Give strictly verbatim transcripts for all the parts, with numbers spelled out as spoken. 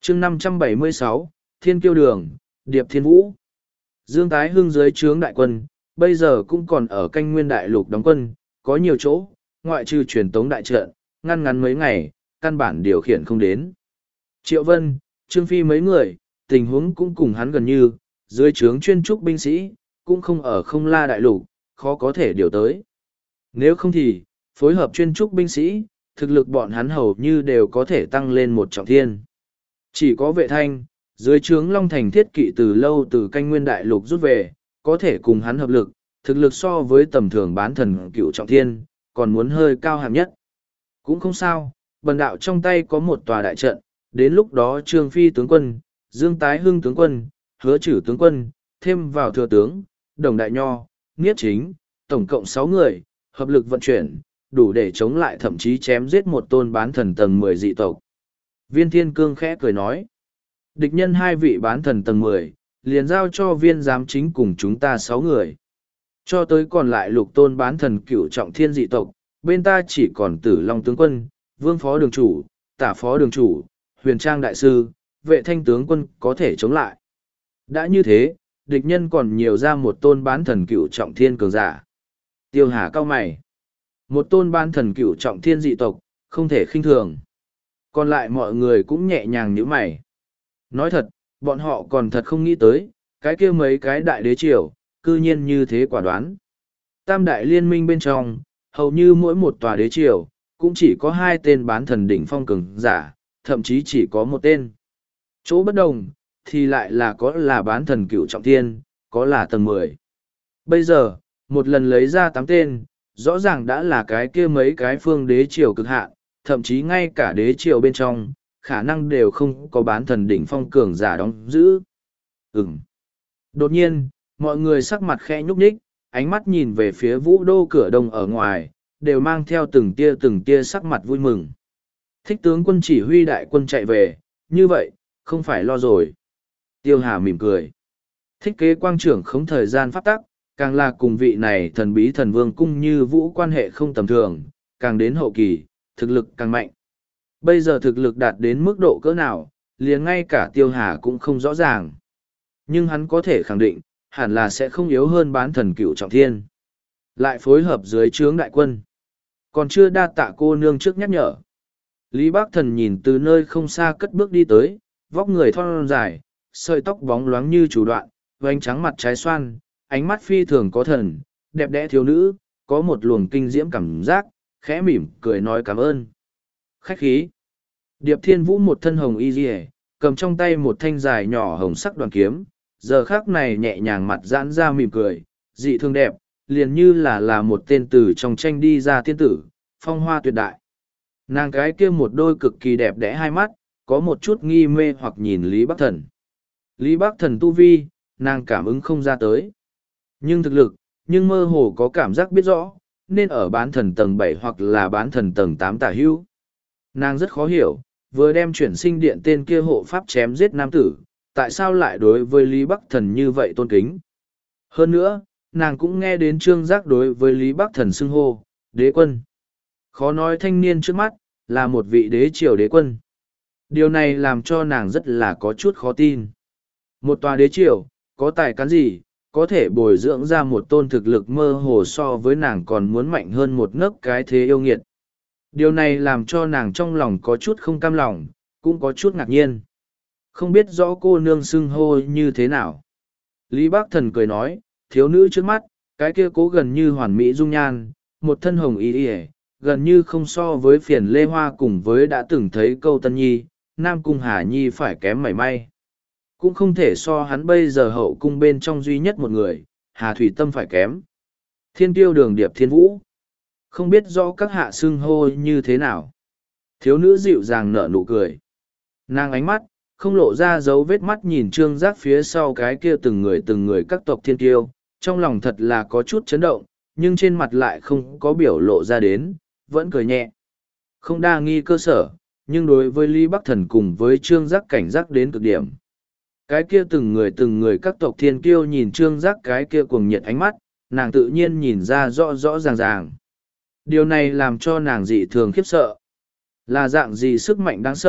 chương năm trăm bảy mươi sáu, Thiên Kiêu Đường, Điệp Thiên Vũ. Dương Tái Hưng dưới trướng đại quân, bây giờ cũng còn ở canh nguyên đại lục đóng quân, có nhiều chỗ, ngoại trừ truyền tống đại trận, ngăn ngắn mấy ngày, căn bản điều khiển không đến. Triệu Vân, Trương Phi mấy người, tình huống cũng cùng hắn gần như, dưới trướng chuyên trúc binh sĩ, cũng không ở không la đại lục, khó có thể điều tới. Nếu không thì, phối hợp chuyên trúc binh sĩ, thực lực bọn hắn hầu như đều có thể tăng lên một trọng thiên. Chỉ có Vệ Thanh, dưới trướng Long Thành thiết kỵ từ lâu từ canh nguyên đại lục rút về, có thể cùng hắn hợp lực, thực lực so với tầm thường bán thần cựu trọng thiên, còn muốn hơi cao hạng nhất. Cũng không sao, bần đạo trong tay có một tòa đại trận, đến lúc đó Trương Phi tướng quân, Dương Tái Hưng tướng quân, Hứa Chử tướng quân, thêm vào thừa tướng, Đồng Đại Nho, Niết Chính, tổng cộng sáu người, hợp lực vận chuyển, đủ để chống lại thậm chí chém giết một tôn bán thần tầng mười dị tộc. Viên Thiên Cương khẽ cười nói, địch nhân hai vị bán thần tầng mười, liền giao cho viên giám chính cùng chúng ta sáu người. Cho tới còn lại lục tôn bán thần cửu trọng thiên dị tộc, bên ta chỉ còn Tử Long tướng quân, Vương phó đường chủ, Tả phó đường chủ, Huyền Trang đại sư, Vệ Thanh tướng quân có thể chống lại. Đã như thế, địch nhân còn nhiều ra một tôn bán thần cửu trọng thiên cường giả. Tiêu Hà cao mày. Một tôn bán thần cửu trọng thiên dị tộc, không thể khinh thường. Còn lại mọi người cũng nhẹ nhàng nhíu mày. Nói thật, bọn họ còn thật không nghĩ tới, cái kia mấy cái đại đế triều, cư nhiên như thế quả đoán. Tam đại liên minh bên trong, hầu như mỗi một tòa đế triều, cũng chỉ có hai tên bán thần đỉnh phong cường giả, thậm chí chỉ có một tên. Chỗ bất đồng, thì lại là có là bán thần cửu trọng thiên, có là tầng mười. Bây giờ, một lần lấy ra tám tên, rõ ràng đã là cái kia mấy cái phương đế triều cực hạn, thậm chí ngay cả đế triều bên trong, khả năng đều không có bán thần đỉnh phong cường giả đóng giữ. Ừm. Đột nhiên, mọi người sắc mặt khẽ nhúc nhích, ánh mắt nhìn về phía vũ đô cửa đông ở ngoài, đều mang theo từng tia từng tia sắc mặt vui mừng. Thích tướng quân chỉ huy đại quân chạy về, như vậy, không phải lo rồi. Tiêu Hà mỉm cười. Thích kế quang trưởng không thời gian pháp tắc, càng là cùng vị này thần bí thần vương cung như vũ quan hệ không tầm thường, càng đến hậu kỳ, thực lực càng mạnh. Bây giờ thực lực đạt đến mức độ cỡ nào, liền ngay cả Tiêu Hà cũng không rõ ràng. Nhưng hắn có thể khẳng định, hẳn là sẽ không yếu hơn bán thần cửu trọng thiên. Lại phối hợp dưới trướng đại quân. Còn chưa đa tạ cô nương trước nhắc nhở. Lý Bác Thần nhìn từ nơi không xa cất bước đi tới, vóc người thon dài, sợi tóc bóng loáng như chủ đoạn, vành trắng mặt trái xoan, ánh mắt phi thường có thần, đẹp đẽ thiếu nữ, có một luồng kinh diễm cảm giác, khẽ mỉm cười nói cảm ơn. Khách khí. Điệp Thiên Vũ một thân hồng y liễu, cầm trong tay một thanh dài nhỏ hồng sắc đoàn kiếm, giờ khắc này nhẹ nhàng mặt giãn ra mỉm cười, dị thương đẹp, liền như là là một tên tử trong tranh đi ra tiên tử, phong hoa tuyệt đại. Nàng cái kia một đôi cực kỳ đẹp đẽ hai mắt, có một chút nghi mê hoặc nhìn Lý Bắc Thần. Lý Bắc Thần tu vi, nàng cảm ứng không ra tới. Nhưng thực lực, nhưng mơ hồ có cảm giác biết rõ, nên ở bán thần tầng bảy hoặc là bán thần tầng tám tả hữu. Nàng rất khó hiểu, vừa đem chuyển sinh điện tên kia hộ pháp chém giết nam tử, tại sao lại đối với Lý Bắc Thần như vậy tôn kính. Hơn nữa, nàng cũng nghe đến Trương Giác đối với Lý Bắc Thần xưng hô, đế quân. Khó nói thanh niên trước mắt, là một vị đế triều đế quân. Điều này làm cho nàng rất là có chút khó tin. Một tòa đế triều, có tài cán gì, có thể bồi dưỡng ra một tôn thực lực mơ hồ so với nàng còn muốn mạnh hơn một nấc cái thế yêu nghiệt. Điều này làm cho nàng trong lòng có chút không cam lòng, cũng có chút ngạc nhiên. Không biết rõ cô nương xưng hô như thế nào. Lý Bác Thần cười nói, thiếu nữ trước mắt, cái kia cố gần như hoàn mỹ dung nhan, một thân hồng y y, gần như không so với phiền lê hoa cùng với đã từng thấy câu Tân Nhi, Nam Cung Hà Nhi phải kém mảy may. Cũng không thể so hắn bây giờ hậu cung bên trong duy nhất một người, Hà Thủy Tâm phải kém. Thiên Tiêu Đường Điệp Thiên Vũ. Không biết rõ các hạ xưng hô như thế nào. Thiếu nữ dịu dàng nở nụ cười. Nàng ánh mắt, không lộ ra dấu vết mắt nhìn Trương Giác phía sau cái kia từng người từng người các tộc thiên tiêu, trong lòng thật là có chút chấn động, nhưng trên mặt lại không có biểu lộ ra đến, vẫn cười nhẹ. Không đa nghi cơ sở, nhưng đối với Lý Bắc Thần cùng với Trương Giác cảnh giác đến cực điểm. Cái kia từng người từng người các tộc thiên kiêu nhìn Trương Giác cái kia cuồng nhiệt ánh mắt, nàng tự nhiên nhìn ra rõ rõ ràng ràng. Điều này làm cho nàng dị thường khiếp sợ. Là dạng gì sức mạnh đáng sợ,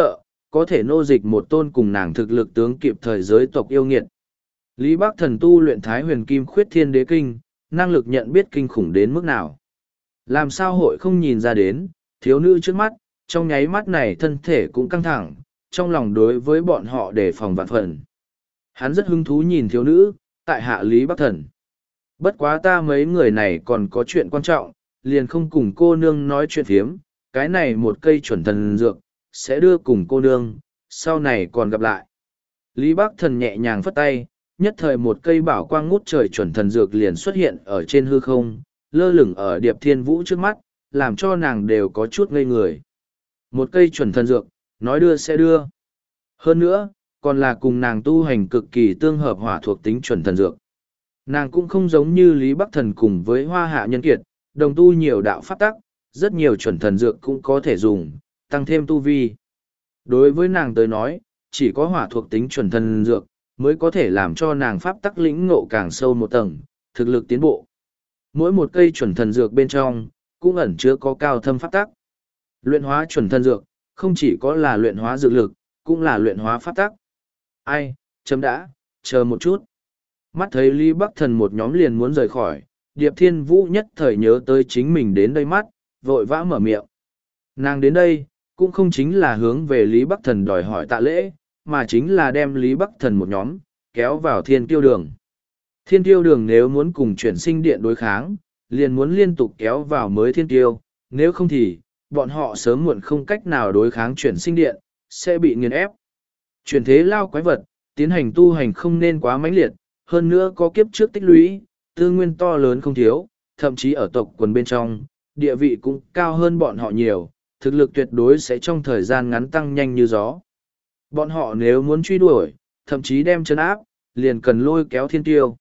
có thể nô dịch một tôn cùng nàng thực lực tướng kịp thời giới tộc yêu nghiệt. Lý Bắc Thần tu luyện Thái Huyền Kim Khuyết Thiên Đế Kinh, năng lực nhận biết kinh khủng đến mức nào. Làm sao hội không nhìn ra đến, thiếu nữ trước mắt, trong nháy mắt này thân thể cũng căng thẳng, trong lòng đối với bọn họ đề phòng vạn phần. Hắn rất hứng thú nhìn thiếu nữ, tại hạ Lý Bắc Thần. Bất quá ta mấy người này còn có chuyện quan trọng, liền không cùng cô nương nói chuyện phiếm, cái này một cây chuẩn thần dược, sẽ đưa cùng cô nương, sau này còn gặp lại. Lý Bắc Thần nhẹ nhàng phất tay, nhất thời một cây bảo quang ngút trời chuẩn thần dược liền xuất hiện ở trên hư không, lơ lửng ở Điệp Thiên Vũ trước mắt, làm cho nàng đều có chút ngây người. Một cây chuẩn thần dược, nói đưa sẽ đưa. Hơn nữa, còn là cùng nàng tu hành cực kỳ tương hợp hỏa thuộc tính chuẩn thần dược. Nàng cũng không giống như Lý Bắc Thần cùng với Hoa Hạ Nhân Kiệt, đồng tu nhiều đạo pháp tắc, rất nhiều chuẩn thần dược cũng có thể dùng, tăng thêm tu vi. Đối với nàng tới nói, chỉ có hỏa thuộc tính chuẩn thần dược, mới có thể làm cho nàng pháp tắc lĩnh ngộ càng sâu một tầng, thực lực tiến bộ. Mỗi một cây chuẩn thần dược bên trong, cũng ẩn chứa có cao thâm pháp tắc. Luyện hóa chuẩn thần dược, không chỉ có là luyện hóa dược lực, cũng là luyện hóa pháp tắc. Ai, chấm đã, chờ một chút. Mắt thấy Lý Bắc Thần một nhóm liền muốn rời khỏi, Điệp Thiên Vũ nhất thời nhớ tới chính mình đến đây mắt, vội vã mở miệng. Nàng đến đây, cũng không chính là hướng về Lý Bắc Thần đòi hỏi tạ lễ, mà chính là đem Lý Bắc Thần một nhóm, kéo vào thiên tiêu đường. Thiên tiêu đường nếu muốn cùng chuyển sinh điện đối kháng, liền muốn liên tục kéo vào mới thiên tiêu, nếu không thì, bọn họ sớm muộn không cách nào đối kháng chuyển sinh điện, sẽ bị nghiền ép. Chuyển thế lao quái vật, tiến hành tu hành không nên quá mãnh liệt, hơn nữa có kiếp trước tích lũy, tư nguyên to lớn không thiếu, thậm chí ở tộc quần bên trong, địa vị cũng cao hơn bọn họ nhiều, thực lực tuyệt đối sẽ trong thời gian ngắn tăng nhanh như gió. Bọn họ nếu muốn truy đuổi, thậm chí đem chân áp, liền cần lôi kéo thiên tiêu.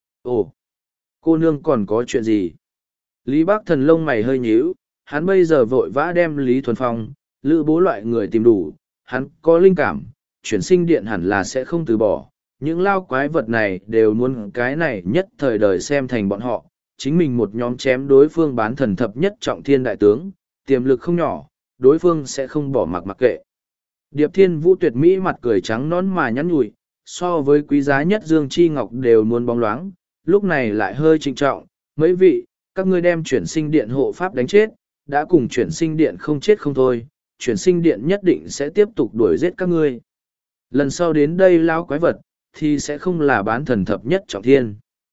Ồ, cô nương còn có chuyện gì? Lý Bắc Thần lông mày hơi nhíu, hắn bây giờ vội vã đem Lý Thuần Phong, lữ bố loại người tìm đủ, hắn có linh cảm, chuyển sinh điện hẳn là sẽ không từ bỏ. Những lao quái vật này đều muốn cái này nhất thời đời xem thành bọn họ, chính mình một nhóm chém đối phương bán thần thập nhất trọng thiên đại tướng, tiềm lực không nhỏ, đối phương sẽ không bỏ mặc mặc kệ. Điệp Thiên Vũ tuyệt mỹ mặt cười trắng nón mà nhắn nhủi, so với quý giá nhất Dương Chi Ngọc đều muốn bóng loáng, lúc này lại hơi trịnh trọng, mấy vị, các ngươi đem chuyển sinh điện hộ pháp đánh chết, đã cùng chuyển sinh điện không chết không thôi, chuyển sinh điện nhất định sẽ tiếp tục đuổi giết các ngươi. Lần sau đến đây lao quái vật, thì sẽ không là bán thần thập nhất trọng thiên,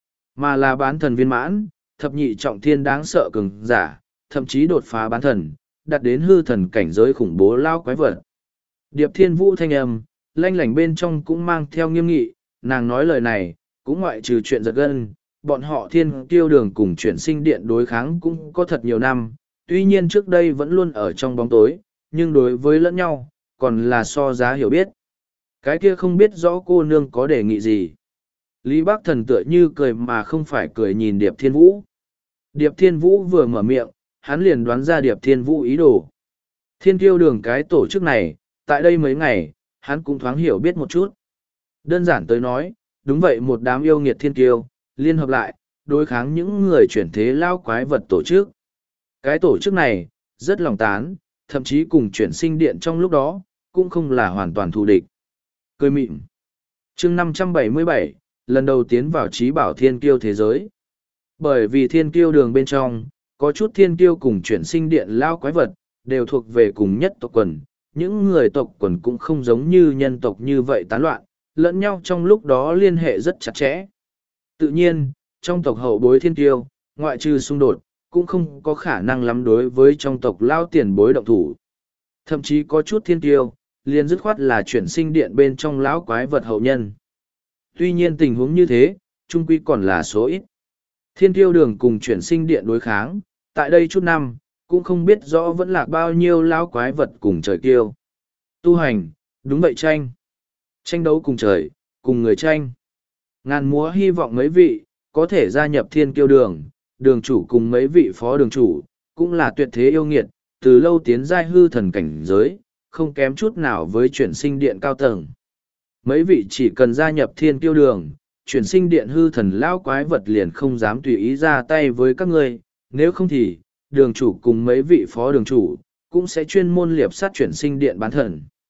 mà là bán thần viên mãn, thập nhị trọng thiên đáng sợ cường giả, thậm chí đột phá bán thần, đạt đến hư thần cảnh giới khủng bố lao quái vật. Điệp Thiên Vũ thanh âm, lanh lảnh bên trong cũng mang theo nghiêm nghị, nàng nói lời này, cũng ngoại trừ chuyện giật gân, bọn họ thiên tiêu đường cùng chuyển sinh điện đối kháng cũng có thật nhiều năm, tuy nhiên trước đây vẫn luôn ở trong bóng tối, nhưng đối với lẫn nhau, còn là so giá hiểu biết. Cái kia không biết rõ cô nương có đề nghị gì. Lý Bắc Thần tựa như cười mà không phải cười nhìn Điệp Thiên Vũ. Điệp Thiên Vũ vừa mở miệng, hắn liền đoán ra Điệp Thiên Vũ ý đồ. Thiên tiêu đường cái tổ chức này, tại đây mấy ngày, hắn cũng thoáng hiểu biết một chút. Đơn giản tới nói, đúng vậy một đám yêu nghiệt thiên kiêu, liên hợp lại, đối kháng những người chuyển thế lao quái vật tổ chức. Cái tổ chức này, rất lòng tán, thậm chí cùng chuyển sinh điện trong lúc đó, cũng không là hoàn toàn thù địch. Cười mịn. chương năm trăm bảy mươi bảy, lần đầu tiến vào trí bảo thiên kiêu thế giới. Bởi vì thiên kiêu đường bên trong, có chút thiên kiêu cùng chuyển sinh điện lao quái vật, đều thuộc về cùng nhất tộc quần. Những người tộc quần cũng không giống như nhân tộc như vậy tán loạn, lẫn nhau trong lúc đó liên hệ rất chặt chẽ. Tự nhiên, trong tộc hậu bối thiên kiêu, ngoại trừ xung đột, cũng không có khả năng lắm đối với trong tộc lao tiền bối động thủ. Thậm chí có chút thiên kiêu, liền dứt khoát là chuyển sinh điện bên trong lão quái vật hậu nhân. Tuy nhiên tình huống như thế, trung quy còn là số ít. Thiên kiêu đường cùng chuyển sinh điện đối kháng, tại đây chút năm, cũng không biết rõ vẫn là bao nhiêu lão quái vật cùng trời kiêu. Tu hành, đúng vậy tranh. Tranh đấu cùng trời, cùng người tranh. Ngàn múa hy vọng mấy vị, có thể gia nhập thiên kiêu đường, đường chủ cùng mấy vị phó đường chủ, cũng là tuyệt thế yêu nghiệt, từ lâu tiến giai hư thần cảnh giới, không kém chút nào với chuyển sinh điện cao tầng. Mấy vị chỉ cần gia nhập thiên kiêu đường, chuyển sinh điện hư thần lão quái vật liền không dám tùy ý ra tay với các ngươi, nếu không thì, đường chủ cùng mấy vị phó đường chủ, cũng sẽ chuyên môn liệp sát chuyển sinh điện bán thần.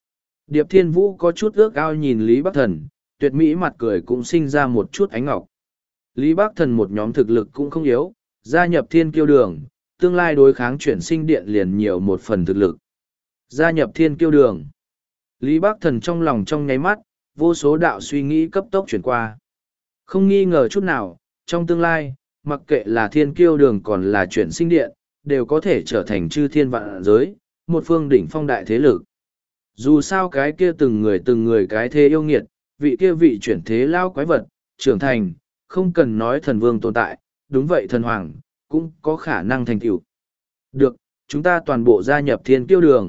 Điệp Thiên Vũ có chút ước ao nhìn Lý Bắc Thần, tuyệt mỹ mặt cười cũng sinh ra một chút ánh ngọc. Lý Bắc Thần một nhóm thực lực cũng không yếu, gia nhập Thiên Kiêu Đường, tương lai đối kháng chuyển sinh điện liền nhiều một phần thực lực. Gia nhập Thiên Kiêu Đường. Lý Bắc Thần trong lòng trong nháy mắt, vô số đạo suy nghĩ cấp tốc chuyển qua. Không nghi ngờ chút nào, trong tương lai, mặc kệ là Thiên Kiêu Đường còn là chuyển sinh điện, đều có thể trở thành chư thiên vạn giới, một phương đỉnh phong đại thế lực. Dù sao cái kia từng người từng người cái thế yêu nghiệt, vị kia vị chuyển thế lao quái vật, trưởng thành, không cần nói thần vương tồn tại, đúng vậy thần hoàng, cũng có khả năng thành tựu. Được, chúng ta toàn bộ gia nhập Thiên Kiêu Đường.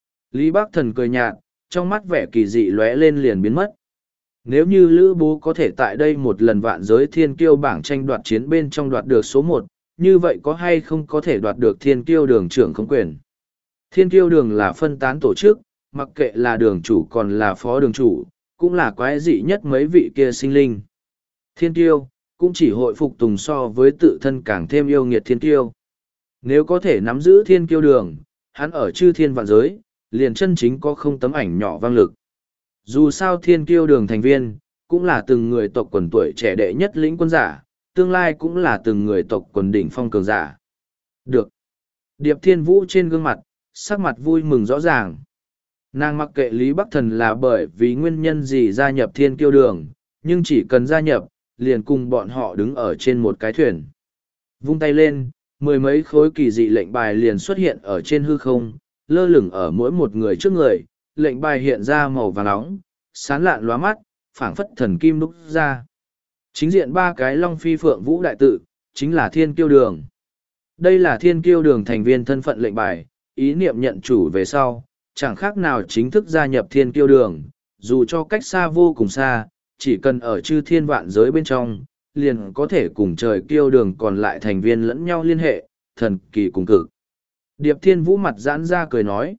Lý Bắc Thần cười nhạt, trong mắt vẻ kỳ dị lóe lên liền biến mất. Nếu như Lữ Bố có thể tại đây một lần vạn giới Thiên Kiêu bảng tranh đoạt chiến bên trong đoạt được số một, như vậy có hay không có thể đoạt được Thiên Kiêu Đường trưởng không quyền? Thiên Kiêu Đường là phân tán tổ chức, mặc kệ là đường chủ còn là phó đường chủ, cũng là quái dị nhất mấy vị kia sinh linh. Thiên Kiêu, cũng chỉ hội phục tùng so với tự thân càng thêm yêu nghiệt Thiên Kiêu. Nếu có thể nắm giữ Thiên Kiêu Đường, hắn ở chư thiên vạn giới, liền chân chính có không tấm ảnh nhỏ vang lực. Dù sao Thiên Kiêu Đường thành viên, cũng là từng người tộc quần tuổi trẻ đệ nhất lĩnh quân giả, tương lai cũng là từng người tộc quần đỉnh phong cường giả. Được. Điệp Thiên Vũ trên gương mặt, sắc mặt vui mừng rõ ràng. Nàng mặc kệ Lý Bắc Thần là bởi vì nguyên nhân gì gia nhập Thiên Kiêu Đường, nhưng chỉ cần gia nhập, liền cùng bọn họ đứng ở trên một cái thuyền. Vung tay lên, mười mấy khối kỳ dị lệnh bài liền xuất hiện ở trên hư không, lơ lửng ở mỗi một người trước người, lệnh bài hiện ra màu vàng nóng, sán lạn lóa mắt, phảng phất thần kim đúc ra. Chính diện ba cái long phi phượng vũ đại tự, chính là Thiên Kiêu Đường. Đây là Thiên Kiêu Đường thành viên thân phận lệnh bài, ý niệm nhận chủ về sau, chẳng khác nào chính thức gia nhập Thiên Kiêu Đường, dù cho cách xa vô cùng xa, chỉ cần ở chư thiên vạn giới bên trong, liền có thể cùng trời Kiêu Đường còn lại thành viên lẫn nhau liên hệ, thần kỳ cùng cực. Điệp Thiên Vũ mặt giãn ra cười nói.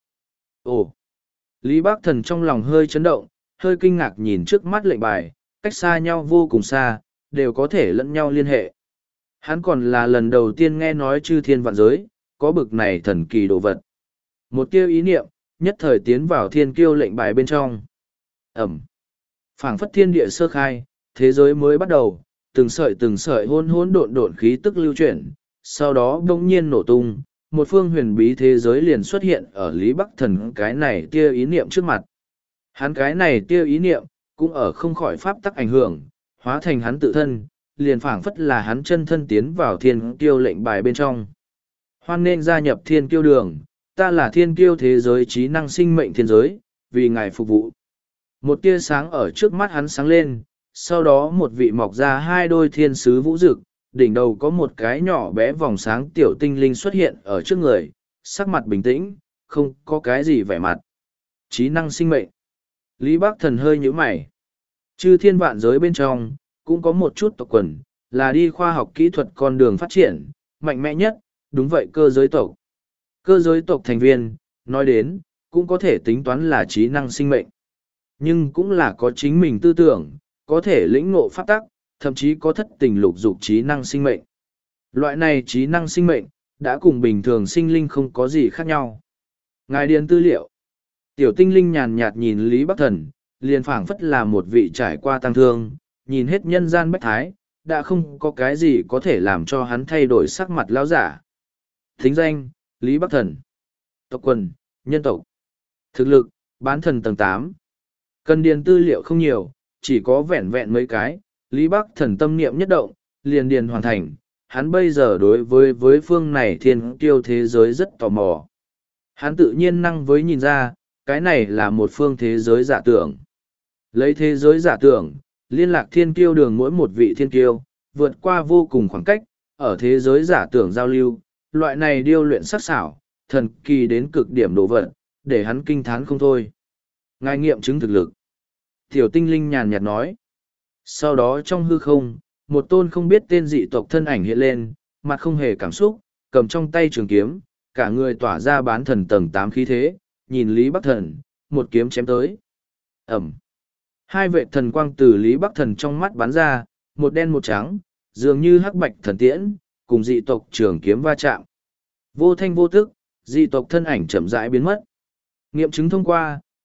Ồ! Lý Bắc Thần trong lòng hơi chấn động, hơi kinh ngạc nhìn trước mắt lệnh bài, cách xa nhau vô cùng xa, đều có thể lẫn nhau liên hệ. Hắn còn là lần đầu tiên nghe nói chư thiên vạn giới, có bực này thần kỳ đồ vật. Một tia ý niệm, nhất thời tiến vào Thiên Kiêu lệnh bài bên trong. Ẩm. Phảng phất thiên địa sơ khai, thế giới mới bắt đầu, từng sợi từng sợi hôn hôn độn độn khí tức lưu chuyển, sau đó đông nhiên nổ tung, một phương huyền bí thế giới liền xuất hiện ở Lý Bắc Thần cái này tia ý niệm trước mặt. Hắn cái này tia ý niệm, cũng ở không khỏi pháp tắc ảnh hưởng, hóa thành hắn tự thân, liền phảng phất là hắn chân thân tiến vào Thiên Kiêu lệnh bài bên trong. Hoan nên gia nhập Thiên Kiêu Đường, ta là Thiên Kiêu thế giới trí năng sinh mệnh thiên giới, vì ngài phục vụ. Một tia sáng ở trước mắt hắn sáng lên, sau đó một vị mọc ra hai đôi thiên sứ vũ rực, đỉnh đầu có một cái nhỏ bé vòng sáng tiểu tinh linh xuất hiện ở trước người, sắc mặt bình tĩnh, không có cái gì vẻ mặt. Trí năng sinh mệnh. Lý Bắc Thần hơi nhíu mày. Chư thiên vạn giới bên trong, cũng có một chút tộc quần, là đi khoa học kỹ thuật con đường phát triển, mạnh mẽ nhất, đúng vậy cơ giới tộc. Cơ giới tộc thành viên, nói đến, cũng có thể tính toán là trí năng sinh mệnh. Nhưng cũng là có chính mình tư tưởng, có thể lĩnh ngộ pháp tắc, thậm chí có thất tình lục dục trí năng sinh mệnh. Loại này trí năng sinh mệnh, đã cùng bình thường sinh linh không có gì khác nhau. Ngài điền tư liệu. Tiểu tinh linh nhàn nhạt nhìn Lý Bắc Thần, liền phảng phất là một vị trải qua tăng thương, nhìn hết nhân gian bách thái, đã không có cái gì có thể làm cho hắn thay đổi sắc mặt lão giả. Thính danh, Lý Bắc Thần. Tộc quần, nhân tộc. Thực lực, bán thần tầng tám. Cần điền tư liệu không nhiều, chỉ có vẹn vẹn mấy cái, Lý Bắc Thần tâm niệm nhất động, liền điền hoàn thành. Hắn bây giờ đối với với phương này Thiên Kiêu thế giới rất tò mò. Hắn tự nhiên năng với nhìn ra, cái này là một phương thế giới giả tưởng. Lấy thế giới giả tưởng, liên lạc Thiên Kiêu Đường mỗi một vị Thiên Kiêu, vượt qua vô cùng khoảng cách, ở thế giới giả tưởng giao lưu, loại này điêu luyện sắc xảo, thần kỳ đến cực điểm đồ vật, để hắn kinh thán không thôi. Ngài nghiệm chứng thực lực. Tiểu tinh linh nhàn nhạt nói. Sau đó trong hư không, một tôn không biết tên dị tộc thân ảnh hiện lên, mặt không hề cảm xúc, cầm trong tay trường kiếm, cả người tỏa ra bán thần tầng tám khí thế, nhìn Lý Bắc Thần, một kiếm chém tới. Ẩm. Hai vệ thần quang từ Lý Bắc Thần trong mắt bắn ra, một đen một trắng, dường như hắc bạch thần tiễn, cùng dị tộc trường kiếm va chạm. Vô thanh vô tức, dị tộc thân ảnh chậm rãi biến mất. Nghiệm chứng thông qua,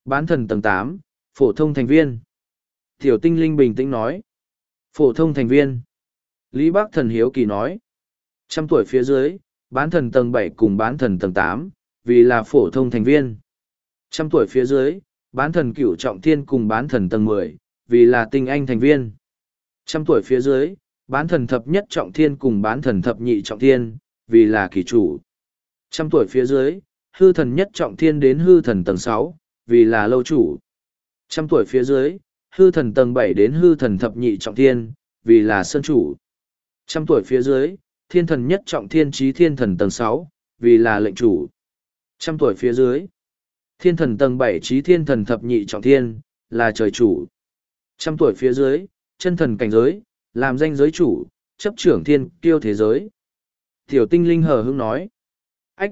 bán thần tầng tám, phổ thông thành viên. Tiểu tinh linh bình tĩnh nói. Phổ thông thành viên. Lý Bắc Thần hiếu kỳ nói. Trăm tuổi phía dưới, bán thần tầng bảy cùng bán thần tầng tám, vì là phổ thông thành viên. Trăm tuổi phía dưới, bán thần cửu trọng thiên cùng bán thần tầng mười, vì là tinh anh thành viên. Trăm tuổi phía dưới, bán thần thập nhất trọng thiên cùng bán thần thập nhị trọng thiên, vì là kỳ chủ. Trăm tuổi phía dưới, hư thần nhất trọng thiên đến hư thần tầng sáu, vì là lâu chủ. Trăm tuổi phía dưới, hư thần tầng bảy đến hư thần thập nhị trọng thiên, vì là sơn chủ. Trăm tuổi phía dưới, thiên thần nhất trọng thiên trí thiên thần tầng sáu, vì là lệnh chủ. Trăm tuổi phía dưới, thiên thần tầng bảy trí thiên thần thập nhị trọng thiên, là trời chủ. Trăm tuổi phía dưới, chân thần cảnh giới, làm danh giới chủ, chấp trưởng thiên kiêu thế giới. Tiểu tinh linh hờ hững nói. Ách!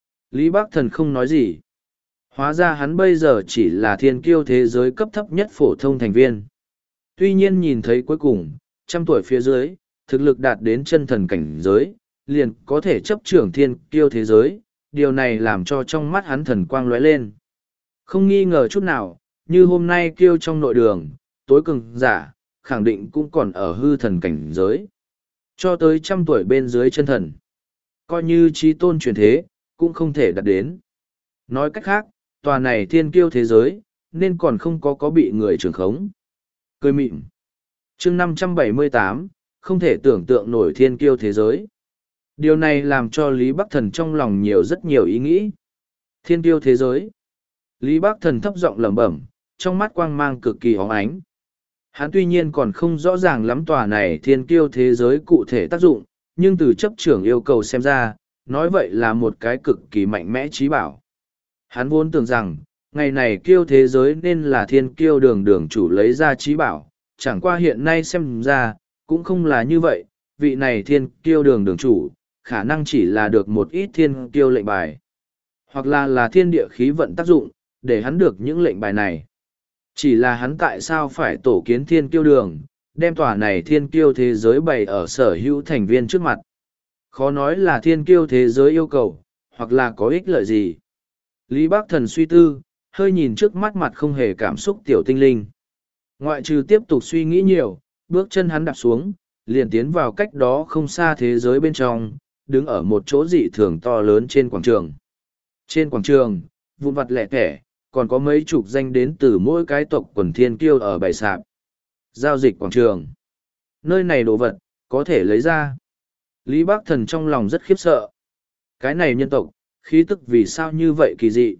Lý Bắc Thần không nói gì. Hóa ra hắn bây giờ chỉ là thiên kiêu thế giới cấp thấp nhất phổ thông thành viên. Tuy nhiên nhìn thấy cuối cùng, trăm tuổi phía dưới, thực lực đạt đến chân thần cảnh giới, liền có thể chấp trưởng thiên kiêu thế giới, điều này làm cho trong mắt hắn thần quang lóe lên. Không nghi ngờ chút nào, như hôm nay kiêu trong nội đường, tối cường giả, khẳng định cũng còn ở hư thần cảnh giới. Cho tới trăm tuổi bên dưới chân thần. Coi như trí tôn truyền thế, cũng không thể đạt đến. Nói cách khác, tòa này thiên kiêu thế giới, nên còn không có có bị người trưởng khống. Cười mịn. chương năm trăm bảy mươi tám, không thể tưởng tượng nổi thiên kiêu thế giới. Điều này làm cho Lý Bắc Thần trong lòng nhiều rất nhiều ý nghĩ. Thiên kiêu thế giới. Lý Bắc Thần thấp giọng lẩm bẩm, trong mắt quang mang cực kỳ óng ánh. Hắn tuy nhiên còn không rõ ràng lắm tòa này thiên kiêu thế giới cụ thể tác dụng, nhưng từ chấp trưởng yêu cầu xem ra, nói vậy là một cái cực kỳ mạnh mẽ trí bảo. Hắn vốn tưởng rằng, ngày này kiêu thế giới nên là thiên kiêu đường đường chủ lấy ra trí bảo, chẳng qua hiện nay xem ra, cũng không là như vậy, vị này thiên kiêu đường đường chủ, khả năng chỉ là được một ít thiên kiêu lệnh bài. Hoặc là là thiên địa khí vận tác dụng, để hắn được những lệnh bài này. Chỉ là hắn tại sao phải tổ kiến thiên kiêu đường, đem tòa này thiên kiêu thế giới bày ở sở hữu thành viên trước mặt. Khó nói là thiên kiêu thế giới yêu cầu, hoặc là có ích lợi gì. Lý Bắc Thần suy tư, hơi nhìn trước mắt mặt không hề cảm xúc tiểu tinh linh. Ngoại trừ tiếp tục suy nghĩ nhiều, bước chân hắn đạp xuống, liền tiến vào cách đó không xa thế giới bên trong, đứng ở một chỗ dị thường to lớn trên quảng trường. Trên quảng trường, vụn vặt lẻ tẻ, còn có mấy chục danh đến từ mỗi cái tộc quần thiên kiêu ở bày sạp. Giao dịch quảng trường. Nơi này đồ vật, có thể lấy ra. Lý Bắc Thần trong lòng rất khiếp sợ. Cái này nhân tộc, khí tức vì sao như vậy kỳ dị.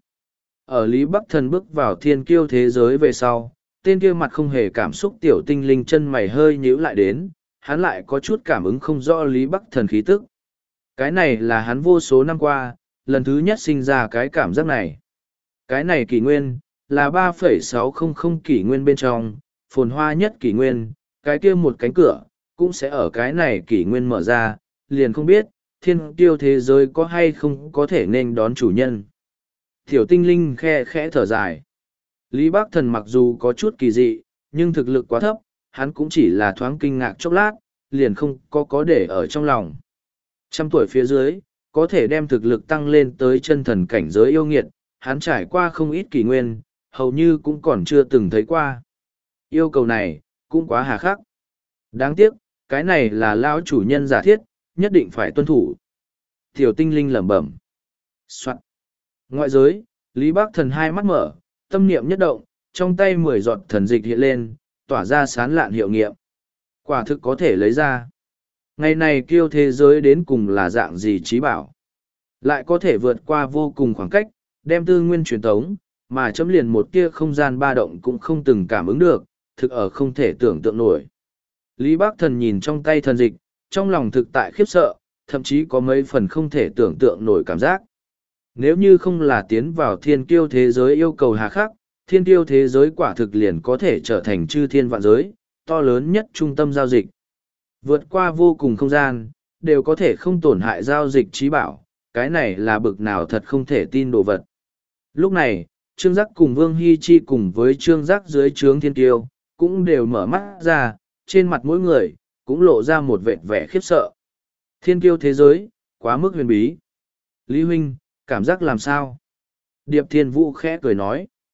Ở Lý Bắc Thần bước vào thiên kiêu thế giới về sau, tên kia mặt không hề cảm xúc tiểu tinh linh chân mày hơi nhíu lại đến, hắn lại có chút cảm ứng không rõ Lý Bắc Thần khí tức. Cái này là hắn vô số năm qua, lần thứ nhất sinh ra cái cảm giác này. Cái này kỷ nguyên, là ba phẩy sáu không không kỷ nguyên bên trong, phồn hoa nhất kỷ nguyên, cái kia một cánh cửa, cũng sẽ ở cái này kỷ nguyên mở ra, liền không biết, thiên tiêu thế giới có hay không có thể nên đón chủ nhân. Tiểu tinh linh khe khẽ thở dài. Lý Bắc Thần mặc dù có chút kỳ dị, nhưng thực lực quá thấp, hắn cũng chỉ là thoáng kinh ngạc chốc lát, liền không có có để ở trong lòng. Trăm tuổi phía dưới, có thể đem thực lực tăng lên tới chân thần cảnh giới yêu nghiệt, hắn trải qua không ít kỷ nguyên, hầu như cũng còn chưa từng thấy qua. Yêu cầu này, cũng quá hà khắc. Đáng tiếc, cái này là lão chủ nhân giả thiết, nhất định phải tuân thủ. Tiểu tinh linh lẩm bẩm. Soạn. Ngoại giới, Lý Bắc Thần hai mắt mở, tâm niệm nhất động, trong tay mười giọt thần dịch hiện lên, tỏa ra sán lạn hiệu nghiệm. Quả thực có thể lấy ra. Ngày này kiêu thế giới đến cùng là dạng gì trí bảo. Lại có thể vượt qua vô cùng khoảng cách, đem tư nguyên truyền tống, mà chấm liền một tia không gian ba động cũng không từng cảm ứng được, thực ở không thể tưởng tượng nổi. Lý Bắc Thần nhìn trong tay thần dịch, trong lòng thực tại khiếp sợ, thậm chí có mấy phần không thể tưởng tượng nổi cảm giác. Nếu như không là tiến vào thiên kiêu thế giới yêu cầu hà khắc, thiên kiêu thế giới quả thực liền có thể trở thành chư thiên vạn giới, to lớn nhất trung tâm giao dịch. Vượt qua vô cùng không gian, đều có thể không tổn hại giao dịch trí bảo, cái này là bực nào thật không thể tin đồ vật. Lúc này, Trương Giác cùng Vương Hy Chi cùng với Trương Giác dưới trướng thiên kiêu, cũng đều mở mắt ra, trên mặt mỗi người, cũng lộ ra một vệt vẻ khiếp sợ. Thiên kiêu thế giới, quá mức huyền bí. Lý huynh, cảm giác làm sao? Điệp Thiên Vũ khẽ cười nói.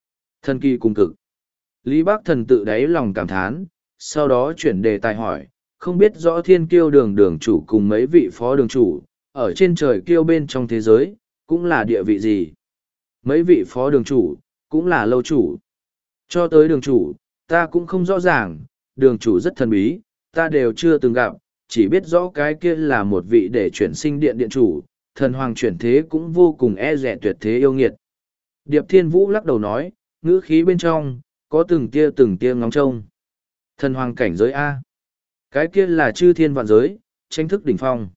Thần kỳ cùng cực. Lý Bác Thần tự đáy lòng cảm thán, sau đó chuyển đề tài hỏi, không biết rõ thiên kiêu đường đường chủ cùng mấy vị phó đường chủ, ở trên trời kiêu bên trong thế giới, cũng là địa vị gì? Mấy vị phó đường chủ, cũng là lâu chủ. Cho tới đường chủ, ta cũng không rõ ràng, đường chủ rất thần bí, ta đều chưa từng gặp, chỉ biết rõ cái kia là một vị để chuyển sinh điện điện chủ, thần hoàng chuyển thế cũng vô cùng e rẻ tuyệt thế yêu nghiệt. Điệp Thiên Vũ lắc đầu nói, ngữ khí bên trong, có từng tia từng tia ngóng trông. Thần hoàng cảnh giới A. Cái kia là chư thiên vạn giới, tranh thức đỉnh phong.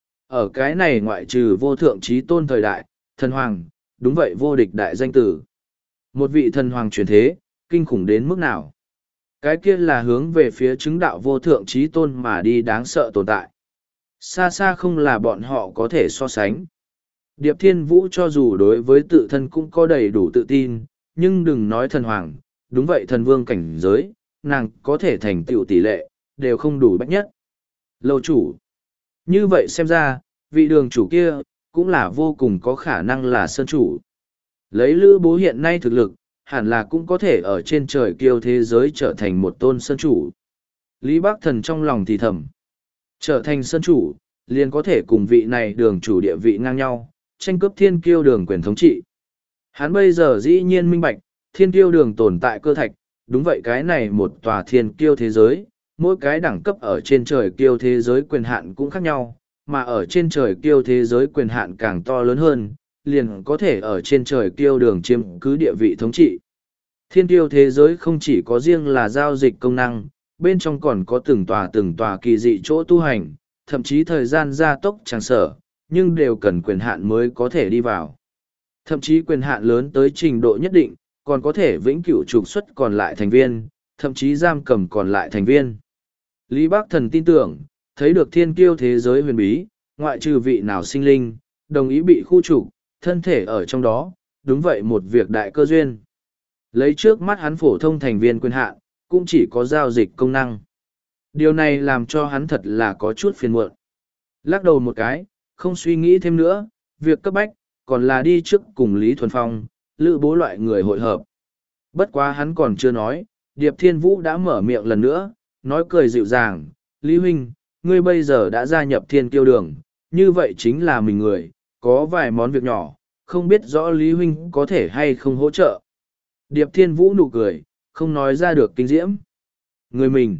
Ở cái này ngoại trừ vô thượng trí tôn thời đại, thần hoàng, đúng vậy vô địch đại danh tử. Một vị thần hoàng chuyển thế, kinh khủng đến mức nào? Cái kia là hướng về phía chứng đạo vô thượng trí tôn mà đi đáng sợ tồn tại. Xa xa không là bọn họ có thể so sánh. Điệp Thiên Vũ cho dù đối với tự thân cũng có đầy đủ tự tin, nhưng đừng nói thần hoàng, đúng vậy thần vương cảnh giới, nàng có thể thành tựu tỷ lệ, đều không đủ bách nhất. Lâu chủ. Như vậy xem ra, vị đường chủ kia, cũng là vô cùng có khả năng là sơn chủ. Lấy Lữ Bố hiện nay thực lực, hẳn là cũng có thể ở trên trời kiêu thế giới trở thành một tôn sơn chủ. Lý Bác Thần trong lòng thì thầm. Trở thành sơn chủ, liền có thể cùng vị này đường chủ địa vị ngang nhau, tranh cướp thiên kiêu đường quyền thống trị. Hắn bây giờ dĩ nhiên minh bạch, thiên kiêu đường tồn tại cơ thạch, đúng vậy cái này một tòa thiên kiêu thế giới, mỗi cái đẳng cấp ở trên trời kiêu thế giới quyền hạn cũng khác nhau, mà ở trên trời kiêu thế giới quyền hạn càng to lớn hơn, liền có thể ở trên trời kiêu đường chiếm cứ địa vị thống trị. Thiên kiêu thế giới không chỉ có riêng là giao dịch công năng, bên trong còn có từng tòa từng tòa kỳ dị chỗ tu hành, thậm chí thời gian gia tốc chẳng sở, nhưng đều cần quyền hạn mới có thể đi vào. Thậm chí quyền hạn lớn tới trình độ nhất định, còn có thể vĩnh cửu trục xuất còn lại thành viên, thậm chí giam cầm còn lại thành viên. Lý Bác Thần tin tưởng, thấy được thiên kiêu thế giới huyền bí, ngoại trừ vị nào sinh linh, đồng ý bị khu trục, thân thể ở trong đó, đúng vậy một việc đại cơ duyên. Lấy trước mắt hắn phổ thông thành viên quyền hạn, cũng chỉ có giao dịch công năng. Điều này làm cho hắn thật là có chút phiền muộn. Lắc đầu một cái, không suy nghĩ thêm nữa, việc cấp bách, còn là đi trước cùng Lý Thuần Phong, Lữ Bố loại người hội hợp. Bất quá hắn còn chưa nói, Điệp Thiên Vũ đã mở miệng lần nữa, nói cười dịu dàng, Lý Huynh, ngươi bây giờ đã gia nhập thiên kiêu đường, như vậy chính là mình người, có vài món việc nhỏ, không biết rõ Lý Huynh có thể hay không hỗ trợ. Điệp Thiên Vũ nụ cười, không nói ra được kinh diễm. Người mình.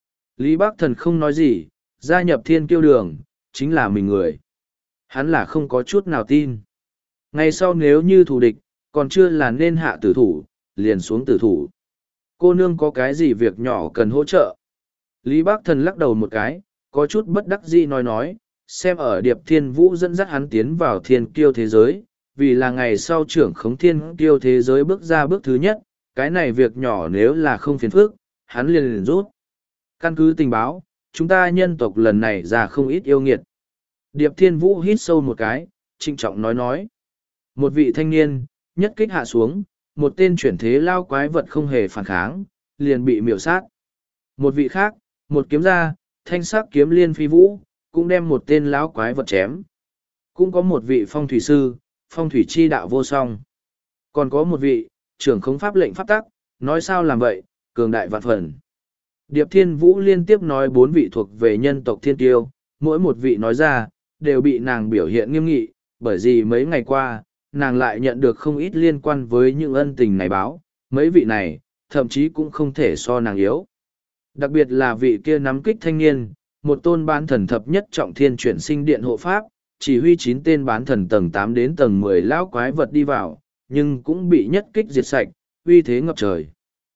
Lý Bác Thần không nói gì, gia nhập thiên kiêu đường, chính là mình người. Hắn là không có chút nào tin. Ngày sau nếu như thù địch, còn chưa là nên hạ tử thủ, liền xuống tử thủ. Cô nương có cái gì việc nhỏ cần hỗ trợ? Lý Bác Thần lắc đầu một cái, có chút bất đắc dĩ nói nói, xem ở Điệp Thiên Vũ dẫn dắt hắn tiến vào thiên kiêu thế giới, vì là ngày sau trưởng khống thiên kiêu thế giới bước ra bước thứ nhất, cái này việc nhỏ nếu là không phiền phức, hắn liền liền rút. Căn cứ tình báo, chúng ta nhân tộc lần này ra không ít yêu nghiệt. Điệp Thiên Vũ hít sâu một cái, trịnh trọng nói nói. Một vị thanh niên, nhất kích hạ xuống, một tên chuyển thế lao quái vật không hề phản kháng, liền bị miểu sát. Một vị khác, một kiếm gia, thanh sắc kiếm liên phi vũ, cũng đem một tên lão quái vật chém. Cũng có một vị phong thủy sư, phong thủy chi đạo vô song. Còn có một vị, trưởng khống pháp lệnh pháp tắc, nói sao làm vậy, cường đại vạn phần. Điệp Thiên Vũ liên tiếp nói bốn vị thuộc về nhân tộc thiên tiêu, mỗi một vị nói ra, đều bị nàng biểu hiện nghiêm nghị, bởi vì mấy ngày qua, nàng lại nhận được không ít liên quan với những ân tình này báo, mấy vị này, thậm chí cũng không thể so nàng yếu. Đặc biệt là vị kia nắm kích thanh niên, một tôn bán thần thập nhất trọng thiên chuyển sinh điện hộ pháp, chỉ huy chín tên bán thần tầng tám đến tầng mười lão quái vật đi vào, nhưng cũng bị nhất kích diệt sạch, uy thế ngập trời.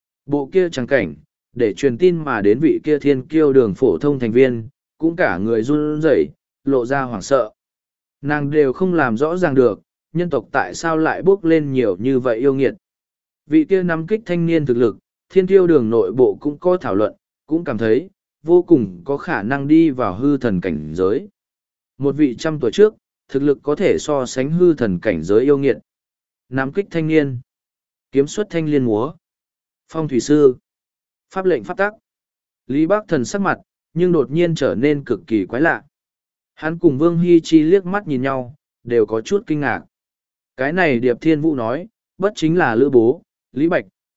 Bộ kia trắng cảnh, để truyền tin mà đến vị kia thiên kiêu đường phổ thông thành viên, cũng cả người run rẩy, lộ ra hoảng sợ. Nàng đều không làm rõ ràng được, nhân tộc tại sao lại bước lên nhiều như vậy yêu nghiệt. Vị kia nắm kích thanh niên thực lực, thiên kiêu đường nội bộ cũng có thảo luận, cũng cảm thấy, vô cùng có khả năng đi vào hư thần cảnh giới. Một vị trăm tuổi trước, thực lực có thể so sánh hư thần cảnh giới yêu nghiệt. Nắm kích thanh niên, kiếm xuất thanh liên múa, phong thủy sư, pháp lệnh pháp tắc. Lý Bác Thần sắc mặt, nhưng đột nhiên trở nên cực kỳ quái lạ. Hắn cùng Vương Hy Chi liếc mắt nhìn nhau, đều có chút kinh ngạc. Cái này Điệp Thiên Vũ nói, bất chính là Lữ Bố, Lý Bạch,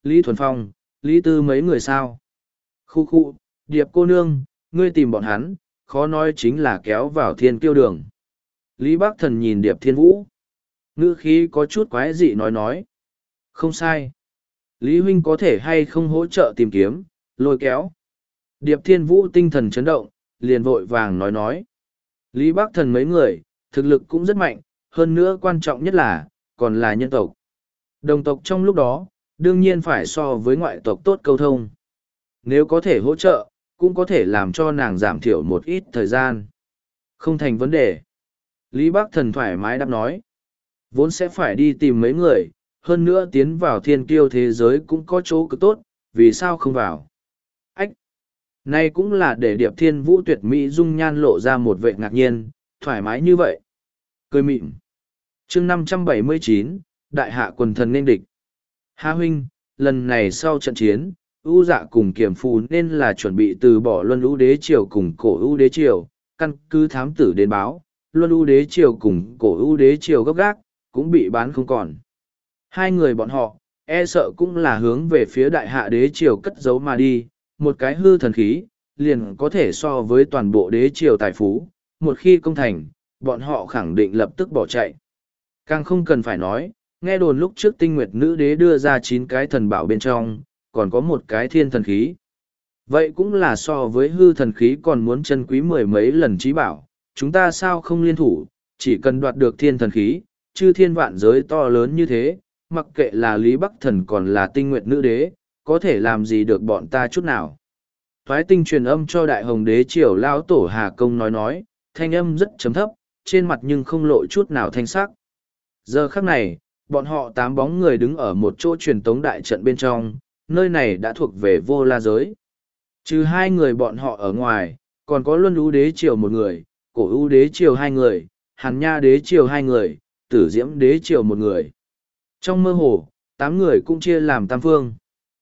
Lý Thuần Phong, Lý Tư mấy người sao? Khu khu, Điệp cô nương, ngươi tìm bọn hắn, khó nói chính là kéo vào thiên kiêu đường. Lý Bắc Thần nhìn Điệp Thiên Vũ. Ngữ khí có chút quái dị nói nói. Không sai. Lý huynh có thể hay không hỗ trợ tìm kiếm, lôi kéo. Điệp Thiên Vũ tinh thần chấn động, liền vội vàng nói nói. Lý Bắc Thần mấy người, thực lực cũng rất mạnh, hơn nữa quan trọng nhất là, còn là nhân tộc. Đồng tộc trong lúc đó, đương nhiên phải so với ngoại tộc tốt câu thông. Nếu có thể hỗ trợ, cũng có thể làm cho nàng giảm thiểu một ít thời gian. Không thành vấn đề. Lý Bắc Thần thoải mái đáp nói. Vốn sẽ phải đi tìm mấy người, hơn nữa tiến vào thiên kiêu thế giới cũng có chỗ cực tốt, vì sao không vào? Ách! Này cũng là để Điệp Thiên Vũ tuyệt mỹ dung nhan lộ ra một vệ ngạc nhiên, thoải mái như vậy. Cười mịn. chương năm trăm bảy mươi chín, Đại hạ quần thần nên địch. Hà huynh, lần này sau trận chiến, ưu dạ cùng kiểm phù nên là chuẩn bị từ bỏ luân ưu đế triều cùng cổ ưu đế triều, căn cứ thám tử đến báo, luân ưu đế triều cùng cổ ưu đế triều gấp gác, cũng bị bán không còn. Hai người bọn họ, e sợ cũng là hướng về phía đại hạ đế triều cất giấu mà đi, một cái hư thần khí, liền có thể so với toàn bộ đế triều tài phú, một khi công thành, bọn họ khẳng định lập tức bỏ chạy. Càng không cần phải nói, nghe đồn lúc trước tinh nguyệt nữ đế đưa ra chín cái thần bảo bên trong, còn có một cái thiên thần khí. Vậy cũng là so với hư thần khí còn muốn chân quý mười mấy lần trí bảo, chúng ta sao không liên thủ, chỉ cần đoạt được thiên thần khí, chư thiên vạn giới to lớn như thế, mặc kệ là Lý Bắc Thần còn là tinh nguyệt nữ đế, có thể làm gì được bọn ta chút nào. Thoái tinh truyền âm cho đại hồng đế triều lão tổ Hà Công nói nói, thanh âm rất chấm thấp, trên mặt nhưng không lộ chút nào thanh sắc. Giờ khắc này, bọn họ tám bóng người đứng ở một chỗ truyền tống đại trận bên trong, nơi này đã thuộc về vô la giới. Trừ hai người bọn họ ở ngoài, còn có luân ưu đế triều một người, cổ ưu đế triều hai người, hàn nha đế triều hai người, tử diễm đế triều một người. Trong mơ hồ, tám người cũng chia làm tam phương.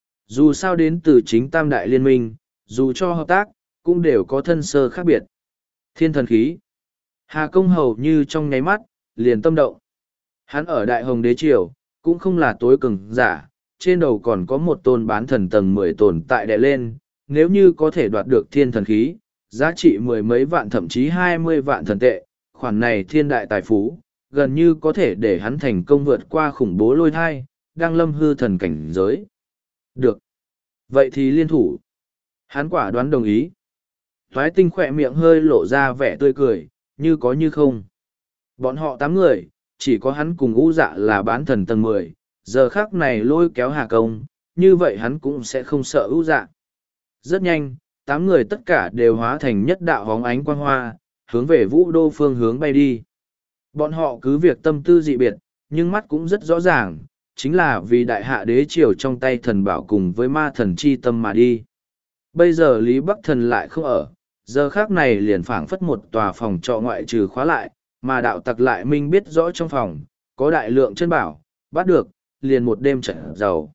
Dù sao đến từ chính tam đại liên minh, dù cho hợp tác, cũng đều có thân sơ khác biệt. Thiên thần khí. Hà Công hầu như trong nháy mắt, liền tâm động. Hắn ở Đại Hồng Đế Triều, cũng không là tối cường giả, trên đầu còn có một tôn bán thần tầng mười tồn tại đè lên, nếu như có thể đoạt được thiên thần khí, giá trị mười mấy vạn thậm chí hai mươi vạn thần tệ, khoản này thiên đại tài phú, gần như có thể để hắn thành công vượt qua khủng bố lôi thai, đang lâm hư thần cảnh giới. Được. Vậy thì liên thủ. Hắn quả đoán đồng ý. Thoái tinh khỏe miệng hơi lộ ra vẻ tươi cười, như có như không. Bọn họ tám người, chỉ có hắn cùng ngũ dạ là bán thần tầng mười, giờ khác này lôi kéo Hà Công, như vậy hắn cũng sẽ không sợ ngũ dạ. Rất nhanh, tám người tất cả đều hóa thành nhất đạo hóng ánh quang hoa, hướng về vũ đô phương hướng bay đi. Bọn họ cứ việc tâm tư dị biệt, nhưng mắt cũng rất rõ ràng, chính là vì đại hạ đế triều trong tay thần bảo cùng với ma thần chi tâm mà đi. Bây giờ Lý Bắc Thần lại không ở, giờ khác này liền phảng phất một tòa phòng trọ ngoại trừ khóa lại, mà đạo tặc lại minh biết rõ trong phòng, có đại lượng chân bảo, bắt được, liền một đêm trận giàu.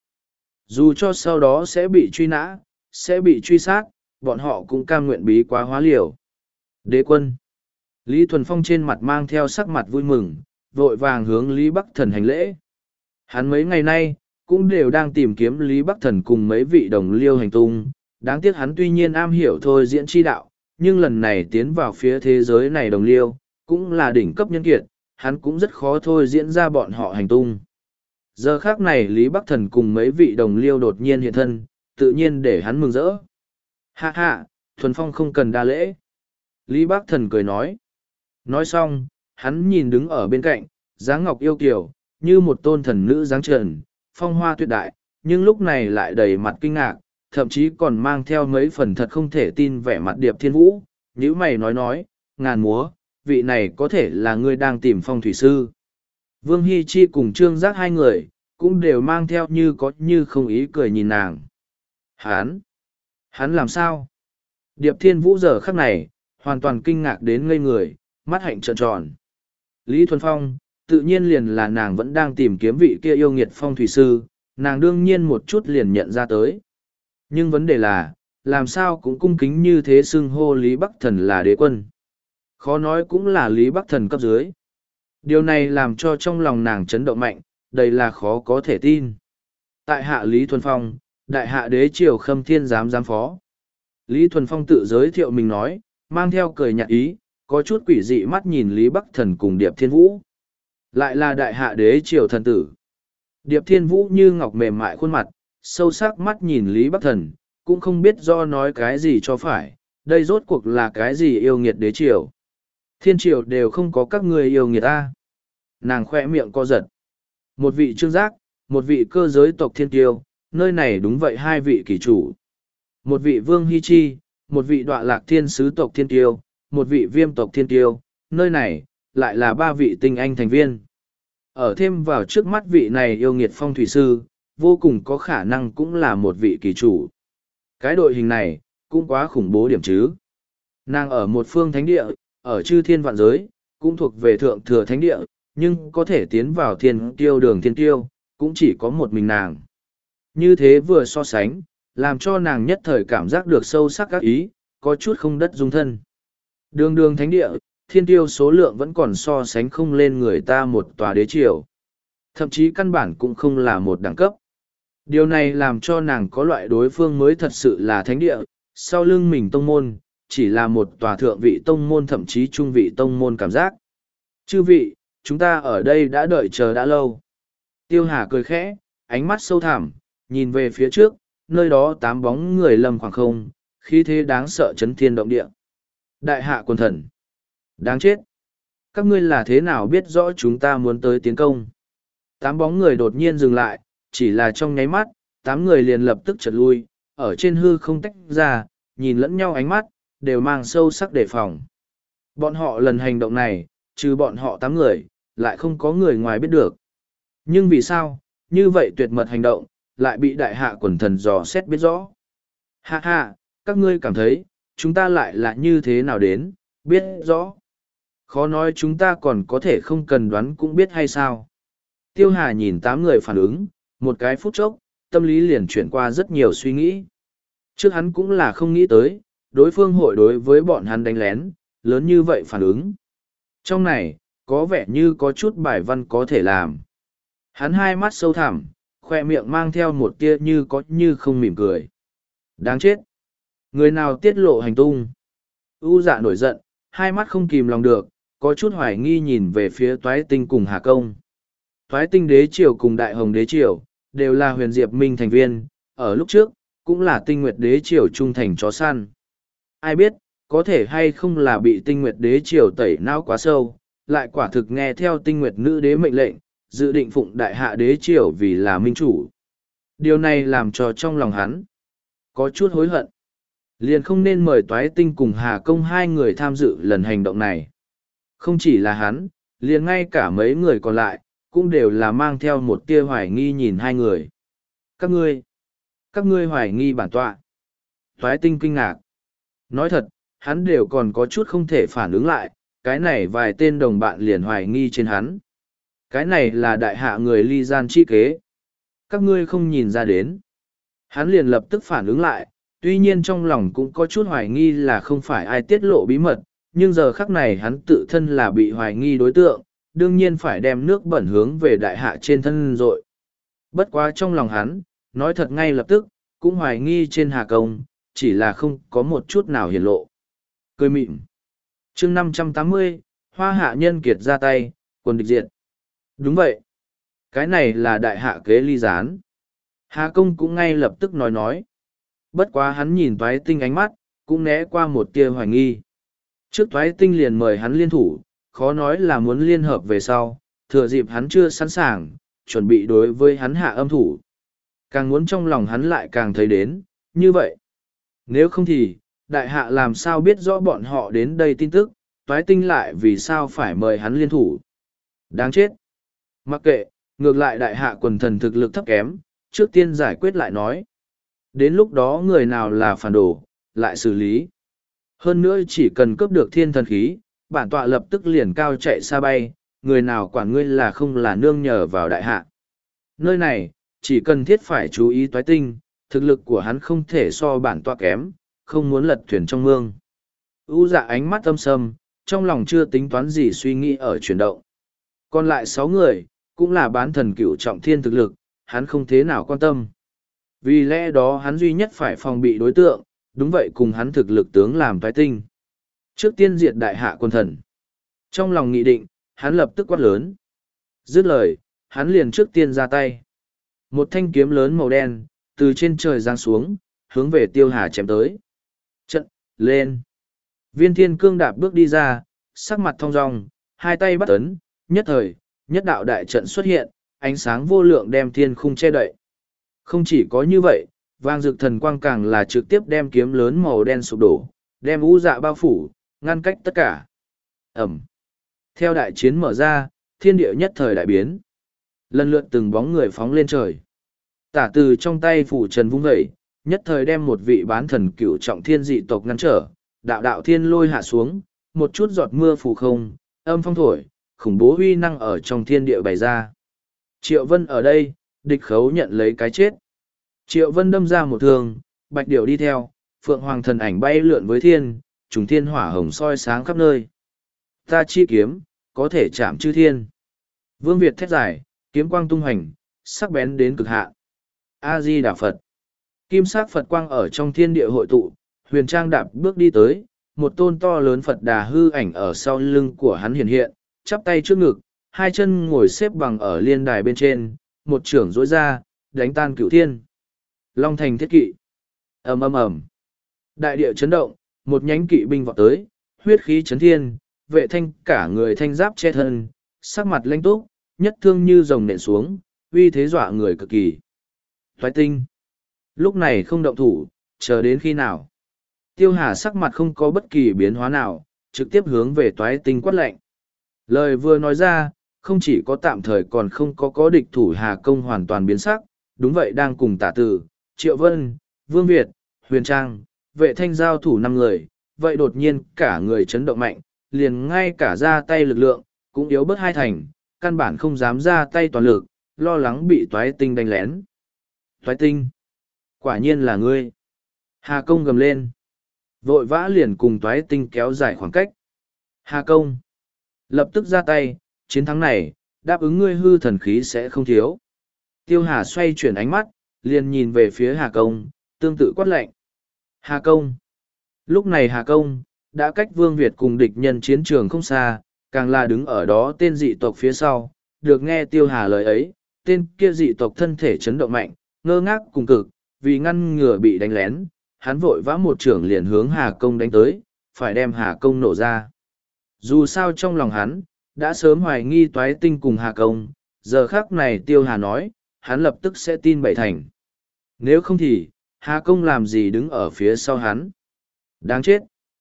Dù cho sau đó sẽ bị truy nã, sẽ bị truy sát, bọn họ cũng cam nguyện bí quá hóa liều. Đế quân. Lý Thuần Phong trên mặt mang theo sắc mặt vui mừng, vội vàng hướng Lý Bắc Thần hành lễ. Hắn mấy ngày nay, cũng đều đang tìm kiếm Lý Bắc Thần cùng mấy vị đồng liêu hành tung. Đáng tiếc hắn tuy nhiên am hiểu thôi diễn chi đạo, nhưng lần này tiến vào phía thế giới này đồng liêu, cũng là đỉnh cấp nhân kiệt, hắn cũng rất khó thôi diễn ra bọn họ hành tung. Giờ khác này Lý Bắc Thần cùng mấy vị đồng liêu đột nhiên hiện thân, tự nhiên để hắn mừng rỡ. Hạ hạ, Thuần Phong không cần đa lễ. Lý Bắc Thần cười nói. Nói xong, hắn nhìn đứng ở bên cạnh, dáng ngọc yêu kiều, như một tôn thần nữ dáng trần, phong hoa tuyệt đại, nhưng lúc này lại đầy mặt kinh ngạc, thậm chí còn mang theo mấy phần thật không thể tin vẻ mặt Điệp Thiên Vũ. Như mày nói nói, ngàn múa, vị này có thể là người đang tìm phong thủy sư. Vương Hy Chi cùng Trương Giác hai người, cũng đều mang theo như có như không ý cười nhìn nàng. Hắn! Hắn làm sao? Điệp Thiên Vũ giờ khắc này, hoàn toàn kinh ngạc đến ngây người, mắt hạnh trợn tròn. Lý Thuần Phong, tự nhiên liền là nàng vẫn đang tìm kiếm vị kia yêu nghiệt phong thủy sư, nàng đương nhiên một chút liền nhận ra tới. Nhưng vấn đề là, làm sao cũng cung kính như thế xưng hô Lý Bắc Thần là đế quân. Khó nói cũng là Lý Bắc Thần cấp dưới. Điều này làm cho trong lòng nàng chấn động mạnh, đây là khó có thể tin. Tại hạ Lý Thuần Phong, đại hạ đế triều Khâm Thiên giám giám phó. Lý Thuần Phong tự giới thiệu mình nói, mang theo cười nhạt ý, có chút quỷ dị mắt nhìn Lý Bắc Thần cùng Điệp Thiên Vũ. Lại là đại hạ đế triều thần tử. Điệp Thiên Vũ như ngọc mềm mại khuôn mặt, sâu sắc mắt nhìn Lý Bắc Thần, cũng không biết do nói cái gì cho phải, đây rốt cuộc là cái gì yêu nghiệt đế triều. Thiên triều đều không có các người yêu nghiệt ta. Nàng khoe miệng co giật. Một vị trương giác, một vị cơ giới tộc thiên tiêu, nơi này đúng vậy hai vị kỳ chủ. Một vị vương hy chi, một vị đọa lạc thiên sứ tộc thiên tiêu, một vị viêm tộc thiên tiêu, nơi này, lại là ba vị tinh anh thành viên. Ở thêm vào trước mắt vị này yêu nghiệt phong thủy sư, vô cùng có khả năng cũng là một vị kỳ chủ. Cái đội hình này, cũng quá khủng bố điểm chứ. Nàng ở một phương thánh địa, ở chư thiên vạn giới, cũng thuộc về thượng thừa thánh địa, nhưng có thể tiến vào thiên tiêu đường thiên tiêu, cũng chỉ có một mình nàng. Như thế vừa so sánh, làm cho nàng nhất thời cảm giác được sâu sắc các ý, có chút không đất dung thân. Đường đường thánh địa, thiên tiêu số lượng vẫn còn so sánh không lên người ta một tòa đế triều. Thậm chí căn bản cũng không là một đẳng cấp. Điều này làm cho nàng có loại đối phương mới thật sự là thánh địa, sau lưng mình tông môn, chỉ là một tòa thượng vị tông môn thậm chí trung vị tông môn cảm giác. Chư vị, chúng ta ở đây đã đợi chờ đã lâu. Tiêu Hà cười khẽ, ánh mắt sâu thẳm, nhìn về phía trước, nơi đó tám bóng người lầm khoảng không, khí thế đáng sợ chấn thiên động địa. Đại hạ quân thần. Đáng chết. Các ngươi là thế nào biết rõ chúng ta muốn tới tiến công? Tám bóng người đột nhiên dừng lại, chỉ là trong nháy mắt, tám người liền lập tức chợt lui, ở trên hư không tách ra, nhìn lẫn nhau ánh mắt, đều mang sâu sắc đề phòng. Bọn họ lần hành động này, trừ bọn họ tám người, lại không có người ngoài biết được. Nhưng vì sao, như vậy tuyệt mật hành động, lại bị đại hạ quần thần dò xét biết rõ? Ha ha, các ngươi cảm thấy, chúng ta lại là như thế nào đến, biết rõ. Khó nói chúng ta còn có thể không cần đoán cũng biết hay sao. Tiêu Hà nhìn tám người phản ứng, một cái phút chốc, tâm lý liền chuyển qua rất nhiều suy nghĩ. Trước hắn cũng là không nghĩ tới, đối phương hội đối với bọn hắn đánh lén, lớn như vậy phản ứng. Trong này, có vẻ như có chút bài văn có thể làm. Hắn hai mắt sâu thẳm, khoe miệng mang theo một tia như có như không mỉm cười. Đáng chết! Người nào tiết lộ hành tung? U Dạ nổi giận, hai mắt không kìm lòng được, có chút hoài nghi nhìn về phía Toái Tinh cùng Hà Công. Toái Tinh đế triều cùng Đại Hồng đế triều, đều là huyền diệp minh thành viên, ở lúc trước, cũng là Tinh Nguyệt đế triều trung thành chó săn. Ai biết, có thể hay không là bị Tinh Nguyệt đế triều tẩy não quá sâu, lại quả thực nghe theo Tinh Nguyệt nữ đế mệnh lệnh, dự định phụng đại hạ đế triều vì là minh chủ. Điều này làm cho trong lòng hắn có chút hối hận. Liền không nên mời Toái Tinh cùng Hà Công hai người tham dự lần hành động này. Không chỉ là hắn, liền ngay cả mấy người còn lại, cũng đều là mang theo một tia hoài nghi nhìn hai người. Các ngươi, các ngươi hoài nghi bản tọa. Toái Tinh kinh ngạc. Nói thật, hắn đều còn có chút không thể phản ứng lại, cái này vài tên đồng bạn liền hoài nghi trên hắn. Cái này là đại hạ người ly gian chi kế. Các ngươi không nhìn ra đến. Hắn liền lập tức phản ứng lại, tuy nhiên trong lòng cũng có chút hoài nghi là không phải ai tiết lộ bí mật, nhưng giờ khắc này hắn tự thân là bị hoài nghi đối tượng, đương nhiên phải đem nước bẩn hướng về đại hạ trên thân rồi. Bất quá trong lòng hắn, nói thật ngay lập tức, cũng hoài nghi trên Hà Công, chỉ là không có một chút nào hiển lộ. Cười mịn. chương năm trăm tám mươi, Hoa Hạ nhân kiệt ra tay, quân địch diệt. Đúng vậy. Cái này là đại hạ kế ly gián. Hà Công cũng ngay lập tức nói nói. Bất quá hắn nhìn Toái Tinh ánh mắt, cũng né qua một tia hoài nghi. Trước Toái Tinh liền mời hắn liên thủ, khó nói là muốn liên hợp về sau, thừa dịp hắn chưa sẵn sàng, chuẩn bị đối với hắn hạ âm thủ. Càng muốn trong lòng hắn lại càng thấy đến, như vậy. Nếu không thì, đại hạ làm sao biết rõ bọn họ đến đây tin tức, Toái Tinh lại vì sao phải mời hắn liên thủ. Đáng chết. Mặc kệ, ngược lại đại hạ quần thần thực lực thấp kém, trước tiên giải quyết lại nói. Đến lúc đó người nào là phản đồ, lại xử lý. Hơn nữa chỉ cần cướp được thiên thần khí, bản tọa lập tức liền cao chạy xa bay, người nào quản ngươi là không là nương nhờ vào đại hạ. Nơi này, chỉ cần thiết phải chú ý Toái Tinh, thực lực của hắn không thể so bản tọa kém, không muốn lật thuyền trong mương. U Dạ ánh mắt âm sầm, trong lòng chưa tính toán gì suy nghĩ ở chuyển động. Còn lại sáu người, cũng là bán thần cửu trọng thiên thực lực, hắn không thế nào quan tâm. Vì lẽ đó hắn duy nhất phải phòng bị đối tượng, đúng vậy cùng hắn thực lực tướng làm toái tinh. Trước tiên diệt đại hạ quân thần. Trong lòng nghị định, hắn lập tức quát lớn. Dứt lời, hắn liền trước tiên ra tay. Một thanh kiếm lớn màu đen, từ trên trời giáng xuống, hướng về Tiêu Hà chém tới. Trận, lên. Viên thiên cương đạp bước đi ra, sắc mặt thong dong, hai tay bắt ấn, nhất thời, nhất đạo đại trận xuất hiện, ánh sáng vô lượng đem thiên khung che đậy. Không chỉ có như vậy, vang dực thần quang càng là trực tiếp đem kiếm lớn màu đen sụp đổ, đem u dạ bao phủ, ngăn cách tất cả. Ẩm. Theo đại chiến mở ra, thiên địa nhất thời đại biến. Lần lượt từng bóng người phóng lên trời. Tả từ trong tay phủ trần vung vẩy, nhất thời đem một vị bán thần cửu trọng thiên dị tộc ngăn trở, đạo đạo thiên lôi hạ xuống, một chút giọt mưa phủ không, âm phong thổi, khủng bố huy năng ở trong thiên địa bày ra. Triệu Vân ở đây, địch khấu nhận lấy cái chết. Triệu Vân đâm ra một thương, bạch điểu đi theo, phượng hoàng thần ảnh bay lượn với thiên, trùng thiên hỏa hồng soi sáng khắp nơi. Ta chi kiếm, có thể chạm chư thiên. Vương Việt thét dài, kiếm quang tung hành, sắc bén đến cực hạn. A-di Đà Phật. Kim sắc Phật quang ở trong thiên địa hội tụ, huyền trang đạp bước đi tới, một tôn to lớn Phật đà hư ảnh ở sau lưng của hắn hiện hiện, chắp tay trước ngực, hai chân ngồi xếp bằng ở liên đài bên trên, một trưởng dối ra, đánh tan cửu thiên. Long thành thiết kỵ. ầm ầm ầm. Đại địa chấn động, một nhánh kỵ binh vọt tới, huyết khí chấn thiên, vệ thanh cả người thanh giáp che thân, sắc mặt lanh túc, nhất thương như rồng nện xuống, uy thế dọa người cực kỳ. Toái tinh. Lúc này không động thủ, chờ đến khi nào. Tiêu Hà sắc mặt không có bất kỳ biến hóa nào, trực tiếp hướng về toái tinh quát lệnh. Lời vừa nói ra, không chỉ có tạm thời còn không có có địch thủ Hà Công hoàn toàn biến sắc, đúng vậy đang cùng Tả Tử, Triệu Vân, Vương Việt, Huyền Trang, vệ thanh giao thủ năm người, vậy đột nhiên cả người chấn động mạnh, liền ngay cả ra tay lực lượng, cũng yếu bớt hai thành, căn bản không dám ra tay toàn lực, lo lắng bị toái tinh đánh lén. Toái tinh! Quả nhiên là ngươi! Hà Công gầm lên. Vội vã liền cùng toái tinh kéo dài khoảng cách. Hà Công! Lập tức ra tay, chiến thắng này, đáp ứng ngươi hư thần khí sẽ không thiếu. Tiêu Hà xoay chuyển ánh mắt, liền nhìn về phía Hà Công, tương tự quát lệnh. Hà Công! Lúc này Hà Công, đã cách Vương Việt cùng địch nhân chiến trường không xa, càng là đứng ở đó tên dị tộc phía sau, được nghe Tiêu Hà lời ấy, tên kia dị tộc thân thể chấn động mạnh, ngơ ngác cùng cực, vì ngăn ngừa bị đánh lén, hắn vội vã một trưởng liền hướng Hà Công đánh tới, phải đem Hà Công nổ ra. Dù sao trong lòng hắn, đã sớm hoài nghi toái tinh cùng Hà Công, giờ khác này Tiêu Hà nói, hắn lập tức sẽ tin bảy thành. Nếu không thì, Hà Công làm gì đứng ở phía sau hắn? Đáng chết!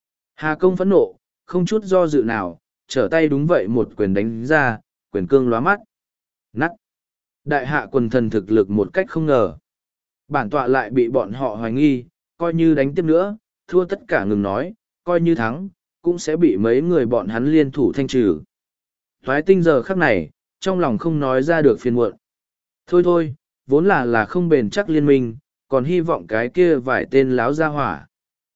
Hà Công phẫn nộ, không chút do dự nào, trở tay đúng vậy một quyền đánh ra, quyền cương lóa mắt. Nắt! Đại hạ quần thần thực lực một cách không ngờ. Bản tọa lại bị bọn họ hoài nghi, coi như đánh tiếp nữa, thua tất cả ngừng nói, coi như thắng, cũng sẽ bị mấy người bọn hắn liên thủ thanh trừ. Toái tinh giờ khắc này, trong lòng không nói ra được phiền muộn. Thôi thôi, vốn là là không bền chắc liên minh, còn hy vọng cái kia vài tên láo ra hỏa.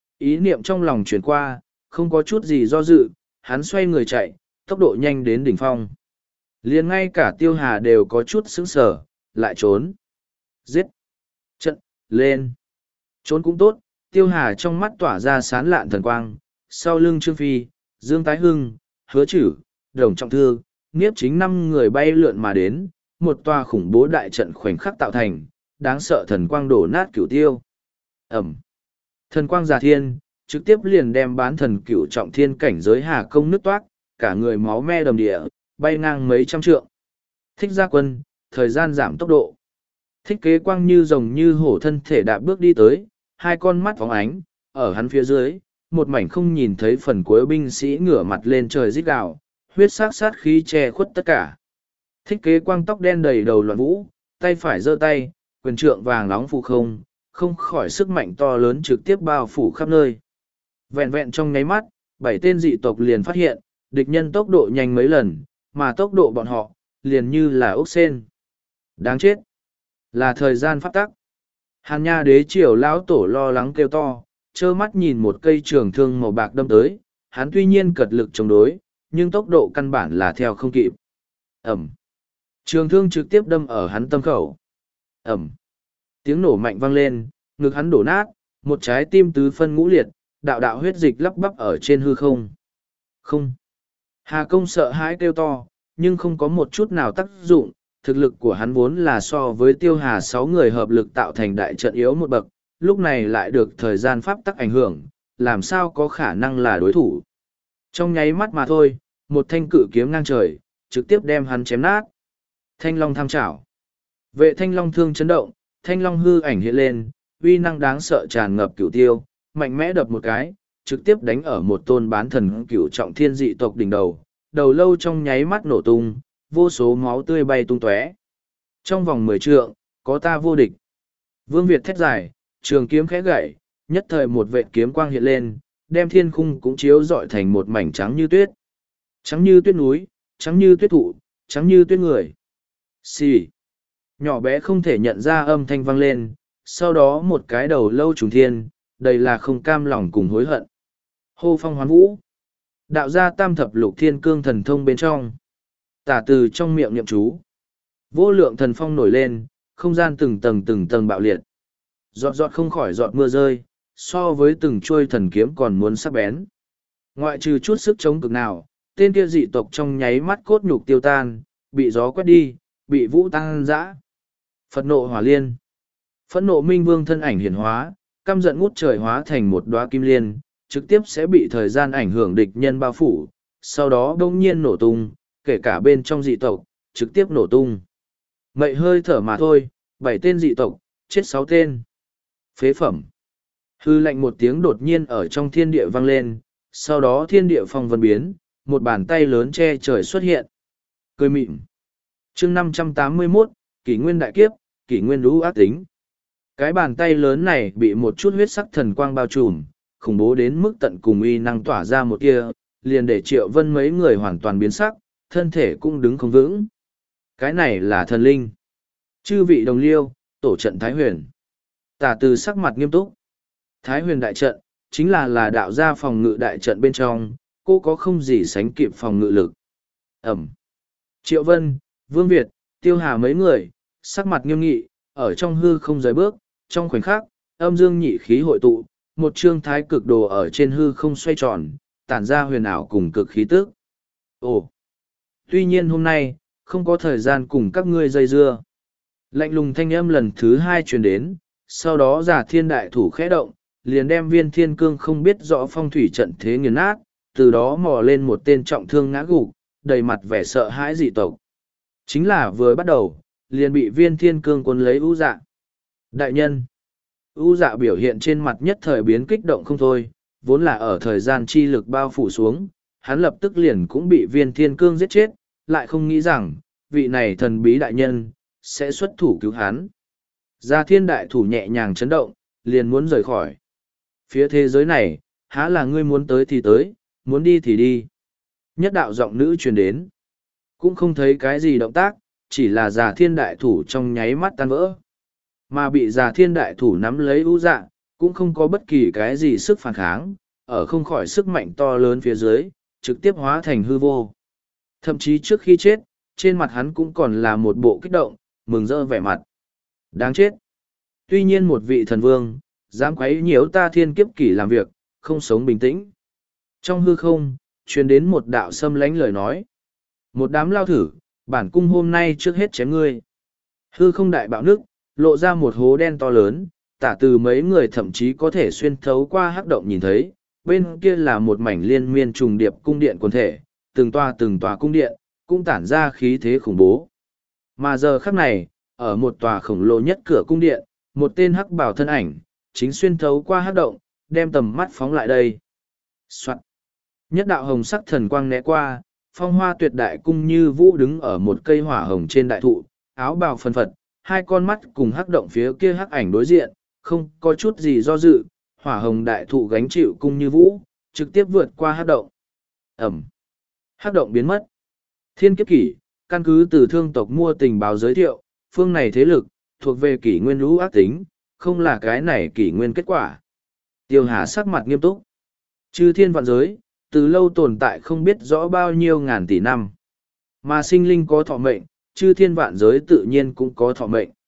Ý niệm trong lòng chuyển qua, không có chút gì do dự, hắn xoay người chạy, tốc độ nhanh đến đỉnh phong. Liền ngay cả Tiêu Hà đều có chút sững sờ, lại trốn. Giết! Trận! Lên! Trốn cũng tốt, Tiêu Hà trong mắt tỏa ra sán lạn thần quang, sau lưng Trương Phi, Dương Tái Hưng, Hứa Chử, Đồng Trọng Thư, Niếp Chính năm người bay lượn mà đến, một tòa khủng bố đại trận khoảnh khắc tạo thành, đáng sợ thần quang đổ nát cửu tiêu. Ẩm! Thần quang giả thiên, trực tiếp liền đem bán thần cửu trọng thiên cảnh giới Hà Công nứt toát, cả người máu me đầm địa, bay ngang mấy trăm trượng. Thích Gia Quân, thời gian giảm tốc độ. Thích Kế Quang như rồng như hổ thân thể đạp bước đi tới, hai con mắt phóng ánh, ở hắn phía dưới, một mảnh không nhìn thấy phần cuối binh sĩ ngửa mặt lên trời rít gào, huyết sát sát khí che khuất tất cả. Thích Kế Quang tóc đen đầy đầu loạn vũ, tay phải giơ tay, quyền trượng vàng nóng phụ không, không khỏi sức mạnh to lớn trực tiếp bao phủ khắp nơi. Vẹn vẹn trong nháy mắt, bảy tên dị tộc liền phát hiện, địch nhân tốc độ nhanh mấy lần, mà tốc độ bọn họ, liền như là ốc sên. Đáng chết! Là thời gian pháp tắc. Hàn Nha Đế Triều lão tổ lo lắng kêu to, trơ mắt nhìn một cây trường thương màu bạc đâm tới, hắn tuy nhiên cật lực chống đối, nhưng tốc độ căn bản là theo không kịp. Ẩm! Trường thương trực tiếp đâm ở hắn tâm khẩu. Ẩm. Tiếng nổ mạnh vang lên, ngực hắn đổ nát, một trái tim tứ phân ngũ liệt, đạo đạo huyết dịch lắp bắp ở trên hư không. Không. Hà Công sợ hãi kêu to, nhưng không có một chút nào tác dụng, thực lực của hắn vốn là so với Tiêu Hà sáu người hợp lực tạo thành đại trận yếu một bậc, lúc này lại được thời gian pháp tắc ảnh hưởng, làm sao có khả năng là đối thủ. Trong nháy mắt mà thôi, một thanh cự kiếm ngang trời, trực tiếp đem hắn chém nát. Thanh long tham chảo. Vệ thanh long thương chấn động, thanh long hư ảnh hiện lên, uy năng đáng sợ tràn ngập cửu tiêu, mạnh mẽ đập một cái, trực tiếp đánh ở một tôn bán thần cửu trọng thiên dị tộc đỉnh đầu, đầu lâu trong nháy mắt nổ tung, vô số máu tươi bay tung tóe. Trong vòng mười trượng, có ta vô địch. Vương Việt thét dài, trường kiếm khẽ gậy, nhất thời một vệ kiếm quang hiện lên, đem thiên khung cũng chiếu rọi thành một mảnh trắng như tuyết. Trắng như tuyết núi, trắng như tuyết thụ, trắng như tuyết người. Xì. Nhỏ bé không thể nhận ra âm thanh vang lên, sau đó một cái đầu lâu trùng thiên, đây là không cam lòng cùng hối hận. Hô phong hoán vũ. Đạo ra tam thập lục thiên cương thần thông bên trong. Tả từ trong miệng niệm chú. Vô lượng thần phong nổi lên, không gian từng tầng từng tầng bạo liệt. Giọt giọt không khỏi giọt mưa rơi, so với từng chuôi thần kiếm còn muốn sắc bén. Ngoại trừ chút sức chống cực nào, tên kia dị tộc trong nháy mắt cốt nhục tiêu tan, bị gió quét đi, bị vũ tăng dã. Phật nộ hỏa liên. Phẫn nộ minh vương thân ảnh hiển hóa, căm giận ngút trời hóa thành một đóa kim liên, trực tiếp sẽ bị thời gian ảnh hưởng địch nhân bao phủ, sau đó đông nhiên nổ tung, kể cả bên trong dị tộc, trực tiếp nổ tung. Mậy hơi thở mà thôi, bảy tên dị tộc, chết sáu tên. Phế phẩm. Hư lạnh một tiếng đột nhiên ở trong thiên địa vang lên, sau đó thiên địa phong vân biến, một bàn tay lớn che trời xuất hiện. Cười mịn. chương năm trăm tám mươi mốt, kỷ nguyên đại kiếp, kỷ nguyên lũ ác tính. Cái bàn tay lớn này bị một chút huyết sắc thần quang bao trùm, khủng bố đến mức tận cùng uy năng tỏa ra một kia, liền để Triệu Vân mấy người hoàn toàn biến sắc, thân thể cũng đứng không vững. Cái này là thần linh. Chư vị đồng liêu, tổ trận Thái Huyền. Tả từ sắc mặt nghiêm túc. Thái Huyền đại trận, chính là là đạo gia phòng ngự đại trận bên trong, cô có không gì sánh kịp phòng ngự lực. Ẩm. Triệu Vân, Vương Việt, Tiêu Hà mấy người, sắc mặt nghiêm nghị, ở trong hư không rời bước, trong khoảnh khắc, âm dương nhị khí hội tụ, một trương thái cực đồ ở trên hư không xoay tròn, tản ra huyền ảo cùng cực khí tức. Ồ! Tuy nhiên hôm nay, không có thời gian cùng các ngươi dây dưa. Lạnh lùng thanh âm lần thứ hai truyền đến, sau đó giả thiên đại thủ khẽ động, liền đem viên thiên cương không biết rõ phong thủy trận thế nghiền nát, từ đó mò lên một tên trọng thương ngã gục, đầy mặt vẻ sợ hãi dị tộc. Chính là vừa bắt đầu, liền bị viên thiên cương cuốn lấy ưu dạ. Đại nhân! ưu dạ biểu hiện trên mặt nhất thời biến kích động không thôi, vốn là ở thời gian chi lực bao phủ xuống, hắn lập tức liền cũng bị viên thiên cương giết chết, lại không nghĩ rằng, vị này thần bí đại nhân, sẽ xuất thủ cứu hắn. Gia thiên đại thủ nhẹ nhàng chấn động, liền muốn rời khỏi. Phía thế giới này, há là ngươi muốn tới thì tới, muốn đi thì đi. Nhất đạo giọng nữ truyền đến. Cũng không thấy cái gì động tác, chỉ là già thiên đại thủ trong nháy mắt tan vỡ. Mà bị già thiên đại thủ nắm lấy ưu dạ, cũng không có bất kỳ cái gì sức phản kháng, ở không khỏi sức mạnh to lớn phía dưới, trực tiếp hóa thành hư vô. Thậm chí trước khi chết, trên mặt hắn cũng còn là một bộ kích động, mừng rỡ vẻ mặt. Đáng chết! Tuy nhiên một vị thần vương, dám quấy nhiễu ta thiên kiếp kỷ làm việc, không sống bình tĩnh. Trong hư không, truyền đến một đạo xâm lánh lời nói. Một đám lao thử, bản cung hôm nay trước hết chém ngươi. Hư không đại bạo nước, lộ ra một hố đen to lớn, tả từ mấy người thậm chí có thể xuyên thấu qua hắc động nhìn thấy, bên kia là một mảnh liên miên trùng điệp cung điện quần thể, từng tòa từng tòa cung điện, cũng tản ra khí thế khủng bố. Mà giờ khắc này, ở một tòa khổng lồ nhất cửa cung điện, một tên hắc bảo thân ảnh, chính xuyên thấu qua hắc động, đem tầm mắt phóng lại đây. Soạn. Nhất đạo hồng sắc thần quang né qua, phong hoa tuyệt đại cung như vũ đứng ở một cây hỏa hồng trên đại thụ, áo bào phân phật, hai con mắt cùng hắc động phía kia hắc ảnh đối diện, không có chút gì do dự, hỏa hồng đại thụ gánh chịu cung như vũ, trực tiếp vượt qua hắc động. Ẩm. Hắc động biến mất. Thiên kiếp kỷ, căn cứ từ thương tộc mua tình báo giới thiệu, phương này thế lực, thuộc về kỷ nguyên lũ ác tính, không là cái này kỷ nguyên kết quả. Tiêu Hà sắc mặt nghiêm túc. Chư thiên vạn giới, từ lâu tồn tại không biết rõ bao nhiêu ngàn tỷ năm. Mà sinh linh có thọ mệnh, chư thiên vạn giới tự nhiên cũng có thọ mệnh.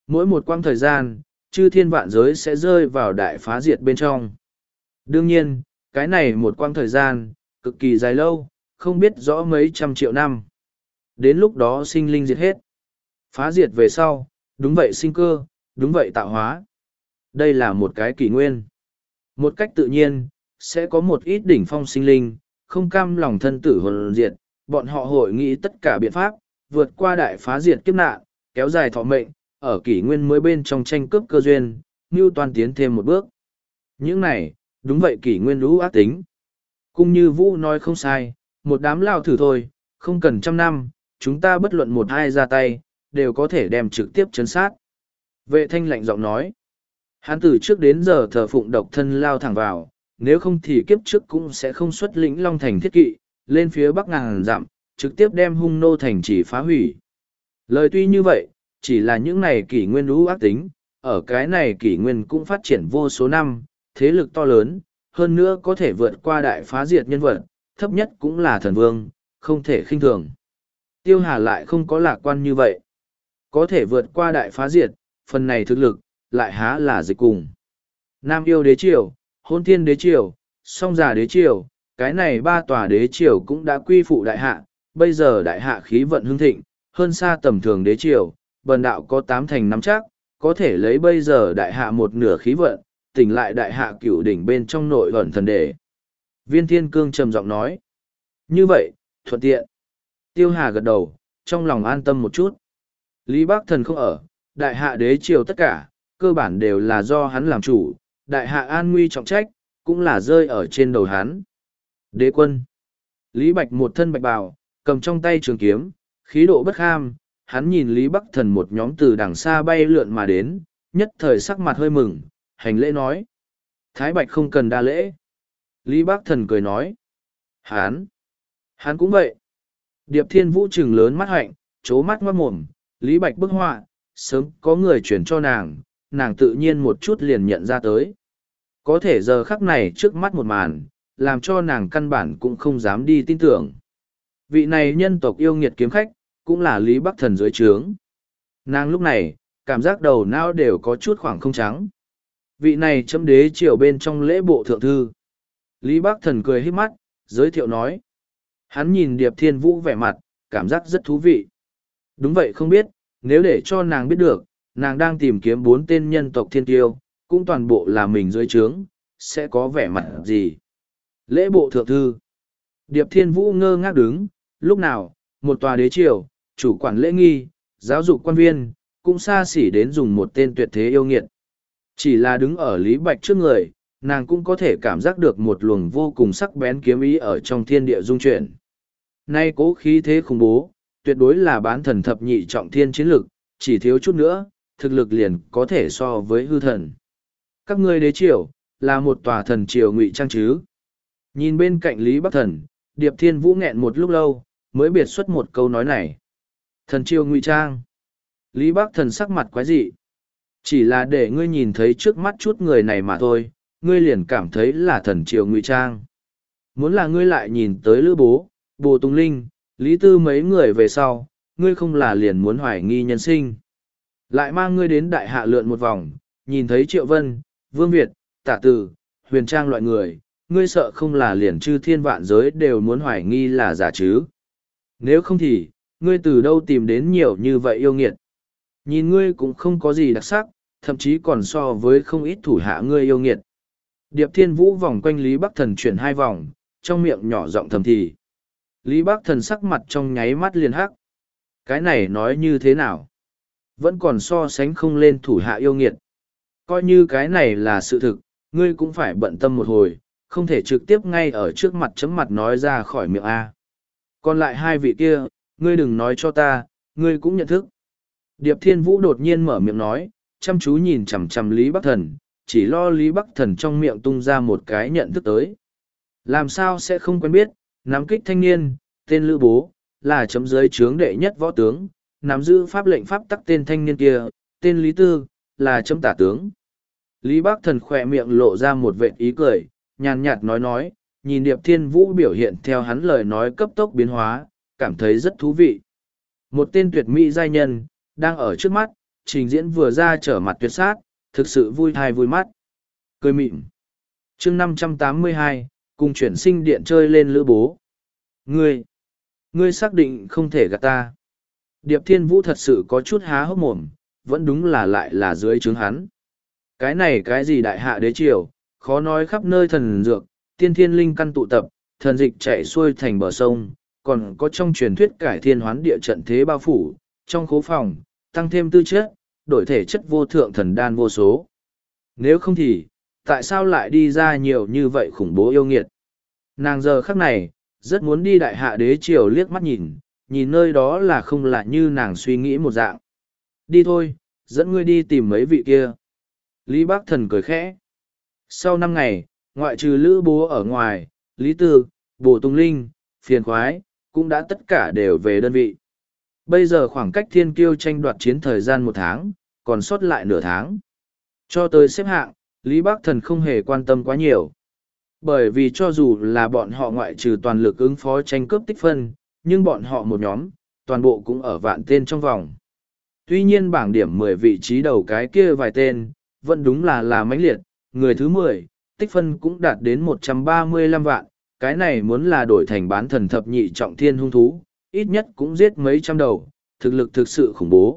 Mỗi một quãng thời gian, chư thiên vạn giới sẽ rơi vào đại phá diệt bên trong. Đương nhiên, cái này một quãng thời gian, cực kỳ dài lâu, không biết rõ mấy trăm triệu năm. Đến lúc đó sinh linh diệt hết. Phá diệt về sau, đúng vậy sinh cơ, đúng vậy tạo hóa. Đây là một cái kỷ nguyên. Một cách tự nhiên, sẽ có một ít đỉnh phong sinh linh, không cam lòng thân tử hồn diệt, bọn họ hội nghĩ tất cả biện pháp, vượt qua đại phá diệt kiếp nạn, kéo dài thọ mệnh, ở kỷ nguyên mới bên trong tranh cướp cơ duyên, mưu toàn tiến thêm một bước. Những này, đúng vậy kỷ nguyên lũ ác tính. Cũng như Vũ nói không sai, một đám lao thử thôi, không cần trăm năm, chúng ta bất luận một hai ra tay, đều có thể đem trực tiếp chấn sát. Vệ thanh lạnh giọng nói, hắn từ trước đến giờ thờ phụng độc thân lao thẳng vào, nếu không thì kiếp trước cũng sẽ không xuất lĩnh Long Thành thiết kỵ, lên phía bắc ngàn dặm, trực tiếp đem hung nô thành chỉ phá hủy. Lời tuy như vậy, chỉ là những này kỷ nguyên lũ ác tính, ở cái này kỷ nguyên cũng phát triển vô số năm, thế lực to lớn, hơn nữa có thể vượt qua đại phá diệt nhân vật, thấp nhất cũng là thần vương, không thể khinh thường. Tiêu Hà lại không có lạc quan như vậy. Có thể vượt qua đại phá diệt, phần này thực lực, lại há là dịch cùng. Nam yêu đế triều, hôn thiên đế triều, song già đế triều, cái này ba tòa đế triều cũng đã quy phụ đại hạ, bây giờ đại hạ khí vận hưng thịnh, hơn xa tầm thường đế triều, bần đạo có tám thành nắm chắc, có thể lấy bây giờ đại hạ một nửa khí vận, tỉnh lại đại hạ cửu đỉnh bên trong nội ẩn thần đề. Viên Thiên Cương trầm giọng nói. Như vậy, thuận tiện. Tiêu Hà gật đầu, trong lòng an tâm một chút. Lý Bắc Thần không ở, đại hạ đế triều tất cả, cơ bản đều là do hắn làm chủ, đại hạ an nguy trọng trách, cũng là rơi ở trên đầu hắn. Đế quân. Lý Bạch một thân bạch bào, cầm trong tay trường kiếm, khí độ bất kham, hắn nhìn Lý Bắc Thần một nhóm từ đằng xa bay lượn mà đến, nhất thời sắc mặt hơi mừng, hành lễ nói. Thái Bạch không cần đa lễ. Lý Bắc Thần cười nói. Hán. Hán cũng vậy. Điệp Thiên Vũ trừng lớn mắt hạnh, chố mắt ngoát mồm, Lý Bạch bức họa, sớm có người chuyển cho nàng, nàng tự nhiên một chút liền nhận ra tới. Có thể giờ khắc này trước mắt một màn, làm cho nàng căn bản cũng không dám đi tin tưởng. Vị này nhân tộc yêu nghiệt kiếm khách, cũng là Lý Bắc Thần dưới trướng. Nàng lúc này, cảm giác đầu não đều có chút khoảng không trắng. Vị này chấm đế triều bên trong lễ bộ thượng thư. Lý Bắc Thần cười híp mắt, giới thiệu nói. Hắn nhìn Điệp Thiên Vũ vẻ mặt, cảm giác rất thú vị. Đúng vậy không biết, nếu để cho nàng biết được, nàng đang tìm kiếm bốn tên nhân tộc thiên tiêu, cũng toàn bộ là mình dưới trướng, sẽ có vẻ mặt gì. Lễ bộ thượng thư. Điệp Thiên Vũ ngơ ngác đứng, lúc nào, một tòa đế triều, chủ quản lễ nghi, giáo dục quan viên, cũng xa xỉ đến dùng một tên tuyệt thế yêu nghiệt. Chỉ là đứng ở Lý Bạch trước người, nàng cũng có thể cảm giác được một luồng vô cùng sắc bén kiếm ý ở trong thiên địa dung chuyển. Nay cố khí thế khủng bố, tuyệt đối là bán thần thập nhị trọng thiên chiến lực, chỉ thiếu chút nữa, thực lực liền có thể so với hư thần. Các ngươi đế triều, là một tòa thần triều ngụy trang chứ. Nhìn bên cạnh Lý Bắc Thần, Điệp Thiên Vũ nghẹn một lúc lâu, mới biệt xuất một câu nói này. Thần triều ngụy trang. Lý Bắc Thần sắc mặt quái dị. Chỉ là để ngươi nhìn thấy trước mắt chút người này mà thôi, ngươi liền cảm thấy là thần triều ngụy trang. Muốn là ngươi lại nhìn tới Lữ Bố, Bồ Tùng Linh, Lý Tư mấy người về sau, ngươi không là liền muốn hoài nghi nhân sinh. Lại mang ngươi đến đại hạ lượn một vòng, nhìn thấy Triệu Vân, Vương Việt, Tả Tử, Huyền Trang loại người, ngươi sợ không là liền chư thiên vạn giới đều muốn hoài nghi là giả chứ. Nếu không thì, ngươi từ đâu tìm đến nhiều như vậy yêu nghiệt. Nhìn ngươi cũng không có gì đặc sắc, thậm chí còn so với không ít thủ hạ ngươi yêu nghiệt. Điệp Thiên Vũ vòng quanh Lý Bắc Thần chuyển hai vòng, trong miệng nhỏ giọng thầm thì. Lý Bắc Thần sắc mặt trong nháy mắt liền hắc. Cái này nói như thế nào? Vẫn còn so sánh không lên thủ hạ yêu nghiệt. Coi như cái này là sự thực, ngươi cũng phải bận tâm một hồi, không thể trực tiếp ngay ở trước mặt chấm mặt nói ra khỏi miệng A. Còn lại hai vị kia, ngươi đừng nói cho ta, ngươi cũng nhận thức. Điệp Thiên Vũ đột nhiên mở miệng nói, chăm chú nhìn chằm chằm Lý Bắc Thần, chỉ lo Lý Bắc Thần trong miệng tung ra một cái nhận thức tới. Làm sao sẽ không quen biết, nắm kích thanh niên, tên Lữ Bố, là chấm dưới trướng đệ nhất võ tướng, nắm giữ pháp lệnh pháp tắc tên thanh niên kia, tên Lý Tư, là chấm tả tướng. Lý Bắc Thần khỏe miệng lộ ra một vệt ý cười, nhàn nhạt nói nói, nhìn Điệp Thiên Vũ biểu hiện theo hắn lời nói cấp tốc biến hóa, cảm thấy rất thú vị. Một tên tuyệt mỹ giai nhân, đang ở trước mắt, trình diễn vừa ra trở mặt tuyệt sát, thực sự vui thai vui mắt. Cười mịn. chương năm trăm tám mươi hai, cùng chuyển sinh điện chơi lên lữ bố. Ngươi, ngươi xác định không thể gạt ta. Điệp Thiên Vũ thật sự có chút há hốc mồm, vẫn đúng là lại là dưới trướng hắn. Cái này cái gì đại hạ đế triều, khó nói khắp nơi thần dược, tiên thiên linh căn tụ tập, thần dịch chạy xuôi thành bờ sông, còn có trong truyền thuyết cải thiên hoán địa trận thế bao phủ, trong khố phòng, tăng thêm tư chất, đổi thể chất vô thượng thần đan vô số. Nếu không thì, tại sao lại đi ra nhiều như vậy khủng bố yêu nghiệt? Nàng giờ khắc này, rất muốn đi đại hạ đế triều liếc mắt nhìn, nhìn nơi đó là không là như nàng suy nghĩ một dạng. Đi thôi, dẫn ngươi đi tìm mấy vị kia. Lý Bác Thần cười khẽ. Sau năm ngày, ngoại trừ Lữ Bố ở ngoài, Lý Tư, Bồ Tùng Linh, Phiền Khoái, cũng đã tất cả đều về đơn vị. Bây giờ khoảng cách thiên kiêu tranh đoạt chiến thời gian một tháng, còn sót lại nửa tháng. Cho tới xếp hạng, Lý Bác Thần không hề quan tâm quá nhiều. Bởi vì cho dù là bọn họ ngoại trừ toàn lực ứng phó tranh cướp tích phân, nhưng bọn họ một nhóm, toàn bộ cũng ở vạn tên trong vòng. Tuy nhiên bảng điểm mười vị trí đầu cái kia vài tên, vẫn đúng là là mãnh liệt, người thứ mười, tích phân cũng đạt đến một trăm ba mươi lăm vạn, cái này muốn là đổi thành bán thần thập nhị trọng thiên hung thú, ít nhất cũng giết mấy trăm đầu, thực lực thực sự khủng bố.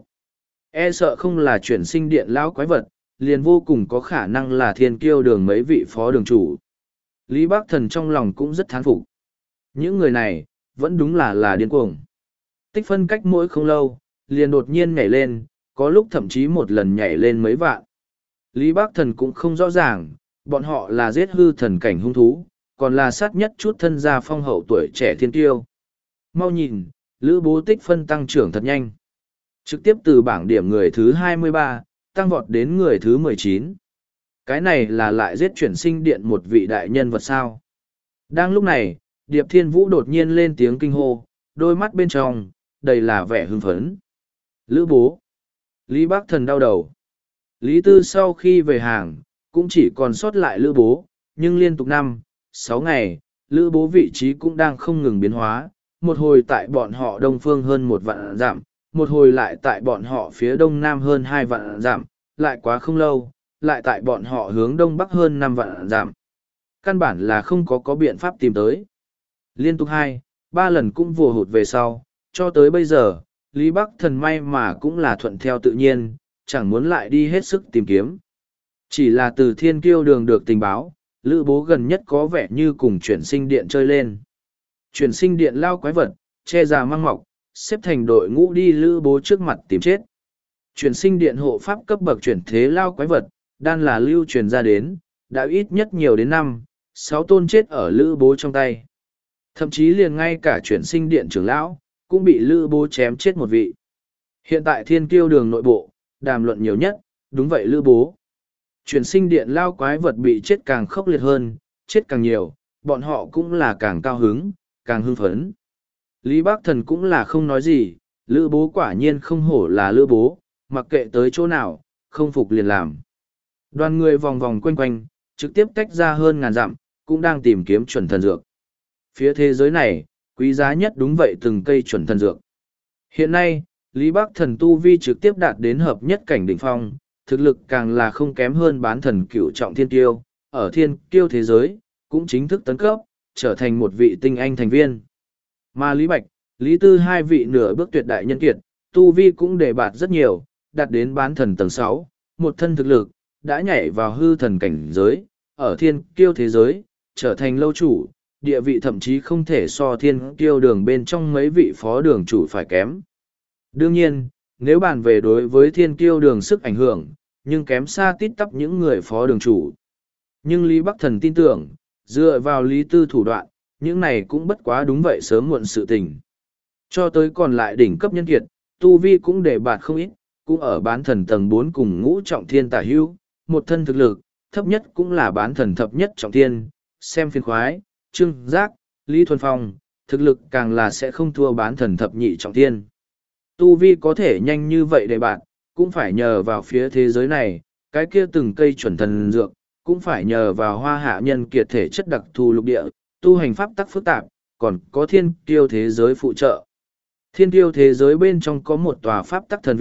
E sợ không là chuyển sinh điện lão quái vật, liền vô cùng có khả năng là thiên kiêu đường mấy vị phó đường chủ. Lý Bác Thần trong lòng cũng rất thán phục. Những người này, vẫn đúng là là điên cuồng. Tích phân cách mỗi không lâu, liền đột nhiên nhảy lên, có lúc thậm chí một lần nhảy lên mấy vạn. Lý Bác Thần cũng không rõ ràng, bọn họ là giết hư thần cảnh hung thú, còn là sát nhất chút thân gia phong hậu tuổi trẻ thiên tiêu. Mau nhìn, Lữ Bố tích phân tăng trưởng thật nhanh. Trực tiếp từ bảng điểm người thứ hai mươi ba, tăng vọt đến người thứ mười chín. Cái này là lại giết chuyển sinh điện một vị đại nhân vật sao. Đang lúc này, Điệp Thiên Vũ đột nhiên lên tiếng kinh hô, đôi mắt bên trong, đầy là vẻ hưng phấn. Lữ Bố. Lý Bác Thần đau đầu. Lý Tư sau khi về hàng, cũng chỉ còn sót lại Lữ Bố, nhưng liên tục năm, sáu ngày, Lữ Bố vị trí cũng đang không ngừng biến hóa, một hồi tại bọn họ đông phương hơn một vạn dặm, một hồi lại tại bọn họ phía đông nam hơn hai vạn dặm, lại quá không lâu, lại tại bọn họ hướng đông bắc hơn năm vạn dặm. Căn bản là không có có biện pháp tìm tới. Liên tục hai, ba lần cũng vùa hụt về sau, cho tới bây giờ, Lý Bắc Thần may mà cũng là thuận theo tự nhiên, chẳng muốn lại đi hết sức tìm kiếm. Chỉ là từ thiên kiêu đường được tình báo, Lữ Bố gần nhất có vẻ như cùng chuyển sinh điện chơi lên. Chuyển sinh điện lao quái vật, che già mang mọc, xếp thành đội ngũ đi Lữ Bố trước mặt tìm chết. Chuyển sinh điện hộ pháp cấp bậc chuyển thế lao quái vật, đan là lưu truyền ra đến, đã ít nhất nhiều đến năm, sáu tôn chết ở Lữ Bố trong tay. Thậm chí liền ngay cả chuyển sinh điện trưởng lão, cũng bị Lữ Bố chém chết một vị. Hiện tại thiên kiêu đường nội bộ, đàm luận nhiều nhất, đúng vậy Lữ Bố. Chuyển sinh điện lao quái vật bị chết càng khốc liệt hơn, chết càng nhiều, bọn họ cũng là càng cao hứng, càng hưng phấn. Lý Bác Thần cũng là không nói gì, Lữ Bố quả nhiên không hổ là Lữ Bố, mặc kệ tới chỗ nào, không phục liền làm. Đoàn người vòng vòng quanh quanh, trực tiếp tách ra hơn ngàn dặm, cũng đang tìm kiếm chuẩn thần dược. Phía thế giới này, quý giá nhất đúng vậy từng cây chuẩn thần dược. Hiện nay, Lý Bác Thần tu vi trực tiếp đạt đến hợp nhất cảnh đỉnh phong, thực lực càng là không kém hơn bán thần cửu trọng thiên kiêu, ở thiên kiêu thế giới, cũng chính thức tấn cấp, trở thành một vị tinh anh thành viên. Mà Lý Bạch, Lý Tư hai vị nửa bước tuyệt đại nhân kiệt, tu vi cũng đề bạt rất nhiều, đạt đến bán thần tầng sáu, một thân thực lực, đã nhảy vào hư thần cảnh giới, ở thiên kiêu thế giới, trở thành lâu chủ, địa vị thậm chí không thể so thiên kiêu đường bên trong mấy vị phó đường chủ phải kém. Đương nhiên, nếu bàn về đối với thiên kiêu đường sức ảnh hưởng, nhưng kém xa tít tắp những người phó đường chủ. Nhưng Lý Bắc Thần tin tưởng, dựa vào Lý Tư thủ đoạn, những này cũng bất quá đúng vậy sớm muộn sự tình. Cho tới còn lại đỉnh cấp nhân kiệt, tu vi cũng để bạt không ít, cũng ở bán thần tầng bốn cùng ngũ trọng thiên tả hữu, một thân thực lực, thấp nhất cũng là bán thần thập nhất trọng thiên, xem phiên khoái, trương giác, Lý Thuần Phong, thực lực càng là sẽ không thua bán thần thập nhị trọng thiên. Tu vi có thể nhanh như vậy để bạn, cũng phải nhờ vào phía thế giới này, cái kia từng cây chuẩn thần dược, cũng phải nhờ vào hoa hạ nhân kiệt thể chất đặc thù lục địa, tu hành pháp tắc phức tạp, còn có thiên kiêu thế giới phụ trợ. Thiên kiêu thế giới bên trong có một tòa pháp tắc thần viện,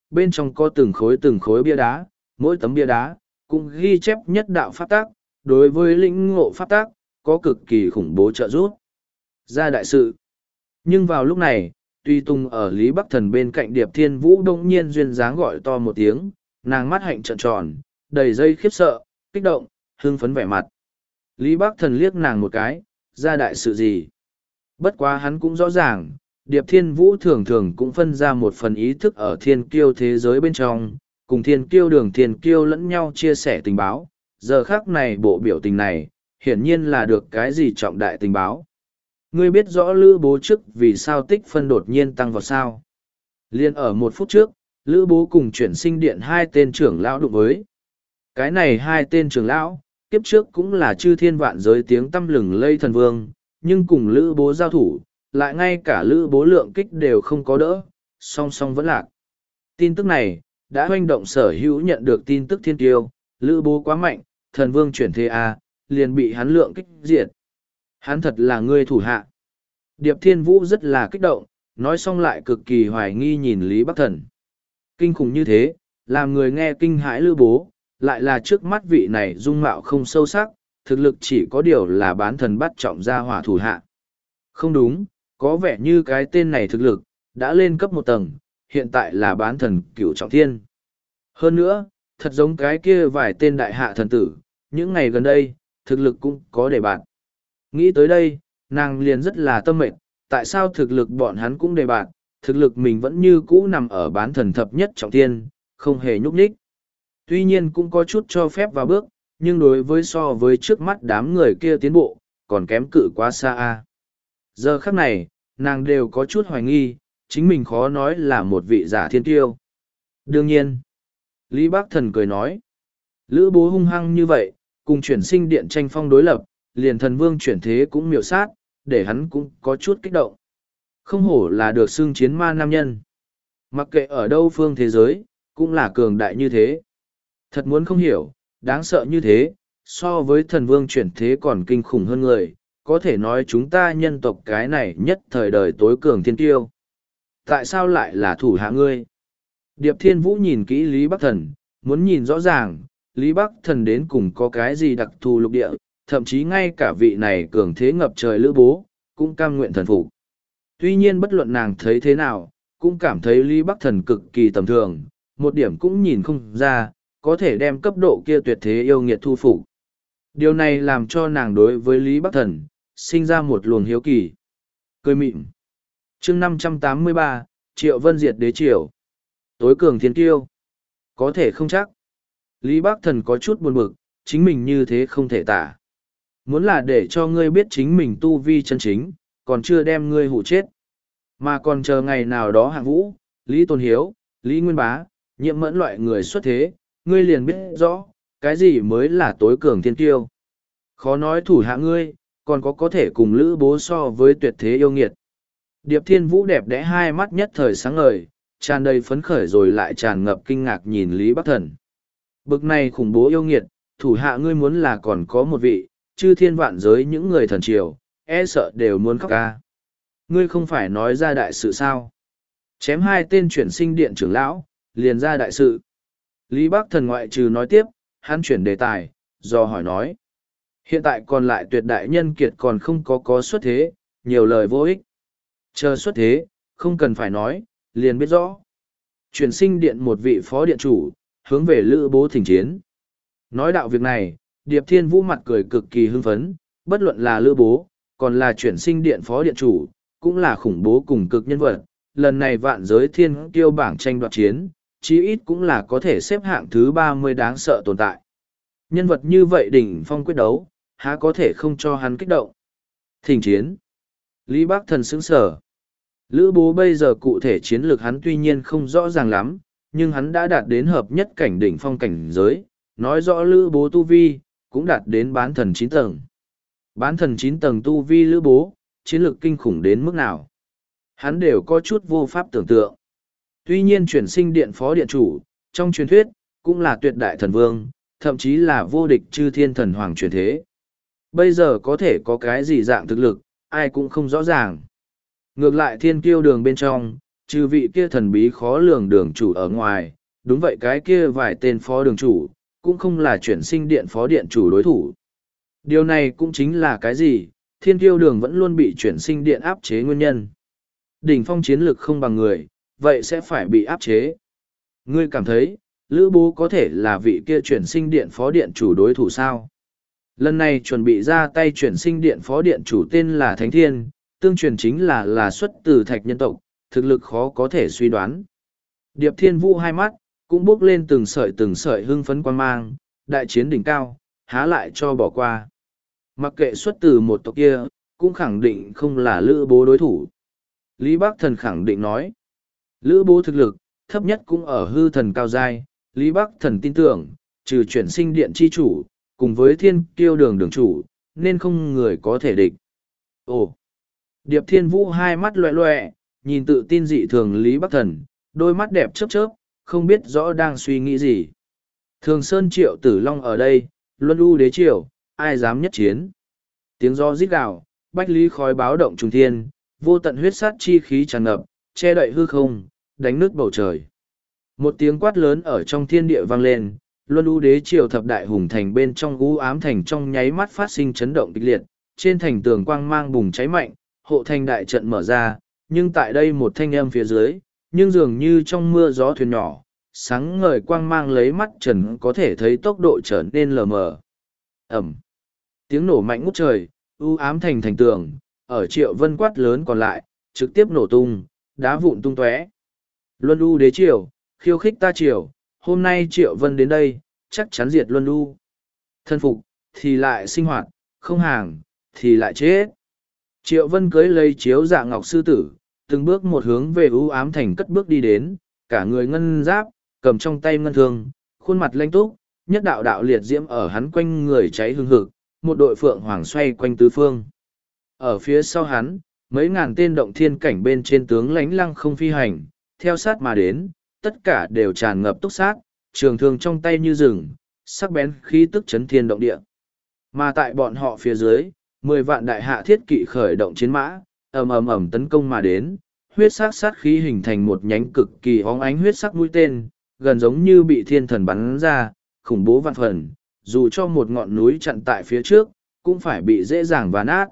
bên trong có từng khối từng khối bia đá, mỗi tấm bia đá cũng ghi chép nhất đạo pháp tác, đối với lĩnh ngộ pháp tác, có cực kỳ khủng bố trợ giúp. Ra đại sự. Nhưng vào lúc này, Tuy Tùng ở Lý Bắc Thần bên cạnh Điệp Thiên Vũ đông nhiên duyên dáng gọi to một tiếng, nàng mắt hạnh trợn tròn, đầy dây khiếp sợ, kích động, hưng phấn vẻ mặt. Lý Bắc Thần liếc nàng một cái, ra đại sự gì? Bất quá hắn cũng rõ ràng, Điệp Thiên Vũ thường thường cũng phân ra một phần ý thức ở thiên kiêu thế giới bên trong, cùng thiên kiêu đường thiên kiêu lẫn nhau chia sẻ tình báo. Giờ khác này bộ biểu tình này, hiển nhiên là được cái gì trọng đại tình báo. Ngươi biết rõ Lữ Bố trước vì sao tích phân đột nhiên tăng vào sao? Liên ở một phút trước, Lữ Bố cùng chuyển sinh điện hai tên trưởng lão đụng với. Cái này hai tên trưởng lão, kiếp trước cũng là chư thiên vạn giới tiếng tăm lừng lây thần vương, nhưng cùng Lữ Bố giao thủ, lại ngay cả Lữ Bố lượng kích đều không có đỡ, song song vẫn lạc. Tin tức này, đã hoành động sở hữu nhận được tin tức thiên tiêu, Lữ Bố quá mạnh, thần vương chuyển thế A, liền bị hắn lượng kích diệt. Hắn thật là người thủ hạ. Điệp Thiên Vũ rất là kích động, nói xong lại cực kỳ hoài nghi nhìn Lý Bắc Thần. Kinh khủng như thế, làm người nghe kinh hãi Lữ Bố, lại là trước mắt vị này dung mạo không sâu sắc, thực lực chỉ có điều là bán thần bắt trọng gia hỏa thủ hạ. Không đúng, có vẻ như cái tên này thực lực, đã lên cấp một tầng, hiện tại là bán thần cửu trọng thiên. Hơn nữa, thật giống cái kia vài tên đại hạ thần tử, những ngày gần đây, thực lực cũng có đề bạt. Nghĩ tới đây, nàng liền rất là tâm mệnh, tại sao thực lực bọn hắn cũng đề bạt, thực lực mình vẫn như cũ nằm ở bán thần thập nhất trọng thiên, không hề nhúc nhích. Tuy nhiên cũng có chút cho phép vào bước, nhưng đối với so với trước mắt đám người kia tiến bộ, còn kém cự quá xa a. Giờ khắc này, nàng đều có chút hoài nghi, chính mình khó nói là một vị giả thiên tiêu. Đương nhiên, Lý Bác Thần cười nói, Lữ Bố hung hăng như vậy, cùng chuyển sinh điện tranh phong đối lập, liền thần vương chuyển thế cũng miểu sát, để hắn cũng có chút kích động. Không hổ là được xưng chiến ma nam nhân. Mặc kệ ở đâu phương thế giới, cũng là cường đại như thế. Thật muốn không hiểu, đáng sợ như thế, so với thần vương chuyển thế còn kinh khủng hơn người, có thể nói chúng ta nhân tộc cái này nhất thời đời tối cường thiên tiêu. Tại sao lại là thủ hạ ngươi? Điệp Thiên Vũ nhìn kỹ Lý Bắc Thần, muốn nhìn rõ ràng, Lý Bắc Thần đến cùng có cái gì đặc thù lục địa, thậm chí ngay cả vị này cường thế ngập trời Lữ Bố, cũng cam nguyện thần phục. Tuy nhiên bất luận nàng thấy thế nào, cũng cảm thấy Lý Bắc Thần cực kỳ tầm thường, một điểm cũng nhìn không ra, có thể đem cấp độ kia tuyệt thế yêu nghiệt thu phục. Điều này làm cho nàng đối với Lý Bắc Thần, sinh ra một luồng hiếu kỳ. Cười mịn. chương năm trăm tám mươi ba, Triệu Vân diệt đế triều. Tối cường thiên tiêu. Có thể không chắc. Lý Bắc Thần có chút buồn bực, chính mình như thế không thể tả. Muốn là để cho ngươi biết chính mình tu vi chân chính, còn chưa đem ngươi hủ chết. Mà còn chờ ngày nào đó hạng vũ, Lý Tôn Hiếu, Lý Nguyên Bá, nhiệm mẫn loại người xuất thế, ngươi liền biết rõ, cái gì mới là tối cường thiên tiêu. Khó nói thủ hạ ngươi, còn có có thể cùng Lữ Bố so với tuyệt thế yêu nghiệt. Điệp Thiên Vũ đẹp đẽ hai mắt nhất thời sáng ngời, tràn đầy phấn khởi rồi lại tràn ngập kinh ngạc nhìn Lý Bắc Thần. Bực này khủng bố yêu nghiệt, thủ hạ ngươi muốn là còn có một vị, chư thiên vạn giới những người thần triều, e sợ đều muốn khóc ca. Ngươi không phải nói ra đại sự sao? Chém hai tên chuyển sinh điện trưởng lão, liền ra đại sự. Lý Bắc Thần ngoại trừ nói tiếp, hắn chuyển đề tài, do hỏi nói. Hiện tại còn lại tuyệt đại nhân kiệt còn không có có xuất thế, nhiều lời vô ích. Chờ xuất thế, không cần phải nói, liền biết rõ. Chuyển sinh điện một vị phó điện chủ, hướng về Lữ Bố thỉnh chiến. Nói đạo việc này, Điệp Thiên Vũ mặt cười cực kỳ hưng phấn, bất luận là Lữ Bố, còn là chuyển sinh điện phó điện chủ, cũng là khủng bố cùng cực nhân vật. Lần này vạn giới thiên kiêu bảng tranh đoạt chiến, chí ít cũng là có thể xếp hạng thứ ba mươi đáng sợ tồn tại. Nhân vật như vậy đỉnh phong quyết đấu, há có thể không cho hắn kích động. Thỉnh chiến. Lý Bắc Thần sững sở. Lữ Bố bây giờ cụ thể chiến lược hắn tuy nhiên không rõ ràng lắm, nhưng hắn đã đạt đến hợp nhất cảnh đỉnh phong cảnh giới, nói rõ Lữ Bố tu vi, cũng đạt đến bán thần chín tầng. Bán thần chín tầng tu vi Lữ Bố, chiến lược kinh khủng đến mức nào. Hắn đều có chút vô pháp tưởng tượng. Tuy nhiên chuyển sinh điện phó điện chủ, trong truyền thuyết, cũng là tuyệt đại thần vương, thậm chí là vô địch chư thiên thần hoàng truyền thế. Bây giờ có thể có cái gì dạng thực lực, ai cũng không rõ ràng. Ngược lại thiên kiêu đường bên trong, Trừ vị kia thần bí khó lường đường chủ ở ngoài, đúng vậy cái kia vài tên phó đường chủ, cũng không là chuyển sinh điện phó điện chủ đối thủ. Điều này cũng chính là cái gì, thiên kiêu đường vẫn luôn bị chuyển sinh điện áp chế nguyên nhân. Đỉnh phong chiến lực không bằng người, vậy sẽ phải bị áp chế. Ngươi cảm thấy, Lữ Bố có thể là vị kia chuyển sinh điện phó điện chủ đối thủ sao? Lần này chuẩn bị ra tay chuyển sinh điện phó điện chủ tên là Thánh Thiên, tương truyền chính là là xuất từ thạch nhân tộc, thực lực khó có thể suy đoán. Điệp Thiên Vũ hai mắt, cũng bước lên từng sợi từng sợi hưng phấn quan mang, đại chiến đỉnh cao, há lại cho bỏ qua. Mặc kệ xuất từ một tộc kia, cũng khẳng định không là Lữ Bố đối thủ. Lý Bắc Thần khẳng định nói, Lữ Bố thực lực, thấp nhất cũng ở hư thần cao giai. Lý Bắc Thần tin tưởng, trừ chuyển sinh điện chi chủ, cùng với thiên kiêu đường đường chủ, nên không người có thể địch. Ồ! Điệp Thiên Vũ hai mắt loẹ loẹ, nhìn tự tin dị thường Lý Bắc Thần, đôi mắt đẹp chớp chớp, không biết rõ đang suy nghĩ gì. Thường Sơn Triệu Tử Long ở đây, Luân U Đế Triều, ai dám nhất chiến. Tiếng gió rít gào, bách lý khói báo động trùng thiên, vô tận huyết sát chi khí tràn ngập, che đậy hư không, đánh nứt bầu trời. Một tiếng quát lớn ở trong thiên địa vang lên, Luân U Đế Triều thập đại hùng thành bên trong u ám thành trong nháy mắt phát sinh chấn động kịch liệt, trên thành tường quang mang bùng cháy mạnh, hộ thành đại trận mở ra, nhưng tại đây một thanh âm phía dưới, nhưng dường như trong mưa gió thuyền nhỏ, sáng ngời quang mang lấy mắt trần có thể thấy tốc độ trở nên lờ mờ. Ẩm. Tiếng nổ mạnh ngút trời, u ám thành thành tường, ở Triệu Vân quát lớn còn lại, trực tiếp nổ tung, đá vụn tung tóe. Luân U Đế Triều, khiêu khích ta Triều, hôm nay Triệu Vân đến đây, chắc chắn diệt Luân U. Thân phục, thì lại sinh hoạt, không hàng, thì lại chết. Triệu Vân cưới lấy chiếu dạ ngọc sư tử, từng bước một hướng về u ám thành cất bước đi đến, cả người ngân giáp, cầm trong tay ngân thương, khuôn mặt lanh túc, nhất đạo đạo liệt diễm ở hắn quanh người cháy hương hực, một đội phượng hoàng xoay quanh tứ phương. Ở phía sau hắn, mấy ngàn tên động thiên cảnh bên trên tướng lánh lăng không phi hành, theo sát mà đến, tất cả đều tràn ngập túc sát, trường thương trong tay như rừng, sắc bén khí tức chấn thiên động địa. Mà tại bọn họ phía dưới, mười vạn đại hạ thiết kỵ khởi động chiến mã, ầm ầm ầm tấn công mà đến, huyết sắc sát khí hình thành một nhánh cực kỳ óng ánh huyết sắc mũi tên, gần giống như bị thiên thần bắn ra, khủng bố vạn phần, dù cho một ngọn núi chặn tại phía trước, cũng phải bị dễ dàng ván át.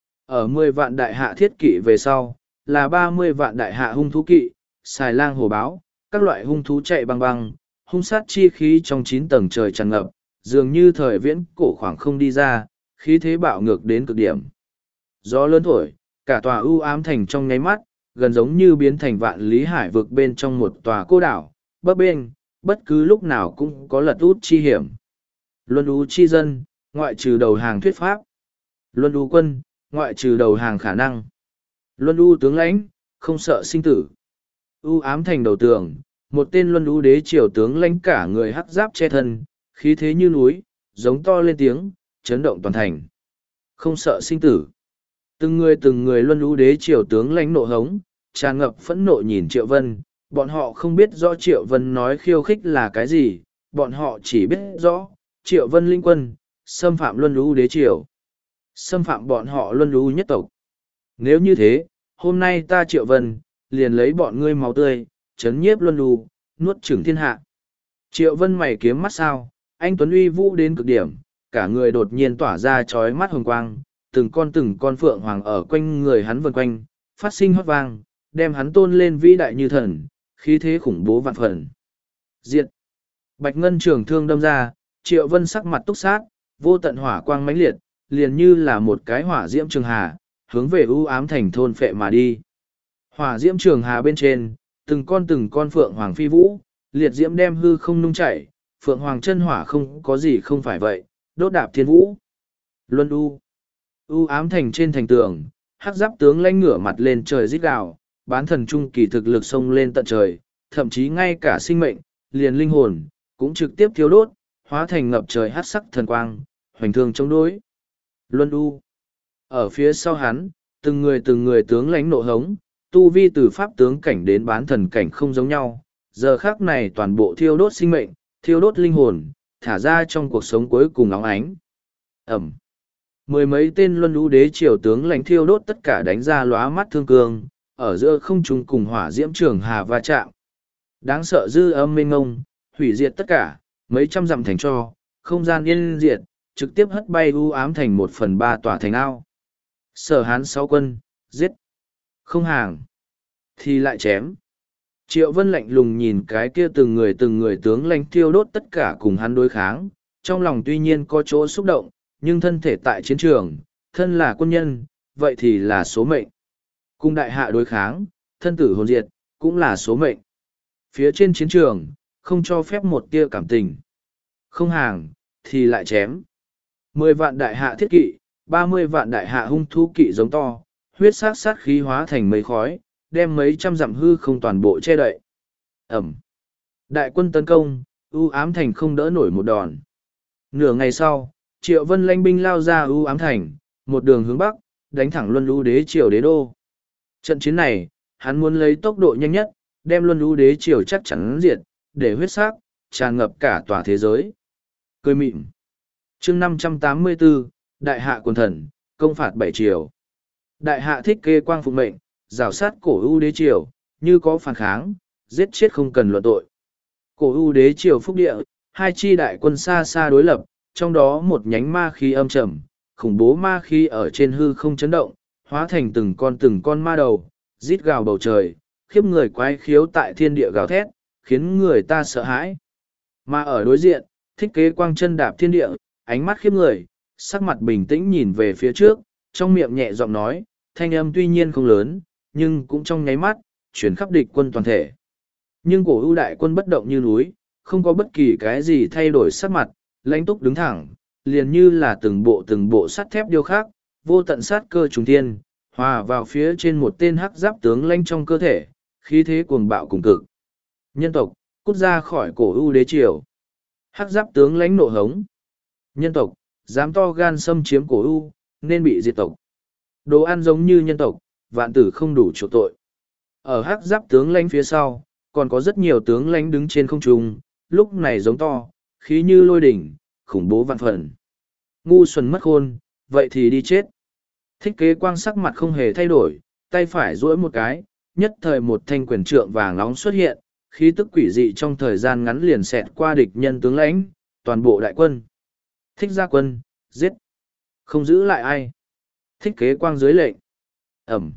Ở mười vạn đại hạ thiết kỵ về sau, là ba mươi vạn đại hạ hung thú kỵ, xài lang hổ báo, các loại hung thú chạy băng băng, hung sát chi khí trong chín tầng trời tràn ngập, dường như thời viễn cổ khoảng không đi ra, khí thế bạo ngược đến cực điểm. Gió lớn thổi, cả tòa u ám thành trong nháy mắt, gần giống như biến thành vạn lý hải vực bên trong một tòa cô đảo, bấp bênh, bất cứ lúc nào cũng có lật út chi hiểm. Luân U chi dân, ngoại trừ đầu hàng thuyết pháp. Luân U quân, ngoại trừ đầu hàng khả năng. Luân U tướng lãnh, không sợ sinh tử. U ám thành đầu tường, một tên Luân U đế triều tướng lãnh cả người hắc giáp che thân, khí thế như núi, giống to lên tiếng, chấn động toàn thành. Không sợ sinh tử. Từng người từng người Luân U đế triều tướng lãnh nộ hống, tràn ngập phẫn nộ nhìn Triệu Vân, bọn họ không biết rõ Triệu Vân nói khiêu khích là cái gì, bọn họ chỉ biết rõ, Triệu Vân linh quân, xâm phạm Luân U đế triều. Xâm phạm bọn họ Luân U nhất tộc. Nếu như thế, hôm nay ta Triệu Vân, liền lấy bọn ngươi máu tươi, chấn nhiếp Luân U, nuốt chửng thiên hạ. Triệu Vân mày kiếm mắt sao, anh Tuấn uy vũ đến cực điểm, cả người đột nhiên tỏa ra chói mắt hồng quang, từng con từng con phượng hoàng ở quanh người hắn vần quanh, phát sinh hót vang, đem hắn tôn lên vĩ đại như thần, khí thế khủng bố vạn phần. Diệt! Bạch ngân trường thương đâm ra, Triệu Vân sắc mặt túc sát, vô tận hỏa quang mãnh liệt, liền như là một cái hỏa diễm trường hà, hướng về u ám thành thôn phệ mà đi. Hỏa diễm trường hà bên trên, từng con từng con phượng hoàng phi vũ, liệt diễm đem hư không nung chảy, phượng hoàng chân hỏa không có gì không phải vậy, đốt đạp thiên vũ. Luân U. U ám thành trên thành tường, hắc giáp tướng lãnh ngửa mặt lên trời rít gào, bán thần trung kỳ thực lực xông lên tận trời, thậm chí ngay cả sinh mệnh, liền linh hồn, cũng trực tiếp thiếu đốt, hóa thành ngập trời hắc sắc thần quang, hoành thương chống đối. Luân U. Ở phía sau hắn, từng người từng người tướng lãnh nộ hống, tu vi từ pháp tướng cảnh đến bán thần cảnh không giống nhau, giờ khác này toàn bộ thiêu đốt sinh mệnh, thiêu đốt linh hồn, thả ra trong cuộc sống cuối cùng óng ánh. Ẩm. Mười mấy tên Luân U đế triều tướng lãnh thiêu đốt tất cả đánh ra lóa mắt thương cương, ở giữa không trung cùng hỏa diễm trường hà va chạm. Đáng sợ dư âm mênh ngông, hủy diệt tất cả, mấy trăm dặm thành tro, không gian yên diệt, trực tiếp hất bay u ám thành một phần ba tòa thành ao. Sở Hán sáu quân, giết. Không hàng. Thì lại chém. Triệu Vân lạnh lùng nhìn cái kia từng người từng người tướng lãnh thiêu đốt tất cả cùng hắn đối kháng, trong lòng tuy nhiên có chỗ xúc động, nhưng thân thể tại chiến trường, thân là quân nhân, vậy thì là số mệnh. Cùng đại hạ đối kháng, thân tử hồn diệt, cũng là số mệnh. Phía trên chiến trường, không cho phép một tia cảm tình. Không hàng, thì lại chém. Mười vạn đại hạ thiết kỵ, ba mươi vạn đại hạ hung thú kỵ giống to, huyết sát sát khí hóa thành mấy khói, đem mấy trăm dặm hư không toàn bộ che đậy. Ẩm. Đại quân tấn công, u ám thành không đỡ nổi một đòn. Nửa ngày sau, Triệu Vân lãnh binh lao ra u ám thành, một đường hướng bắc, đánh thẳng Luân Lũ Đế Triều đế đô. Trận chiến này, hắn muốn lấy tốc độ nhanh nhất, đem Luân Lũ Đế Triều chắc chắn diệt, để huyết sắc tràn ngập cả tòa thế giới. Cười mịn. Chương năm trăm tám mươi tư, Đại hạ quần thần, công phạt bảy triều. Đại hạ Thích Kê Quang phụng mệnh, rào sát cổ ưu đế triều, như có phản kháng, giết chết không cần luận tội. Cổ ưu đế triều phúc địa, hai chi đại quân xa xa đối lập, trong đó một nhánh ma khí âm trầm, khủng bố ma khí ở trên hư không chấn động, hóa thành từng con từng con ma đầu, rít gào bầu trời, khiếp người quái khiếu tại thiên địa gào thét, khiến người ta sợ hãi. Mà ở đối diện, Thích Kế Quang chân đạp thiên địa, ánh mắt khiếp người, sắc mặt bình tĩnh nhìn về phía trước, trong miệng nhẹ giọng nói, thanh âm tuy nhiên không lớn, nhưng cũng trong nháy mắt, chuyển khắp địch quân toàn thể. Nhưng cổ ưu đại quân bất động như núi, không có bất kỳ cái gì thay đổi sắc mặt, lãnh túc đứng thẳng, liền như là từng bộ từng bộ sắt thép điêu khắc, vô tận sát cơ trùng thiên, hòa vào phía trên một tên hắc giáp tướng lãnh trong cơ thể, khí thế cuồng bạo cùng cực. Nhân tộc, cút ra khỏi cổ ưu đế triều. Hắc giáp tướng lãnh nộ hống. Nhân tộc, dám to gan xâm chiếm cổ ưu, nên bị diệt tộc. Đồ ăn giống như nhân tộc, vạn tử không đủ chỗ tội. Ở hắc giáp tướng lãnh phía sau, còn có rất nhiều tướng lãnh đứng trên không trung, lúc này giống to, khí như lôi đỉnh, khủng bố vạn phần. Ngu xuẩn mất khôn, vậy thì đi chết. Thích Kế Quang sắc mặt không hề thay đổi, tay phải duỗi một cái, nhất thời một thanh quyền trượng vàng nóng xuất hiện, khí tức quỷ dị trong thời gian ngắn liền xẹt qua địch nhân tướng lãnh, toàn bộ đại quân. Thích gia quân, giết. Không giữ lại ai. Thích Kế Quang dưới lệnh. Ẩm.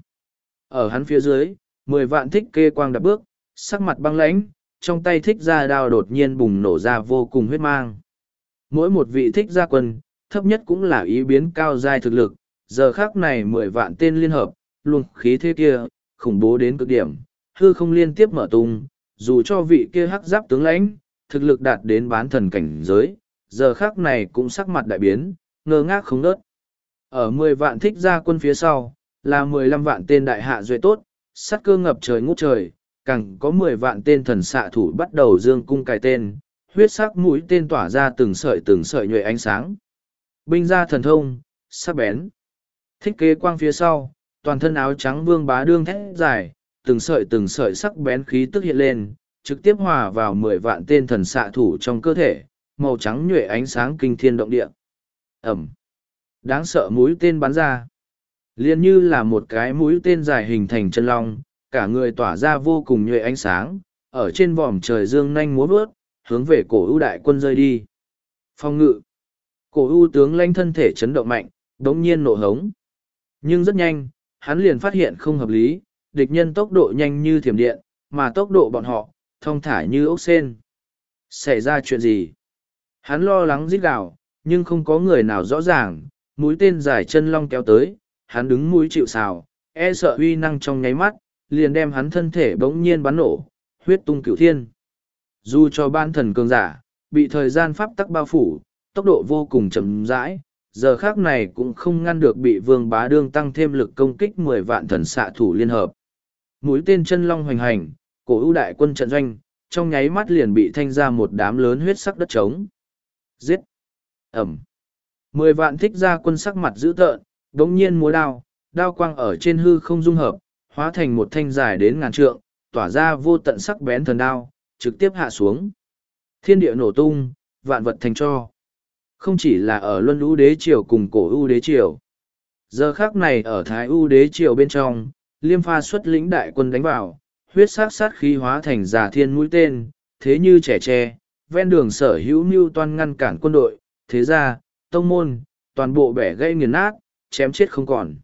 Ở hắn phía dưới, mười vạn Thích Kế Quang đạp bước, sắc mặt băng lãnh, trong tay thích gia đao đột nhiên bùng nổ ra vô cùng huyết mang. Mỗi một vị thích gia quân, thấp nhất cũng là ý biến cao giai thực lực, giờ khác này mười vạn tên liên hợp, luôn khí thế kia, khủng bố đến cực điểm, hư không liên tiếp mở tung, dù cho vị kia hắc giáp tướng lãnh, thực lực đạt đến bán thần cảnh giới, giờ khác này cũng sắc mặt đại biến, ngơ ngác không nớt. Ở mười vạn thích gia quân phía sau, là mười lăm vạn tên đại hạ duệ tốt, sát cơ ngập trời ngút trời, càng có mười vạn tên thần xạ thủ bắt đầu dương cung cài tên, huyết sắc mũi tên tỏa ra từng sợi từng sợi nhuệ ánh sáng. Binh gia thần thông, sắc bén. Thích Kế Quang phía sau, toàn thân áo trắng vương bá đương thét dài, từng sợi từng sợi sắc bén khí tức hiện lên, trực tiếp hòa vào mười vạn tên thần xạ thủ trong cơ thể, màu trắng nhuệ ánh sáng kinh thiên động địa. Ẩm. Đáng sợ mũi tên bắn ra. Liên như là một cái mũi tên dài hình thành chân long, cả người tỏa ra vô cùng nhuệ ánh sáng, ở trên vòm trời dương nhanh múa vớt, hướng về cổ ưu đại quân rơi đi. Phong ngự. Cổ ưu tướng lãnh thân thể chấn động mạnh, đống nhiên nộ hống. Nhưng rất nhanh, hắn liền phát hiện không hợp lý, địch nhân tốc độ nhanh như thiểm điện, mà tốc độ bọn họ, thong thả như ốc sên. Xảy ra chuyện gì? Hắn lo lắng rít gào, nhưng không có người nào rõ ràng, mũi tên dài chân long kéo tới, hắn đứng mũi chịu sào, e sợ uy năng trong nháy mắt, liền đem hắn thân thể bỗng nhiên bắn nổ, huyết tung cửu thiên. Dù cho ban thần cường giả, bị thời gian pháp tắc bao phủ, tốc độ vô cùng chậm rãi, giờ khác này cũng không ngăn được bị vương bá đương tăng thêm lực công kích mười vạn thần xạ thủ liên hợp. Mũi tên chân long hoành hành, cổ ưu đại quân trận doanh, trong nháy mắt liền bị thanh ra một đám lớn huyết sắc đất trống. Giết! Ẩm! Mười vạn thích gia quân sắc mặt dữ tợn, đống nhiên múa đao, đao quang ở trên hư không dung hợp, hóa thành một thanh dài đến ngàn trượng, tỏa ra vô tận sắc bén thần đao, trực tiếp hạ xuống. Thiên địa nổ tung, vạn vật thành tro. Không chỉ là ở Luân Lũ Đế Triều cùng cổ ưu đế triều. Giờ khác này ở Thái ưu đế triều bên trong, Liêm Pha xuất lĩnh đại quân đánh vào, huyết sát sát khí hóa thành giả thiên mũi tên, thế như trẻ tre, ven đường sở hữu mưu toan ngăn cản quân đội, thế ra, tông môn, toàn bộ bẻ gây nghiền nát, chém chết không còn.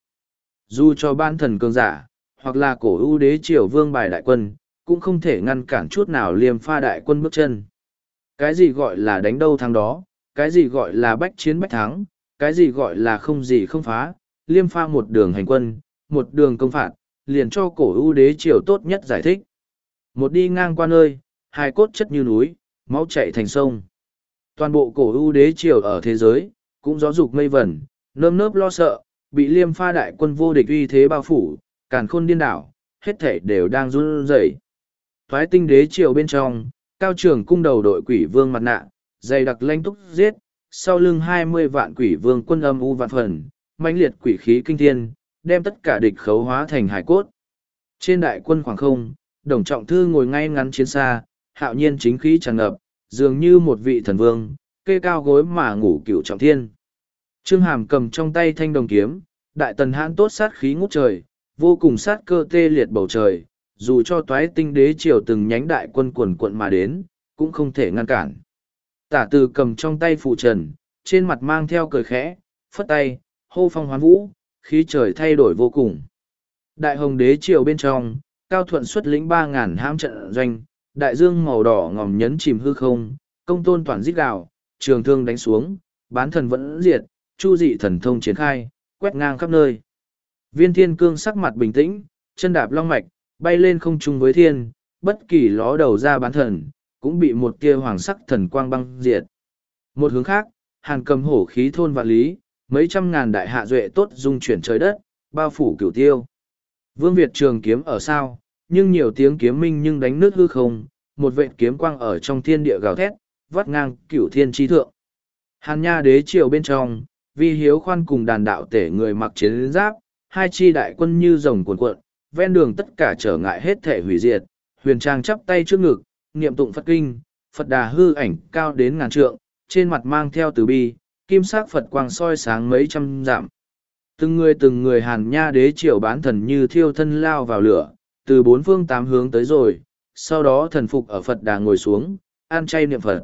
Dù cho ban thần cường giả, hoặc là cổ ưu đế triều vương bài đại quân, cũng không thể ngăn cản chút nào Liêm Pha đại quân bước chân. Cái gì gọi là đánh đâu thắng đó, cái gì gọi là bách chiến bách thắng, cái gì gọi là không gì không phá, Liêm Pha một đường hành quân, một đường công phạt, liền cho cổ ưu đế triều tốt nhất giải thích. Một đi ngang qua nơi, hai cốt chất như núi, máu chảy thành sông. Toàn bộ cổ ưu đế triều ở thế giới, cũng gió dục mây vẩn, nơm nớp lo sợ, bị Liêm Pha đại quân vô địch uy thế bao phủ, càn khôn điên đảo, hết thể đều đang run rẩy. Thoái tinh đế triều bên trong, cao trưởng cung đầu đội quỷ vương mặt nạ, dày đặc lanh túc giết, sau lưng hai mươi vạn quỷ vương quân âm u vạn phần, mãnh liệt quỷ khí kinh thiên, đem tất cả địch khấu hóa thành hải cốt. Trên đại quân khoảng không, Đồng Trọng Thư ngồi ngay ngắn chiến xa, hạo nhiên chính khí tràn ngập, dường như một vị thần vương, kê cao gối mà ngủ cửu trọng thiên. Trương Hàm cầm trong tay thanh đồng kiếm, đại tần hãn tốt sát khí ngút trời, vô cùng sát cơ tê liệt bầu trời, dù cho toái tinh đế triều từng nhánh đại quân quần quận mà đến, cũng không thể ngăn cản. Tả Từ cầm trong tay phụ trần, trên mặt mang theo cười khẽ, phất tay, hô phong hoán vũ, khí trời thay đổi vô cùng. Đại hồng đế triều bên trong, Cao Thuận xuất lĩnh ba ngàn hãm trận doanh, đại dương màu đỏ ngòm nhấn chìm hư không, công tôn toàn giết gào, trường thương đánh xuống, bán thần vẫn diệt, chu dị thần thông triển khai, quét ngang khắp nơi. Viên Thiên Cương sắc mặt bình tĩnh, chân đạp long mạch, bay lên không trung với thiên, bất kỳ ló đầu ra bán thần, cũng bị một tia hoàng sắc thần quang băng diệt. Một hướng khác, Hàn Cầm hổ khí thôn vạn lý, mấy trăm ngàn đại hạ duệ tốt dung chuyển trời đất, bao phủ cửu tiêu. Vương Việt trường kiếm ở sao, nhưng nhiều tiếng kiếm minh nhưng đánh nước hư không, một vệt kiếm quang ở trong thiên địa gào thét, vắt ngang cửu thiên chi thượng. Hàn Nha đế triều bên trong, Vi Hiếu Khoan cùng đàn đạo tể người mặc chiến giáp, hai chi đại quân như rồng cuồn cuộn, ven đường tất cả trở ngại hết thể hủy diệt, huyền trang chắp tay trước ngực, niệm tụng Phật kinh, Phật đà hư ảnh cao đến ngàn trượng, trên mặt mang theo từ bi, kim sắc Phật quang soi sáng mấy trăm dặm. Từng người từng người Hàn Nha đế triều bán thần như thiêu thân lao vào lửa, từ bốn phương tám hướng tới rồi, sau đó thần phục ở Phật đà ngồi xuống, ăn chay niệm Phật.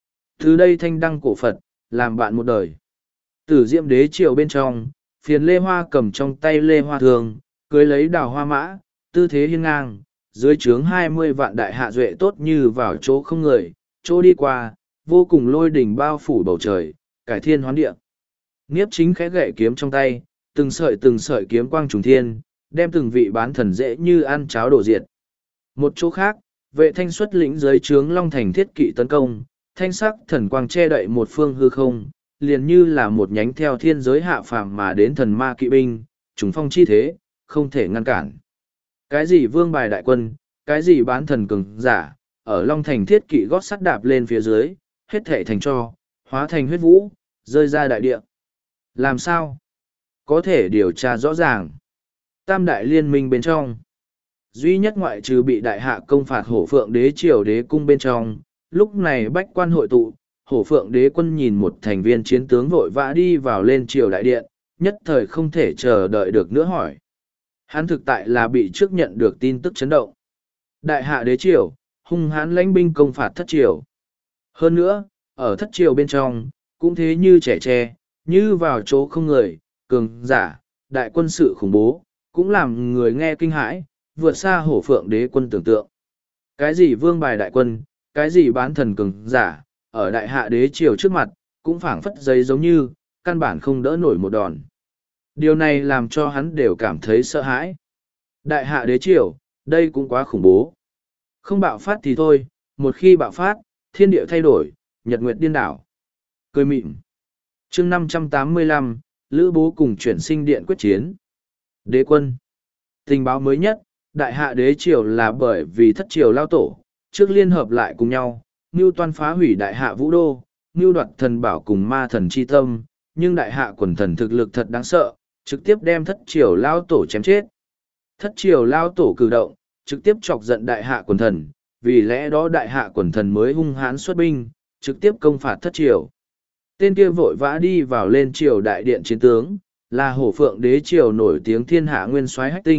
Từ đây thanh đăng cổ Phật, làm bạn một đời. Tử Diệm đế triều bên trong, phiền Lê Hoa cầm trong tay Lê Hoa thường, cưới lấy đào hoa mã, tư thế hiên ngang, dưới trướng hai mươi vạn đại hạ duệ tốt như vào chỗ không người, chỗ đi qua, vô cùng lôi đỉnh bao phủ bầu trời, cải thiên hoán địa. Niếp Chính khẽ gậy kiếm trong tay, từng sợi từng sợi kiếm quang trùng thiên, đem từng vị bán thần dễ như ăn cháo đổ diệt. Một chỗ khác, vệ thanh xuất lĩnh dưới trướng Long Thành thiết kỵ tấn công, thanh sắc thần quang che đậy một phương hư không, liền như là một nhánh theo thiên giới hạ phàm mà đến thần ma kỵ binh, trùng phong chi thế, không thể ngăn cản. Cái gì vương bài đại quân, cái gì bán thần cường giả, ở Long Thành thiết kỵ gót sắt đạp lên phía dưới, hết thể thành cho, hóa thành huyết vũ, rơi ra đại địa. Làm sao? Có thể điều tra rõ ràng. Tam đại liên minh bên trong. Duy nhất ngoại trừ bị đại hạ công phạt hổ phượng đế triều đế cung bên trong, lúc này bách quan hội tụ, hổ phượng đế quân nhìn một thành viên chiến tướng vội vã đi vào lên triều đại điện, nhất thời không thể chờ đợi được nữa hỏi. Hắn thực tại là bị trước nhận được tin tức chấn động. Đại hạ đế triều, hung hãn lãnh binh công phạt thất triều. Hơn nữa, ở thất triều bên trong, cũng thế như trẻ tre, như vào chỗ không người, cường giả, đại quân sự khủng bố, cũng làm người nghe kinh hãi, vượt xa hổ phượng đế quân tưởng tượng. Cái gì vương bài đại quân, cái gì bán thần cường giả, ở đại hạ đế triều trước mặt, cũng phảng phất giấy giống như, căn bản không đỡ nổi một đòn. Điều này làm cho hắn đều cảm thấy sợ hãi. Đại hạ đế triều, đây cũng quá khủng bố. Không bạo phát thì thôi, một khi bạo phát, thiên địa thay đổi, nhật nguyệt điên đảo. Cười mịn. Chương năm trăm tám mươi lăm, Lữ Bố cùng chuyển sinh điện quyết chiến. Đế quân. Tình báo mới nhất, đại hạ đế triều là bởi vì thất triều lao tổ, trước liên hợp lại cùng nhau, mưu toan phá hủy đại hạ vũ đô, mưu đoạt thần bảo cùng ma thần chi tâm, nhưng đại hạ quần thần thực lực thật đáng sợ, trực tiếp đem thất triều lao tổ chém chết. Thất triều lao tổ cử động, trực tiếp chọc giận đại hạ quần thần, vì lẽ đó đại hạ quần thần mới hung hãn xuất binh, trực tiếp công phạt thất triều. Tên kia vội vã đi vào lên triều đại điện chiến tướng, là hổ phượng đế triều nổi tiếng thiên hạ nguyên soái Hách Tinh,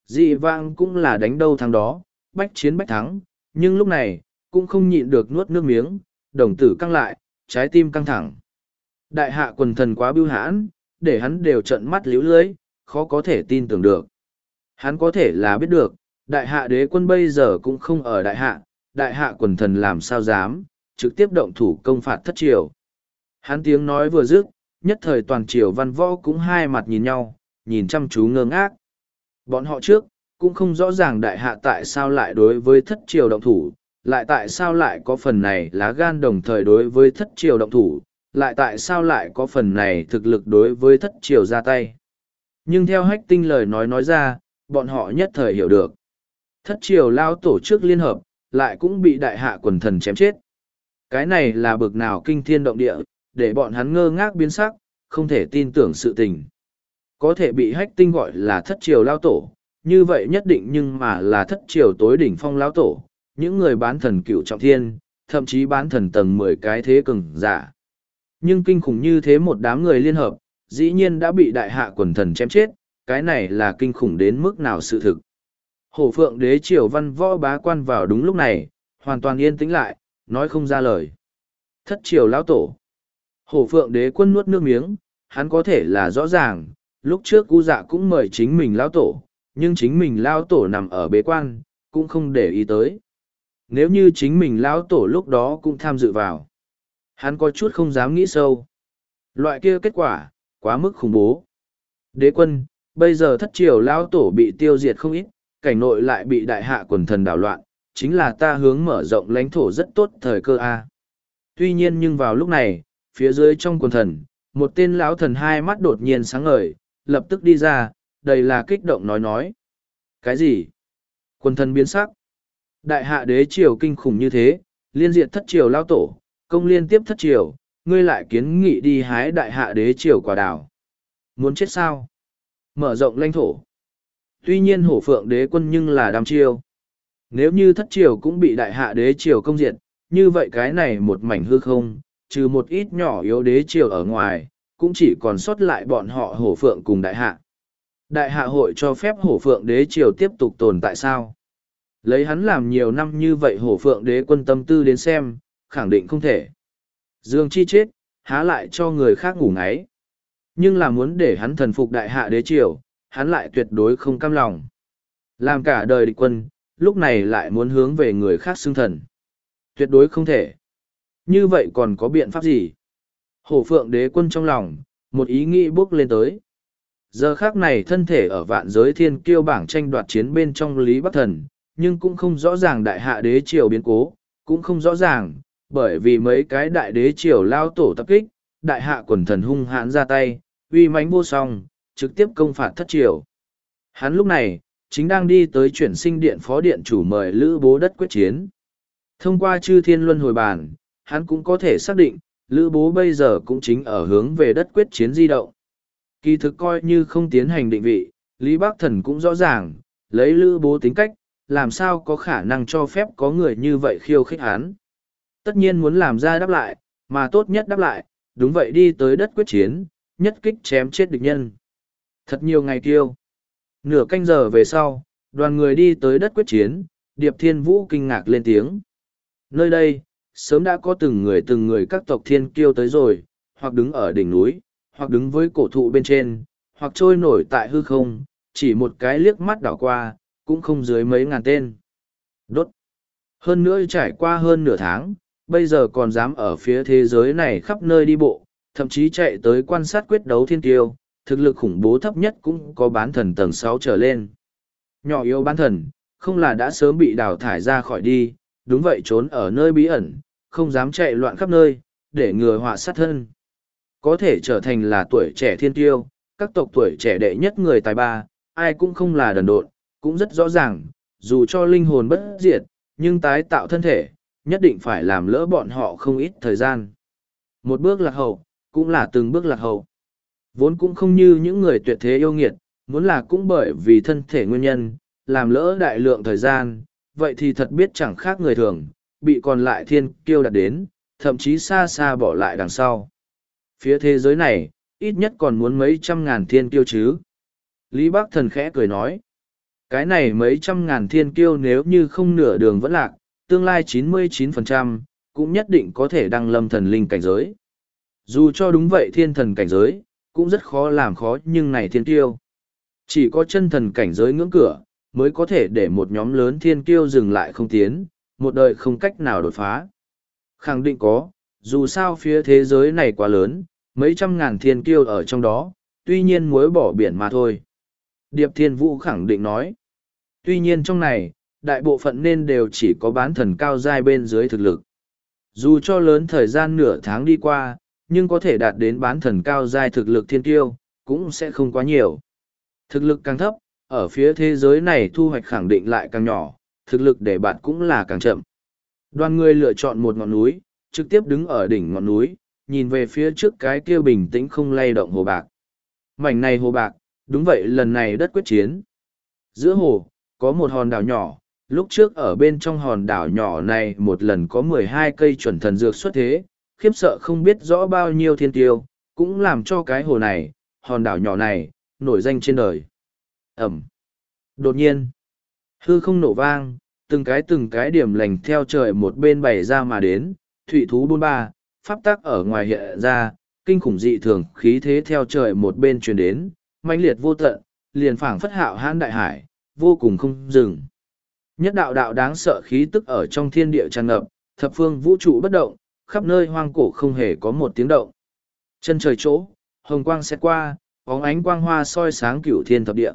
dị vãng cũng là đánh đâu thắng đó, bách chiến bách thắng, nhưng lúc này, cũng không nhịn được nuốt nước miếng, đồng tử căng lại, trái tim căng thẳng. Đại hạ quần thần quá bưu hãn, để hắn đều trợn mắt líu lưới, khó có thể tin tưởng được. Hắn có thể là biết được, đại hạ đế quân bây giờ cũng không ở đại hạ, đại hạ quần thần làm sao dám, trực tiếp động thủ công phạt thất triều. Hắn tiếng nói vừa dứt, nhất thời toàn triều văn võ cũng hai mặt nhìn nhau, nhìn chăm chú ngơ ngác. Bọn họ trước, cũng không rõ ràng đại hạ tại sao lại đối với thất triều động thủ, lại tại sao lại có phần này lá gan đồng thời đối với thất triều động thủ, lại tại sao lại có phần này thực lực đối với thất triều ra tay. Nhưng theo Hách Tinh lời nói nói ra, bọn họ nhất thời hiểu được. Thất triều lao tổ chức liên hợp, lại cũng bị đại hạ quần thần chém chết. Cái này là bực nào kinh thiên động địa, để bọn hắn ngơ ngác biến sắc, không thể tin tưởng sự tình. Có thể bị Hách Tinh gọi là thất triều lao tổ, như vậy nhất định nhưng mà là thất triều tối đỉnh phong lao tổ, những người bán thần cựu trọng thiên, thậm chí bán thần tầng mười cái thế cường giả. Nhưng kinh khủng như thế một đám người liên hợp, dĩ nhiên đã bị đại hạ quần thần chém chết, cái này là kinh khủng đến mức nào sự thực. Hổ phượng đế triều văn võ bá quan vào đúng lúc này, hoàn toàn yên tĩnh lại, nói không ra lời. Thất triều lão tổ. Hổ phượng đế quân nuốt nước miếng, hắn có thể là rõ ràng, lúc trước U Dạ cũng mời chính mình lão tổ, nhưng chính mình lão tổ nằm ở bế quan, cũng không để ý tới. Nếu như chính mình lão tổ lúc đó cũng tham dự vào, hắn có chút không dám nghĩ sâu. Loại kia kết quả, quá mức khủng bố. Đế quân, bây giờ thất triều lão tổ bị tiêu diệt không ít, cảnh nội lại bị đại hạ quần thần đảo loạn, chính là ta hướng mở rộng lãnh thổ rất tốt thời cơ a. Tuy nhiên nhưng vào lúc này, phía dưới trong quần thần, một tên lão thần hai mắt đột nhiên sáng ngời, lập tức đi ra, đầy là kích động nói nói. Cái gì? Quần thần biến sắc. Đại hạ đế triều kinh khủng như thế, liên diệt thất triều lao tổ, công liên tiếp thất triều, ngươi lại kiến nghị đi hái đại hạ đế triều quả đào. Muốn chết sao? Mở rộng lãnh thổ. Tuy nhiên hổ phượng đế quân nhưng là đam chiêu. Nếu như thất triều cũng bị đại hạ đế triều công diệt, như vậy cái này một mảnh hư không, trừ một ít nhỏ yếu đế triều ở ngoài, cũng chỉ còn sót lại bọn họ hổ phượng cùng đại hạ. Đại hạ hội cho phép hổ phượng đế triều tiếp tục tồn tại sao? Lấy hắn làm nhiều năm như vậy hổ phượng đế quân tâm tư đến xem, khẳng định không thể. Dương chi chết, há lại cho người khác ngủ ngáy. Nhưng là muốn để hắn thần phục đại hạ đế triều, hắn lại tuyệt đối không cam lòng. Làm cả đời địch quân, lúc này lại muốn hướng về người khác xưng thần. Tuyệt đối không thể. Như vậy còn có biện pháp gì? Hổ phượng đế quân trong lòng, một ý nghĩ bước lên tới. Giờ khác này thân thể ở vạn giới thiên kiêu bảng tranh đoạt chiến bên trong Lý Bắc Thần, nhưng cũng không rõ ràng đại hạ đế triều biến cố, cũng không rõ ràng, bởi vì mấy cái đại đế triều lao tổ tập kích, đại hạ quần thần hung hãn ra tay, uy mãnh vô song, trực tiếp công phạt thất triều. Hắn lúc này, chính đang đi tới chuyển sinh điện phó điện chủ mời Lữ Bố đất quyết chiến. Thông qua chư thiên luân hồi bàn, hắn cũng có thể xác định, Lữ Bố bây giờ cũng chính ở hướng về đất quyết chiến di động. Kỳ thực coi như không tiến hành định vị, Lý Bắc Thần cũng rõ ràng, lấy Lữ Bố tính cách, làm sao có khả năng cho phép có người như vậy khiêu khích hắn. Tất nhiên muốn làm ra đáp lại, mà tốt nhất đáp lại, đúng vậy đi tới đất quyết chiến, nhất kích chém chết địch nhân. Thật nhiều ngày tiêu. Nửa canh giờ về sau, đoàn người đi tới đất quyết chiến, Điệp Thiên Vũ kinh ngạc lên tiếng. Nơi đây, sớm đã có từng người từng người các tộc thiên kiêu tới rồi, hoặc đứng ở đỉnh núi, hoặc đứng với cổ thụ bên trên, hoặc trôi nổi tại hư không, chỉ một cái liếc mắt đảo qua, cũng không dưới mấy ngàn tên. Đốt. Hơn nữa trải qua hơn nửa tháng, bây giờ còn dám ở phía thế giới này khắp nơi đi bộ, thậm chí chạy tới quan sát quyết đấu thiên kiêu, thực lực khủng bố thấp nhất cũng có bán thần tầng sáu trở lên. Nhỏ yếu bán thần, không là đã sớm bị đào thải ra khỏi đi, đúng vậy trốn ở nơi bí ẩn, không dám chạy loạn khắp nơi, để ngừa họa sát thân. Có thể trở thành là tuổi trẻ thiên tiêu, các tộc tuổi trẻ đệ nhất người tài ba, ai cũng không là đần độn, cũng rất rõ ràng, dù cho linh hồn bất diệt, nhưng tái tạo thân thể, nhất định phải làm lỡ bọn họ không ít thời gian. Một bước lạc hậu, cũng là từng bước lạc hậu. Vốn cũng không như những người tuyệt thế yêu nghiệt, muốn là cũng bởi vì thân thể nguyên nhân, làm lỡ đại lượng thời gian, vậy thì thật biết chẳng khác người thường, bị còn lại thiên kiêu đạt đến, thậm chí xa xa bỏ lại đằng sau. Phía thế giới này, ít nhất còn muốn mấy trăm ngàn thiên kiêu chứ. Lý Bắc Thần khẽ cười nói. Cái này mấy trăm ngàn thiên kiêu nếu như không nửa đường vẫn lạc, tương lai chín mươi chín phần trăm, cũng nhất định có thể đăng lâm thần linh cảnh giới. Dù cho đúng vậy thiên thần cảnh giới, cũng rất khó làm khó nhưng này thiên kiêu. Chỉ có chân thần cảnh giới ngưỡng cửa, mới có thể để một nhóm lớn thiên kiêu dừng lại không tiến, một đời không cách nào đột phá. Khẳng định có, dù sao phía thế giới này quá lớn, mấy trăm ngàn thiên kiêu ở trong đó, tuy nhiên muối bỏ biển mà thôi. Điệp Thiên Vũ khẳng định nói. Tuy nhiên trong này, đại bộ phận nên đều chỉ có bán thần cao giai bên dưới thực lực. Dù cho lớn thời gian nửa tháng đi qua, nhưng có thể đạt đến bán thần cao giai thực lực thiên kiêu, cũng sẽ không quá nhiều. Thực lực càng thấp, ở phía thế giới này thu hoạch khẳng định lại càng nhỏ, thực lực để bạn cũng là càng chậm. Đoàn người lựa chọn một ngọn núi, trực tiếp đứng ở đỉnh ngọn núi, nhìn về phía trước cái kia bình tĩnh không lay động hồ bạc. Mảnh này hồ bạc, đúng vậy lần này đất quyết chiến. Giữa hồ, có một hòn đảo nhỏ, lúc trước ở bên trong hòn đảo nhỏ này một lần có mười hai cây chuẩn thần dược xuất thế, khiếp sợ không biết rõ bao nhiêu thiên tiêu, cũng làm cho cái hồ này, hòn đảo nhỏ này, nổi danh trên đời. Ẩm. Đột nhiên, hư không nổ vang, từng cái từng cái điểm lành theo trời một bên bày ra mà đến, thủy thú bôn ba, pháp tắc ở ngoài hiện ra, kinh khủng dị thường khí thế theo trời một bên truyền đến, mãnh liệt vô tận, liền phảng phất hạo hãn đại hải, vô cùng không dừng. Nhất đạo đạo đáng sợ khí tức ở trong thiên địa tràn ngập, thập phương vũ trụ bất động, khắp nơi hoang cổ không hề có một tiếng động. Chân trời chỗ, hồng quang sẽ qua, bóng ánh quang hoa soi sáng cửu thiên thập địa.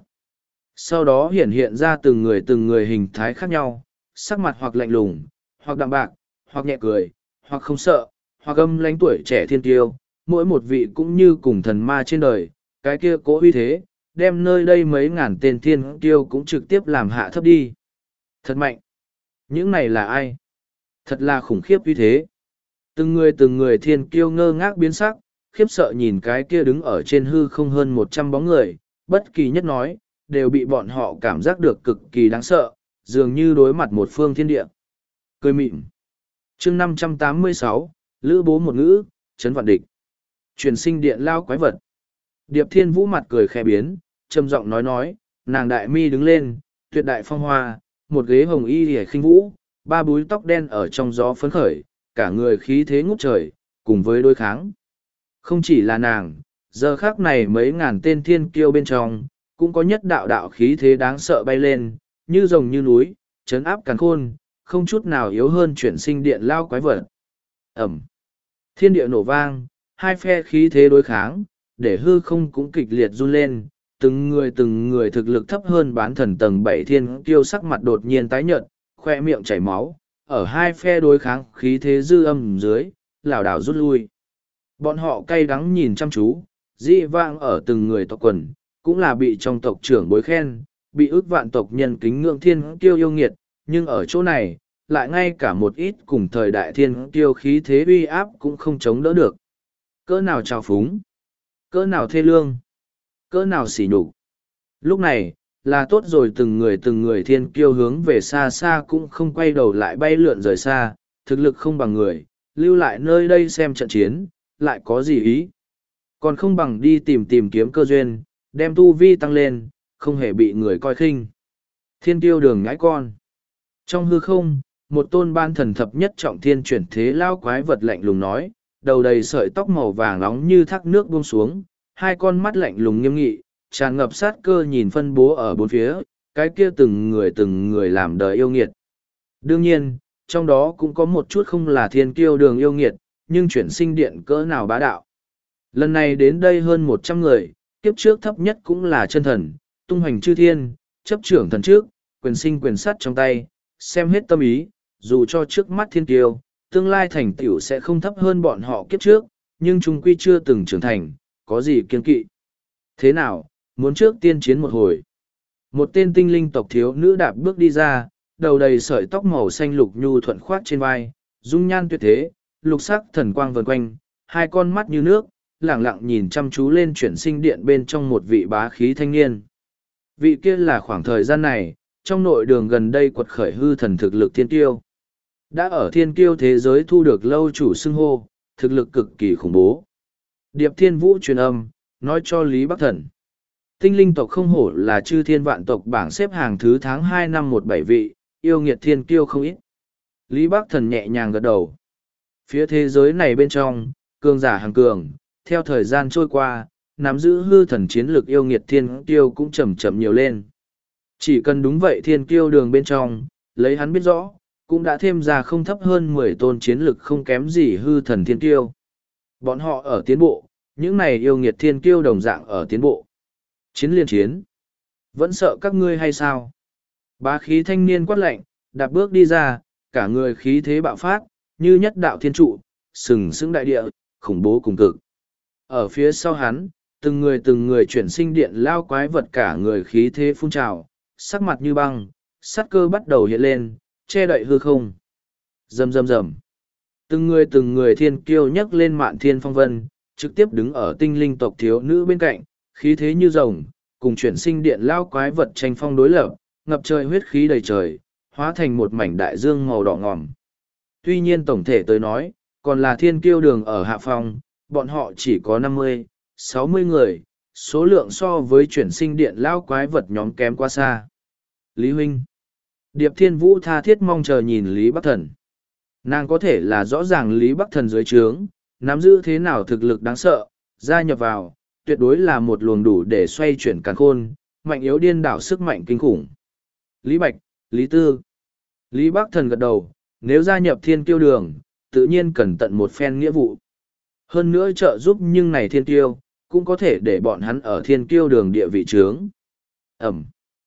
Sau đó hiển hiện ra từng người từng người hình thái khác nhau, sắc mặt hoặc lạnh lùng, hoặc đạm bạc, hoặc nhẹ cười, hoặc không sợ, hoặc âm lãnh tuổi trẻ thiên tiêu, mỗi một vị cũng như cùng thần ma trên đời, cái kia cố uy thế, đem nơi đây mấy ngàn tên thiên tiêu cũng trực tiếp làm hạ thấp đi. Thật mạnh! Những này là ai? Thật là khủng khiếp uy thế. Từng người từng người thiên kiêu ngơ ngác biến sắc, khiếp sợ nhìn cái kia đứng ở trên hư không hơn một trăm bóng người, bất kỳ nhất nói, đều bị bọn họ cảm giác được cực kỳ đáng sợ, dường như đối mặt một phương thiên địa. Cười mịn. Chương năm trăm tám mươi sáu, Lữ bố một ngữ, chấn vạn địch. Truyền sinh điện lao quái vật. Điệp Thiên Vũ mặt cười khẽ biến, trầm giọng nói nói, nàng đại mi đứng lên, tuyệt đại phong hoa, một ghế hồng y hề khinh vũ, ba búi tóc đen ở trong gió phấn khởi, cả người khí thế ngút trời, cùng với đối kháng. Không chỉ là nàng, giờ khác này mấy ngàn tên thiên kiêu bên trong, cũng có nhất đạo đạo khí thế đáng sợ bay lên, như rồng như núi, chấn áp càn khôn, không chút nào yếu hơn chuyển sinh điện lao quái vật. Ẩm. Thiên địa nổ vang, hai phe khí thế đối kháng, để hư không cũng kịch liệt run lên, từng người từng người thực lực thấp hơn bán thần tầng bảy thiên kiêu sắc mặt đột nhiên tái nhợt, khoe miệng chảy máu, ở hai phe đối kháng khí thế dư âm dưới, lảo đảo rút lui. Bọn họ cay đắng nhìn chăm chú, dị vang ở từng người tộc quần, cũng là bị trong tộc trưởng bối khen, bị ước vạn tộc nhân kính ngưỡng thiên kiêu yêu nghiệt, nhưng ở chỗ này, lại ngay cả một ít cùng thời đại thiên kiêu khí thế uy áp cũng không chống đỡ được. Cỡ nào trào phúng, cỡ nào thê lương, cỡ nào sỉ nhục. Lúc này, là tốt rồi từng người từng người thiên kiêu hướng về xa xa cũng không quay đầu lại bay lượn rời xa, thực lực không bằng người, lưu lại nơi đây xem trận chiến, lại có gì ý. Còn không bằng đi tìm tìm kiếm cơ duyên, đem tu vi tăng lên, không hề bị người coi khinh. Thiên kiêu đường nhãi con. Trong hư không, một tôn ban thần thập nhất trọng thiên chuyển thế lao quái vật lạnh lùng nói, đầu đầy sợi tóc màu vàng nóng như thác nước buông xuống, hai con mắt lạnh lùng nghiêm nghị, tràn ngập sát cơ nhìn phân bố ở bốn phía, cái kia từng người từng người làm đời yêu nghiệt. Đương nhiên, trong đó cũng có một chút không là thiên kiêu đường yêu nghiệt, nhưng chuyển sinh điện cỡ nào bá đạo. Lần này đến đây hơn một trăm người, kiếp trước thấp nhất cũng là chân thần, tung hoành chư thiên, chấp trưởng thần trước, quyền sinh quyền sắt trong tay, xem hết tâm ý, dù cho trước mắt thiên kiêu, tương lai thành tựu sẽ không thấp hơn bọn họ kiếp trước, nhưng chúng quy chưa từng trưởng thành, có gì kiên kỵ. Thế nào, muốn trước tiên chiến một hồi. Một tên tinh linh tộc thiếu nữ đạp bước đi ra, đầu đầy sợi tóc màu xanh lục nhu thuận khoác trên vai, dung nhan tuyệt thế, lục sắc thần quang vần quanh, hai con mắt như nước, lẳng lặng nhìn chăm chú lên chuyển sinh điện bên trong một vị bá khí thanh niên. Vị kia là khoảng thời gian này, trong nội đường gần đây quật khởi hư thần thực lực thiên kiêu. Đã ở thiên kiêu thế giới thu được lâu chủ xưng hô, thực lực cực kỳ khủng bố. Điệp Thiên Vũ truyền âm, nói cho Lý Bắc Thần. Tinh linh tộc không hổ là chư thiên vạn tộc bảng xếp hàng thứ tháng hai năm một bảy vị, yêu nghiệt thiên kiêu không ít. Lý Bắc Thần nhẹ nhàng gật đầu. Phía thế giới này bên trong, cường giả hàng cường, theo thời gian trôi qua, nắm giữ hư thần chiến lược yêu nghiệt thiên kiêu cũng chậm chậm nhiều lên. Chỉ cần đúng vậy thiên kiêu đường bên trong, lấy hắn biết rõ, cũng đã thêm ra không thấp hơn mười tôn chiến lực không kém gì hư thần thiên kiêu. Bọn họ ở tiến bộ, những này yêu nghiệt thiên kiêu đồng dạng ở tiến bộ. Chiến liên chiến. Vẫn sợ các ngươi hay sao? Bá khí thanh niên quát lạnh, đạp bước đi ra, cả người khí thế bạo phát, như nhất đạo thiên trụ, sừng sững đại địa, khủng bố cùng cực. Ở phía sau hắn, từng người từng người chuyển sinh điện lao quái vật cả người khí thế phun trào, sắc mặt như băng, sát cơ bắt đầu hiện lên, che đậy hư không. Rầm rầm rầm. Từng người từng người thiên kiêu nhấc lên mạn thiên phong vân, trực tiếp đứng ở tinh linh tộc thiếu nữ bên cạnh, khí thế như rồng, cùng chuyển sinh điện lao quái vật tranh phong đối lập, ngập trời huyết khí đầy trời, hóa thành một mảnh đại dương màu đỏ ngòm. Tuy nhiên tổng thể tới nói, còn là thiên kiêu đường ở hạ phong, bọn họ chỉ có năm mươi, sáu mươi người, số lượng so với chuyển sinh điện lao quái vật nhóm kém quá xa. Lý Huynh. Điệp Thiên Vũ tha thiết mong chờ nhìn Lý Bắc Thần. Nàng có thể là rõ ràng Lý Bắc Thần dưới trướng, nắm giữ thế nào thực lực đáng sợ, gia nhập vào, tuyệt đối là một luồng đủ để xoay chuyển càn khôn, mạnh yếu điên đảo sức mạnh kinh khủng. Lý Bạch, Lý Tư. Lý Bắc Thần gật đầu, nếu gia nhập thiên kiêu đường, tự nhiên cần tận một phen nghĩa vụ. Hơn nữa trợ giúp nhưng này thiên kiêu, cũng có thể để bọn hắn ở thiên kiêu đường địa vị trướng. Ẩm.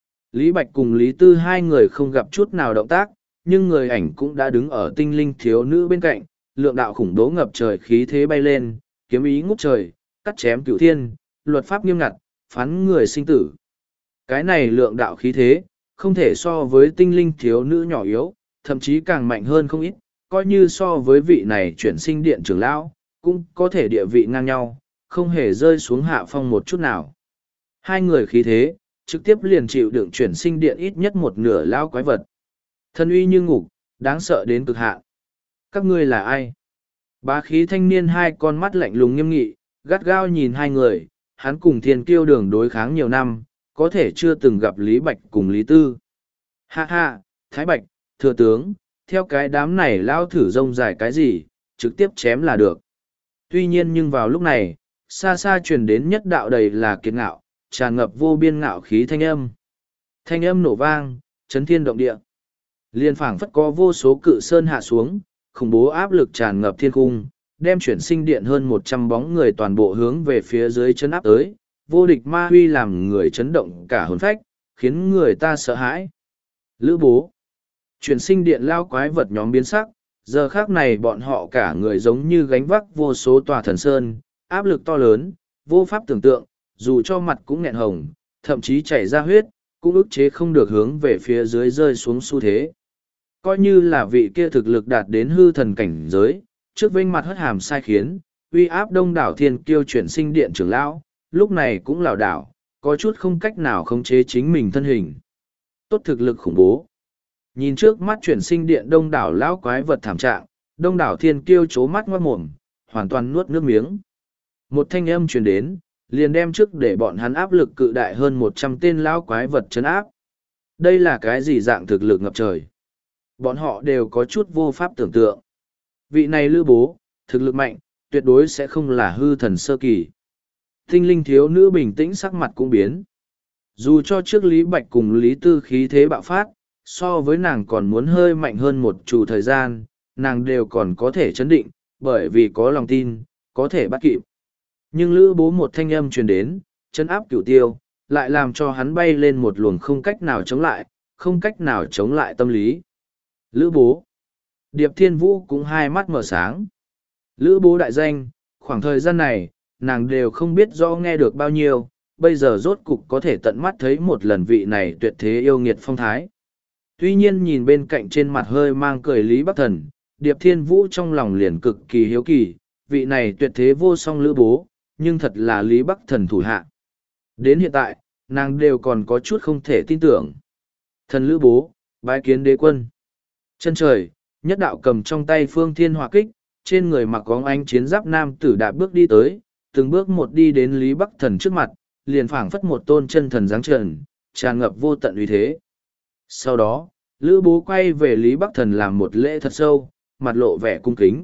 Lý Bạch cùng Lý Tư hai người không gặp chút nào động tác, nhưng người ảnh cũng đã đứng ở tinh linh thiếu nữ bên cạnh, lượng đạo khủng bố ngập trời khí thế bay lên, kiếm ý ngút trời, cắt chém cửu thiên, luật pháp nghiêm ngặt, phán người sinh tử. Cái này lượng đạo khí thế, không thể so với tinh linh thiếu nữ nhỏ yếu, thậm chí càng mạnh hơn không ít, coi như so với vị này chuyển sinh điện trưởng lão, cũng có thể địa vị ngang nhau, không hề rơi xuống hạ phong một chút nào. Hai người khí thế, trực tiếp liền chịu đựng chuyển sinh điện ít nhất một nửa lao quái vật. Thân uy như ngục, đáng sợ đến cực hạn. Các ngươi là ai? Bá khí thanh niên hai con mắt lạnh lùng nghiêm nghị, gắt gao nhìn hai người, hắn cùng thiên kiêu đường đối kháng nhiều năm, có thể chưa từng gặp Lý Bạch cùng Lý Tư. Ha ha, Thái Bạch, thừa tướng, theo cái đám này lao thử rông dài cái gì, trực tiếp chém là được. Tuy nhiên nhưng vào lúc này, xa xa truyền đến nhất đạo đầy là kiệt ngạo, tràn ngập vô biên ngạo khí thanh âm. Thanh âm nổ vang, chấn thiên động địa. Liên phảng phất có vô số cự sơn hạ xuống, khủng bố áp lực tràn ngập thiên cung, đem chuyển sinh điện hơn một trăm bóng người toàn bộ hướng về phía dưới chấn áp tới, vô địch ma huy làm người chấn động cả hồn phách, khiến người ta sợ hãi. Lữ bố. Chuyển sinh điện lao quái vật nhóm biến sắc, giờ khác này bọn họ cả người giống như gánh vác vô số tòa thần sơn, áp lực to lớn, vô pháp tưởng tượng, dù cho mặt cũng nghẹn hồng, thậm chí chảy ra huyết, cũng ức chế không được hướng về phía dưới rơi xuống xu thế. Coi như là vị kia thực lực đạt đến hư thần cảnh giới, trước vinh mặt hất hàm sai khiến, uy áp đông đảo thiên kiêu chuyển sinh điện trưởng lão, lúc này cũng lảo đảo, có chút không cách nào khống chế chính mình thân hình. Tốt thực lực khủng bố. Nhìn trước mắt chuyển sinh điện đông đảo lão quái vật thảm trạng, đông đảo thiên kiêu chố mắt ngoát mồm, hoàn toàn nuốt nước miếng. Một thanh âm truyền đến, liền đem trước để bọn hắn áp lực cự đại hơn một trăm tên lão quái vật chấn áp. Đây là cái gì dạng thực lực ngập trời? Bọn họ đều có chút vô pháp tưởng tượng. Vị này Lữ bố, thực lực mạnh, tuyệt đối sẽ không là hư thần sơ kỳ. Tinh linh thiếu nữ bình tĩnh sắc mặt cũng biến. Dù cho trước Lý Bạch cùng Lý Tư khí thế bạo phát, so với nàng còn muốn hơi mạnh hơn một chủ thời gian, nàng đều còn có thể chấn định, bởi vì có lòng tin, có thể bắt kịp. Nhưng Lữ bố một thanh âm truyền đến, chấn áp cửu tiêu, lại làm cho hắn bay lên một luồng không cách nào chống lại, không cách nào chống lại tâm lý. Lữ bố. Điệp Thiên Vũ cũng hai mắt mở sáng. Lữ bố đại danh, khoảng thời gian này, nàng đều không biết rõ nghe được bao nhiêu, bây giờ rốt cục có thể tận mắt thấy một lần vị này tuyệt thế yêu nghiệt phong thái. Tuy nhiên nhìn bên cạnh trên mặt hơi mang cười Lý Bắc Thần, Điệp Thiên Vũ trong lòng liền cực kỳ hiếu kỳ, vị này tuyệt thế vô song Lữ bố, nhưng thật là Lý Bắc Thần thủ hạ. Đến hiện tại, nàng đều còn có chút không thể tin tưởng. Thần Lữ bố, bái kiến đế quân. Chân trời, nhất đạo cầm trong tay phương thiên hỏa kích, trên người mặc có ánh chiến giáp nam tử đạp bước đi tới, từng bước một đi đến Lý Bắc Thần trước mặt, liền phảng phất một tôn chân thần giáng trần, tràn ngập vô tận uy thế. Sau đó, Lữ Bố quay về Lý Bắc Thần làm một lễ thật sâu, mặt lộ vẻ cung kính.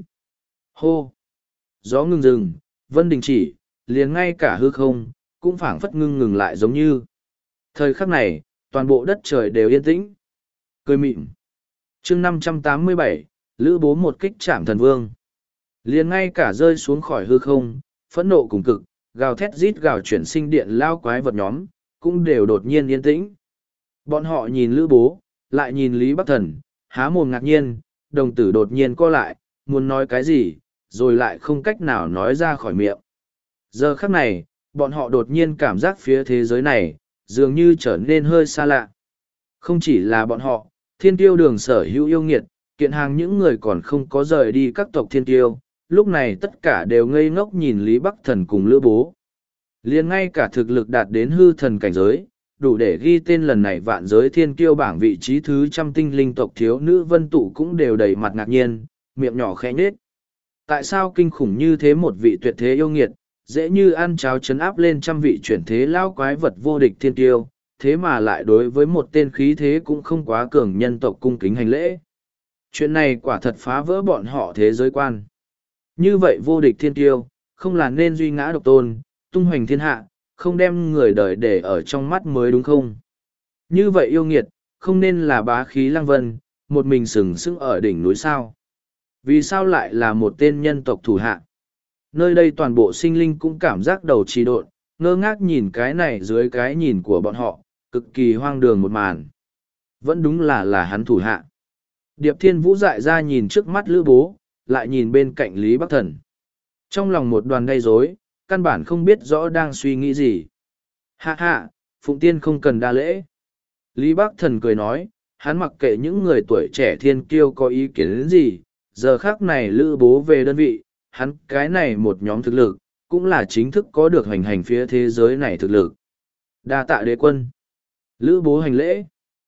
Hô! Gió ngừng dừng, vân đình chỉ, liền ngay cả hư không, cũng phảng phất ngưng ngừng lại giống như. Thời khắc này, toàn bộ đất trời đều yên tĩnh. Cười mịn. chương năm trăm tám mươi bảy, Lữ Bố một kích chạm thần vương. Liền ngay cả rơi xuống khỏi hư không, phẫn nộ cùng cực, gào thét rít gào chuyển sinh điện lao quái vật nhóm, cũng đều đột nhiên yên tĩnh. Bọn họ nhìn Lữ Bố, lại nhìn Lý Bắc Thần, há mồm ngạc nhiên, đồng tử đột nhiên co lại, muốn nói cái gì, rồi lại không cách nào nói ra khỏi miệng. Giờ khắc này, bọn họ đột nhiên cảm giác phía thế giới này, dường như trở nên hơi xa lạ. Không chỉ là bọn họ, thiên tiêu đường sở hữu yêu nghiệt, kiện hàng những người còn không có rời đi các tộc thiên tiêu, lúc này tất cả đều ngây ngốc nhìn Lý Bắc Thần cùng Lữ Bố. Liền ngay cả thực lực đạt đến hư thần cảnh giới, đủ để ghi tên lần này vạn giới thiên kiêu bảng vị trí thứ trăm tinh linh tộc thiếu nữ Vân Tụ cũng đều đầy mặt ngạc nhiên, miệng nhỏ khẽ nhếch. Tại sao kinh khủng như thế một vị tuyệt thế yêu nghiệt, dễ như ăn cháo chấn áp lên trăm vị chuyển thế lao quái vật vô địch thiên tiêu, thế mà lại đối với một tên khí thế cũng không quá cường nhân tộc cung kính hành lễ. Chuyện này quả thật phá vỡ bọn họ thế giới quan. Như vậy vô địch thiên tiêu, không là nên duy ngã độc tôn, tung hoành thiên hạ, không đem người đời để ở trong mắt mới đúng không? Như vậy yêu nghiệt, không nên là bá khí lăng vân, một mình sừng sững ở đỉnh núi sao? Vì sao lại là một tên nhân tộc thủ hạ? Nơi đây toàn bộ sinh linh cũng cảm giác đầu trì độn, ngơ ngác nhìn cái này dưới cái nhìn của bọn họ, cực kỳ hoang đường một màn. Vẫn đúng là là hắn thủ hạ. Điệp Thiên Vũ dại ra nhìn trước mắt Lữ Bố, lại nhìn bên cạnh Lý Bắc Thần. Trong lòng một đoàn gây rối, căn bản không biết rõ đang suy nghĩ gì. Hạ hạ, Phụng Tiên không cần đa lễ. Lý Bắc Thần cười nói, hắn mặc kệ những người tuổi trẻ thiên kiêu có ý kiến đến gì, giờ khác này Lữ Bố về đơn vị, hắn cái này một nhóm thực lực, cũng là chính thức có được hành hành phía thế giới này thực lực. Đa tạ đế quân. Lữ Bố hành lễ.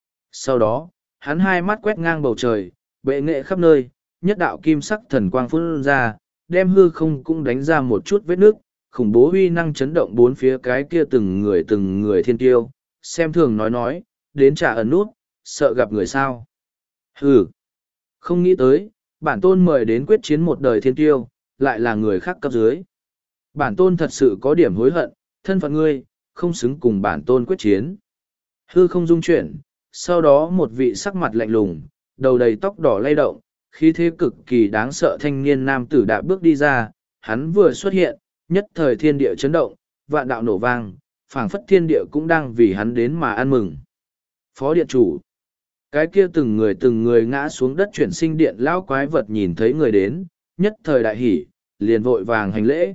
Sau đó, hắn hai mắt quét ngang bầu trời, bệ nghệ khắp nơi, nhất đạo kim sắc thần quang phun ra, đem hư không cũng đánh ra một chút vết nước, khủng bố huy năng chấn động bốn phía cái kia từng người từng người thiên tiêu, xem thường nói nói, đến trả ẩn nút, sợ gặp người sao. Hừ, không nghĩ tới, bản tôn mời đến quyết chiến một đời thiên tiêu, lại là người khác cấp dưới. Bản tôn thật sự có điểm hối hận, thân phận ngươi, không xứng cùng bản tôn quyết chiến. Hư không dung chuyển, sau đó một vị sắc mặt lạnh lùng, đầu đầy tóc đỏ lay động, khí thế cực kỳ đáng sợ thanh niên nam tử đã bước đi ra, hắn vừa xuất hiện, nhất thời thiên địa chấn động, vạn đạo nổ vang, phảng phất thiên địa cũng đang vì hắn đến mà ăn mừng. Phó điện chủ, cái kia từng người từng người ngã xuống đất chuyển sinh điện lão quái vật nhìn thấy người đến, nhất thời đại hỉ, liền vội vàng hành lễ.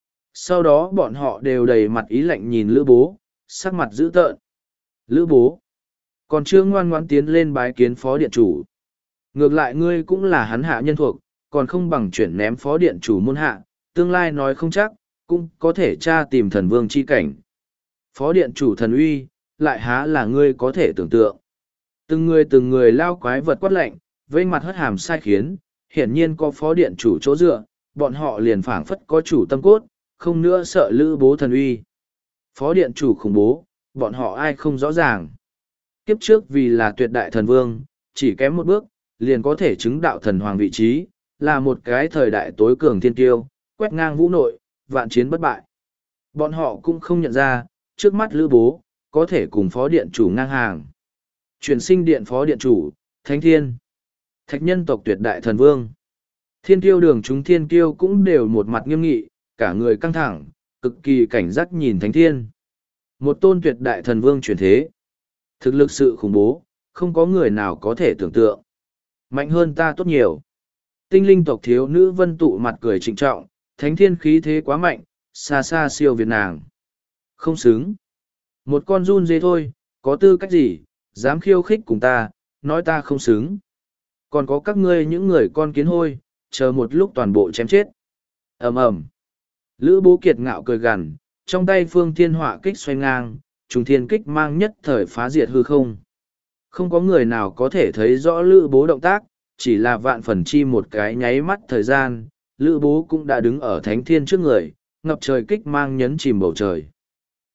Sau đó bọn họ đều đầy mặt ý lạnh nhìn Lữ Bố, sắc mặt dữ tợn. Lữ Bố, còn chưa ngoan ngoãn tiến lên bái kiến phó điện chủ. Ngược lại ngươi cũng là hắn hạ nhân thuộc, còn không bằng chuyển ném phó điện chủ môn hạ, tương lai nói không chắc, cũng có thể tra tìm thần vương chi cảnh. Phó điện chủ thần uy, lại há là ngươi có thể tưởng tượng. Từng người từng người lao quái vật quát lạnh, vây mặt hất hàm sai khiến, hiển nhiên có phó điện chủ chỗ dựa, bọn họ liền phảng phất có chủ tâm cốt, không nữa sợ Lữ Bố thần uy. Phó điện chủ khủng bố, bọn họ ai không rõ ràng. Kiếp trước vì là tuyệt đại thần vương, chỉ kém một bước, liền có thể chứng đạo thần hoàng vị trí, là một cái thời đại tối cường thiên tiêu, quét ngang vũ nội, vạn chiến bất bại. Bọn họ cũng không nhận ra, trước mắt Lữ Bố, có thể cùng phó điện chủ ngang hàng. Chuyển sinh điện phó điện chủ, Thánh Thiên, thạch nhân tộc tuyệt đại thần vương. Thiên tiêu đường chúng thiên tiêu cũng đều một mặt nghiêm nghị, cả người căng thẳng, cực kỳ cảnh giác nhìn Thánh Thiên. Một tôn tuyệt đại thần vương chuyển thế. Thực lực sự khủng bố, không có người nào có thể tưởng tượng. Mạnh hơn ta tốt nhiều. Tinh linh tộc thiếu nữ Vân Tụ mặt cười trịnh trọng, Thánh Thiên khí thế quá mạnh, xa xa siêu việt nàng. Không xứng. Một con run dê thôi, có tư cách gì, dám khiêu khích cùng ta, nói ta không xứng. Còn có các ngươi những người con kiến hôi, chờ một lúc toàn bộ chém chết. Ầm ầm. Lữ Bố kiệt ngạo cười gằn, trong tay phương thiên họa kích xoay ngang, trùng thiên kích mang nhất thời phá diệt hư không. Không có người nào có thể thấy rõ Lữ Bố động tác, chỉ là vạn phần chi một cái nháy mắt thời gian, Lữ Bố cũng đã đứng ở Thánh Thiên trước người, ngập trời kích mang nhấn chìm bầu trời.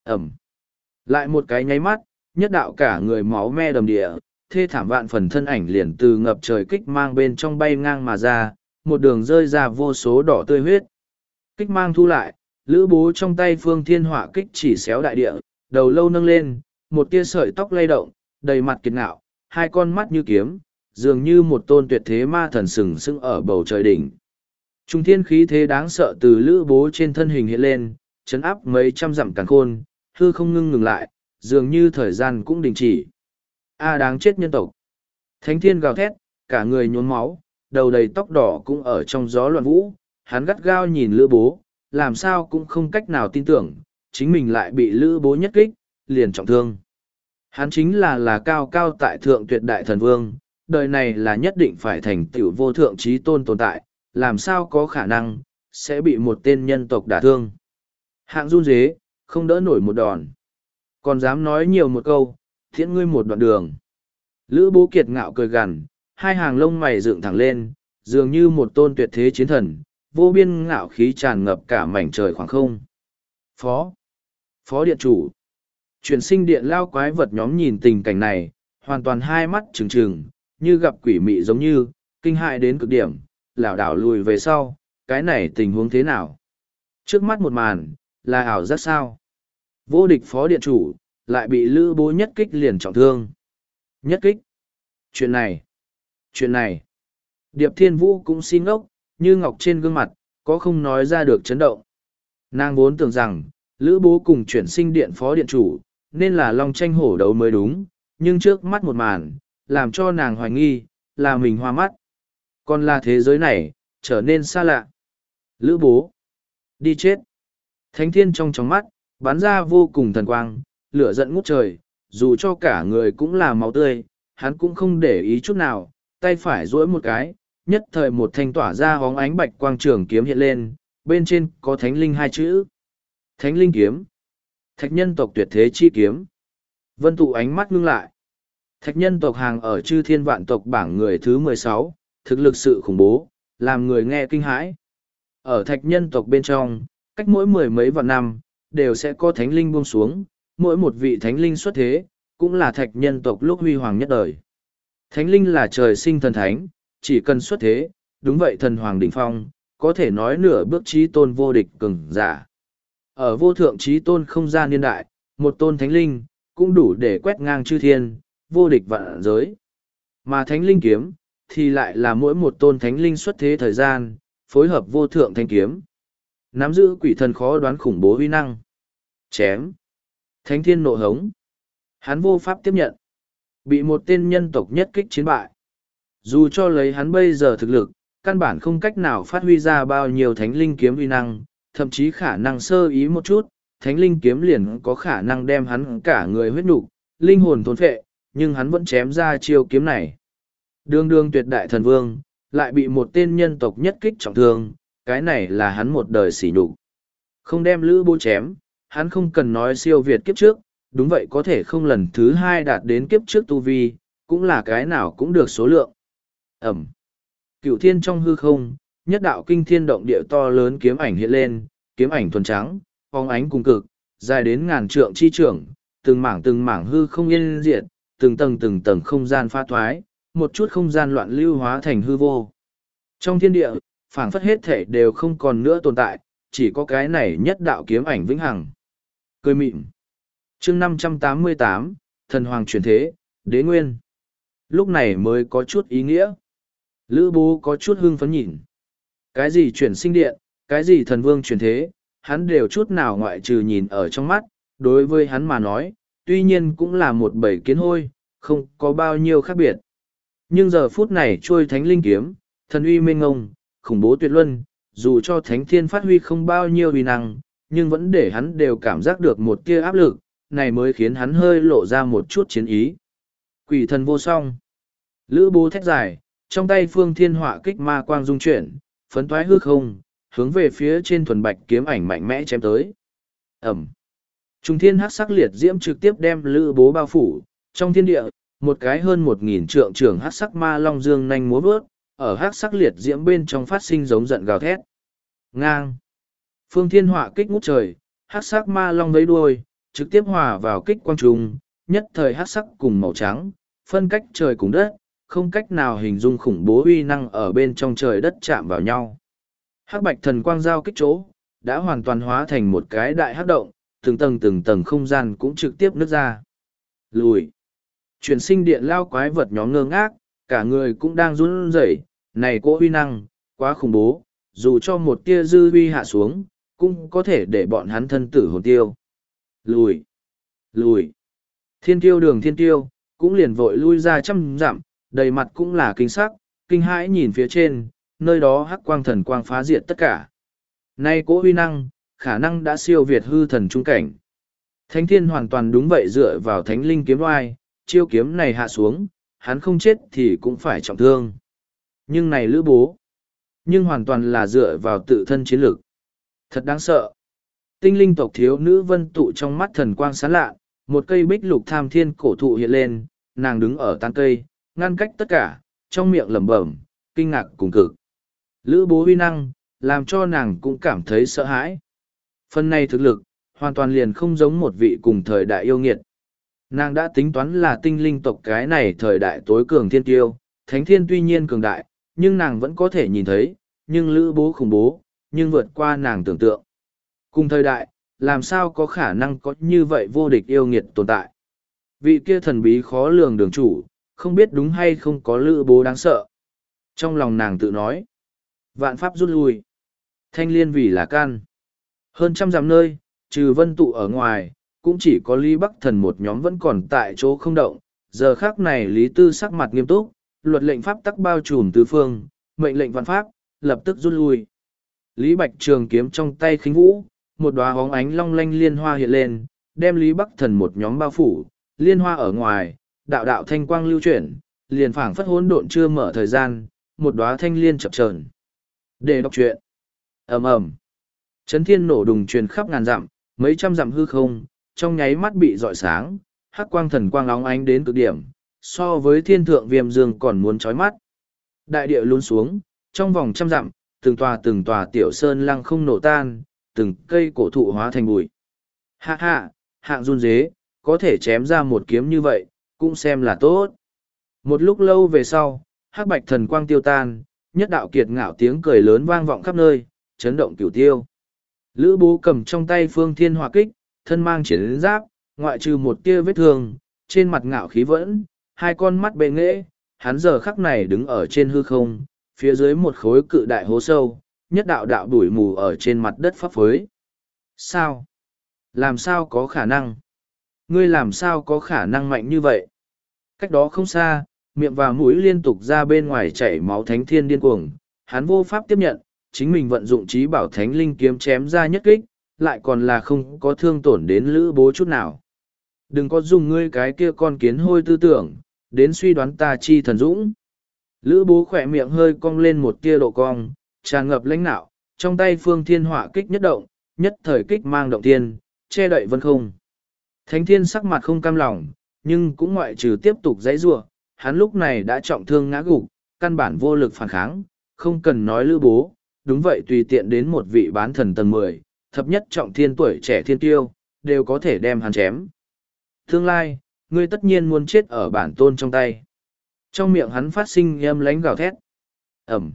Ẩm. Lại một cái nháy mắt, nhất đạo cả người máu me đầm địa, thê thảm vạn phần thân ảnh liền từ ngập trời kích mang bên trong bay ngang mà ra, một đường rơi ra vô số đỏ tươi huyết. Kích mang thu lại, lữ bố trong tay phương thiên họa kích chỉ xéo đại địa, đầu lâu nâng lên, một tia sợi tóc lay động, đầy mặt kiệt ngạo, hai con mắt như kiếm, dường như một tôn tuyệt thế ma thần sừng sững ở bầu trời đỉnh. Trung thiên khí thế đáng sợ từ lữ bố trên thân hình hiện lên, chấn áp mấy trăm dặm càn khôn, hư không ngưng ngừng lại, dường như thời gian cũng đình chỉ. A đáng chết nhân tộc. Thánh thiên gào thét, cả người nhuốm máu, đầu đầy tóc đỏ cũng ở trong gió loạn vũ, hắn gắt gao nhìn lữ bố, làm sao cũng không cách nào tin tưởng, chính mình lại bị lữ bố nhất kích, liền trọng thương. Hắn chính là là cao cao tại thượng tuyệt đại thần vương, đời này là nhất định phải thành tựu vô thượng trí tôn tồn tại, làm sao có khả năng, sẽ bị một tên nhân tộc đả thương. Hạng run dế, không đỡ nổi một đòn. Còn dám nói nhiều một câu, thiện ngươi một đoạn đường. Lữ bố kiệt ngạo cười gằn, hai hàng lông mày dựng thẳng lên, dường như một tôn tuyệt thế chiến thần, vô biên ngạo khí tràn ngập cả mảnh trời khoảng không. Phó, Phó Điện Chủ. Chuyển sinh điện lao quái vật nhóm nhìn tình cảnh này, hoàn toàn hai mắt trừng trừng, như gặp quỷ mị giống như, kinh hại đến cực điểm, lảo đảo lùi về sau, cái này tình huống thế nào? Trước mắt một màn, là ảo giác sao? Vô địch Phó Điện Chủ, lại bị lữ bố nhất kích liền trọng thương. Nhất kích? Chuyện này, chuyện này. Điệp Thiên Vũ cũng xin ngốc, như ngọc trên gương mặt, có không nói ra được chấn động. Nàng vốn tưởng rằng, lữ bố cùng chuyển sinh điện Phó Điện Chủ, nên là long tranh hổ đấu mới đúng, nhưng trước mắt một màn, làm cho nàng hoài nghi, là mình hoa mắt. Còn là thế giới này, trở nên xa lạ. Lữ bố, đi chết. Thánh thiên trong tròng mắt, bắn ra vô cùng thần quang, lửa giận ngút trời, dù cho cả người cũng là máu tươi, hắn cũng không để ý chút nào, tay phải duỗi một cái, nhất thời một thanh tỏa ra hóng ánh bạch quang trường kiếm hiện lên, bên trên có thánh linh hai chữ. Thánh linh kiếm. Thạch nhân tộc tuyệt thế chi kiếm. Vân tụ ánh mắt ngưng lại. Thạch nhân tộc hàng ở chư thiên vạn tộc bảng người thứ mười sáu, thực lực sự khủng bố, làm người nghe kinh hãi. Ở thạch nhân tộc bên trong, cách mỗi mười mấy vạn năm, đều sẽ có thánh linh buông xuống, mỗi một vị thánh linh xuất thế, cũng là thạch nhân tộc lúc huy hoàng nhất đời. Thánh linh là trời sinh thần thánh, chỉ cần xuất thế, đúng vậy thần hoàng đỉnh phong, có thể nói nửa bước trí tôn vô địch cường giả. Ở vô thượng trí tôn không gian niên đại, một tôn thánh linh, cũng đủ để quét ngang chư thiên, vô địch vạn giới. Mà thánh linh kiếm, thì lại là mỗi một tôn thánh linh xuất thế thời gian, phối hợp vô thượng thanh kiếm. Nắm giữ quỷ thần khó đoán khủng bố uy năng. Chém. Thánh thiên nộ hống. Hắn vô pháp tiếp nhận. Bị một tên nhân tộc nhất kích chiến bại. Dù cho lấy hắn bây giờ thực lực, căn bản không cách nào phát huy ra bao nhiêu thánh linh kiếm uy năng, thậm chí khả năng sơ ý một chút, thánh linh kiếm liền có khả năng đem hắn cả người huyết nục, linh hồn thôn phệ, nhưng hắn vẫn chém ra chiêu kiếm này. Đương đương tuyệt đại thần vương, lại bị một tên nhân tộc nhất kích trọng thương, cái này là hắn một đời sỉ nhục. Không đem lữ bố chém, hắn không cần nói siêu việt kiếp trước, đúng vậy có thể không lần thứ hai đạt đến kiếp trước tu vi, cũng là cái nào cũng được số lượng. Ẩm. Cửu thiên trong hư không, nhất đạo kinh thiên động địa to lớn kiếm ảnh hiện lên, kiếm ảnh thuần trắng, phóng ánh cùng cực, dài đến ngàn trượng chi trưởng, từng mảng từng mảng hư không yên diệt, từng tầng từng tầng không gian pha thoái, một chút không gian loạn lưu hóa thành hư vô. Trong thiên địa, phảng phất hết thể đều không còn nữa tồn tại, chỉ có cái này nhất đạo kiếm ảnh vĩnh hằng. Cười mịn. Chương năm trăm tám mươi tám, Thần Hoàng chuyển thế, Đế Nguyên. Lúc này mới có chút ý nghĩa. Lữ bố có chút hưng phấn nhìn. Cái gì chuyển sinh điện, cái gì thần vương chuyển thế, hắn đều chút nào ngoại trừ nhìn ở trong mắt, đối với hắn mà nói, tuy nhiên cũng là một bầy kiến hôi, không có bao nhiêu khác biệt. Nhưng giờ phút này trôi thánh linh kiếm, thần uy mênh ngông, khủng bố tuyệt luân, dù cho thánh thiên phát huy không bao nhiêu uy năng, nhưng vẫn để hắn đều cảm giác được một tia áp lực, này mới khiến hắn hơi lộ ra một chút chiến ý. Quỷ thần vô song. Lữ bố thét dài, trong tay phương thiên họa kích ma quang dung chuyển, phấn thoái hư không, hướng về phía trên thuần bạch kiếm ảnh mạnh mẽ chém tới. Ẩm. Trung thiên hắc sắc liệt diễm trực tiếp đem lữ bố bao phủ, trong thiên địa, một cái hơn một nghìn trượng trưởng hắc sắc ma long dương nhanh múa vớt, ở hắc sắc liệt diễm bên trong phát sinh giống giận gào thét. Ngang. Phương thiên họa kích ngút trời, hắc sắc ma long vẫy đuôi, trực tiếp hòa vào kích quang trung, nhất thời hắc sắc cùng màu trắng, phân cách trời cùng đất, không cách nào hình dung khủng bố uy năng ở bên trong trời đất chạm vào nhau. Hắc bạch thần quang giao kích chỗ, đã hoàn toàn hóa thành một cái đại hắc động, từng tầng từng tầng không gian cũng trực tiếp nứt ra. Lùi. Chuyển sinh điện lao quái vật nhóm ngơ ngác, cả người cũng đang run rẩy, này cỗ uy năng, quá khủng bố, dù cho một tia dư uy hạ xuống, cũng có thể để bọn hắn thân tử hồn tiêu. Lùi. Lùi. Thiên tiêu đường thiên tiêu, cũng liền vội lui ra trăm dặm, đầy mặt cũng là kinh sắc, kinh hãi nhìn phía trên, nơi đó hắc quang thần quang phá diệt tất cả. Nay cỗ huy năng, khả năng đã siêu việt hư thần trung cảnh. Thánh thiên hoàn toàn đúng vậy dựa vào thánh linh kiếm oai, chiêu kiếm này hạ xuống, hắn không chết thì cũng phải trọng thương. Nhưng này lữ bố, nhưng hoàn toàn là dựa vào tự thân chiến lực. Thật đáng sợ. Tinh linh tộc thiếu nữ vân tụ trong mắt thần quang sáng lạ, một cây bích lục tham thiên cổ thụ hiện lên, nàng đứng ở tán cây, ngăn cách tất cả, trong miệng lẩm bẩm, kinh ngạc cùng cực. Lữ bố huy năng, làm cho nàng cũng cảm thấy sợ hãi. Phần này thực lực, hoàn toàn liền không giống một vị cùng thời đại yêu nghiệt. Nàng đã tính toán là tinh linh tộc cái này thời đại tối cường thiên tiêu, thánh thiên tuy nhiên cường đại, nhưng nàng vẫn có thể nhìn thấy, nhưng lữ bố khủng bố, nhưng vượt qua nàng tưởng tượng. Cùng thời đại, làm sao có khả năng có như vậy vô địch yêu nghiệt tồn tại. Vị kia thần bí khó lường đường chủ, không biết đúng hay không có lữ bố đáng sợ. Trong lòng nàng tự nói, vạn pháp rút lui, thanh liên vì là can. Hơn trăm dặm nơi, trừ vân tụ ở ngoài, cũng chỉ có Lý Bắc Thần một nhóm vẫn còn tại chỗ không động. Giờ khác này Lý Tư sắc mặt nghiêm túc, luật lệnh pháp tắc bao trùm tứ phương, mệnh lệnh vạn pháp, lập tức rút lui. Lý Bạch trường kiếm trong tay khinh vũ, một đóa hóng ánh long lanh liên hoa hiện lên, đem Lý Bắc Thần một nhóm bao phủ, liên hoa ở ngoài, đạo đạo thanh quang lưu chuyển, liền phảng phất hỗn độn chưa mở thời gian, một đóa thanh liên chập chờn. Để đọc truyện. Ầm ầm. Chấn thiên nổ đùng truyền khắp ngàn dặm, mấy trăm dặm hư không, trong nháy mắt bị rọi sáng, hắc quang thần quang óng ánh đến cực điểm, so với thiên thượng viêm dương còn muốn chói mắt. Đại địa lún xuống, trong vòng trăm dặm, từng tòa từng tòa tiểu sơn lăng không nổ tan, từng cây cổ thụ hóa thành bụi. Hạ hạ, hạng run dế, có thể chém ra một kiếm như vậy, cũng xem là tốt. Một lúc lâu về sau, hắc bạch thần quang tiêu tan, nhất đạo kiệt ngạo tiếng cười lớn vang vọng khắp nơi, chấn động cửu tiêu. Lữ bố cầm trong tay phương thiên hỏa kích, thân mang chiến giáp, ngoại trừ một tia vết thương, trên mặt ngạo khí vẫn, hai con mắt bệ nghệ, hắn giờ khắc này đứng ở trên hư không, phía dưới một khối cự đại hố sâu, nhất đạo đạo đuổi mù ở trên mặt đất phấp phới. Sao? Làm sao có khả năng? Ngươi làm sao có khả năng mạnh như vậy? Cách đó không xa, miệng và mũi liên tục ra bên ngoài chảy máu thánh thiên điên cuồng, hắn vô pháp tiếp nhận, chính mình vận dụng trí bảo thánh linh kiếm chém ra nhất kích, lại còn là không có thương tổn đến lữ bố chút nào. Đừng có dùng ngươi cái kia con kiến hôi tư tưởng, đến suy đoán ta chi thần dũng. Lữ bố khỏe miệng hơi cong lên một tia độ cong, tràn ngập lãnh nạo, trong tay phương thiên hỏa kích nhất động, nhất thời kích mang động thiên, che đậy vân không. Thánh thiên sắc mặt không cam lòng, nhưng cũng ngoại trừ tiếp tục giãy giụa, hắn lúc này đã trọng thương ngã gục, căn bản vô lực phản kháng, không cần nói lữ bố, đúng vậy tùy tiện đến một vị bán thần tầng mười, thập nhất trọng thiên tuổi trẻ thiên tiêu, đều có thể đem hắn chém. Tương lai, ngươi tất nhiên muốn chết ở bản tôn trong tay. Trong miệng hắn phát sinh âm lánh gào thét. Ẩm.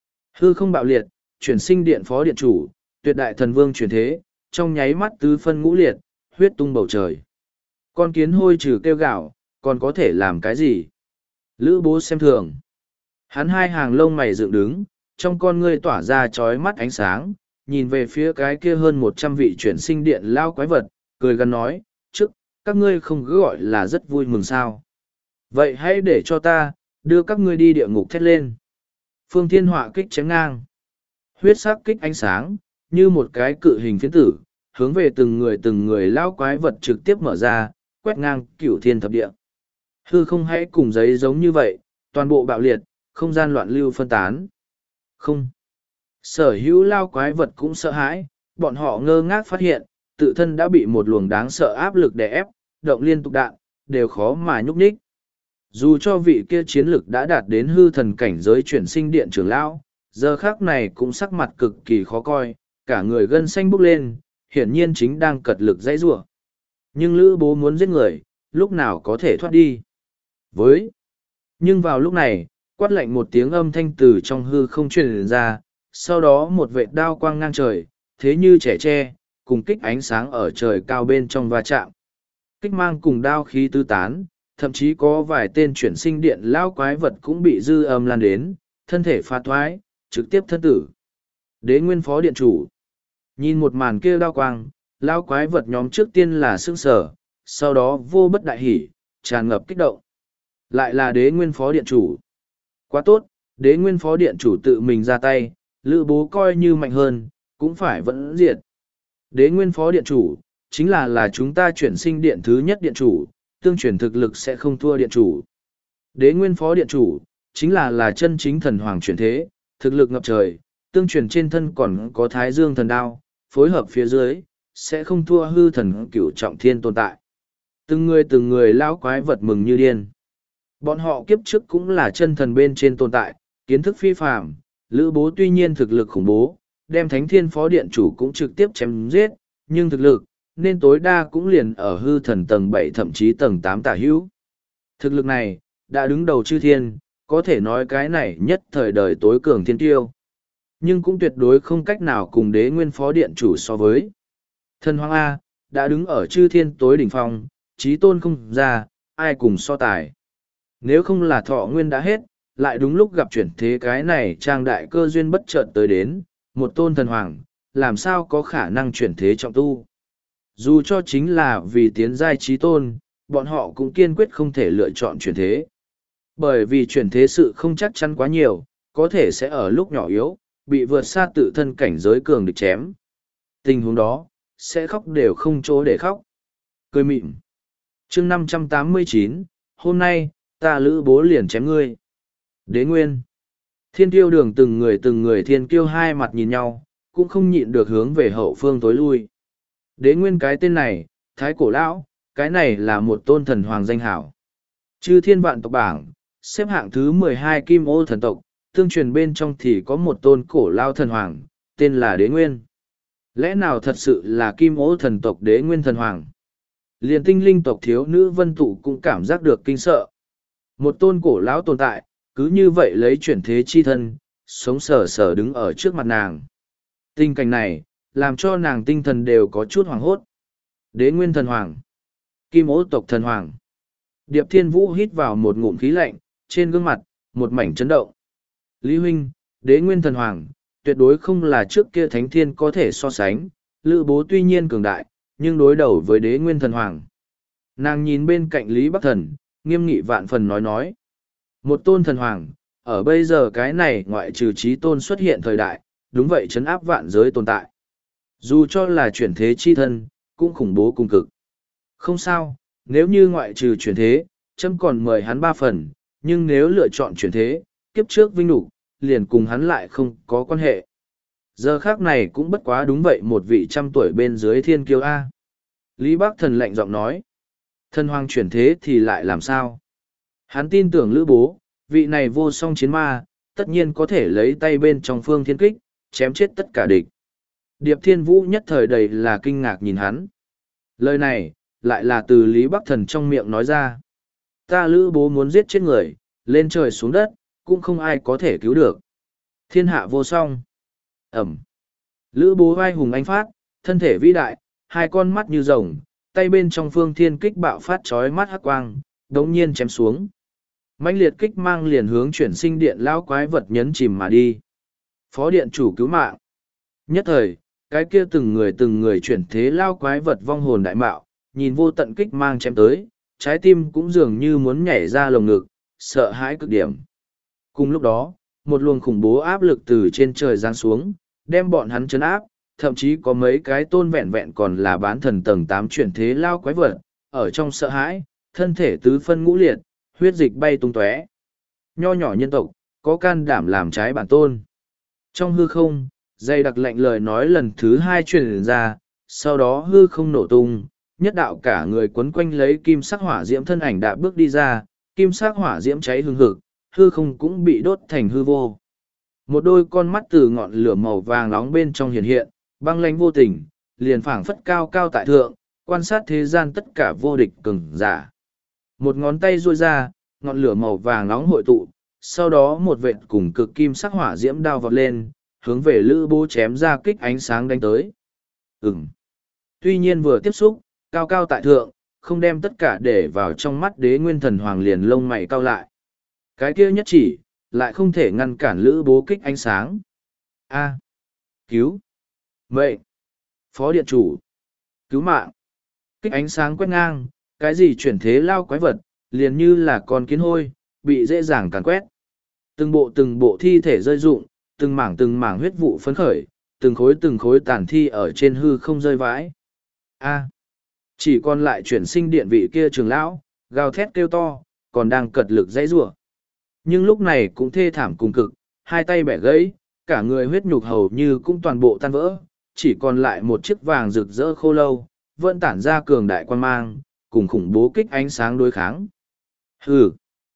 Hư không bạo liệt, chuyển sinh điện phó điện chủ, tuyệt đại thần vương chuyển thế, trong nháy mắt tứ phân ngũ liệt, huyết tung bầu trời. Con kiến hôi trừ kêu gạo, còn có thể làm cái gì? Lữ bố xem thường. Hắn hai hàng lông mày dựng đứng, trong con ngươi tỏa ra chói mắt ánh sáng, nhìn về phía cái kia hơn một trăm vị chuyển sinh điện lao quái vật, cười gần nói, trước, các ngươi không cứ gọi là rất vui mừng sao. Vậy hãy để cho ta, đưa các ngươi đi địa ngục thét lên. Phương thiên họa kích chém ngang. Huyết sắc kích ánh sáng, như một cái cự hình phiến tử, hướng về từng người từng người lao quái vật trực tiếp mở ra, quét ngang cửu thiên thập địa. Hư không hãy cùng giấy giống như vậy, toàn bộ bạo liệt, không gian loạn lưu phân tán. Không. Sở hữu lao quái vật cũng sợ hãi, bọn họ ngơ ngác phát hiện, tự thân đã bị một luồng đáng sợ áp lực đè ép, động liên tục đạn, đều khó mà nhúc nhích. Dù cho vị kia chiến lực đã đạt đến hư thần cảnh giới chuyển sinh điện trưởng lão, giờ khác này cũng sắc mặt cực kỳ khó coi, cả người gân xanh bốc lên, hiển nhiên chính đang cật lực dãy rủa. Nhưng Lữ Bố muốn giết người, lúc nào có thể thoát đi. Với. Nhưng vào lúc này, quát lạnh một tiếng âm thanh từ trong hư không truyền ra, sau đó một vệt đao quang ngang trời, thế như trẻ tre, cùng kích ánh sáng ở trời cao bên trong va chạm. Kích mang cùng đao khí tứ tán, thậm chí có vài tên chuyển sinh điện lao quái vật cũng bị dư âm lan đến, thân thể phá thoái, trực tiếp thân tử. Đế nguyên phó điện chủ. Nhìn một màn kia đao quang, lao quái vật nhóm trước tiên là sương sở, sau đó vô bất đại hỉ, tràn ngập kích động. Lại là đế nguyên phó điện chủ. Quá tốt, đế nguyên phó điện chủ tự mình ra tay, Lữ Bố coi như mạnh hơn, cũng phải vẫn diệt. Đế nguyên phó điện chủ, chính là là chúng ta chuyển sinh điện thứ nhất điện chủ, tương chuyển thực lực sẽ không thua điện chủ. Đế nguyên phó điện chủ, chính là là chân chính thần hoàng chuyển thế, thực lực ngập trời, tương chuyển trên thân còn có thái dương thần đao, phối hợp phía dưới, sẽ không thua hư thần cửu trọng thiên tồn tại. Từng người từng người lão quái vật mừng như điên. Bọn họ kiếp trước cũng là chân thần bên trên tồn tại, kiến thức phi phàm, Lữ Bố tuy nhiên thực lực khủng bố, đem Thánh Thiên Phó Điện chủ cũng trực tiếp chém giết, nhưng thực lực, nên tối đa cũng liền ở hư thần tầng bảy thậm chí tầng tám tả hữu. Thực lực này, đã đứng đầu chư thiên, có thể nói cái này nhất thời đời tối cường thiên tiêu. Nhưng cũng tuyệt đối không cách nào cùng đế nguyên phó điện chủ so với. Thần Hoàng A, đã đứng ở chư thiên tối đỉnh phong, trí tôn không ra, ai cùng so tài. Nếu không là thọ nguyên đã hết, lại đúng lúc gặp chuyển thế cái này trang đại cơ duyên bất chợt tới đến, một tôn thần hoàng, làm sao có khả năng chuyển thế trọng tu. Dù cho chính là vì tiến giai trí tôn, bọn họ cũng kiên quyết không thể lựa chọn chuyển thế. Bởi vì chuyển thế sự không chắc chắn quá nhiều, có thể sẽ ở lúc nhỏ yếu, bị vượt xa tự thân cảnh giới cường địch chém. Tình huống đó, sẽ khóc đều không chỗ để khóc. Cười mịn. chương năm trăm tám mươi chín, hôm nay, ta Lữ Bố liền chém ngươi. Đế nguyên. Thiên kiêu đường từng người từng người thiên kiêu hai mặt nhìn nhau, cũng không nhịn được hướng về hậu phương tối lui. Đế nguyên cái tên này, thái cổ lão, cái này là một tôn thần hoàng danh hảo. Chư thiên vạn tộc bảng, xếp hạng thứ mười hai kim ô thần tộc, tương truyền bên trong thì có một tôn cổ lao thần hoàng, tên là đế nguyên. Lẽ nào thật sự là kim ô thần tộc đế nguyên thần hoàng? Liền tinh linh tộc thiếu nữ vân tụ cũng cảm giác được kinh sợ. Một tôn cổ lão tồn tại, cứ như vậy lấy chuyển thế chi thân, sống sờ sờ đứng ở trước mặt nàng. Tình cảnh này, làm cho nàng tinh thần đều có chút hoảng hốt. Đế nguyên thần hoàng. Kim ô tộc thần hoàng. Điệp Thiên Vũ hít vào một ngụm khí lạnh, trên gương mặt, một mảnh chấn động. Lý huynh, đế nguyên thần hoàng, tuyệt đối không là trước kia thánh thiên có thể so sánh, Lữ Bố tuy nhiên cường đại, nhưng đối đầu với đế nguyên thần hoàng. Nàng nhìn bên cạnh Lý Bắc Thần, nghiêm nghị vạn phần nói nói. Một tôn thần hoàng, ở bây giờ cái này ngoại trừ trí tôn xuất hiện thời đại, đúng vậy chấn áp vạn giới tồn tại. Dù cho là chuyển thế chi thân, cũng khủng bố cùng cực. Không sao, nếu như ngoại trừ chuyển thế, chấm còn mời hắn ba phần, nhưng nếu lựa chọn chuyển thế, kiếp trước vinh đủ, liền cùng hắn lại không có quan hệ. Giờ khác này cũng bất quá đúng vậy một vị trăm tuổi bên dưới thiên kiêu A. Lý Bắc Thần lạnh giọng nói. Thần hoàng chuyển thế thì lại làm sao? Hắn tin tưởng Lữ Bố, vị này vô song chiến ma, tất nhiên có thể lấy tay bên trong phương thiên kích, chém chết tất cả địch. Điệp Thiên Vũ nhất thời đầy là kinh ngạc nhìn hắn. Lời này, lại là từ Lý Bắc Thần trong miệng nói ra. Ta Lữ Bố muốn giết chết người, lên trời xuống đất, cũng không ai có thể cứu được. Thiên hạ vô song. Ẩm. Lữ Bố vai hùng anh phát, thân thể vĩ đại, hai con mắt như rồng, tay bên trong phương thiên kích bạo phát chói mắt hắc quang, đống nhiên chém xuống. Mãnh liệt kích mang liền hướng chuyển sinh điện lão quái vật nhấn chìm mà đi. Phó điện chủ cứu mạng. Nhất thời, cái kia từng người từng người chuyển thế lao quái vật vong hồn đại mạo, nhìn vô tận kích mang chém tới, trái tim cũng dường như muốn nhảy ra lồng ngực, sợ hãi cực điểm. Cùng lúc đó, một luồng khủng bố áp lực từ trên trời giáng xuống, đem bọn hắn chấn áp, thậm chí có mấy cái tôn vẹn vẹn còn là bán thần tầng tám chuyển thế lao quái vật, ở trong sợ hãi, thân thể tứ phân ngũ liệt, huyết dịch bay tung tóe. Nho nhỏ nhân tộc, có can đảm làm trái bản tôn. Trong hư không, dây đặc lệnh lời nói lần thứ hai truyền ra, sau đó hư không nổ tung, nhất đạo cả người quấn quanh lấy kim sắc hỏa diễm thân ảnh đã bước đi ra, kim sắc hỏa diễm cháy hừng hực, hư không cũng bị đốt thành hư vô. Một đôi con mắt từ ngọn lửa màu vàng nóng bên trong hiện hiện, băng lánh vô tình, liền phảng phất cao cao tại thượng, quan sát thế gian tất cả vô địch cường giả. Một ngón tay duỗi ra, ngọn lửa màu vàng nóng hội tụ, sau đó một vệt cùng cực kim sắc hỏa diễm đao vọt lên, hướng về Lữ Bố chém ra kích ánh sáng đánh tới. Ừm. Tuy nhiên vừa tiếp xúc, cao cao tại thượng, không đem tất cả để vào trong mắt Đế Nguyên Thần Hoàng liền lông mày cao lại. Cái kia nhất chỉ, lại không thể ngăn cản Lữ Bố kích ánh sáng. A. Cứu. Mệnh. Phó điện chủ. Cứu mạng. Kích ánh sáng quét ngang, cái gì chuyển thế lao quái vật, liền như là con kiến hôi, bị dễ dàng càn quét. Từng bộ từng bộ thi thể rơi rụng, từng mảng từng mảng huyết vụ phấn khởi, từng khối từng khối tàn thi ở trên hư không rơi vãi. A. Chỉ còn lại chuyển sinh điện vị kia trường lão, gào thét kêu to, còn đang cật lực dãy rủa. Nhưng lúc này cũng thê thảm cùng cực, hai tay bẻ gãy, cả người huyết nhục hầu như cũng toàn bộ tan vỡ, chỉ còn lại một chiếc vàng rực rỡ khô lâu, vẫn tản ra cường đại quan mang, cùng khủng bố kích ánh sáng đối kháng. Hừ.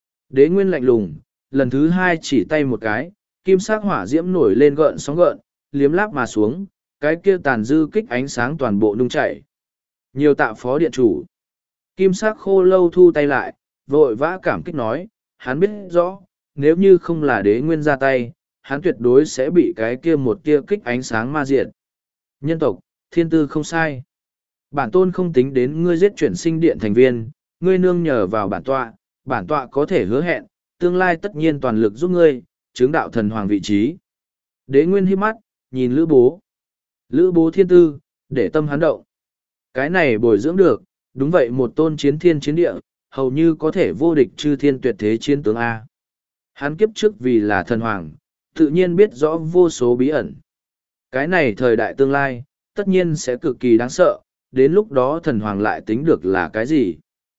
Đế Nguyên lạnh lùng, lần thứ hai chỉ tay một cái, kim sắc hỏa diễm nổi lên gợn sóng gợn, liếm láp mà xuống, cái kia tàn dư kích ánh sáng toàn bộ nung chảy. Nhiều tạ phó điện chủ. Kim sắc khô lâu thu tay lại, vội vã cảm kích nói, hắn biết rõ, nếu như không là Đế Nguyên ra tay, hắn tuyệt đối sẽ bị cái kia một tia kích ánh sáng ma diệt. Nhân tộc, thiên tư không sai. Bản tôn không tính đến ngươi giết chuyển sinh điện thành viên, ngươi nương nhờ vào bản tọa, bản tọa có thể hứa hẹn, tương lai tất nhiên toàn lực giúp ngươi, chứng đạo thần hoàng vị trí. Đế Nguyên híp mắt, nhìn Lữ Bố. Lữ Bố thiên tư, để tâm hắn động. Cái này bồi dưỡng được, đúng vậy một tôn chiến thiên chiến địa, hầu như có thể vô địch chư thiên tuyệt thế chiến tướng A. Hắn kiếp trước vì là thần hoàng, tự nhiên biết rõ vô số bí ẩn. Cái này thời đại tương lai, tất nhiên sẽ cực kỳ đáng sợ, đến lúc đó thần hoàng lại tính được là cái gì?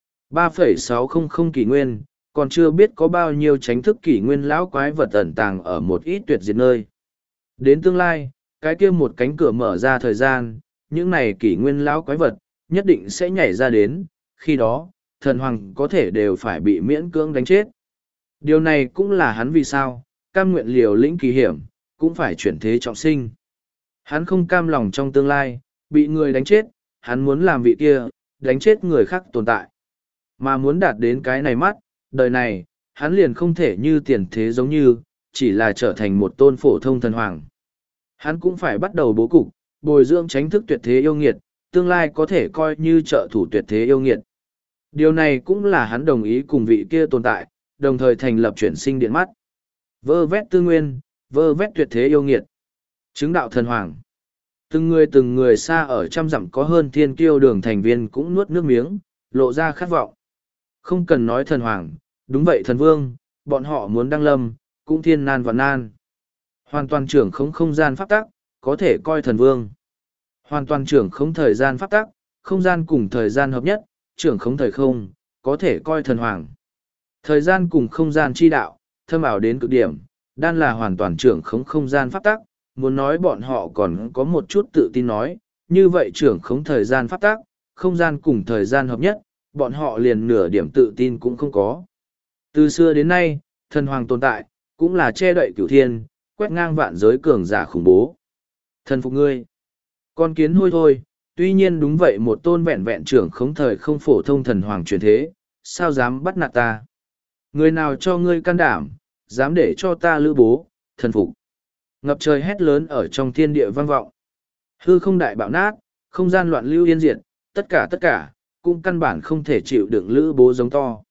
ba phẩy sáu không không kỷ nguyên, còn chưa biết có bao nhiêu tránh thức kỷ nguyên lão quái vật ẩn tàng ở một ít tuyệt diệt nơi. Đến tương lai, cái kia một cánh cửa mở ra thời gian, những này kỷ nguyên lão quái vật, nhất định sẽ nhảy ra đến, khi đó, thần hoàng có thể đều phải bị miễn cưỡng đánh chết. Điều này cũng là hắn vì sao, cam nguyện liều lĩnh kỳ hiểm, cũng phải chuyển thế trọng sinh. Hắn không cam lòng trong tương lai, bị người đánh chết, hắn muốn làm vị kia, đánh chết người khác tồn tại. Mà muốn đạt đến cái này mắt, đời này, hắn liền không thể như tiền thế giống như, chỉ là trở thành một tôn phổ thông thần hoàng. Hắn cũng phải bắt đầu bố cục, bồi dưỡng tránh thức tuyệt thế yêu nghiệt, tương lai có thể coi như trợ thủ tuyệt thế yêu nghiệt. Điều này cũng là hắn đồng ý cùng vị kia tồn tại, đồng thời thành lập chuyển sinh điện mắt. Vơ vét tư nguyên, vơ vét tuyệt thế yêu nghiệt. Chứng đạo thần hoàng. Từng người từng người xa ở trăm dặm có hơn thiên kiêu đường thành viên cũng nuốt nước miếng, lộ ra khát vọng. Không cần nói thần hoàng, đúng vậy thần vương, bọn họ muốn đăng lâm, cũng thiên nan và nan. Hoàn toàn trưởng không không gian pháp tắc, có thể coi thần vương. Hoàn toàn trưởng không thời gian pháp tắc, không gian cùng thời gian hợp nhất, trưởng không thời không, có thể coi thần hoàng. Thời gian cùng không gian chi đạo, thâm ảo đến cực điểm, đan là hoàn toàn trưởng không không gian pháp tắc, muốn nói bọn họ còn có một chút tự tin nói, như vậy trưởng không thời gian pháp tắc, không gian cùng thời gian hợp nhất, bọn họ liền nửa điểm tự tin cũng không có. Từ xưa đến nay, thần hoàng tồn tại, cũng là che đậy cửu thiên, quét ngang vạn giới cường giả khủng bố. Thần phục ngươi. Con kiến hôi thôi, tuy nhiên đúng vậy một tôn vẹn vẹn trưởng không thời không phổ thông thần hoàng truyền thế, sao dám bắt nạt ta? Người nào cho ngươi can đảm, dám để cho ta Lữ Bố, thần phục. Ngập trời hét lớn ở trong thiên địa vang vọng. Hư không đại bạo nát, không gian loạn lưu yên diệt, tất cả tất cả, cũng căn bản không thể chịu đựng Lữ Bố giống to.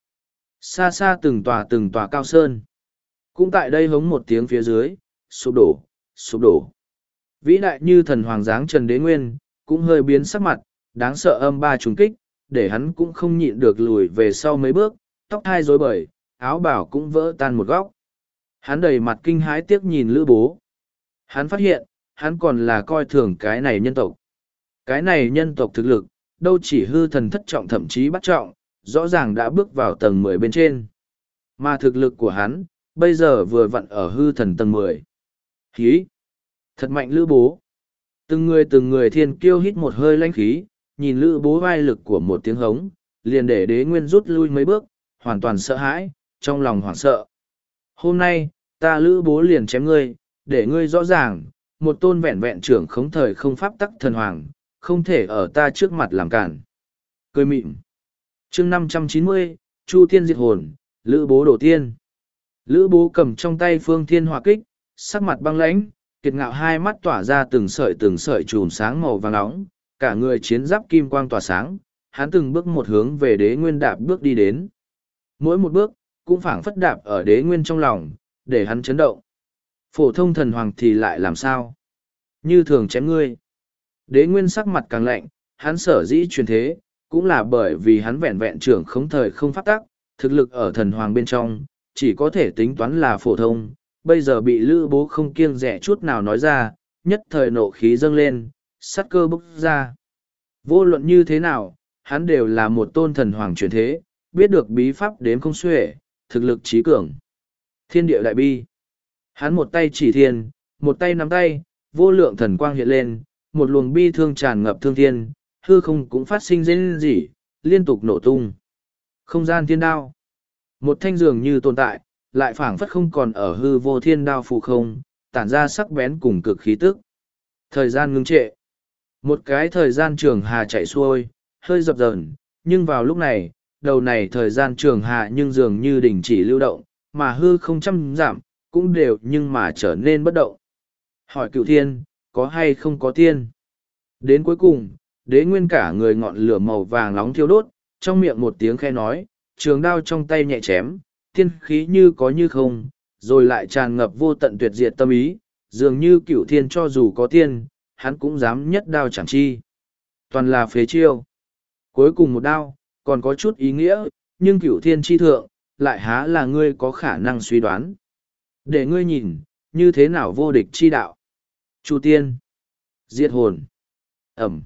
Xa xa từng tòa từng tòa cao sơn. Cũng tại đây hống một tiếng phía dưới, sụp đổ, sụp đổ. Vĩ đại như thần hoàng giáng Trần Đế Nguyên, cũng hơi biến sắc mặt, đáng sợ âm ba trùng kích, để hắn cũng không nhịn được lùi về sau mấy bước, tóc hai rối bời, áo bảo cũng vỡ tan một góc. Hắn đầy mặt kinh hãi tiếc nhìn Lữ Bố. Hắn phát hiện, hắn còn là coi thường cái này nhân tộc. Cái này nhân tộc thực lực, đâu chỉ hư thần thất trọng thậm chí bắt trọng, rõ ràng đã bước vào tầng mười bên trên. Mà thực lực của hắn, bây giờ vừa vặn ở hư thần tầng mười. Khí! Thật mạnh Lữ Bố! Từng người từng người thiên kiêu hít một hơi lãnh khí, nhìn Lữ Bố vai lực của một tiếng hống, liền để Đế Nguyên rút lui mấy bước, hoàn toàn sợ hãi, trong lòng hoảng sợ. Hôm nay, ta Lữ Bố liền chém ngươi, để ngươi rõ ràng, một tôn vẹn vẹn trưởng khống thời không pháp tắc thần hoàng, không thể ở ta trước mặt làm cản. cười mịn. chương năm trăm chín mươi, Chu Tiên diệt hồn, Lữ Bố đổ tiên. Lữ Bố cầm trong tay Phương Thiên Hỏa Kích, sắc mặt băng lãnh, kiệt ngạo hai mắt tỏa ra từng sợi từng sợi chùm sáng màu vàng nóng, cả người chiến giáp kim quang tỏa sáng, hắn từng bước một hướng về Đế Nguyên đạp bước đi đến. Mỗi một bước, cũng phảng phất đạp ở Đế Nguyên trong lòng, để hắn chấn động. Phổ thông thần hoàng thì lại làm sao? Như thường chém ngươi. Đế Nguyên sắc mặt càng lạnh, hắn sở dĩ truyền thế, cũng là bởi vì hắn vẹn vẹn trưởng không thời không pháp tắc, thực lực ở thần hoàng bên trong, chỉ có thể tính toán là phổ thông, bây giờ bị Lữ Bố không kiêng dè chút nào nói ra, nhất thời nộ khí dâng lên, sát cơ bốc ra. Vô luận như thế nào, hắn đều là một tôn thần hoàng truyền thế, biết được bí pháp đếm không xuể, thực lực trí cường. Thiên địa đại bi. Hắn một tay chỉ thiên, một tay nắm tay, vô lượng thần quang hiện lên, một luồng bi thương tràn ngập thương thiên, hư không cũng phát sinh rên rỉ, liên tục nổ tung. Không gian thiên đao. Một thanh dường như tồn tại, lại phảng phất không còn ở hư vô thiên đao phù không, tản ra sắc bén cùng cực khí tức. Thời gian ngưng trệ. Một cái thời gian trường hà chạy xuôi, hơi dập dờn, nhưng vào lúc này, đầu này thời gian trường hà nhưng dường như đình chỉ lưu động, mà hư không trăm giảm, cũng đều nhưng mà trở nên bất động. Hỏi cựu thiên, có hay không có tiên? Đến cuối cùng, Đế Nguyên cả người ngọn lửa màu vàng nóng thiêu đốt, trong miệng một tiếng khe nói, trường đao trong tay nhẹ chém, tiên khí như có như không, rồi lại tràn ngập vô tận tuyệt diệt tâm ý, dường như cựu thiên cho dù có tiên, hắn cũng dám nhất đao chẳng chi. Toàn là phế chiêu. Cuối cùng một đao, còn có chút ý nghĩa, nhưng cựu thiên chi thượng, lại há là ngươi có khả năng suy đoán. Để ngươi nhìn, như thế nào vô địch chi đạo. Chu tiên. Diệt hồn. Ẩm.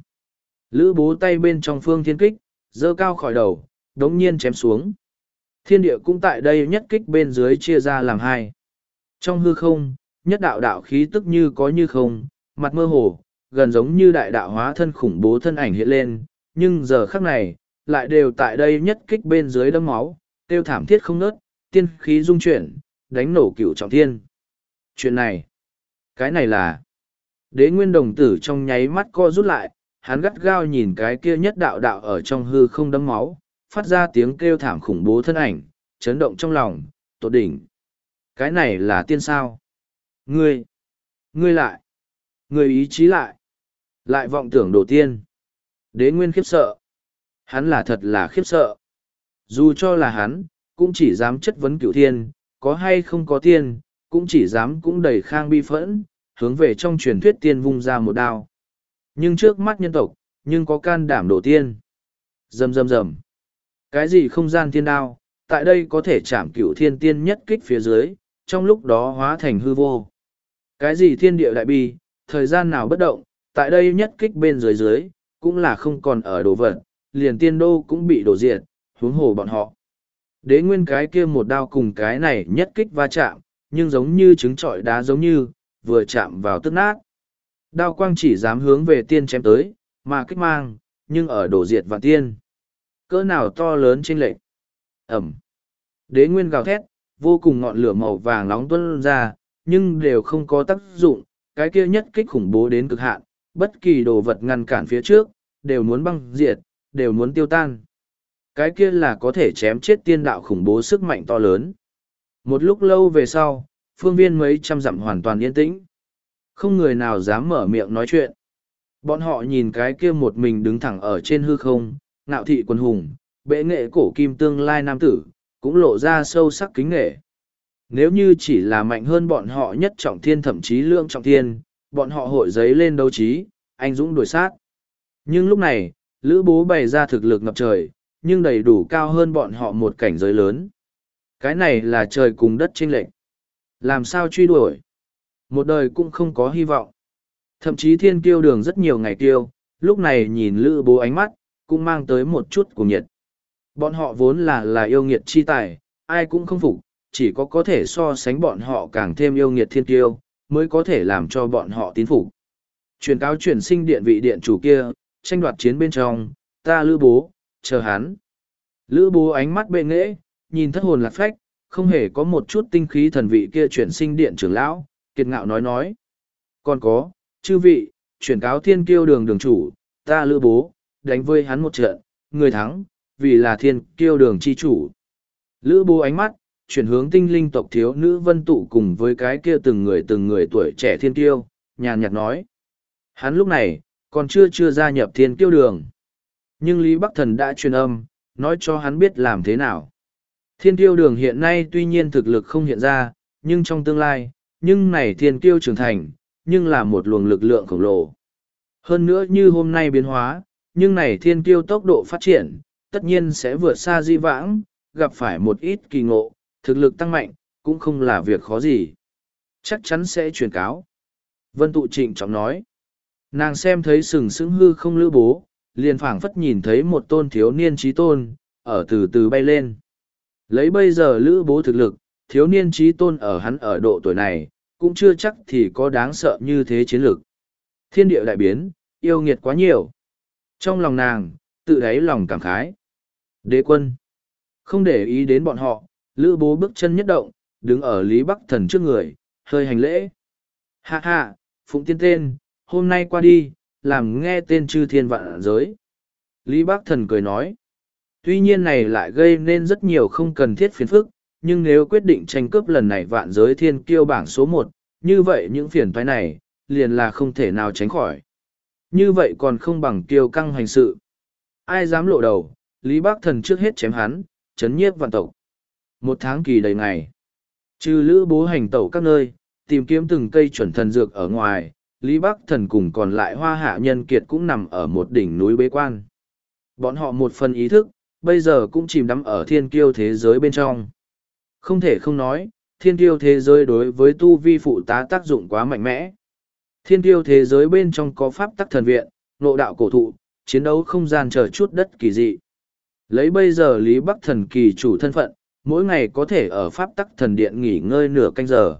Lữ Bố tay bên trong Phương Thiên Kích, giơ cao khỏi đầu, đống nhiên chém xuống. Thiên địa cũng tại đây nhất kích bên dưới chia ra làm hai. Trong hư không, nhất đạo đạo khí tức như có như không, mặt mơ hồ, gần giống như đại đạo hóa thân khủng bố thân ảnh hiện lên, nhưng giờ khắc này, lại đều tại đây nhất kích bên dưới đấm máu, tiêu thảm thiết không nớt, tiên khí dung chuyển, đánh nổ cửu trọng thiên. Chuyện này, cái này là... Đế Nguyên đồng tử trong nháy mắt co rút lại, hắn gắt gao nhìn cái kia nhất đạo đạo ở trong hư không đấm máu, phát ra tiếng kêu thảm khủng bố thân ảnh, chấn động trong lòng, tột đỉnh. Cái này là tiên sao? Ngươi, ngươi lại, ngươi ý chí lại, lại vọng tưởng đồ tiên. Đế Nguyên khiếp sợ. Hắn là thật là khiếp sợ. Dù cho là hắn, cũng chỉ dám chất vấn cửu thiên, có hay không có tiên, cũng chỉ dám cũng đầy khang bi phẫn, hướng về trong truyền thuyết tiên vung ra một đao. Nhưng trước mắt nhân tộc, nhưng có can đảm đổ tiên. Rầm rầm rầm. Cái gì không gian thiên đao, tại đây có thể chạm cửu thiên tiên nhất kích phía dưới, trong lúc đó hóa thành hư vô. Cái gì thiên địa đại bi, thời gian nào bất động, tại đây nhất kích bên dưới dưới, cũng là không còn ở đồ vật, liền tiên đô cũng bị đổ diệt, huống hồ bọn họ. Đế Nguyên cái kia một đao cùng cái này nhất kích va chạm, nhưng giống như trứng trọi đá giống như, vừa chạm vào tức nát. Đao quang chỉ dám hướng về tiên chém tới, mà kích mang, nhưng ở đổ diệt và tiên. Cỡ nào to lớn chênh lệch. Ẩm. Đế Nguyên gào thét, vô cùng ngọn lửa màu vàng nóng tuôn ra, nhưng đều không có tác dụng, cái kia nhất kích khủng bố đến cực hạn, bất kỳ đồ vật ngăn cản phía trước, đều muốn băng diệt, đều muốn tiêu tan. Cái kia là có thể chém chết tiên đạo khủng bố sức mạnh to lớn. Một lúc lâu về sau, phương viên mấy trăm dặm hoàn toàn yên tĩnh. Không người nào dám mở miệng nói chuyện. Bọn họ nhìn cái kia một mình đứng thẳng ở trên hư không, ngạo thị quân hùng, bệ nghệ cổ kim tương lai nam tử, cũng lộ ra sâu sắc kính nghệ. Nếu như chỉ là mạnh hơn bọn họ nhất trọng thiên thậm chí lượng trọng thiên, bọn họ hội giấy lên đấu trí, anh dũng đuổi sát. Nhưng lúc này, Lữ Bố bày ra thực lực ngập trời, nhưng đầy đủ cao hơn bọn họ một cảnh giới lớn. Cái này là trời cùng đất chênh lệch. Làm sao truy đuổi? Một đời cũng không có hy vọng. Thậm chí thiên kiêu đường rất nhiều ngày kiêu, lúc này nhìn Lữ Bố ánh mắt, cũng mang tới một chút cuồng nhiệt. Bọn họ vốn là là yêu nghiệt chi tài, ai cũng không phục, chỉ có có thể so sánh bọn họ càng thêm yêu nghiệt thiên kiêu, mới có thể làm cho bọn họ tín phục. Truyền cáo chuyển sinh điện vị điện chủ kia, tranh đoạt chiến bên trong, ta Lữ Bố, chờ hắn. Lữ Bố ánh mắt bệ nghễ, nhìn thất hồn lạc phách, không hề có một chút tinh khí thần vị kia chuyển sinh điện trưởng lão, kiệt ngạo nói nói. Còn có, chư vị, chuyển cáo thiên kiêu đường đường chủ, ta Lữ Bố, đánh với hắn một trận, người thắng, vì là thiên kiêu đường chi chủ. Lữ bố ánh mắt, chuyển hướng tinh linh tộc thiếu nữ vân tụ cùng với cái kia từng người từng người tuổi trẻ thiên kiêu, nhàn nhạt nói. Hắn lúc này, còn chưa chưa gia nhập thiên kiêu đường. Nhưng Lý Bắc Thần đã truyền âm, nói cho hắn biết làm thế nào. Thiên kiêu đường hiện nay tuy nhiên thực lực không hiện ra, nhưng trong tương lai, nhưng này thiên kiêu trưởng thành, nhưng là một luồng lực lượng khổng lồ. Hơn nữa như hôm nay biến hóa, nhưng này thiên kiêu tốc độ phát triển, tất nhiên sẽ vượt xa di vãng, gặp phải một ít kỳ ngộ, thực lực tăng mạnh, cũng không là việc khó gì. Chắc chắn sẽ truyền cáo. Vân Tụ trịnh trọng nói. Nàng xem thấy sừng sững hư không lữ bố, liền phảng phất nhìn thấy một tôn thiếu niên trí tôn, ở từ từ bay lên. Lấy bây giờ lữ bố thực lực, thiếu niên trí tôn ở hắn ở độ tuổi này, cũng chưa chắc thì có đáng sợ như thế chiến lược. Thiên địa đại biến, yêu nghiệt quá nhiều. Trong lòng nàng, tự đáy lòng cảm khái. Đế quân. Không để ý đến bọn họ, lữ bố bước chân nhất động, đứng ở Lý Bắc Thần trước người, hơi hành lễ. Hạ hạ, phụng tiên tên, hôm nay qua đi, làm nghe tên chư thiên vạn giới. Lý Bắc Thần cười nói. Tuy nhiên này lại gây nên rất nhiều không cần thiết phiền phức, nhưng nếu quyết định tranh cướp lần này vạn giới thiên kiêu bảng số một, như vậy những phiền toái này, liền là không thể nào tránh khỏi. Như vậy còn không bằng kiêu căng hành sự. Ai dám lộ đầu, Lý Bắc Thần trước hết chém hắn, chấn nhiếp vạn tộc. Một tháng kỳ đầy ngày. Trừ lữ bố hành tẩu các nơi, tìm kiếm từng cây chuẩn thần dược ở ngoài, Lý Bắc Thần cùng còn lại hoa hạ nhân kiệt cũng nằm ở một đỉnh núi bế quan. Bọn họ một phần ý thức, bây giờ cũng chìm đắm ở thiên kiêu thế giới bên trong. Không thể không nói, thiên kiêu thế giới đối với tu vi phụ tá tác dụng quá mạnh mẽ. Thiên kiêu thế giới bên trong có pháp tắc thần viện, ngộ đạo cổ thụ, chiến đấu không gian chờ chút đất kỳ dị. Lấy bây giờ Lý Bắc Thần kỳ chủ thân phận, mỗi ngày có thể ở pháp tắc thần điện nghỉ ngơi nửa canh giờ.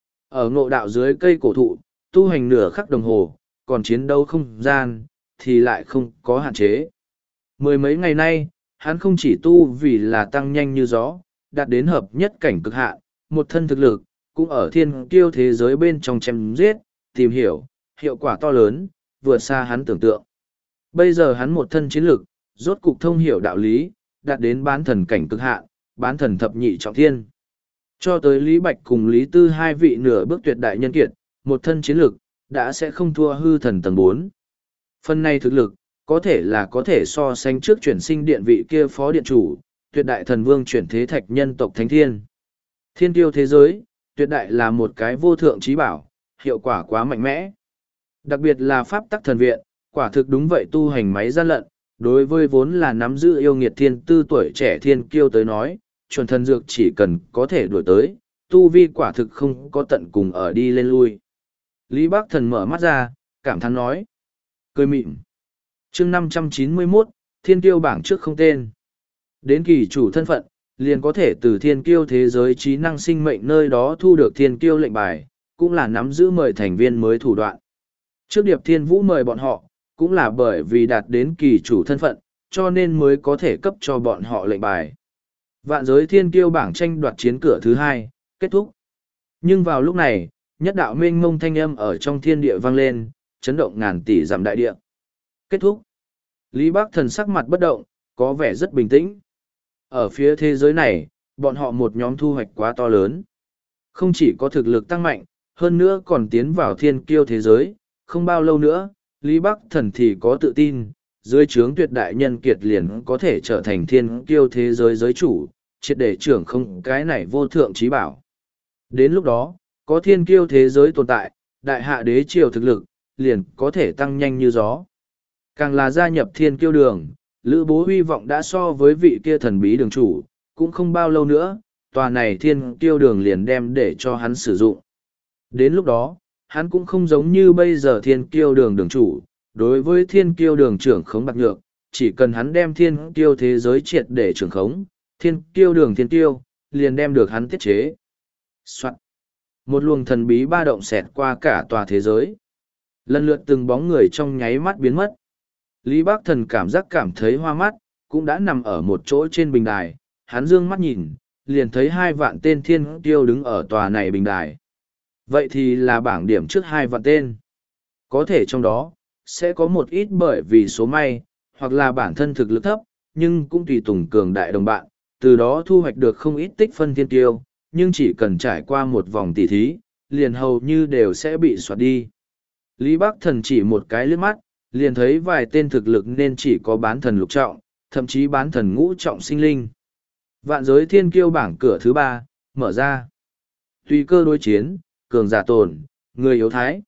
Ở ngộ đạo dưới cây cổ thụ, tu hành nửa khắc đồng hồ, còn chiến đấu không gian, thì lại không có hạn chế. Mười mấy ngày nay, hắn không chỉ tu vì là tăng nhanh như gió, đạt đến hợp nhất cảnh cực hạn, một thân thực lực, cũng ở thiên kiêu thế giới bên trong chém giết, tìm hiểu, hiệu quả to lớn, vượt xa hắn tưởng tượng. Bây giờ hắn một thân chiến lực, rốt cục thông hiểu đạo lý, đạt đến bán thần cảnh cực hạn, bán thần thập nhị trọng thiên. Cho tới Lý Bạch cùng Lý Tư hai vị nửa bước tuyệt đại nhân kiệt, một thân chiến lực, đã sẽ không thua hư thần tầng bốn. Phần này thực lực, có thể là có thể so sánh trước chuyển sinh điện vị kia phó điện chủ, tuyệt đại thần vương chuyển thế thạch nhân tộc thánh thiên. Thiên tiêu thế giới, tuyệt đại là một cái vô thượng trí bảo, hiệu quả quá mạnh mẽ. Đặc biệt là pháp tắc thần viện, quả thực đúng vậy tu hành máy gian lận, đối với vốn là nắm giữ yêu nghiệt thiên tư tuổi trẻ thiên kiêu tới nói, chuẩn thần dược chỉ cần có thể đuổi tới, tu vi quả thực không có tận cùng ở đi lên lui. Lý Bắc Thần mở mắt ra, cảm thán nói. Cười mịn. Chương năm trăm chín mươi mốt, thiên kiêu bảng trước không tên. Đến kỳ chủ thân phận, liền có thể từ thiên kiêu thế giới trí năng sinh mệnh nơi đó thu được thiên kiêu lệnh bài, cũng là nắm giữ mời thành viên mới thủ đoạn. Trước Điệp Thiên Vũ mời bọn họ, cũng là bởi vì đạt đến kỳ chủ thân phận, cho nên mới có thể cấp cho bọn họ lệnh bài. Vạn giới thiên kiêu bảng tranh đoạt chiến cửa thứ hai, kết thúc. Nhưng vào lúc này, nhất đạo mênh mông thanh âm ở trong thiên địa vang lên, chấn động ngàn tỷ dặm đại địa. Kết thúc. Lý Bắc Thần sắc mặt bất động, có vẻ rất bình tĩnh. Ở phía thế giới này, bọn họ một nhóm thu hoạch quá to lớn. Không chỉ có thực lực tăng mạnh, hơn nữa còn tiến vào thiên kiêu thế giới, không bao lâu nữa, Lý Bắc Thần thì có tự tin, dưới trướng tuyệt đại nhân kiệt liền có thể trở thành thiên kiêu thế giới giới chủ, triệt để trưởng không cái này vô thượng trí bảo. Đến lúc đó, có thiên kiêu thế giới tồn tại, đại hạ đế triều thực lực, liền có thể tăng nhanh như gió. Càng là gia nhập thiên kiêu đường, Lữ Bố hy vọng đã so với vị kia thần bí đường chủ, cũng không bao lâu nữa, tòa này thiên kiêu đường liền đem để cho hắn sử dụng. Đến lúc đó, hắn cũng không giống như bây giờ thiên kiêu đường đường chủ, đối với thiên kiêu đường trưởng khống bạc nhược, chỉ cần hắn đem thiên kiêu thế giới triệt để trưởng khống, thiên kiêu đường thiên kiêu, liền đem được hắn tiết chế. Soạn. Một luồng thần bí ba động xẹt qua cả tòa thế giới. Lần lượt từng bóng người trong nháy mắt biến mất. Lý Bắc Thần cảm giác cảm thấy hoa mắt, cũng đã nằm ở một chỗ trên bình đài, hắn dương mắt nhìn, liền thấy hai vạn tên thiên kiêu đứng ở tòa này bình đài. Vậy thì là bảng điểm trước hai vạn tên. Có thể trong đó, sẽ có một ít bởi vì số may, hoặc là bản thân thực lực thấp, nhưng cũng tùy tùng cường đại đồng bạn, từ đó thu hoạch được không ít tích phân thiên tiêu, nhưng chỉ cần trải qua một vòng tỉ thí, liền hầu như đều sẽ bị soạt đi. Lý Bắc Thần chỉ một cái liếc mắt, liền thấy vài tên thực lực nên chỉ có bán thần lục trọng, thậm chí bán thần ngũ trọng sinh linh. Vạn giới thiên kiêu bảng cửa thứ ba, mở ra. Tùy cơ đối chiến, cường giả tồn, người yếu thái.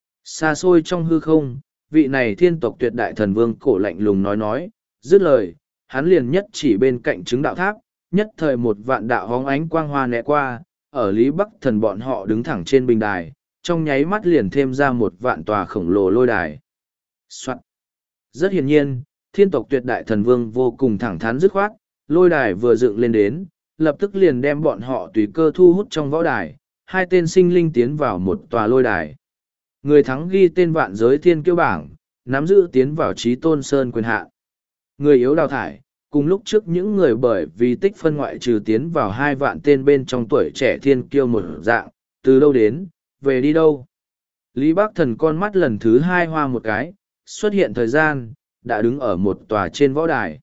Xa xôi trong hư không, vị này thiên tộc tuyệt đại thần vương cổ lạnh lùng nói nói, dứt lời, hắn liền nhất chỉ bên cạnh chứng đạo tháp, nhất thời một vạn đạo hóng ánh quang hoa né qua, ở Lý Bắc Thần bọn họ đứng thẳng trên bình đài, trong nháy mắt liền thêm ra một vạn tòa khổng lồ lôi đài. Soạn. Rất hiển nhiên, thiên tộc tuyệt đại thần vương vô cùng thẳng thắn dứt khoát, lôi đài vừa dựng lên đến, lập tức liền đem bọn họ tùy cơ thu hút trong võ đài, hai tên sinh linh tiến vào một tòa lôi đài. Người thắng ghi tên vạn giới thiên kiêu bảng, nắm giữ tiến vào trí tôn sơn quyền hạn. Người yếu đào thải, cùng lúc trước những người bởi vì tích phân ngoại trừ tiến vào hai vạn tên bên trong tuổi trẻ thiên kiêu một dạng, từ đâu đến, về đi đâu. Lý Bắc Thần con mắt lần thứ hai hoa một cái, xuất hiện thời gian, đã đứng ở một tòa trên võ đài.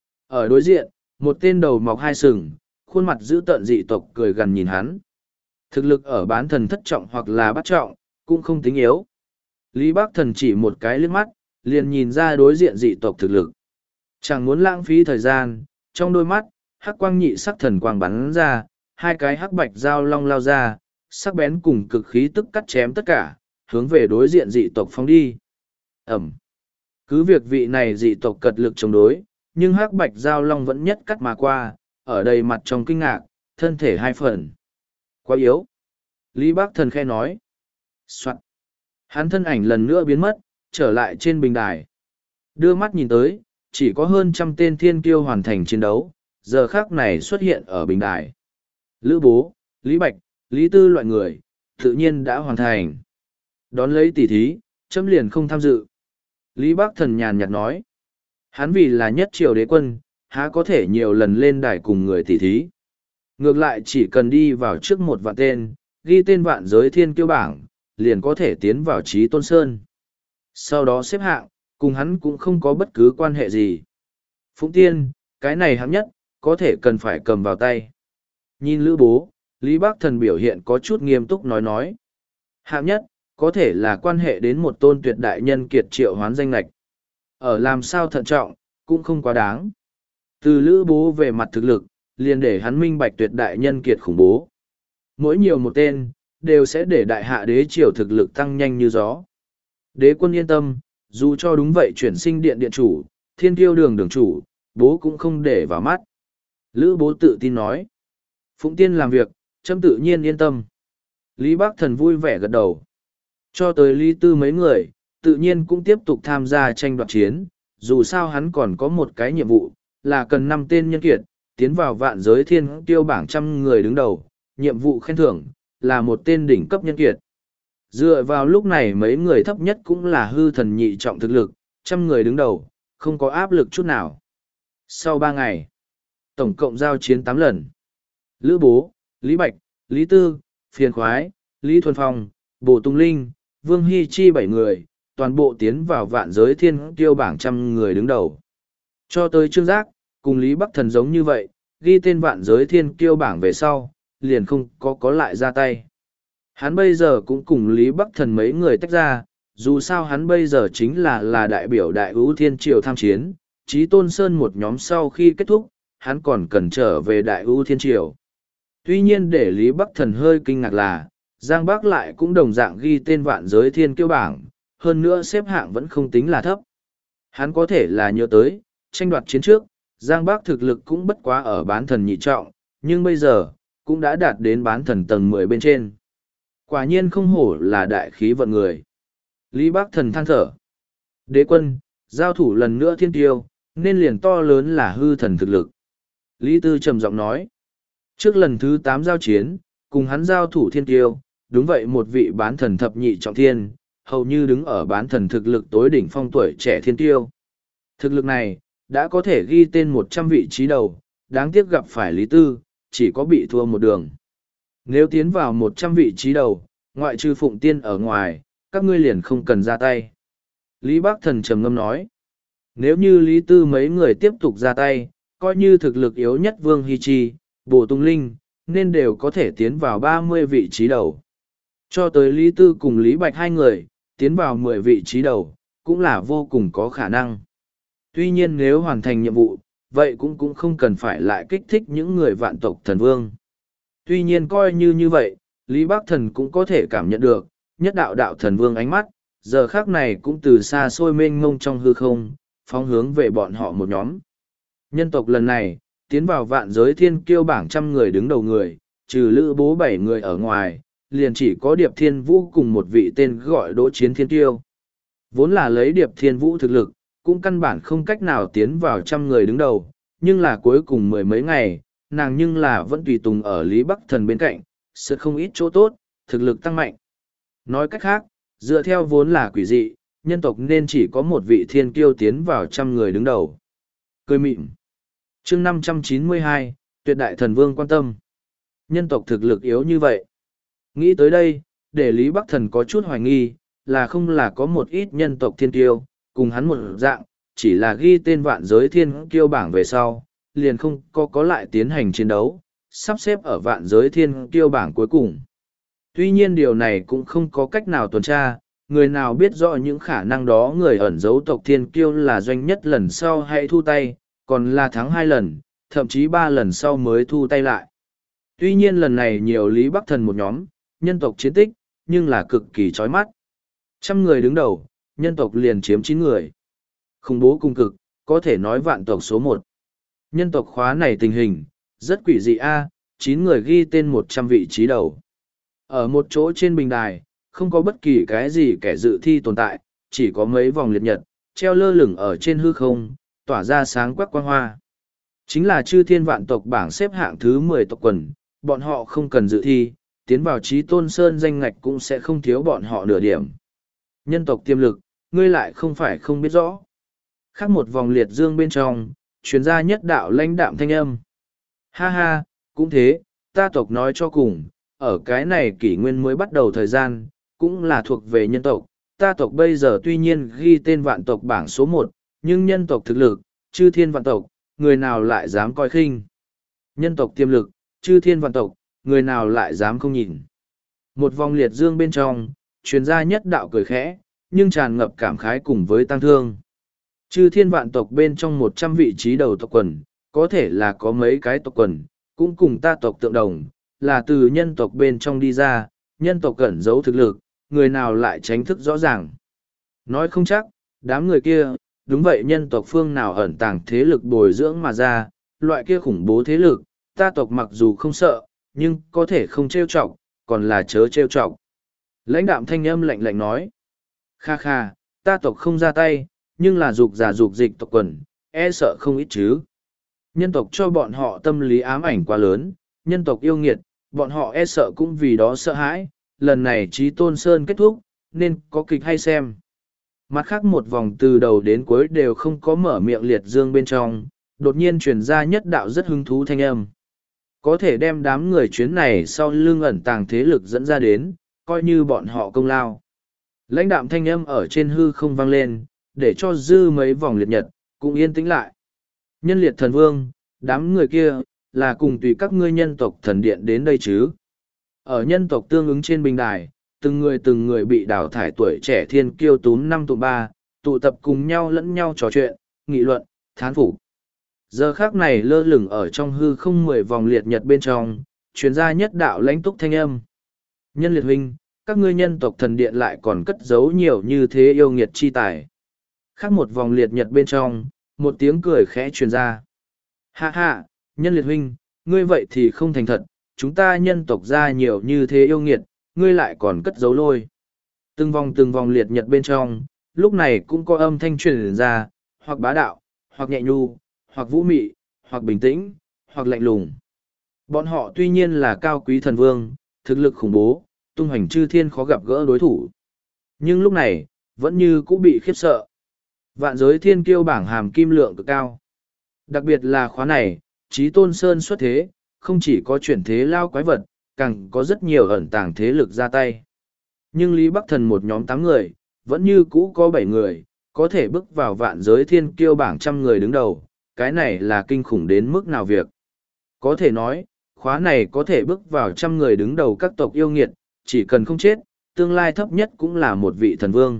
Ở đối diện, một tên đầu mọc hai sừng, khuôn mặt dữ tợn dị tộc cười gần nhìn hắn. Thực lực ở bán thần thất trọng hoặc là bát trọng, cũng không tính yếu. Lý Bắc Thần chỉ một cái liếc mắt, liền nhìn ra đối diện dị tộc thực lực. Chẳng muốn lãng phí thời gian, trong đôi mắt, hắc quang nhị sắc thần quang bắn ra, hai cái hắc bạch dao long lao ra, sắc bén cùng cực khí tức cắt chém tất cả, hướng về đối diện dị tộc phóng đi. Ẩm. Cứ việc vị này dị tộc cật lực chống đối, nhưng hắc bạch dao long vẫn nhất cắt mà qua, ở đầy mặt trong kinh ngạc, thân thể hai phần. Quá yếu. Lý Bắc Thần khe nói. Soạn. Hắn thân ảnh lần nữa biến mất, trở lại trên bình đài. Đưa mắt nhìn tới, chỉ có hơn trăm tên thiên kiêu hoàn thành chiến đấu, giờ khác này xuất hiện ở bình đài. Lữ Bố, Lý Bạch, Lý Tư loại người, tự nhiên đã hoàn thành. Đón lấy tỉ thí, chấm liền không tham dự. Lý Bắc Thần nhàn nhạt nói. Hắn vì là nhất triều đế quân, há có thể nhiều lần lên đài cùng người tỉ thí. Ngược lại chỉ cần đi vào trước một vạn tên, ghi tên vạn giới thiên kiêu bảng, liền có thể tiến vào trí tôn sơn. Sau đó xếp hạng, cùng hắn cũng không có bất cứ quan hệ gì. Phụng Tiên, cái này hạng nhất, có thể cần phải cầm vào tay. Nhìn Lữ Bố, Lý Bắc Thần biểu hiện có chút nghiêm túc nói nói. Hạng nhất, có thể là quan hệ đến một tôn tuyệt đại nhân kiệt triệu hoán danh lạch. Ở làm sao thận trọng, cũng không quá đáng. Từ Lữ Bố về mặt thực lực, liền để hắn minh bạch tuyệt đại nhân kiệt khủng bố. Mỗi nhiều một tên, đều sẽ để đại hạ đế triều thực lực tăng nhanh như gió. Đế quân yên tâm, dù cho đúng vậy chuyển sinh điện điện chủ, thiên kiêu đường đường chủ, bố cũng không để vào mắt. Lữ Bố tự tin nói. Phụng Tiên làm việc, trâm tự nhiên yên tâm. Lý Bắc Thần vui vẻ gật đầu. Cho tới Lý Tư mấy người, tự nhiên cũng tiếp tục tham gia tranh đoạt chiến, dù sao hắn còn có một cái nhiệm vụ, là cần năm tên nhân kiệt, tiến vào vạn giới thiên kiêu bảng trăm người đứng đầu, nhiệm vụ khen thưởng, là một tên đỉnh cấp nhân kiệt. Dựa vào lúc này mấy người thấp nhất cũng là hư thần nhị trọng thực lực, trăm người đứng đầu, không có áp lực chút nào. Sau ba ngày, tổng cộng giao chiến tám lần. Lữ Bố, Lý Bạch, Lý Tư, Phiền Khoái, Lý Thuần Phong, Bồ Tung Linh, Vương Hy Chi bảy người, toàn bộ tiến vào vạn giới thiên kiêu bảng trăm người đứng đầu. Cho tới Trương Giác, cùng Lý Bắc Thần giống như vậy, ghi tên vạn giới thiên kiêu bảng về sau, liền không có có lại ra tay. Hắn bây giờ cũng cùng Lý Bắc Thần mấy người tách ra, dù sao hắn bây giờ chính là là đại biểu đại ưu thiên triều tham chiến, Chí Tôn Sơn một nhóm sau khi kết thúc, hắn còn cần trở về đại ưu thiên triều. Tuy nhiên để Lý Bắc Thần hơi kinh ngạc là, Giang Bắc lại cũng đồng dạng ghi tên vạn giới thiên kiêu bảng, hơn nữa xếp hạng vẫn không tính là thấp. Hắn có thể là nhớ tới, tranh đoạt chiến trước, Giang Bắc thực lực cũng bất quá ở bán thần nhị trọng, nhưng bây giờ, cũng đã đạt đến bán thần tầng mười bên trên. Quả nhiên không hổ là đại khí vận người. Lý Bắc Thần than thở. Đế quân, giao thủ lần nữa thiên tiêu, nên liền to lớn là hư thần thực lực. Lý Tư trầm giọng nói. Trước lần thứ tám giao chiến, cùng hắn giao thủ thiên tiêu, đúng vậy một vị bán thần thập nhị trọng thiên, hầu như đứng ở bán thần thực lực tối đỉnh phong tuổi trẻ thiên tiêu. Thực lực này, đã có thể ghi tên một trăm vị trí đầu, đáng tiếc gặp phải Lý Tư, chỉ có bị thua một đường. Nếu tiến vào một trăm vị trí đầu, ngoại trừ Phụng Tiên ở ngoài, các ngươi liền không cần ra tay. Lý Bắc Thần trầm ngâm nói. Nếu như Lý Tư mấy người tiếp tục ra tay, coi như thực lực yếu nhất Vương Hy Chi, Bồ Tung Linh, nên đều có thể tiến vào ba mươi vị trí đầu. Cho tới Lý Tư cùng Lý Bạch hai người, tiến vào mười vị trí đầu, cũng là vô cùng có khả năng. Tuy nhiên nếu hoàn thành nhiệm vụ, vậy cũng cũng không cần phải lại kích thích những người vạn tộc thần vương. Tuy nhiên coi như như vậy, Lý Bắc Thần cũng có thể cảm nhận được, nhất đạo đạo thần vương ánh mắt, giờ khác này cũng từ xa xôi mênh mông trong hư không, phóng hướng về bọn họ một nhóm. Nhân tộc lần này, tiến vào vạn giới thiên kiêu bảng trăm người đứng đầu người, trừ lữ bố bảy người ở ngoài, liền chỉ có Điệp Thiên Vũ cùng một vị tên gọi Đỗ Chiến Thiên Kiêu. Vốn là lấy Điệp Thiên Vũ thực lực, cũng căn bản không cách nào tiến vào trăm người đứng đầu, nhưng là cuối cùng mười mấy ngày, nàng nhưng là vẫn tùy tùng ở Lý Bắc Thần bên cạnh, sẽ không ít chỗ tốt, thực lực tăng mạnh. Nói cách khác, dựa theo vốn là quỷ dị, nhân tộc nên chỉ có một vị thiên kiêu tiến vào trăm người đứng đầu. Cười mịn. Chương năm trăm chín mươi hai, tuyệt đại thần vương quan tâm. Nhân tộc thực lực yếu như vậy. Nghĩ tới đây, để Lý Bắc Thần có chút hoài nghi, là không là có một ít nhân tộc thiên kiêu, cùng hắn một dạng, chỉ là ghi tên vạn giới thiên kiêu bảng về sau, liền không có có lại tiến hành chiến đấu, sắp xếp ở vạn giới thiên kiêu bảng cuối cùng. Tuy nhiên điều này cũng không có cách nào tuần tra, người nào biết rõ những khả năng đó người ẩn giấu tộc thiên kiêu là doanh nhất lần sau hãy thu tay, còn là thắng hai lần, thậm chí ba lần sau mới thu tay lại. Tuy nhiên lần này nhiều Lý Bắc Thần một nhóm, nhân tộc chiến tích, nhưng là cực kỳ chói mắt. Trăm người đứng đầu, nhân tộc liền chiếm chín người. Khủng bố cung cực, có thể nói vạn tộc số một. Nhân tộc khóa này tình hình, rất quỷ dị a, chín người ghi tên một trăm vị trí đầu. Ở một chỗ trên bình đài, không có bất kỳ cái gì kẻ dự thi tồn tại, chỉ có mấy vòng liệt nhật, treo lơ lửng ở trên hư không, tỏa ra sáng quắc quang hoa. Chính là chư thiên vạn tộc bảng xếp hạng thứ mười tộc quần, bọn họ không cần dự thi, tiến vào trí tôn sơn danh ngạch cũng sẽ không thiếu bọn họ nửa điểm. Nhân tộc tiềm lực, ngươi lại không phải không biết rõ. Khác một vòng liệt dương bên trong, chuyên gia nhất đạo lãnh đạm thanh âm. Ha ha, cũng thế, ta tộc nói cho cùng, ở cái này kỷ nguyên mới bắt đầu thời gian, cũng là thuộc về nhân tộc. Ta tộc bây giờ tuy nhiên ghi tên vạn tộc bảng số một, nhưng nhân tộc thực lực, chư thiên vạn tộc, người nào lại dám coi khinh. Nhân tộc tiềm lực, chư thiên vạn tộc, người nào lại dám không nhìn. Một vòng liệt dương bên trong, chuyên gia nhất đạo cười khẽ, nhưng tràn ngập cảm khái cùng với tăng thương. Chư thiên vạn tộc bên trong một trăm vị trí đầu tộc quần, có thể là có mấy cái tộc quần, cũng cùng ta tộc tượng đồng, là từ nhân tộc bên trong đi ra, nhân tộc cẩn giấu thực lực, người nào lại tránh thức rõ ràng. Nói không chắc, đám người kia, đúng vậy nhân tộc phương nào ẩn tàng thế lực bồi dưỡng mà ra, loại kia khủng bố thế lực, ta tộc mặc dù không sợ, nhưng có thể không trêu chọc, còn là chớ trêu chọc. Lãnh đạm thanh âm lạnh lạnh nói, kha kha, ta tộc không ra tay, nhưng là dục giả dục dịch tộc quần, e sợ không ít chứ. Nhân tộc cho bọn họ tâm lý ám ảnh quá lớn, nhân tộc yêu nghiệt, bọn họ e sợ cũng vì đó sợ hãi, lần này trí tôn sơn kết thúc, nên có kịch hay xem. Mặt khác một vòng từ đầu đến cuối đều không có mở miệng liệt dương bên trong, đột nhiên truyền ra nhất đạo rất hứng thú thanh âm. Có thể đem đám người chuyến này sau lưng ẩn tàng thế lực dẫn ra đến, coi như bọn họ công lao. Lãnh đạm thanh âm ở trên hư không vang lên, để cho dư mấy vòng liệt nhật, cũng yên tĩnh lại. Nhân liệt thần vương, đám người kia, là cùng tùy các ngươi nhân tộc thần điện đến đây chứ. Ở nhân tộc tương ứng trên bình đài, từng người từng người bị đào thải tuổi trẻ thiên kiêu túm năm tụ ba, tụ tập cùng nhau lẫn nhau trò chuyện, nghị luận, thán phục. Giờ khác này lơ lửng ở trong hư không mười vòng liệt nhật bên trong, chuyên gia nhất đạo lãnh túc thanh âm. Nhân liệt huynh, các ngươi nhân tộc thần điện lại còn cất giấu nhiều như thế yêu nghiệt chi tài. Khác một vòng liệt nhật bên trong, một tiếng cười khẽ truyền ra. Ha ha, nhân liệt huynh, ngươi vậy thì không thành thật, chúng ta nhân tộc ra nhiều như thế yêu nghiệt, ngươi lại còn cất giấu lôi. Từng vòng từng vòng liệt nhật bên trong, lúc này cũng có âm thanh truyền ra, hoặc bá đạo, hoặc nhẹ nhu, hoặc vũ mị, hoặc bình tĩnh, hoặc lạnh lùng. Bọn họ tuy nhiên là cao quý thần vương, thực lực khủng bố, tung hành chư thiên khó gặp gỡ đối thủ. Nhưng lúc này, vẫn như cũ bị khiếp sợ. Vạn giới thiên kiêu bảng hàm kim lượng cực cao. Đặc biệt là khóa này, Chí Tôn Sơn xuất thế, không chỉ có chuyển thế lao quái vật, càng có rất nhiều ẩn tàng thế lực ra tay. Nhưng Lý Bắc Thần một nhóm tám người, vẫn như cũ có bảy người, có thể bước vào vạn giới thiên kiêu bảng trăm người đứng đầu, cái này là kinh khủng đến mức nào việc. Có thể nói, khóa này có thể bước vào trăm người đứng đầu các tộc yêu nghiệt, chỉ cần không chết, tương lai thấp nhất cũng là một vị thần vương.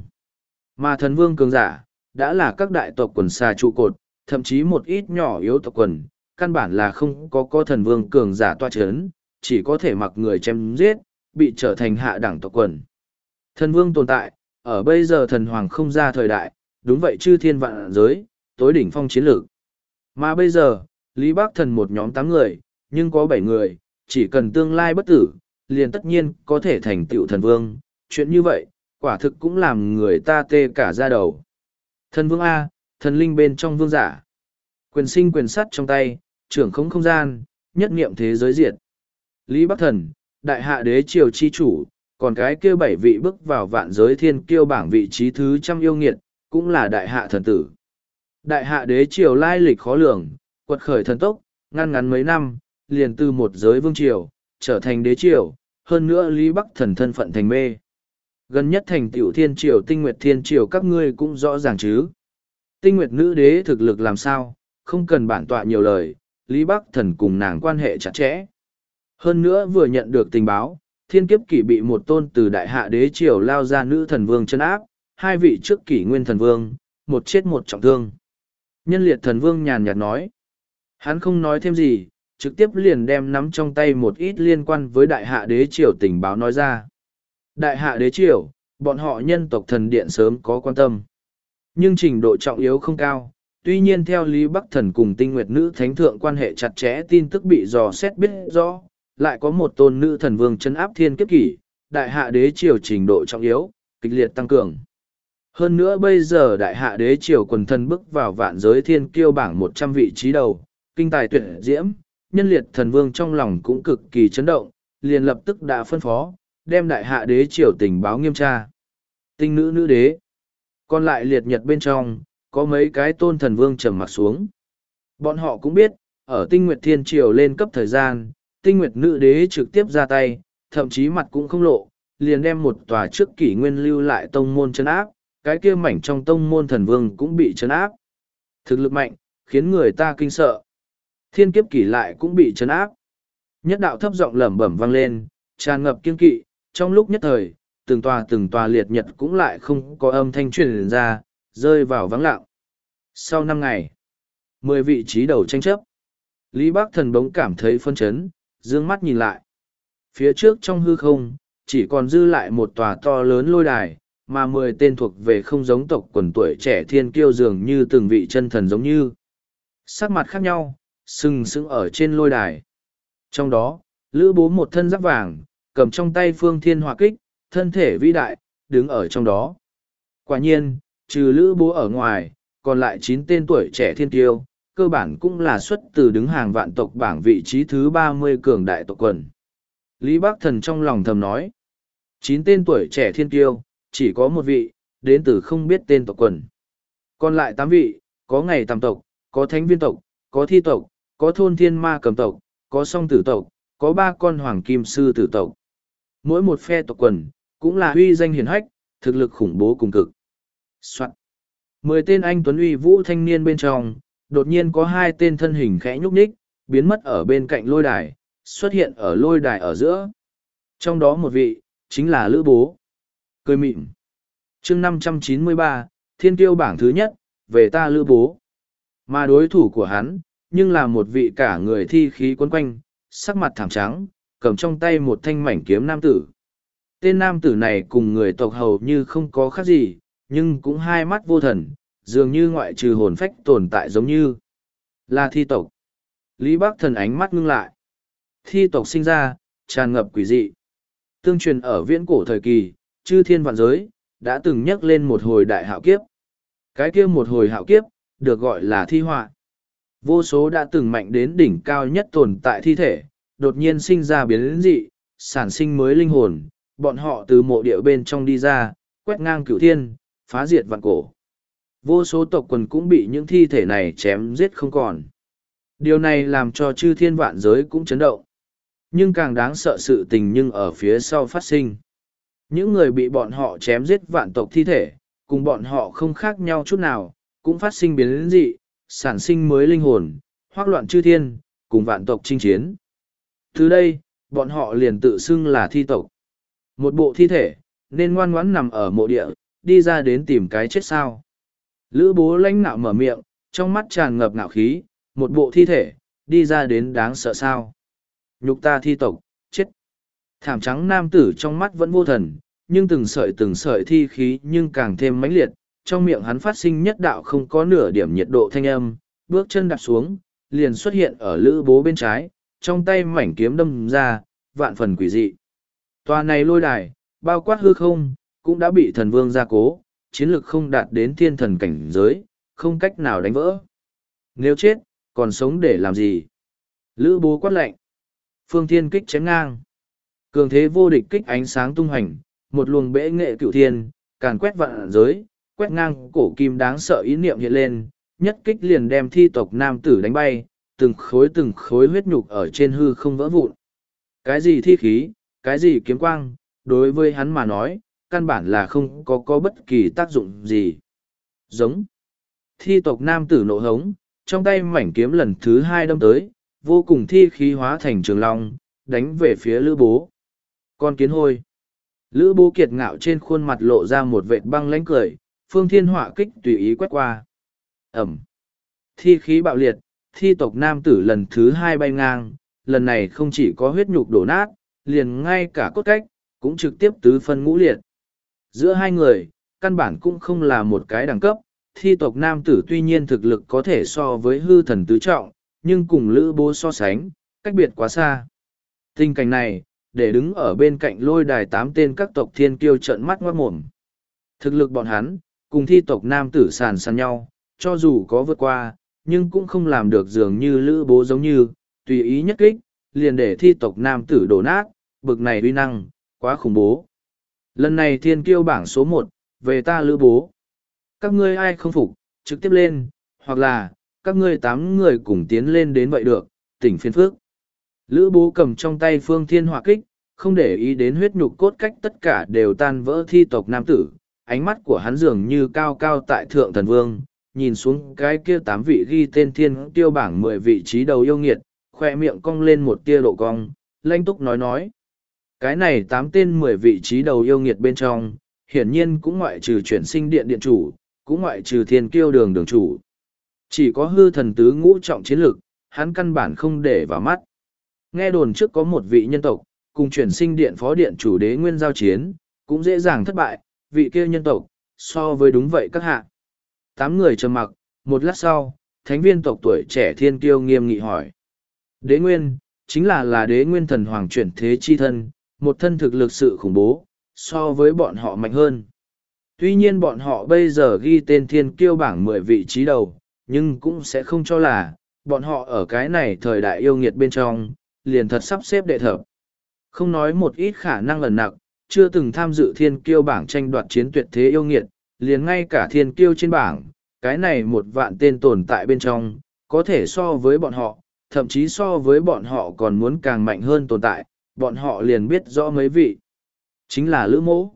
Mà thần vương cường giả, đã là các đại tộc quần xa trụ cột, thậm chí một ít nhỏ yếu tộc quần, căn bản là không có có thần vương cường giả toa chấn, chỉ có thể mặc người chém giết, bị trở thành hạ đẳng tộc quần. Thần vương tồn tại, ở bây giờ thần hoàng không ra thời đại, đúng vậy chư thiên vạn giới, tối đỉnh phong chiến lược. Mà bây giờ, Lý Bắc Thần một nhóm tám người, nhưng có bảy người, chỉ cần tương lai bất tử, liền tất nhiên có thể thành tựu thần vương. Chuyện như vậy, quả thực cũng làm người ta tê cả da đầu. Thần vương A, thần linh bên trong vương giả. Quyền sinh quyền sắt trong tay, trưởng không không gian, nhất niệm thế giới diệt. Lý Bắc Thần, đại hạ đế triều chi chủ, còn cái kia bảy vị bước vào vạn giới thiên kiêu bảng vị trí thứ trăm yêu nghiệt, cũng là đại hạ thần tử. Đại hạ đế triều lai lịch khó lường, quật khởi thần tốc, ngăn ngắn mấy năm, liền từ một giới vương triều, trở thành đế triều, hơn nữa Lý Bắc Thần thân phận thành mê. Gần nhất thành tiểu thiên triều tinh nguyệt thiên triều các ngươi cũng rõ ràng chứ. Tinh nguyệt nữ đế thực lực làm sao, không cần bản tọa nhiều lời, Lý Bắc Thần cùng nàng quan hệ chặt chẽ. Hơn nữa vừa nhận được tình báo, thiên kiếp kỷ bị một tôn từ đại hạ đế triều lao ra nữ thần vương chân áp, hai vị trước kỷ nguyên thần vương, một chết một trọng thương. Nhân liệt thần vương nhàn nhạt nói. Hắn không nói thêm gì, trực tiếp liền đem nắm trong tay một ít liên quan với đại hạ đế triều tình báo nói ra. Đại hạ đế triều, bọn họ nhân tộc thần điện sớm có quan tâm. Nhưng trình độ trọng yếu không cao, tuy nhiên theo Lý Bắc Thần cùng tinh nguyệt nữ thánh thượng quan hệ chặt chẽ tin tức bị dò xét biết rõ, lại có một tôn nữ thần vương chân áp thiên kiếp kỷ, đại hạ đế triều trình độ trọng yếu, kịch liệt tăng cường. Hơn nữa bây giờ đại hạ đế triều quần thần bước vào vạn giới thiên kiêu bảng một trăm vị trí đầu, kinh tài tuyệt diễm, nhân liệt thần vương trong lòng cũng cực kỳ chấn động, liền lập tức đã phân phó, đem đại hạ đế triều tình báo nghiêm tra. Tinh nữ nữ đế. Còn lại liệt nhật bên trong, có mấy cái tôn thần vương trầm mặc xuống. Bọn họ cũng biết, ở tinh nguyệt thiên triều lên cấp thời gian, tinh nguyệt nữ đế trực tiếp ra tay, thậm chí mặt cũng không lộ, liền đem một tòa trước kỷ nguyên lưu lại tông môn chân áp, cái kia mảnh trong tông môn thần vương cũng bị chân áp. Thực lực mạnh, khiến người ta kinh sợ. Thiên kiếp kỷ lại cũng bị chân áp. Nhất đạo thấp giọng lẩm bẩm vang lên, tràn ngập kiên kỵ, trong lúc nhất thời, từng tòa từng tòa liệt nhật cũng lại không có âm thanh truyền ra, rơi vào vắng lặng. Sau năm ngày, mười vị trí đầu tranh chấp. Lý Bắc Thần bỗng cảm thấy phân chấn, dương mắt nhìn lại. Phía trước trong hư không, chỉ còn dư lại một tòa to lớn lôi đài, mà mười tên thuộc về không giống tộc quần tuổi trẻ thiên kiêu dường như từng vị chân thần giống như. Sắc mặt khác nhau, sừng sững ở trên lôi đài. Trong đó, Lữ Bố một thân giáp vàng, cầm trong tay phương thiên hỏa kích, thân thể vĩ đại, đứng ở trong đó. Quả nhiên, trừ Lữ Bố ở ngoài, còn lại chín tên tuổi trẻ thiên kiêu, cơ bản cũng là xuất từ đứng hàng vạn tộc bảng vị trí thứ ba mươi cường đại tộc quần. Lý Bắc Thần trong lòng thầm nói, chín tên tuổi trẻ thiên kiêu, chỉ có một vị, đến từ không biết tên tộc quần. Còn lại tám vị, có ngày tam tộc, có thánh viên tộc, có thi tộc, có thôn thiên ma cầm tộc, có song tử tộc, có ba con hoàng kim sư tử tộc. Mỗi một phe tộc quần, cũng là uy danh hiển hách, thực lực khủng bố cùng cực. Soạn. Mười tên anh tuấn uy vũ thanh niên bên trong, đột nhiên có hai tên thân hình khẽ nhúc nhích, biến mất ở bên cạnh lôi đài, xuất hiện ở lôi đài ở giữa. Trong đó một vị, chính là Lữ Bố. Cười mịn. Chương năm trăm chín mươi ba, Thiên Kiêu bảng thứ nhất, về ta Lữ Bố. Mà đối thủ của hắn, nhưng là một vị cả người thi khí quấn quanh, sắc mặt thảm trắng, cầm trong tay một thanh mảnh kiếm nam tử. Tên nam tử này cùng người tộc hầu như không có khác gì, nhưng cũng hai mắt vô thần, dường như ngoại trừ hồn phách tồn tại giống như là thi tộc. Lý Bắc Thần ánh mắt ngưng lại. Thi tộc sinh ra, tràn ngập quỷ dị. Tương truyền ở viễn cổ thời kỳ, chư thiên vạn giới, đã từng nhắc lên một hồi đại hạo kiếp. Cái kia một hồi hạo kiếp, được gọi là thi họa. Vô số đã từng mạnh đến đỉnh cao nhất tồn tại thi thể, đột nhiên sinh ra biến dị, sản sinh mới linh hồn, bọn họ từ mộ địa bên trong đi ra, quét ngang cửu thiên, phá diệt vạn cổ. Vô số tộc quần cũng bị những thi thể này chém giết không còn. Điều này làm cho chư thiên vạn giới cũng chấn động. Nhưng càng đáng sợ sự tình nhưng ở phía sau phát sinh. Những người bị bọn họ chém giết vạn tộc thi thể, cùng bọn họ không khác nhau chút nào, cũng phát sinh biến dị, sản sinh mới linh hồn, hoác loạn chư thiên, cùng vạn tộc chinh chiến. Từ đây, bọn họ liền tự xưng là thi tộc. Một bộ thi thể, nên ngoan ngoãn nằm ở mộ địa, đi ra đến tìm cái chết sao. Lữ bố lãnh nạo mở miệng, trong mắt tràn ngập ngạo khí, một bộ thi thể, đi ra đến đáng sợ sao. Nhục ta thi tộc, chết. Thảm trắng nam tử trong mắt vẫn vô thần, nhưng từng sợi từng sợi thi khí nhưng càng thêm mãnh liệt, trong miệng hắn phát sinh nhất đạo không có nửa điểm nhiệt độ thanh âm, bước chân đạp xuống, liền xuất hiện ở lữ bố bên trái, trong tay mảnh kiếm đâm ra, vạn phần quỷ dị. Tòa này lôi đài, bao quát hư không, cũng đã bị thần vương gia cố, chiến lực không đạt đến thiên thần cảnh giới, không cách nào đánh vỡ. Nếu chết, còn sống để làm gì? Lữ bố quát lạnh. Phương thiên kích chém ngang. Cường thế vô địch kích ánh sáng tung hành, một luồng bệ nghệ cửu thiên, càn quét vạn giới, quét ngang cổ kim đáng sợ ý niệm hiện lên, nhất kích liền đem thi tộc nam tử đánh bay, từng khối từng khối huyết nhục ở trên hư không vỡ vụn. Cái gì thi khí, cái gì kiếm quang, đối với hắn mà nói, căn bản là không có có bất kỳ tác dụng gì. Giống. Thi tộc nam tử nộ hống, trong tay mảnh kiếm lần thứ hai đâm tới, vô cùng thi khí hóa thành trường long, đánh về phía lữ bố. Con kiến hôi. Lữ bố kiệt ngạo trên khuôn mặt lộ ra một vệt băng lãnh cười, phương thiên họa kích tùy ý quét qua. Ẩm. Thi khí bạo liệt, thi tộc nam tử lần thứ hai bay ngang, lần này không chỉ có huyết nhục đổ nát, liền ngay cả cốt cách, cũng trực tiếp tứ phân ngũ liệt. Giữa hai người, căn bản cũng không là một cái đẳng cấp, thi tộc nam tử tuy nhiên thực lực có thể so với hư thần tứ trọng, nhưng cùng lữ bố so sánh, cách biệt quá xa. Tình cảnh này, để đứng ở bên cạnh lôi đài tám tên các tộc thiên kiêu trợn mắt ngoát mồm. Thực lực bọn hắn, cùng thi tộc nam tử sàn sàn nhau, cho dù có vượt qua, nhưng cũng không làm được dường như lữ bố giống như, tùy ý nhất kích, liền để thi tộc nam tử đổ nát, bực này uy năng, quá khủng bố. Lần này thiên kiêu bảng số một, về ta lữ bố. Các ngươi ai không phục, trực tiếp lên, hoặc là, các ngươi tám người cùng tiến lên đến vậy được, tỉnh phiên phước. Lữ bố cầm trong tay phương thiên hỏa kích, không để ý đến huyết nhục cốt cách tất cả đều tan vỡ thi tộc nam tử, ánh mắt của hắn dường như cao cao tại thượng thần vương, nhìn xuống cái kia tám vị ghi tên thiên tiêu bảng mười vị trí đầu yêu nghiệt, khoe miệng cong lên một tia độ cong, lanh túc nói nói. Cái này tám tên mười vị trí đầu yêu nghiệt bên trong, hiển nhiên cũng ngoại trừ chuyển sinh điện điện chủ, cũng ngoại trừ thiên kiêu đường đường chủ. Chỉ có hư thần tứ ngũ trọng chiến lực, hắn căn bản không để vào mắt. Nghe đồn trước có một vị nhân tộc, cùng chuyển sinh điện phó điện chủ đế nguyên giao chiến, cũng dễ dàng thất bại, vị kia nhân tộc, so với đúng vậy các hạ. Tám người trầm mặc, một lát sau, thánh viên tộc tuổi trẻ thiên kiêu nghiêm nghị hỏi. Đế nguyên, chính là là đế nguyên thần hoàng chuyển thế chi thân, một thân thực lực sự khủng bố, so với bọn họ mạnh hơn. Tuy nhiên bọn họ bây giờ ghi tên thiên kiêu bảng mười vị trí đầu, nhưng cũng sẽ không cho là, bọn họ ở cái này thời đại yêu nghiệt bên trong, liền thật sắp xếp đệ thập. Không nói một ít khả năng lần nặng, chưa từng tham dự thiên kiêu bảng tranh đoạt chiến tuyệt thế yêu nghiệt, liền ngay cả thiên kiêu trên bảng, cái này một vạn tên tồn tại bên trong, có thể so với bọn họ, thậm chí so với bọn họ còn muốn càng mạnh hơn tồn tại, bọn họ liền biết rõ mấy vị. Chính là Lữ Mỗ.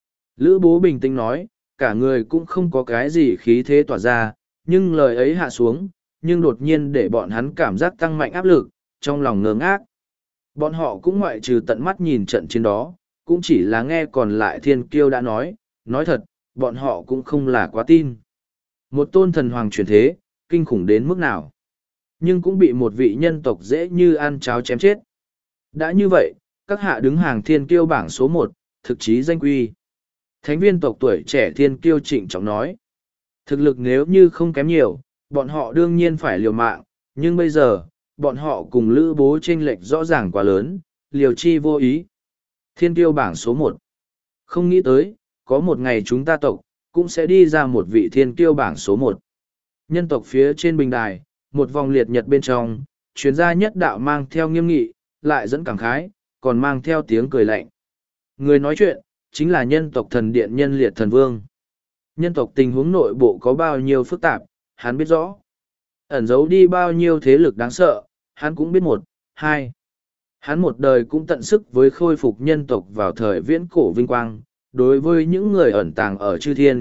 Lữ Bố bình tĩnh nói, cả người cũng không có cái gì khí thế tỏa ra, nhưng lời ấy hạ xuống, nhưng đột nhiên để bọn hắn cảm giác tăng mạnh áp lực, trong lòng ngơ ngác. Bọn họ cũng ngoại trừ tận mắt nhìn trận chiến đó, cũng chỉ là nghe còn lại thiên kiêu đã nói, nói thật, bọn họ cũng không là quá tin. Một tôn thần hoàng truyền thế, kinh khủng đến mức nào. Nhưng cũng bị một vị nhân tộc dễ như ăn cháo chém chết. Đã như vậy, các hạ đứng hàng thiên kiêu bảng số một, thực chí danh quy. Thánh viên tộc tuổi trẻ thiên kiêu trịnh trọng nói. Thực lực nếu như không kém nhiều, bọn họ đương nhiên phải liều mạng, nhưng bây giờ, bọn họ cùng lữ bố chênh lệch rõ ràng quá lớn, liều chi vô ý. Thiên kiêu bảng số một. Không nghĩ tới, có một ngày chúng ta tộc, cũng sẽ đi ra một vị thiên kiêu bảng số một. Nhân tộc phía trên bình đài, một vòng liệt nhật bên trong, chuyên gia nhất đạo mang theo nghiêm nghị, lại dẫn cảm khái, còn mang theo tiếng cười lạnh. Người nói chuyện, chính là nhân tộc thần điện nhân liệt thần vương. Nhân tộc tình huống nội bộ có bao nhiêu phức tạp, hắn biết rõ. Ẩn giấu đi bao nhiêu thế lực đáng sợ, hắn cũng biết một, hai. Hắn một đời cũng tận sức với khôi phục nhân tộc vào thời viễn cổ vinh quang, đối với những người ẩn tàng ở chư thiên,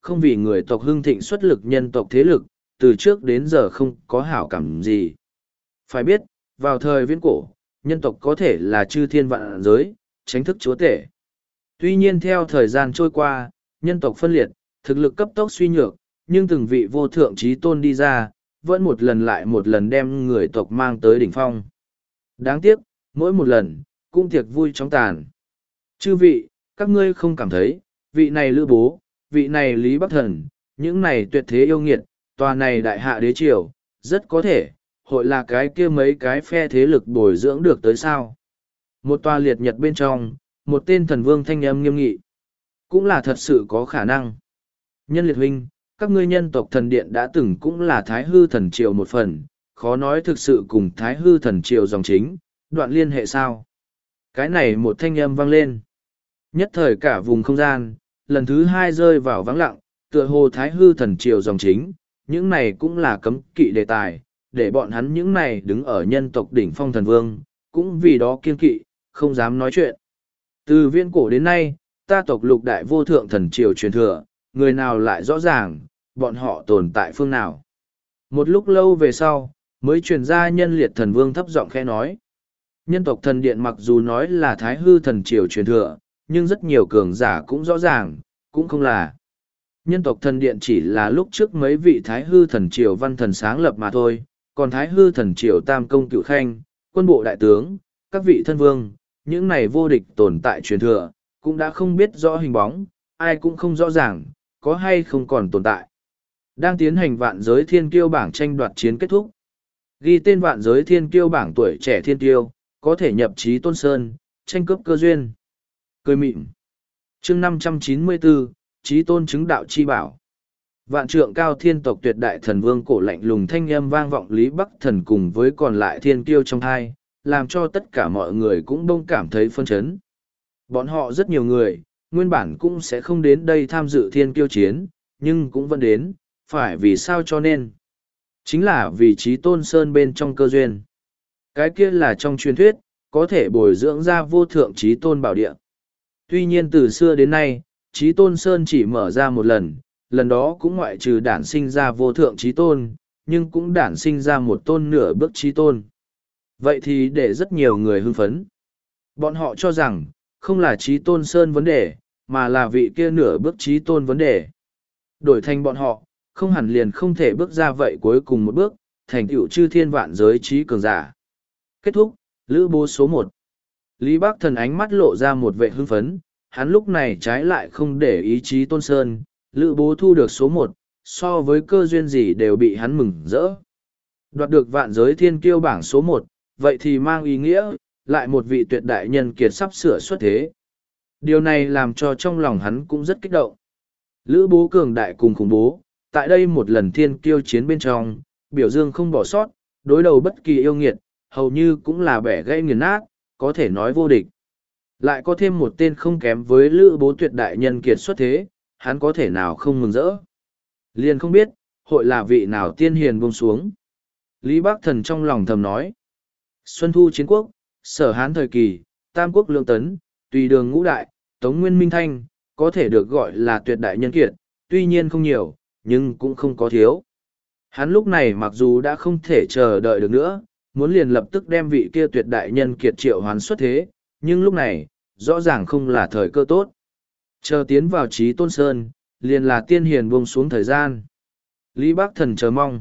không vì người tộc hưng thịnh xuất lực nhân tộc thế lực, từ trước đến giờ không có hảo cảm gì. Phải biết, vào thời viễn cổ, nhân tộc có thể là chư thiên vạn giới, tránh thức chúa tể. Tuy nhiên theo thời gian trôi qua, nhân tộc phân liệt, thực lực cấp tốc suy nhược, nhưng từng vị vô thượng trí tôn đi ra, vẫn một lần lại một lần đem người tộc mang tới đỉnh phong. Đáng tiếc, mỗi một lần, cũng tiệc vui chóng tàn. Chư vị, các ngươi không cảm thấy, vị này Lữ Bố, vị này Lý Bắc Thần, những này tuyệt thế yêu nghiệt, tòa này đại hạ đế triều, rất có thể, hội là cái kia mấy cái phe thế lực bồi dưỡng được tới sao. Một tòa liệt nhật bên trong, một tên thần vương thanh âm nghiêm nghị, cũng là thật sự có khả năng. Nhân liệt huynh, các ngươi nhân tộc thần điện đã từng cũng là thái hư thần triều một phần, khó nói thực sự cùng thái hư thần triều dòng chính, đoạn liên hệ sao. Cái này một thanh âm vang lên. Nhất thời cả vùng không gian, lần thứ hai rơi vào vắng lặng, tựa hồ thái hư thần triều dòng chính, những này cũng là cấm kỵ đề tài, để bọn hắn những này đứng ở nhân tộc đỉnh phong thần vương, cũng vì đó kiên kỵ, không dám nói chuyện. Từ viễn cổ đến nay, ta tộc lục đại vô thượng thần triều truyền thừa, người nào lại rõ ràng, bọn họ tồn tại phương nào. Một lúc lâu về sau, mới truyền ra nhân liệt thần vương thấp giọng khẽ nói. Nhân tộc thần điện mặc dù nói là thái hư thần triều truyền thừa, nhưng rất nhiều cường giả cũng rõ ràng, cũng không là. Nhân tộc thần điện chỉ là lúc trước mấy vị thái hư thần triều văn thần sáng lập mà thôi, còn thái hư thần triều tam công cựu khanh, quân bộ đại tướng, các vị thân vương, những này vô địch tồn tại truyền thừa, cũng đã không biết rõ hình bóng, ai cũng không rõ ràng, có hay không còn tồn tại. Đang tiến hành vạn giới thiên kiêu bảng tranh đoạt chiến kết thúc. Ghi tên vạn giới thiên kiêu bảng tuổi trẻ thiên kiêu, có thể nhập trí tôn sơn, tranh cướp cơ duyên. Cười mịn. chương năm trăm chín mươi bốn, trí tôn chứng đạo chi bảo. Vạn trượng cao thiên tộc tuyệt đại thần vương cổ lạnh lùng thanh âm vang vọng Lý Bắc Thần cùng với còn lại thiên kiêu trong hai, làm cho tất cả mọi người cũng đông cảm thấy phân chấn. Bọn họ rất nhiều người, nguyên bản cũng sẽ không đến đây tham dự thiên kiêu chiến, nhưng cũng vẫn đến, phải vì sao cho nên. Chính là vì trí tôn sơn bên trong cơ duyên. Cái kia là trong truyền thuyết, có thể bồi dưỡng ra vô thượng trí tôn bảo địa. Tuy nhiên từ xưa đến nay, trí tôn sơn chỉ mở ra một lần, lần đó cũng ngoại trừ đản sinh ra vô thượng trí tôn, nhưng cũng đản sinh ra một tôn nửa bước trí tôn. Vậy thì để rất nhiều người hưng phấn. Bọn họ cho rằng, không là trí tôn sơn vấn đề, mà là vị kia nửa bước trí tôn vấn đề. Đổi thành bọn họ, không hẳn liền không thể bước ra vậy cuối cùng một bước, thành tựu chư thiên vạn giới trí cường giả. Kết thúc, Lữ Bố số một. Lý Bắc Thần ánh mắt lộ ra một vệ hưng phấn, hắn lúc này trái lại không để ý chí tôn sơn, Lữ Bố thu được số một, so với cơ duyên gì đều bị hắn mừng rỡ. Đoạt được vạn giới thiên kiêu bảng số một, vậy thì mang ý nghĩa, lại một vị tuyệt đại nhân kiệt sắp sửa xuất thế. Điều này làm cho trong lòng hắn cũng rất kích động. Lữ Bố cường đại cùng khủng bố, tại đây một lần thiên kiêu chiến bên trong, biểu dương không bỏ sót, đối đầu bất kỳ yêu nghiệt, hầu như cũng là bẻ gãy nghiền nát, có thể nói vô địch. Lại có thêm một tên không kém với Lữ Bố tuyệt đại nhân kiệt xuất thế, hắn có thể nào không mừng rỡ. Liền không biết, hội là vị nào tiên hiền buông xuống. Lý Bắc Thần trong lòng thầm nói. Xuân thu chiến quốc, sở hán thời kỳ, tam quốc lương tấn, tùy đường ngũ đại, tống nguyên minh thanh, có thể được gọi là tuyệt đại nhân kiệt, tuy nhiên không nhiều, nhưng cũng không có thiếu. Hắn lúc này mặc dù đã không thể chờ đợi được nữa, muốn liền lập tức đem vị kia tuyệt đại nhân kiệt triệu hoán xuất thế, nhưng lúc này, rõ ràng không là thời cơ tốt. Chờ tiến vào trí tôn sơn, liền là tiên hiền buông xuống thời gian. Lý Bắc Thần chờ mong.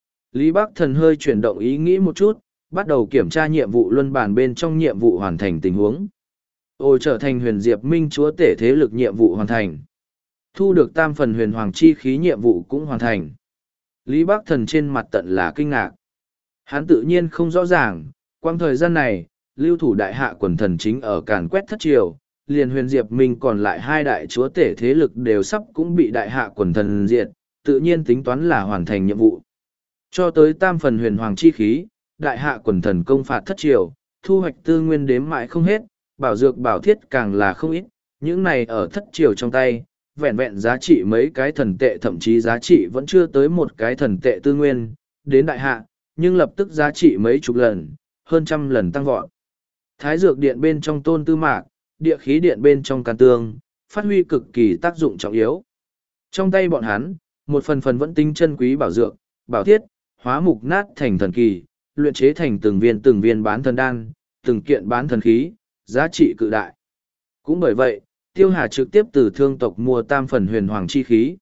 Lý Bắc Thần hơi chuyển động ý nghĩ một chút, bắt đầu kiểm tra nhiệm vụ luân bản bên trong nhiệm vụ hoàn thành tình huống. Ôi trở thành huyền diệp minh chúa tể thế lực nhiệm vụ hoàn thành. Thu được tam phần huyền hoàng chi khí nhiệm vụ cũng hoàn thành. Lý Bắc Thần trên mặt tận là kinh ngạc. Hắn tự nhiên không rõ ràng, quang thời gian này, lưu thủ đại hạ quần thần chính ở càn quét thất triều, liền huyền diệp minh còn lại hai đại chúa tể thế lực đều sắp cũng bị đại hạ quần thần diệt, tự nhiên tính toán là hoàn thành nhiệm vụ. Cho tới tam phần huyền hoàng chi khí, đại hạ quần thần công phạt thất triều, thu hoạch tư nguyên đếm mãi không hết, bảo dược bảo thiết càng là không ít, những này ở thất triều trong tay, vẹn vẹn giá trị mấy cái thần tệ thậm chí giá trị vẫn chưa tới một cái thần tệ tư nguyên, đến đại hạ, nhưng lập tức giá trị mấy chục lần, hơn trăm lần tăng vọt. Thái dược điện bên trong tôn tư mạc, địa khí điện bên trong can tương, phát huy cực kỳ tác dụng trọng yếu. Trong tay bọn hắn, một phần phần vẫn tinh chân quý bảo dược, bảo thiết, hóa mục nát thành thần kỳ, luyện chế thành từng viên từng viên bán thần đan, từng kiện bán thần khí, giá trị cự đại. Cũng bởi vậy, Tiêu Hà trực tiếp từ thương tộc mua tam phần huyền hoàng chi khí.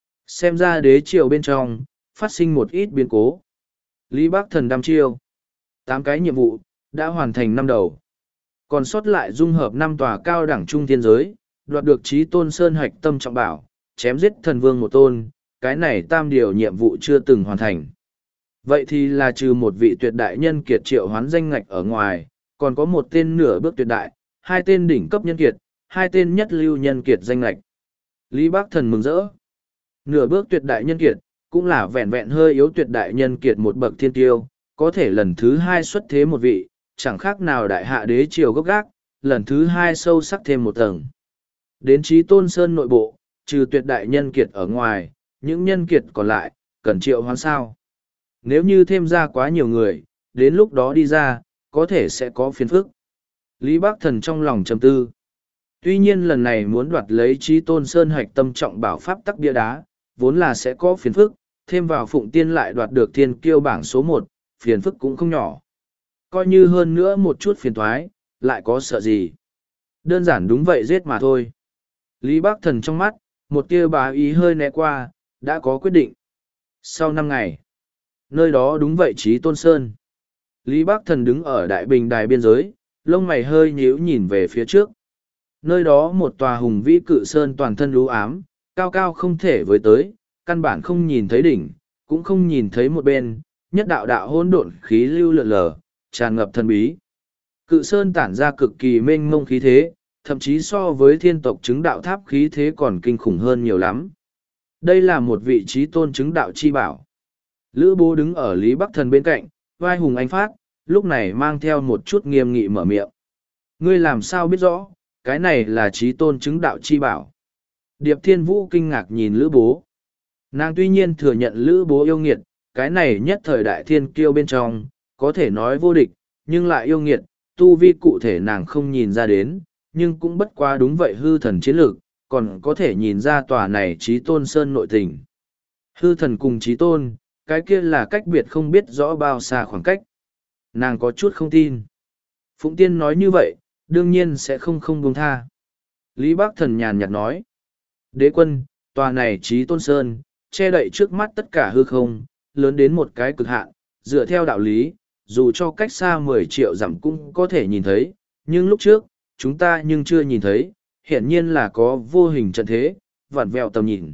Xem ra đế triều bên trong, phát sinh một ít biến cố. Lý Bắc Thần đăm chiêu. Tám cái nhiệm vụ, đã hoàn thành năm đầu. Còn sót lại dung hợp năm tòa cao đẳng trung thiên giới, đoạt được trí tôn sơn hạch tâm trọng bảo, chém giết thần vương một tôn, cái này tam điều nhiệm vụ chưa từng hoàn thành. Vậy thì là trừ một vị tuyệt đại nhân kiệt triệu hoán danh ngạch ở ngoài, còn có một tên nửa bước tuyệt đại, hai tên đỉnh cấp nhân kiệt, hai tên nhất lưu nhân kiệt danh ngạch. Lý Bắc Thần mừng rỡ. Nửa bước tuyệt đại nhân kiệt, cũng là vẹn vẹn hơi yếu tuyệt đại nhân kiệt một bậc thiên tiêu, có thể lần thứ hai xuất thế một vị, chẳng khác nào đại hạ đế triều gốc gác, lần thứ hai sâu sắc thêm một tầng. Đến trí tôn sơn nội bộ, trừ tuyệt đại nhân kiệt ở ngoài, những nhân kiệt còn lại, cần triệu hoán sao. Nếu như thêm ra quá nhiều người, đến lúc đó đi ra, có thể sẽ có phiền phức. Lý Bắc Thần trong lòng trầm tư. Tuy nhiên lần này muốn đoạt lấy trí tôn sơn hạch tâm trọng bảo pháp tắc bia đá, vốn là sẽ có phiền phức, thêm vào Phụng Tiên lại đoạt được thiên kiêu bảng số một, phiền phức cũng không nhỏ. Coi như hơn nữa một chút phiền toái, lại có sợ gì. Đơn giản đúng vậy giết mà thôi. Lý Bắc Thần trong mắt, một tia bá ý hơi né qua, đã có quyết định. Sau năm ngày, nơi đó đúng vậy trí tôn sơn. Lý Bắc Thần đứng ở đại bình đài biên giới, lông mày hơi nhíu nhìn về phía trước. Nơi đó một tòa hùng vĩ cự sơn toàn thân u ám, cao cao không thể với tới, căn bản không nhìn thấy đỉnh, cũng không nhìn thấy một bên, nhất đạo đạo hỗn độn khí lưu lượn lờ, tràn ngập thần bí. Cự sơn tản ra cực kỳ mênh mông khí thế, thậm chí so với thiên tộc chứng đạo tháp khí thế còn kinh khủng hơn nhiều lắm. Đây là một vị trí tôn chứng đạo chi bảo. Lữ Bố đứng ở Lý Bắc Thần bên cạnh, vai hùng anh phát, lúc này mang theo một chút nghiêm nghị mở miệng. Ngươi làm sao biết rõ, cái này là trí tôn chứng đạo chi bảo. Điệp Thiên Vũ kinh ngạc nhìn Lữ Bố. Nàng tuy nhiên thừa nhận Lữ Bố yêu nghiệt, cái này nhất thời đại thiên kiêu bên trong, có thể nói vô địch, nhưng lại yêu nghiệt, tu vi cụ thể nàng không nhìn ra đến, nhưng cũng bất quá đúng vậy hư thần chiến lược, còn có thể nhìn ra tòa này trí tôn sơn nội tình. Hư thần cùng trí tôn, cái kia là cách biệt không biết rõ bao xa khoảng cách. Nàng có chút không tin. Phụng Tiên nói như vậy, đương nhiên sẽ không không buông tha. Lý Bắc Thần nhàn nhạt nói. Đế quân, tòa này trí tôn sơn, che đậy trước mắt tất cả hư không, lớn đến một cái cực hạn, dựa theo đạo lý, dù cho cách xa mười triệu dặm cũng có thể nhìn thấy, nhưng lúc trước, chúng ta nhưng chưa nhìn thấy, hiển nhiên là có vô hình trận thế, vặn vẹo tầm nhìn.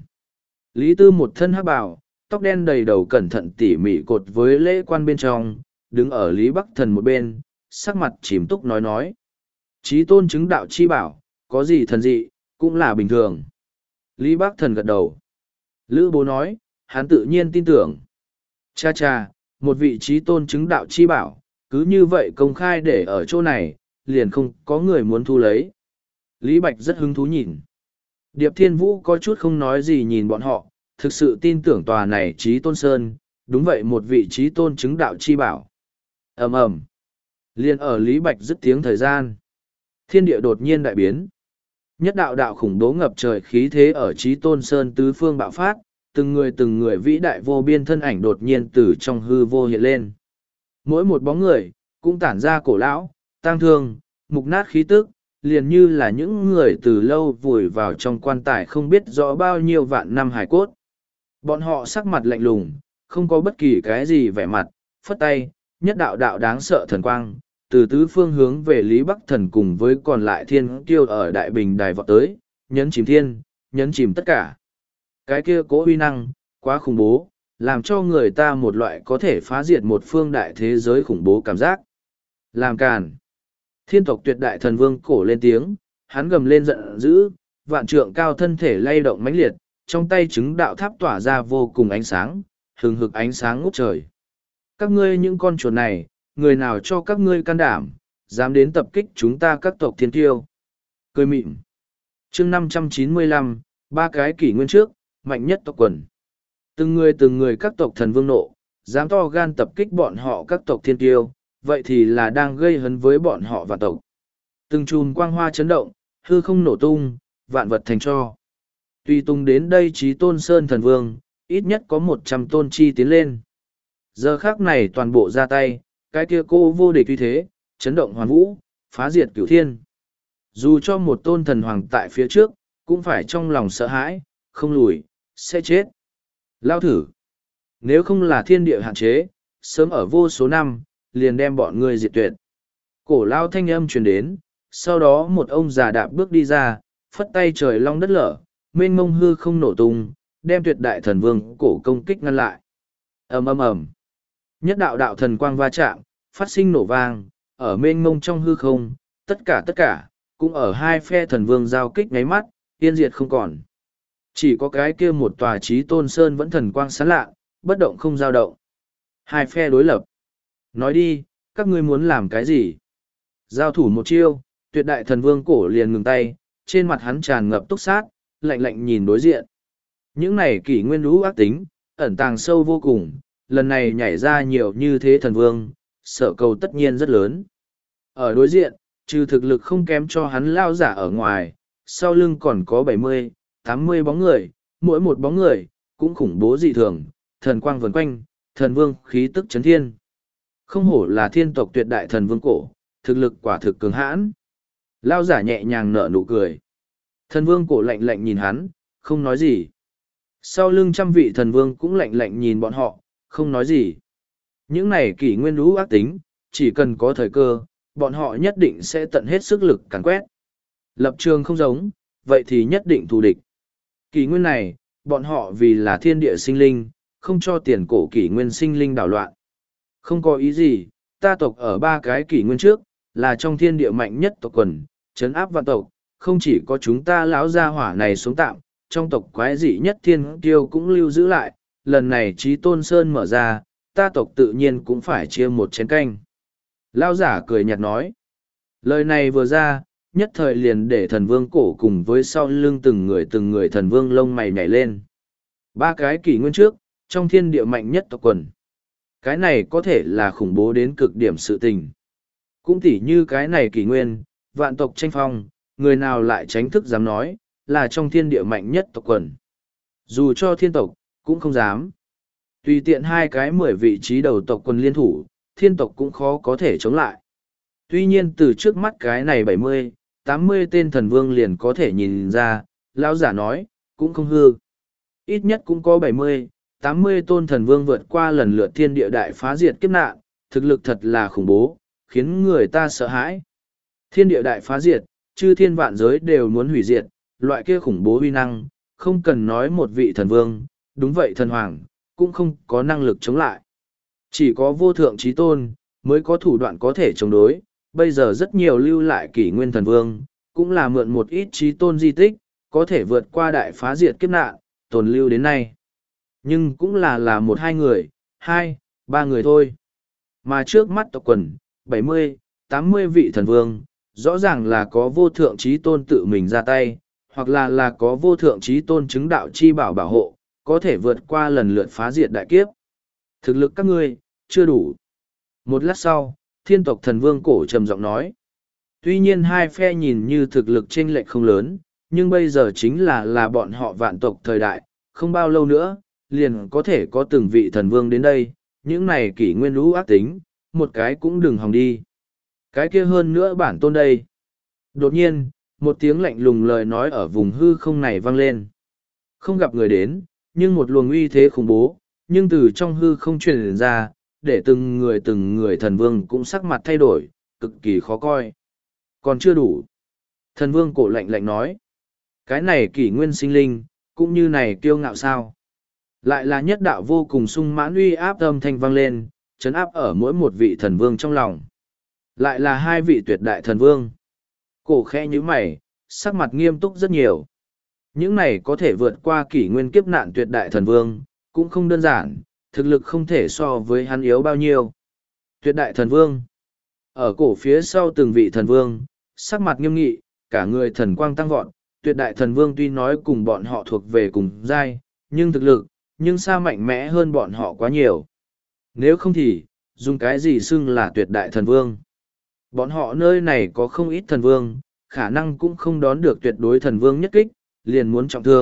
Lý Tư một thân hắc bào, tóc đen đầy đầu cẩn thận tỉ mỉ cột với lễ quan bên trong, đứng ở Lý Bắc Thần một bên, sắc mặt chìm túc nói nói. Chí tôn chứng đạo chi bảo, có gì thần dị, cũng là bình thường. Lý Bắc Thần gật đầu. Lữ Bố nói, hắn tự nhiên tin tưởng. Cha cha, một vị trí tôn chứng đạo chi bảo, cứ như vậy công khai để ở chỗ này, liền không có người muốn thu lấy. Lý Bạch rất hứng thú nhìn. Điệp Thiên Vũ có chút không nói gì nhìn bọn họ, thực sự tin tưởng tòa này trí tôn sơn, đúng vậy một vị trí tôn chứng đạo chi bảo. ầm ầm, liền ở Lý Bạch dứt tiếng thời gian. Thiên địa đột nhiên đại biến. Nhất đạo đạo khủng bố ngập trời khí thế ở trí tôn sơn tứ phương bạo phát, từng người từng người vĩ đại vô biên thân ảnh đột nhiên từ trong hư vô hiện lên. Mỗi một bóng người, cũng tản ra cổ lão, tang thương, mục nát khí tức, liền như là những người từ lâu vùi vào trong quan tài không biết rõ bao nhiêu vạn năm hài cốt. Bọn họ sắc mặt lạnh lùng, không có bất kỳ cái gì vẻ mặt, phất tay, nhất đạo đạo đáng sợ thần quang, từ tứ phương hướng về Lý Bắc Thần cùng với còn lại thiên kiêu ở Đại Bình Đài vọt tới, nhấn chìm thiên, nhấn chìm tất cả. Cái kia cố uy năng, quá khủng bố, làm cho người ta một loại có thể phá diệt một phương đại thế giới khủng bố cảm giác. Làm càn. Thiên tộc tuyệt đại thần vương cổ lên tiếng, hắn gầm lên giận dữ, vạn trượng cao thân thể lay động mãnh liệt, trong tay chứng đạo tháp tỏa ra vô cùng ánh sáng, hừng hực ánh sáng ngút trời. Các ngươi những con chuột này, người nào cho các ngươi can đảm, dám đến tập kích chúng ta các tộc thiên tiêu. Cười mịn. Chương năm trăm chín mươi lăm, ba cái kỷ nguyên trước, mạnh nhất tộc quần. Từng người từng người các tộc thần vương nộ, dám to gan tập kích bọn họ các tộc thiên tiêu, vậy thì là đang gây hấn với bọn họ và tộc. Từng chùm quang hoa chấn động, hư không nổ tung, vạn vật thành tro. Tùy tùng đến đây Chí Tôn Sơn thần vương, ít nhất có một trăm tôn chi tiến lên. Giờ khác này toàn bộ ra tay, cái kia cô vô địch uy thế, chấn động hoàn vũ, phá diệt cửu thiên. Dù cho một tôn thần hoàng tại phía trước, cũng phải trong lòng sợ hãi, không lùi, sẽ chết. Lao thử. Nếu không là thiên địa hạn chế, sớm ở vô số năm, liền đem bọn ngươi diệt tuyệt. Cổ lao thanh âm truyền đến, sau đó một ông già đạp bước đi ra, phất tay trời long đất lở, mênh mông hư không nổ tung, đem tuyệt đại thần vương cổ công kích ngăn lại. ầm ầm ầm, nhất đạo đạo thần quang va chạm, phát sinh nổ vang, ở mênh mông trong hư không, tất cả tất cả, cũng ở hai phe thần vương giao kích ngáy mắt, yên diệt không còn. Chỉ có cái kia một tòa Chí Tôn Sơn vẫn thần quang sáng lạ, bất động không dao động. Hai phe đối lập. Nói đi, các ngươi muốn làm cái gì? Giao thủ một chiêu, tuyệt đại thần vương cổ liền ngừng tay, trên mặt hắn tràn ngập túc sát, lạnh lạnh nhìn đối diện. Những này kỷ nguyên lũ ác tính, ẩn tàng sâu vô cùng, lần này nhảy ra nhiều như thế thần vương, sợ cầu tất nhiên rất lớn. Ở đối diện, trừ thực lực không kém cho hắn lao giả ở ngoài, sau lưng còn có bảy mươi, tám mươi bóng người, mỗi một bóng người, cũng khủng bố dị thường, thần quang vần quanh, thần vương khí tức chấn thiên. Không hổ là thiên tộc tuyệt đại thần vương cổ, thực lực quả thực cường hãn. Lao giả nhẹ nhàng nở nụ cười. Thần vương cổ lạnh lạnh nhìn hắn, không nói gì. Sau lưng trăm vị thần vương cũng lạnh lạnh nhìn bọn họ, không nói gì. Những này kỷ nguyên lũ ác tính, chỉ cần có thời cơ, bọn họ nhất định sẽ tận hết sức lực càn quét. Lập trường không giống, vậy thì nhất định thù địch. Kỷ nguyên này, bọn họ vì là thiên địa sinh linh, không cho tiền cổ kỷ nguyên sinh linh đảo loạn. Không có ý gì, ta tộc ở ba cái kỷ nguyên trước, là trong thiên địa mạnh nhất tộc quần, trấn áp vạn tộc, không chỉ có chúng ta lão gia hỏa này xuống tạm, trong tộc quái dị nhất thiên kiêu cũng lưu giữ lại, lần này Chí Tôn Sơn mở ra, ta tộc tự nhiên cũng phải chia một chén canh. Lão giả cười nhạt nói, lời này vừa ra, nhất thời liền để thần vương cổ cùng với sau lưng từng người từng người thần vương lông mày nhảy lên. Ba cái kỷ nguyên trước, trong thiên địa mạnh nhất tộc quần. Cái này có thể là khủng bố đến cực điểm sự tình. Cũng tỉ như cái này kỷ nguyên, vạn tộc tranh phong, người nào lại tránh thức dám nói, là trong thiên địa mạnh nhất tộc quần. Dù cho thiên tộc, cũng không dám. Tùy tiện hai cái mười vị trí đầu tộc quần liên thủ, thiên tộc cũng khó có thể chống lại. Tuy nhiên từ trước mắt cái này bảy mươi, tám mươi tên thần vương liền có thể nhìn ra, lão giả nói, cũng không hư. Ít nhất cũng có bảy mươi, tám mươi tôn thần vương vượt qua lần lượt thiên địa đại phá diệt kiếp nạn, thực lực thật là khủng bố, khiến người ta sợ hãi. Thiên địa đại phá diệt, chư thiên vạn giới đều muốn hủy diệt, loại kia khủng bố uy năng, không cần nói một vị thần vương, đúng vậy thần hoàng, cũng không có năng lực chống lại. Chỉ có vô thượng trí tôn, mới có thủ đoạn có thể chống đối, bây giờ rất nhiều lưu lại kỷ nguyên thần vương, cũng là mượn một ít trí tôn di tích, có thể vượt qua đại phá diệt kiếp nạn, tồn lưu đến nay. Nhưng cũng là là một hai người, hai, ba người thôi. Mà trước mắt tộc quần, bảy mươi, tám mươi vị thần vương, rõ ràng là có vô thượng trí tôn tự mình ra tay, hoặc là là có vô thượng trí tôn chứng đạo chi bảo bảo hộ, có thể vượt qua lần lượt phá diệt đại kiếp. Thực lực các ngươi, chưa đủ. Một lát sau, thiên tộc thần vương cổ trầm giọng nói. Tuy nhiên hai phe nhìn như thực lực chênh lệch không lớn, nhưng bây giờ chính là là bọn họ vạn tộc thời đại, không bao lâu nữa, liền có thể có từng vị thần vương đến đây, những này kỷ nguyên lũ ác tính, một cái cũng đừng hòng đi. Cái kia hơn nữa bản tôn đây. Đột nhiên, một tiếng lạnh lùng lời nói ở vùng hư không này vang lên. Không gặp người đến, nhưng một luồng uy thế khủng bố, nhưng từ trong hư không truyền ra, để từng người từng người thần vương cũng sắc mặt thay đổi, cực kỳ khó coi. Còn chưa đủ. Thần vương cổ lạnh lạnh nói. Cái này kỷ nguyên sinh linh, cũng như này kiêu ngạo sao. Lại là nhất đạo vô cùng sung mãn uy áp âm thanh vang lên, chấn áp ở mỗi một vị thần vương trong lòng. Lại là hai vị tuyệt đại thần vương. Cổ khẽ như mày, sắc mặt nghiêm túc rất nhiều. Những này có thể vượt qua kỷ nguyên kiếp nạn tuyệt đại thần vương, cũng không đơn giản, thực lực không thể so với hắn yếu bao nhiêu. Tuyệt đại thần vương. Ở cổ phía sau từng vị thần vương, sắc mặt nghiêm nghị, cả người thần quang tăng vọt. Tuyệt đại thần vương tuy nói cùng bọn họ thuộc về cùng giai, nhưng thực lực, nhưng xa mạnh mẽ hơn bọn họ quá nhiều. Nếu không thì, dùng cái gì xưng là tuyệt đại thần vương? Bọn họ nơi này có không ít thần vương, khả năng cũng không đón được tuyệt đối thần vương nhất kích, liền muốn trọng thương,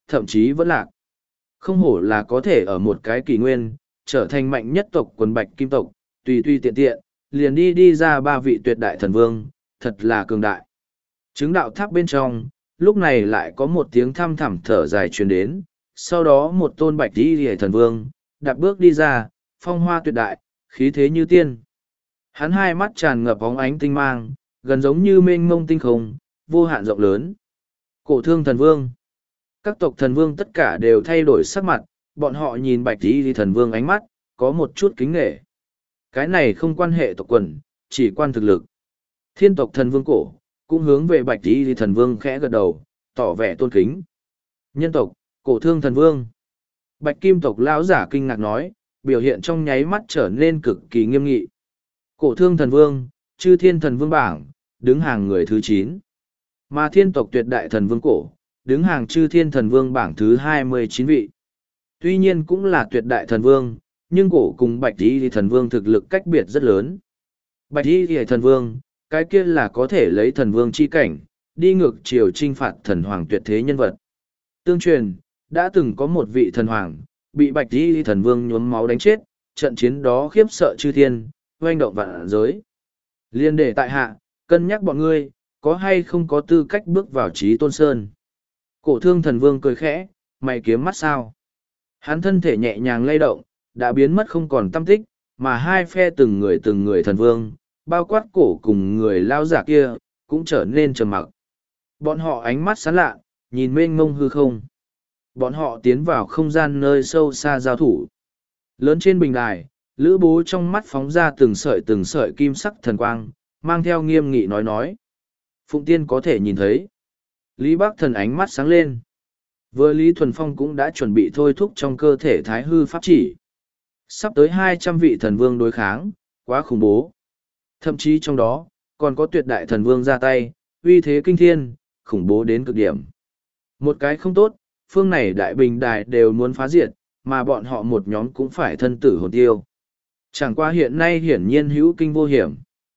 thậm chí vẫn lạc. Không hổ là có thể ở một cái kỷ nguyên, trở thành mạnh nhất tộc quần bạch kim tộc, tùy tùy tiện tiện, liền đi đi ra ba vị tuyệt đại thần vương, thật là cường đại. Chứng đạo tháp bên trong, lúc này lại có một tiếng thăm thẳm thở dài truyền đến, sau đó một tôn bạch đi rìa thần vương, đạp bước đi ra, phong hoa tuyệt đại, khí thế như tiên. Hắn hai mắt tràn ngập bóng ánh tinh mang, gần giống như mênh mông tinh không, vô hạn rộng lớn. Cổ thương thần vương. Các tộc thần vương tất cả đều thay đổi sắc mặt, bọn họ nhìn bạch đi thần vương ánh mắt, có một chút kính nghệ. Cái này không quan hệ tộc quần, chỉ quan thực lực. Thiên tộc thần vương cổ, cũng hướng về bạch đi thần vương khẽ gật đầu, tỏ vẻ tôn kính. Nhân tộc, cổ thương thần vương. Bạch kim tộc lão giả kinh ngạc nói, biểu hiện trong nháy mắt trở nên cực kỳ nghiêm nghị. Cổ thương thần vương, chư thiên thần vương bảng, đứng hàng người thứ chín. Mà thiên tộc tuyệt đại thần vương cổ, đứng hàng chư thiên thần vương bảng thứ hai mươi chín vị. Tuy nhiên cũng là tuyệt đại thần vương, nhưng cổ cùng bạch y thần vương thực lực cách biệt rất lớn. Bạch y thần vương, cái kia là có thể lấy thần vương chi cảnh, đi ngược chiều trinh phạt thần hoàng tuyệt thế nhân vật. Tương truyền, đã từng có một vị thần hoàng, bị bạch y thần vương nhuốm máu đánh chết, trận chiến đó khiếp sợ chư thiên, oanh động vạn giới. Liên để tại hạ, cân nhắc bọn ngươi, có hay không có tư cách bước vào trí tôn sơn. Cổ thương thần vương cười khẽ, mày kiếm mắt sao. Hắn thân thể nhẹ nhàng lay động, đã biến mất không còn tâm tích, mà hai phe từng người từng người thần vương, bao quát cổ cùng người lao giả kia, cũng trở nên trầm mặc. Bọn họ ánh mắt sáng lạ, nhìn mênh mông hư không. Bọn họ tiến vào không gian nơi sâu xa giao thủ. Lớn trên bình đài, lữ bố trong mắt phóng ra từng sợi từng sợi kim sắc thần quang, mang theo nghiêm nghị nói nói. Phụng tiên có thể nhìn thấy. Lý Bác Thần ánh mắt sáng lên. Vừa Lý Thuần Phong cũng đã chuẩn bị thôi thúc trong cơ thể thái hư pháp chỉ. Sắp tới hai trăm vị thần vương đối kháng, quá khủng bố. Thậm chí trong đó, còn có tuyệt đại thần vương ra tay, uy thế kinh thiên, khủng bố đến cực điểm. Một cái không tốt, phương này đại bình đài đều muốn phá diệt, mà bọn họ một nhóm cũng phải thân tử hồn tiêu. Chẳng qua hiện nay hiển nhiên hữu kinh vô hiểm.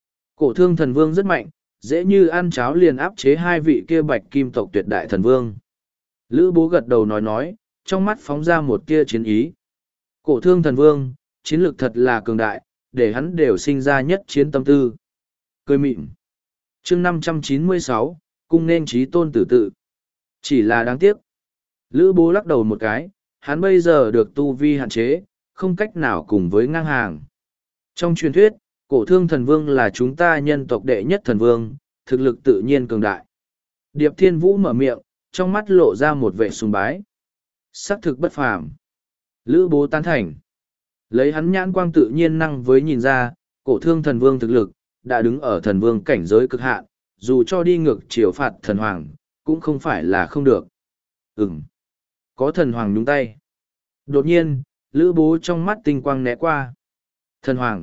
Cổ thương thần vương rất mạnh, dễ như ăn cháo liền áp chế hai vị kia bạch kim tộc tuyệt đại thần vương. Lữ bố gật đầu nói nói, trong mắt phóng ra một tia chiến ý. Cổ thương thần vương, chiến lược thật là cường đại, để hắn đều sinh ra nhất chiến tâm tư. Cười mịn. chương năm trăm chín mươi sáu, cung nên trí tôn tử tự. Chỉ là đáng tiếc. Lữ bố lắc đầu một cái, hắn bây giờ được tu vi hạn chế, không cách nào cùng với ngang hàng. Trong truyền thuyết, cổ thương thần vương là chúng ta nhân tộc đệ nhất thần vương, thực lực tự nhiên cường đại. Điệp Thiên Vũ mở miệng, trong mắt lộ ra một vẻ sùng bái. Sắc thực bất phàm. Lữ bố tán thành. Lấy hắn nhãn quang tự nhiên năng với nhìn ra, cổ thương thần vương thực lực, đã đứng ở thần vương cảnh giới cực hạn, dù cho đi ngược chiều phạt thần hoàng, cũng không phải là không được. Ừm. Có thần hoàng nhúng tay. Đột nhiên, lữ bố trong mắt tinh quang né qua. Thần hoàng.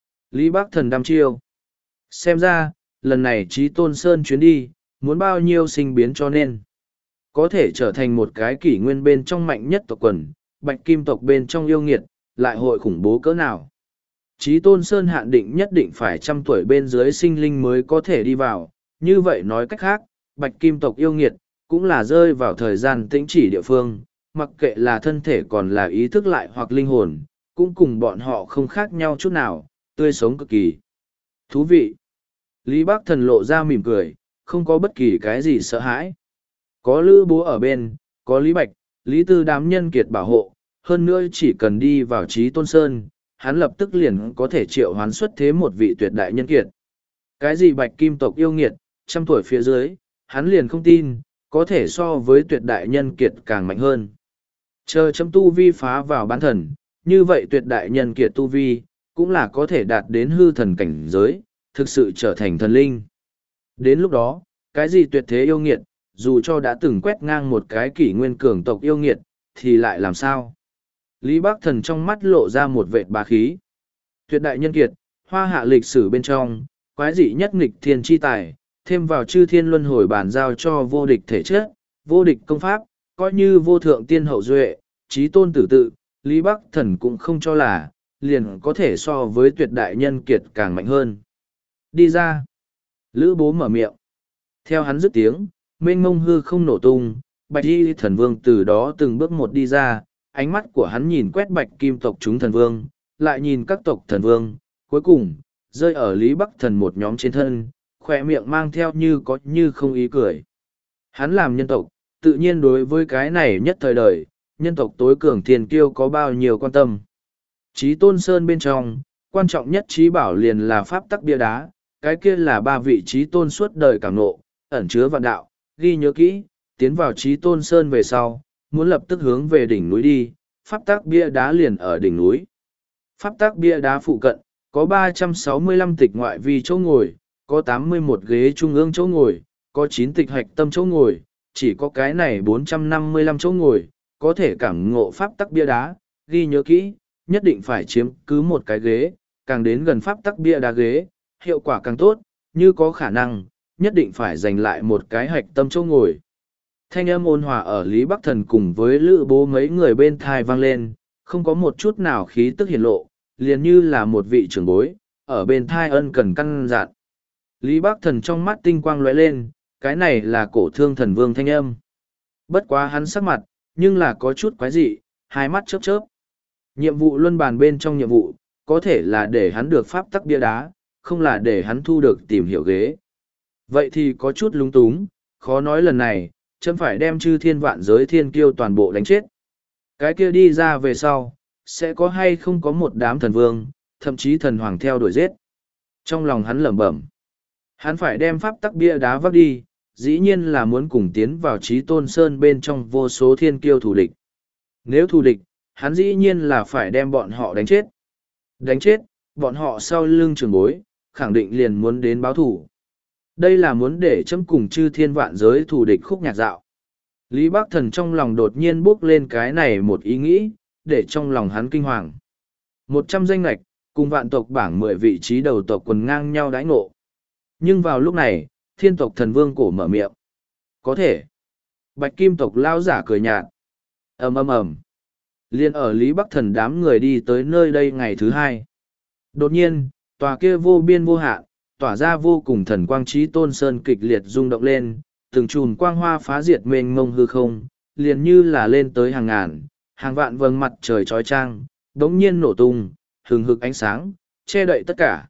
Lý Bác Thần đăm chiêu. Xem ra, lần này Chí Tôn Sơn chuyến đi, muốn bao nhiêu sinh biến cho nên. Có thể trở thành một cái kỷ nguyên bên trong mạnh nhất tộc quần, bạch kim tộc bên trong yêu nghiệt, lại hội khủng bố cỡ nào. Chí Tôn Sơn hạn định nhất định phải trăm tuổi bên dưới sinh linh mới có thể đi vào, như vậy nói cách khác, bạch kim tộc yêu nghiệt, cũng là rơi vào thời gian tĩnh chỉ địa phương, mặc kệ là thân thể còn là ý thức lại hoặc linh hồn, cũng cùng bọn họ không khác nhau chút nào, tươi sống cực kỳ. Thú vị. Lý Bác Thần lộ ra mỉm cười, không có bất kỳ cái gì sợ hãi. Có Lữ Bố ở bên, có Lý Bạch, Lý Tư đám nhân kiệt bảo hộ, hơn nữa chỉ cần đi vào Chí Tôn Sơn, hắn lập tức liền có thể triệu hoán xuất thế một vị tuyệt đại nhân kiệt. Cái gì bạch kim tộc yêu nghiệt, trăm tuổi phía dưới, hắn liền không tin, có thể so với tuyệt đại nhân kiệt càng mạnh hơn. Chờ chấm tu vi phá vào bán thần, như vậy tuyệt đại nhân kiệt tu vi, cũng là có thể đạt đến hư thần cảnh giới, thực sự trở thành thần linh. Đến lúc đó, cái gì tuyệt thế yêu nghiệt, dù cho đã từng quét ngang một cái kỷ nguyên cường tộc yêu nghiệt, thì lại làm sao? Lý Bác Thần trong mắt lộ ra một vệt bá khí. Tuyệt đại nhân kiệt, hoa hạ lịch sử bên trong, quái dị nhất nghịch thiên chi tài, thêm vào chư thiên luân hồi bàn giao cho vô địch thể chất, vô địch công pháp, coi như vô thượng tiên hậu duệ, trí tôn tử tự, Lý Bác Thần cũng không cho là, liền có thể so với tuyệt đại nhân kiệt càng mạnh hơn. Đi ra. Lữ Bố mở miệng. Theo hắn dứt tiếng, mênh mông hư không nổ tung, Bạch y thần vương từ đó từng bước một đi ra, ánh mắt của hắn nhìn quét bạch kim tộc chúng thần vương, lại nhìn các tộc thần vương, cuối cùng, rơi ở Lý Bắc Thần một nhóm trên thân, khỏe miệng mang theo như có như không ý cười. Hắn làm nhân tộc, tự nhiên đối với cái này nhất thời đời, nhân tộc tối cường thiên kiêu có bao nhiêu quan tâm. Chí Tôn Sơn bên trong, quan trọng nhất trí bảo liền là pháp tắc bia đá, cái kia là ba vị trí tôn suốt đời cảm nộ, ẩn chứa vạn đạo, ghi nhớ kỹ, tiến vào Chí Tôn Sơn về sau, muốn lập tức hướng về đỉnh núi đi, pháp tắc bia đá liền ở đỉnh núi. Pháp tắc bia đá phụ cận, có ba trăm sáu mươi lăm tịch ngoại vi chỗ ngồi, có tám mươi mốt ghế trung ương chỗ ngồi, có chín tịch hạch tâm chỗ ngồi, chỉ có cái này bốn trăm năm mươi lăm chỗ ngồi, có thể cảm ngộ pháp tắc bia đá, ghi nhớ kỹ, nhất định phải chiếm cứ một cái ghế, càng đến gần pháp tắc bia đá ghế, hiệu quả càng tốt, như có khả năng, nhất định phải giành lại một cái hạch tâm chỗ ngồi. Thanh âm ôn hòa ở Lý Bắc Thần cùng với Lữ Bố mấy người bên thai vang lên, không có một chút nào khí tức hiển lộ, liền như là một vị trưởng bối, ở bên thai ân cần căn dặn. Lý Bắc Thần trong mắt tinh quang lóe lên, cái này là cổ thương thần vương thanh âm. Bất quá hắn sắc mặt, nhưng là có chút quái dị, hai mắt chớp chớp. Nhiệm vụ luân bàn bên trong nhiệm vụ, có thể là để hắn được pháp tắc bia đá, không là để hắn thu được tìm hiểu ghế. Vậy thì có chút lúng túng, khó nói lần này, chấm phải đem chư thiên vạn giới thiên kiêu toàn bộ đánh chết. Cái kia đi ra về sau, sẽ có hay không có một đám thần vương, thậm chí thần hoàng theo đuổi giết. Trong lòng hắn lẩm bẩm, hắn phải đem pháp tắc bia đá vác đi, dĩ nhiên là muốn cùng tiến vào Chí Tôn Sơn bên trong vô số thiên kiêu thù địch. Nếu thù địch, hắn dĩ nhiên là phải đem bọn họ đánh chết. Đánh chết, bọn họ sau lưng trường bối, khẳng định liền muốn đến báo thủ. Đây là muốn để chấm cùng chư thiên vạn giới thù địch khúc nhạc dạo. Lý Bắc Thần trong lòng đột nhiên bước lên cái này một ý nghĩ, để trong lòng hắn kinh hoàng. Một trăm danh lạch, cùng vạn tộc bảng mười vị trí đầu tộc quần ngang nhau đãi ngộ. Nhưng vào lúc này, thiên tộc thần vương cổ mở miệng. Có thể. Bạch kim tộc lao giả cười nhạt. ầm ầm ầm. Liên ở Lý Bắc Thần đám người đi tới nơi đây ngày thứ hai. Đột nhiên, tòa kia vô biên vô hạn, tỏa ra vô cùng thần quang Chí Tôn Sơn kịch liệt rung động lên, từng chùm quang hoa phá diệt mênh mông hư không, liền như là lên tới hàng ngàn, hàng vạn vầng mặt trời trói trang, đống nhiên nổ tung, hừng hực ánh sáng, che đậy tất cả.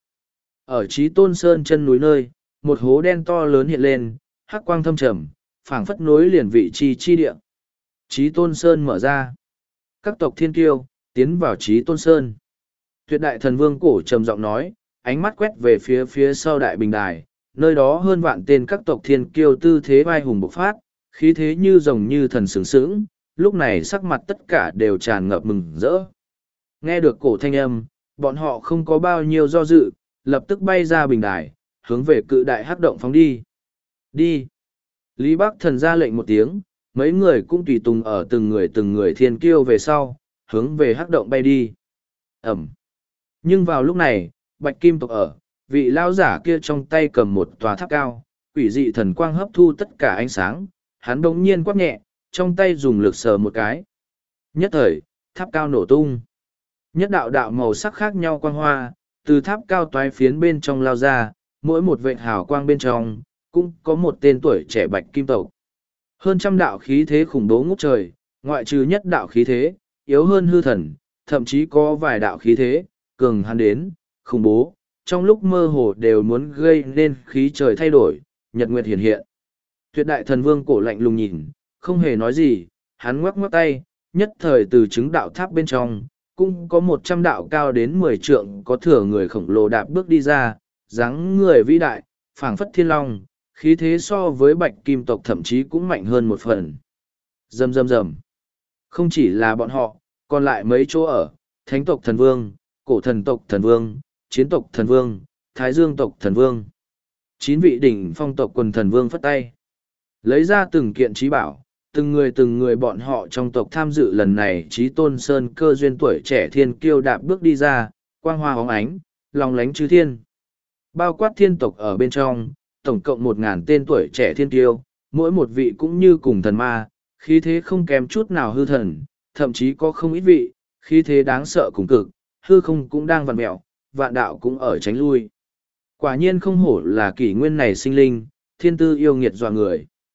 Ở Chí Tôn Sơn chân núi nơi, một hố đen to lớn hiện lên, hắc quang thâm trầm, phảng phất nối liền vị trí chi địa. Chí Tôn Sơn mở ra. Các tộc thiên kiêu, tiến vào Chí Tôn Sơn. Tuyệt đại thần vương cổ trầm giọng nói, ánh mắt quét về phía phía sau đại bình đài, nơi đó hơn vạn tên các tộc thiên kiêu tư thế vai hùng bộc phát, khí thế như rồng như thần sướng sướng, lúc này sắc mặt tất cả đều tràn ngập mừng rỡ. Nghe được cổ thanh âm, bọn họ không có bao nhiêu do dự, lập tức bay ra bình đài, hướng về cự đại hắc động phóng đi. Đi! Lý Bắc Thần ra lệnh một tiếng, mấy người cũng tùy tùng ở từng người từng người thiên kiêu về sau, hướng về hắc động bay đi. Ẩm! Nhưng vào lúc này, Bạch Kim tộc ở, vị lao giả kia trong tay cầm một tòa tháp cao, quỷ dị thần quang hấp thu tất cả ánh sáng, hắn bỗng nhiên quát nhẹ, trong tay dùng lực sờ một cái. Nhất thời, tháp cao nổ tung. Nhất đạo đạo màu sắc khác nhau quang hoa, từ tháp cao toái phiến bên trong lao ra, mỗi một vệt hào quang bên trong, cũng có một tên tuổi trẻ Bạch Kim tộc. Hơn trăm đạo khí thế khủng bố ngút trời, ngoại trừ nhất đạo khí thế, yếu hơn hư thần, thậm chí có vài đạo khí thế, cường hắn đến, khủng bố, trong lúc mơ hồ đều muốn gây nên khí trời thay đổi, nhật nguyệt hiện hiện. Tuyệt đại thần vương cổ lạnh lùng nhìn, không hề nói gì, hắn ngoắc ngoắc tay, nhất thời từ chứng đạo tháp bên trong, cũng có một trăm đạo cao đến mười trượng có thừa người khổng lồ đạp bước đi ra, dáng người vĩ đại, phảng phất thiên long, khí thế so với bạch kim tộc thậm chí cũng mạnh hơn một phần. Rầm rầm rầm. Không chỉ là bọn họ, còn lại mấy chỗ ở, thánh tộc thần vương, cổ thần tộc thần vương, chiến tộc thần vương, thái dương tộc thần vương. Chín vị đỉnh phong tộc quần thần vương phất tay. Lấy ra từng kiện trí bảo, từng người từng người bọn họ trong tộc tham dự lần này Chí Tôn Sơn cơ duyên tuổi trẻ thiên kiêu đạp bước đi ra, quang hoa hóng ánh, lòng lánh chư thiên. Bao quát thiên tộc ở bên trong, tổng cộng một ngàn tên tuổi trẻ thiên kiêu, mỗi một vị cũng như cùng thần ma, khí thế không kém chút nào hư thần, thậm chí có không ít vị, khí thế đáng sợ cùng cực, hư không cũng đang vặn mẹo, vạn đạo cũng ở tránh lui. Quả nhiên không hổ là kỷ nguyên này sinh linh, thiên tư yêu nghiệt dọa người.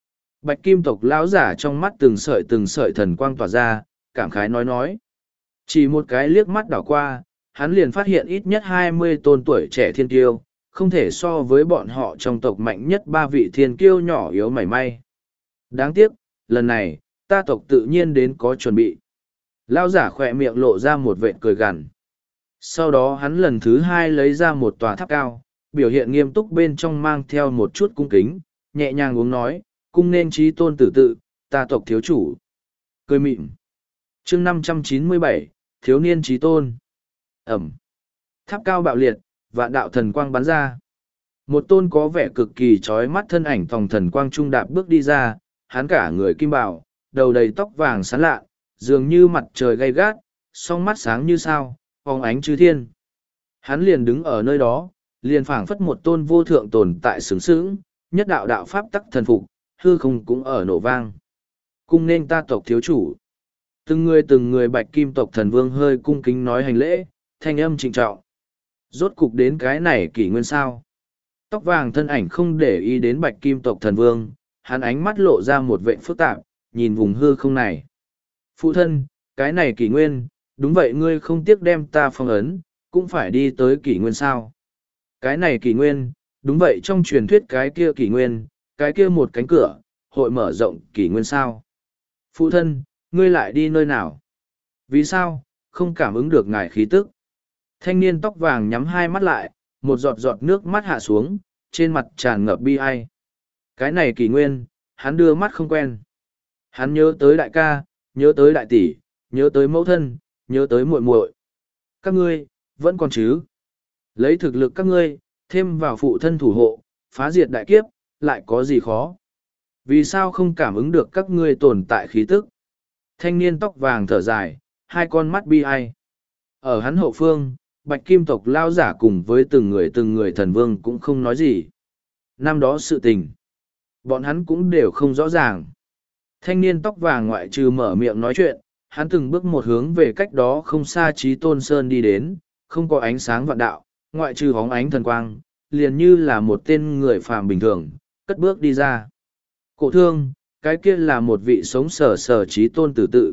Bạch kim tộc lão giả trong mắt từng sợi từng sợi thần quang tỏa ra, cảm khái nói nói. Chỉ một cái liếc mắt đảo qua, hắn liền phát hiện ít nhất hai mươi tôn tuổi trẻ thiên kiêu, không thể so với bọn họ trong tộc mạnh nhất ba vị thiên kiêu nhỏ yếu mảy may. Đáng tiếc, lần này, ta tộc tự nhiên đến có chuẩn bị. Lão giả khỏe miệng lộ ra một vệt cười gằn. Sau đó hắn lần thứ hai lấy ra một tòa tháp cao, biểu hiện nghiêm túc bên trong mang theo một chút cung kính, nhẹ nhàng uống nói, cung nên trí tôn tử tự, ta tộc thiếu chủ. Cười mịn. chương năm trăm chín mươi bảy, thiếu niên trí tôn. Ẩm. Tháp cao bạo liệt, vạn đạo thần quang bắn ra. Một tôn có vẻ cực kỳ trói mắt thân ảnh tòng thần quang trung đạp bước đi ra, hắn cả người kim bào, đầu đầy tóc vàng sáng lạ, dường như mặt trời gay gắt, song mắt sáng như sao, phóng ánh chư thiên. Hắn liền đứng ở nơi đó, liền phảng phất một tôn vô thượng tồn tại sướng sướng, nhất đạo đạo pháp tắc thần phục, hư không cũng ở nổ vang. Cung nên ta tộc thiếu chủ. Từng người từng người bạch kim tộc thần vương hơi cung kính nói hành lễ, thanh âm trịnh trọng. Rốt cục đến cái này kỷ nguyên sao. Tóc vàng thân ảnh không để ý đến bạch kim tộc thần vương, hắn ánh mắt lộ ra một vệ phức tạp, nhìn vùng hư không này. Phụ thân, cái này kỷ nguyên, đúng vậy ngươi không tiếc đem ta phong ấn, cũng phải đi tới kỷ nguyên sao. Cái này kỷ nguyên, đúng vậy trong truyền thuyết cái kia kỷ nguyên, cái kia một cánh cửa, hội mở rộng kỷ nguyên sao. Phụ thân, ngươi lại đi nơi nào? Vì sao, không cảm ứng được ngài khí tức? Thanh niên tóc vàng nhắm hai mắt lại, một giọt giọt nước mắt hạ xuống, trên mặt tràn ngập bi ai. Cái này kỷ nguyên, hắn đưa mắt không quen. Hắn nhớ tới đại ca, nhớ tới đại tỷ, nhớ tới mẫu thân, nhớ tới muội muội. Các ngươi, vẫn còn chứ? Lấy thực lực các ngươi, thêm vào phụ thân thủ hộ, phá diệt đại kiếp, lại có gì khó? Vì sao không cảm ứng được các ngươi tồn tại khí tức? Thanh niên tóc vàng thở dài, hai con mắt bi ai. Ở hắn hậu phương, bạch kim tộc lao giả cùng với từng người từng người thần vương cũng không nói gì. Năm đó sự tình, bọn hắn cũng đều không rõ ràng. Thanh niên tóc vàng ngoại trừ mở miệng nói chuyện, hắn từng bước một hướng về cách đó không xa Chí Tôn Sơn đi đến, không có ánh sáng vạn đạo, ngoại trừ hóng ánh thần quang, liền như là một tên người phàm bình thường, cất bước đi ra. Cổ thương, cái kia là một vị sống sờ sờ Chí Tôn tử tự.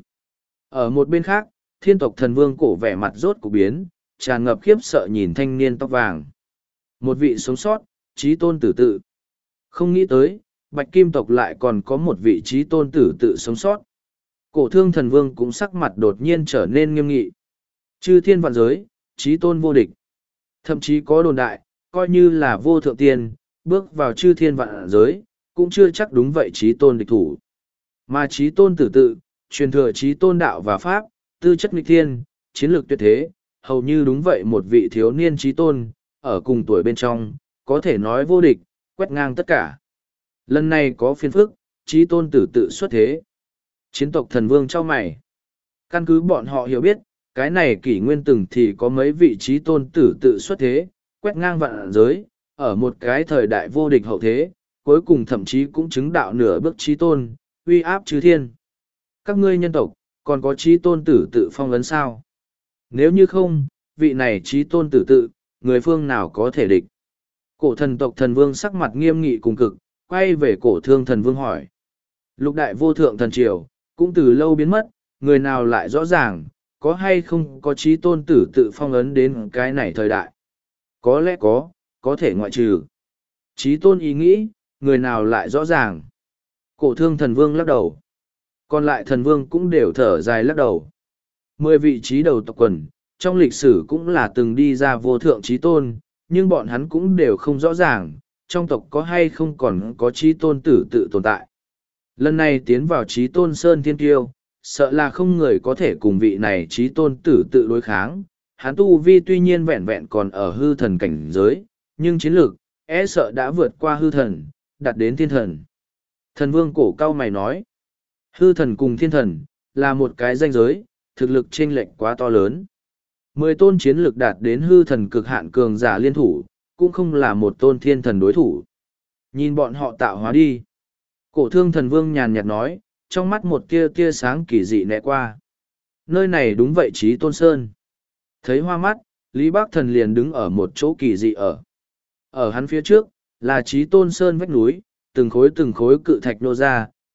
Ở một bên khác, thiên tộc thần vương cổ vẻ mặt rốt cục biến, tràn ngập khiếp sợ nhìn thanh niên tóc vàng. Một vị sống sót, Chí Tôn tử tự. Không nghĩ tới, bạch kim tộc lại còn có một vị Chí Tôn tử tự sống sót. Cổ thương thần vương cũng sắc mặt đột nhiên trở nên nghiêm nghị. Chư thiên vạn giới, Chí Tôn vô địch. Thậm chí có đồn đại, coi như là vô thượng tiên, bước vào chư thiên vạn giới, cũng chưa chắc đúng vậy Chí Tôn địch thủ. Mà Chí Tôn tử tự, truyền thừa Chí Tôn đạo và pháp, tư chất nghịch thiên, chiến lược tuyệt thế, hầu như đúng vậy một vị thiếu niên Chí Tôn, ở cùng tuổi bên trong, có thể nói vô địch, quét ngang tất cả. Lần này có phiền phức, Chí Tôn tử tự xuất thế. Chiến tộc thần vương cho mày. Căn cứ bọn họ hiểu biết, cái này kỷ nguyên từng thì có mấy vị Chí Tôn tử tự xuất thế, quét ngang vạn giới, ở một cái thời đại vô địch hậu thế, cuối cùng thậm chí cũng chứng đạo nửa bước Chí Tôn, uy áp chư thiên. Các ngươi nhân tộc, còn có Chí Tôn tử tự phong ấn sao? Nếu như không, vị này Chí Tôn tử tự, người phương nào có thể địch? Cổ thần tộc thần vương sắc mặt nghiêm nghị cùng cực, quay về cổ thương thần vương hỏi. Lục đại vô thượng thần triều, cũng từ lâu biến mất, người nào lại rõ ràng, có hay không có Chí Tôn tử tự phong ấn đến cái này thời đại? Có lẽ có, có thể ngoại trừ. Chí Tôn ý nghĩ, người nào lại rõ ràng? Cổ thương thần vương lắc đầu. Còn lại thần vương cũng đều thở dài lắc đầu. Mười vị trí đầu tộc quần, trong lịch sử cũng là từng đi ra vô thượng Chí Tôn, nhưng bọn hắn cũng đều không rõ ràng, trong tộc có hay không còn có Chí Tôn tử tự tồn tại. Lần này tiến vào Chí Tôn Sơn Thiên Kiêu, sợ là không người có thể cùng vị này Chí Tôn tử tự đối kháng. Hắn tu vi tuy nhiên vẹn vẹn còn ở hư thần cảnh giới, nhưng chiến lược, e sợ đã vượt qua hư thần, đạt đến thiên thần. Thần vương cổ cao mày nói, hư thần cùng thiên thần, là một cái danh giới, thực lực chênh lệch quá to lớn. Mười tôn chiến lực đạt đến hư thần cực hạn cường giả liên thủ, cũng không là một tôn thiên thần đối thủ. Nhìn bọn họ tạo hóa đi. Cổ thương thần vương nhàn nhạt nói, trong mắt một tia tia sáng kỳ dị nẹ qua. Nơi này đúng vậy Chí Tôn Sơn. Thấy hoa mắt, Lý Bác Thần liền đứng ở một chỗ kỳ dị ở. Ở hắn phía trước, là Chí Tôn Sơn vách núi, từng khối từng khối cự thạch nô ra,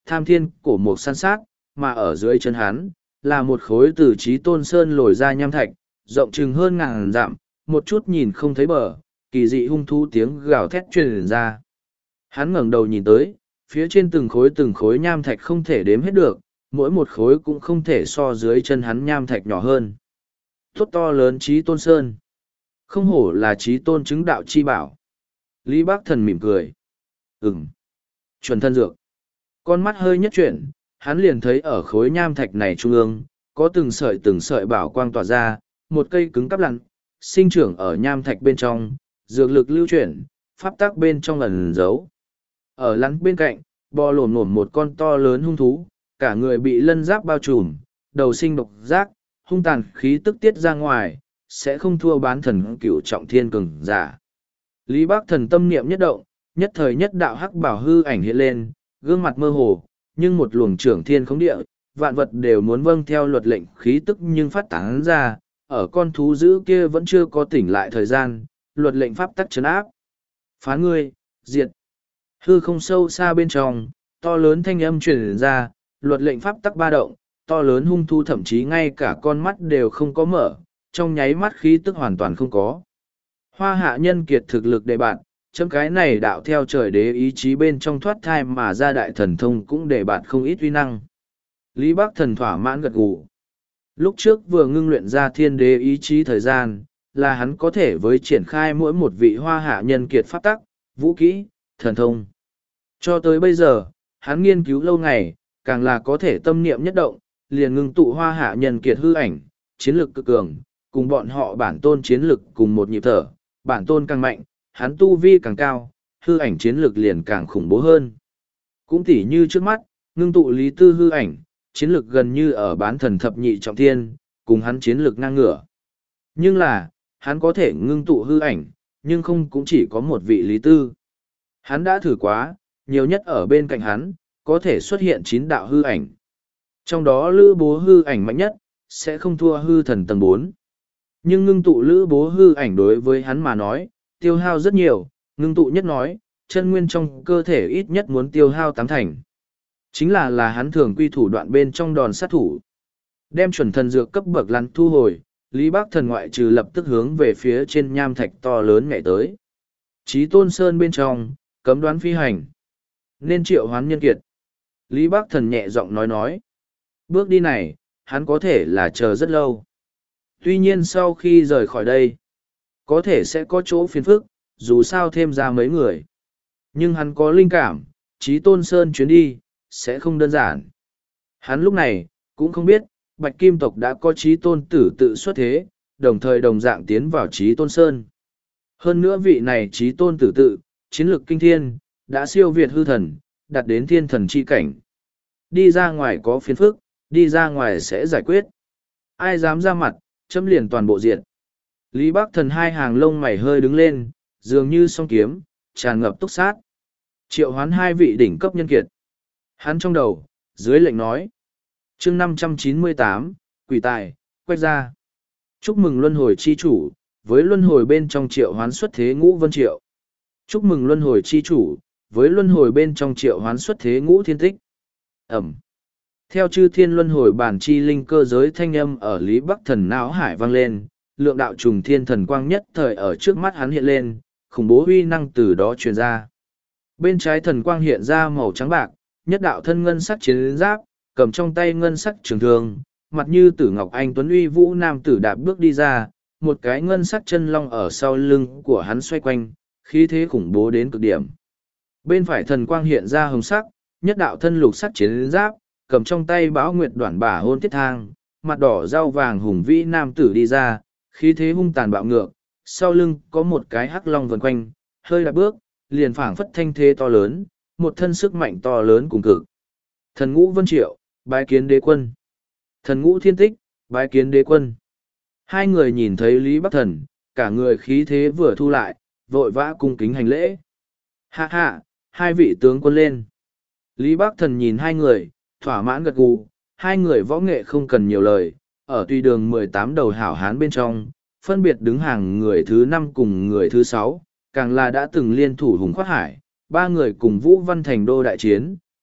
tham thiên cổ mục san sát, mà ở dưới chân hắn, là một khối từ trí tôn sơn lồi ra nham thạch, rộng chừng hơn ngàn dặm, một chút nhìn không thấy bờ, kỳ dị hung thú tiếng gào thét truyền ra. Hắn ngẩng đầu nhìn tới, phía trên từng khối từng khối nham thạch không thể đếm hết được, mỗi một khối cũng không thể so dưới chân hắn nham thạch nhỏ hơn. Tốt to lớn trí tôn sơn. Không hổ là trí tôn chứng đạo chi bảo. Lý Bác Thần mỉm cười. Ừm. Chuẩn thân dược. Con mắt hơi nhất chuyển, hắn liền thấy ở khối nham thạch này trung ương, có từng sợi từng sợi bảo quang tỏa ra, một cây cứng cắp lặn, sinh trưởng ở nham thạch bên trong, dược lực lưu chuyển, pháp tác bên trong ẩn giấu. Ở lắn bên cạnh, bò lổm lổm một con to lớn hung thú, cả người bị lân giáp bao trùm, đầu sinh độc giác, hung tàn khí tức tiết ra ngoài, sẽ không thua bán thần cửu trọng thiên cường giả. Lý Bác Thần tâm niệm nhất động, nhất thời nhất đạo hắc bảo hư ảnh hiện lên, gương mặt mơ hồ, nhưng một luồng trưởng thiên khống địa, vạn vật đều muốn vâng theo luật lệnh khí tức nhưng phát tán ra, ở con thú dữ kia vẫn chưa có tỉnh lại thời gian, luật lệnh pháp tắc trấn áp. Phá ngươi, diệt. Hư không sâu xa bên trong, to lớn thanh âm truyền ra, luật lệnh pháp tắc ba động, to lớn hung thu thậm chí ngay cả con mắt đều không có mở, trong nháy mắt khí tức hoàn toàn không có. Hoa hạ nhân kiệt thực lực để bạn, chấm cái này đạo theo trời đế ý chí bên trong thoát thai mà ra đại thần thông cũng để bạn không ít uy năng. Lý Bác Thần thỏa mãn gật gù. Lúc trước vừa ngưng luyện ra thiên đế ý chí thời gian, là hắn có thể với triển khai mỗi một vị hoa hạ nhân kiệt pháp tắc, vũ kỹ, thần thông. Cho tới bây giờ, hắn nghiên cứu lâu ngày, càng là có thể tâm niệm nhất động, liền ngưng tụ hoa hạ nhân kiệt hư ảnh, chiến lực cực cường, cùng bọn họ bản tôn chiến lực cùng một nhịp thở, bản tôn càng mạnh, hắn tu vi càng cao, hư ảnh chiến lực liền càng khủng bố hơn. Cũng tỉ như trước mắt, ngưng tụ lý tư hư ảnh, chiến lực gần như ở bán thần thập nhị trọng thiên, cùng hắn chiến lực ngang ngửa. Nhưng là, hắn có thể ngưng tụ hư ảnh, nhưng không cũng chỉ có một vị lý tư. Hắn đã thử quá, nhiều nhất ở bên cạnh hắn, có thể xuất hiện chín đạo hư ảnh. Trong đó lữ bố hư ảnh mạnh nhất, sẽ không thua hư thần tầng bốn. Nhưng ngưng tụ lữ bố hư ảnh đối với hắn mà nói, tiêu hao rất nhiều, ngưng tụ nhất nói, chân nguyên trong cơ thể ít nhất muốn tiêu hao tám thành. Chính là là hắn thường quy thủ đoạn bên trong đòn sát thủ. Đem chuẩn thần dược cấp bậc lăn thu hồi, Lý Bác Thần ngoại trừ lập tức hướng về phía trên nham thạch to lớn nhảy tới. Chí Tôn Sơn bên trong, cấm đoán phi hành. Nên triệu hoán nhân kiệt. Lý Bác Thần nhẹ giọng nói nói. Bước đi này, hắn có thể là chờ rất lâu. Tuy nhiên sau khi rời khỏi đây, có thể sẽ có chỗ phiền phức, dù sao thêm ra mấy người. Nhưng hắn có linh cảm, Chí Tôn Sơn chuyến đi, sẽ không đơn giản. Hắn lúc này, cũng không biết, Bạch Kim tộc đã có Chí Tôn tử tự xuất thế, đồng thời đồng dạng tiến vào Chí Tôn Sơn. Hơn nữa vị này Chí Tôn tử tự, chiến lược kinh thiên, đã siêu việt hư thần, đạt đến thiên thần chi cảnh. Đi ra ngoài có phiền phức, đi ra ngoài sẽ giải quyết. Ai dám ra mặt, chấm liền toàn bộ diệt. Lý Bác Thần hai hàng lông mày hơi đứng lên, dường như song kiếm, tràn ngập túc sát. Triệu hoán hai vị đỉnh cấp nhân kiệt. Hắn trong đầu, dưới lệnh nói. chương năm trăm chín mươi tám, quỷ tài, quét ra. Chúc mừng luân hồi chi chủ, với luân hồi bên trong triệu hoán xuất thế ngũ vân triệu. Chúc mừng luân hồi chi chủ, với luân hồi bên trong triệu hoán xuất thế ngũ thiên tích. Ẩm. Theo chư thiên luân hồi bản chi linh cơ giới thanh âm ở Lý Bắc Thần não hải vang lên, lượng đạo trùng thiên thần quang nhất thời ở trước mắt hắn hiện lên, khủng bố uy năng từ đó truyền ra. Bên trái thần quang hiện ra màu trắng bạc, nhất đạo thân ngân sắc chiến giáp, cầm trong tay ngân sắc trường thương, mặt như tử ngọc anh tuấn uy vũ nam tử đạp bước đi ra, một cái ngân sắc chân long ở sau lưng của hắn xoay quanh, khí thế khủng bố đến cực điểm. Bên phải thần quang hiện ra hồng sắc, nhất đạo thân lục sắc chiến giáp, cầm trong tay bão nguyệt đoản bả hôn tiết thang, mặt đỏ rau vàng hùng vĩ nam tử đi ra, khí thế hung tàn bạo ngược, sau lưng có một cái hắc long vần quanh, hơi đạp bước, liền phảng phất thanh thế to lớn, một thân sức mạnh to lớn cùng cực. Thần ngũ vân triệu, bái kiến đế quân. Thần ngũ thiên tích, bái kiến đế quân. Hai người nhìn thấy Lý Bắc Thần, cả người khí thế vừa thu lại, vội vã cung kính hành lễ. Hạ hạ, hai vị tướng quân lên. Lý Bắc Thần nhìn hai người, thỏa mãn gật gù, hai người võ nghệ không cần nhiều lời, ở tùy đường mười tám đầu hảo hán bên trong, phân biệt đứng hàng người thứ năm cùng người thứ sáu, càng là đã từng liên thủ hùng khoát hải, ba người cùng Vũ Văn Thành đô đại chiến,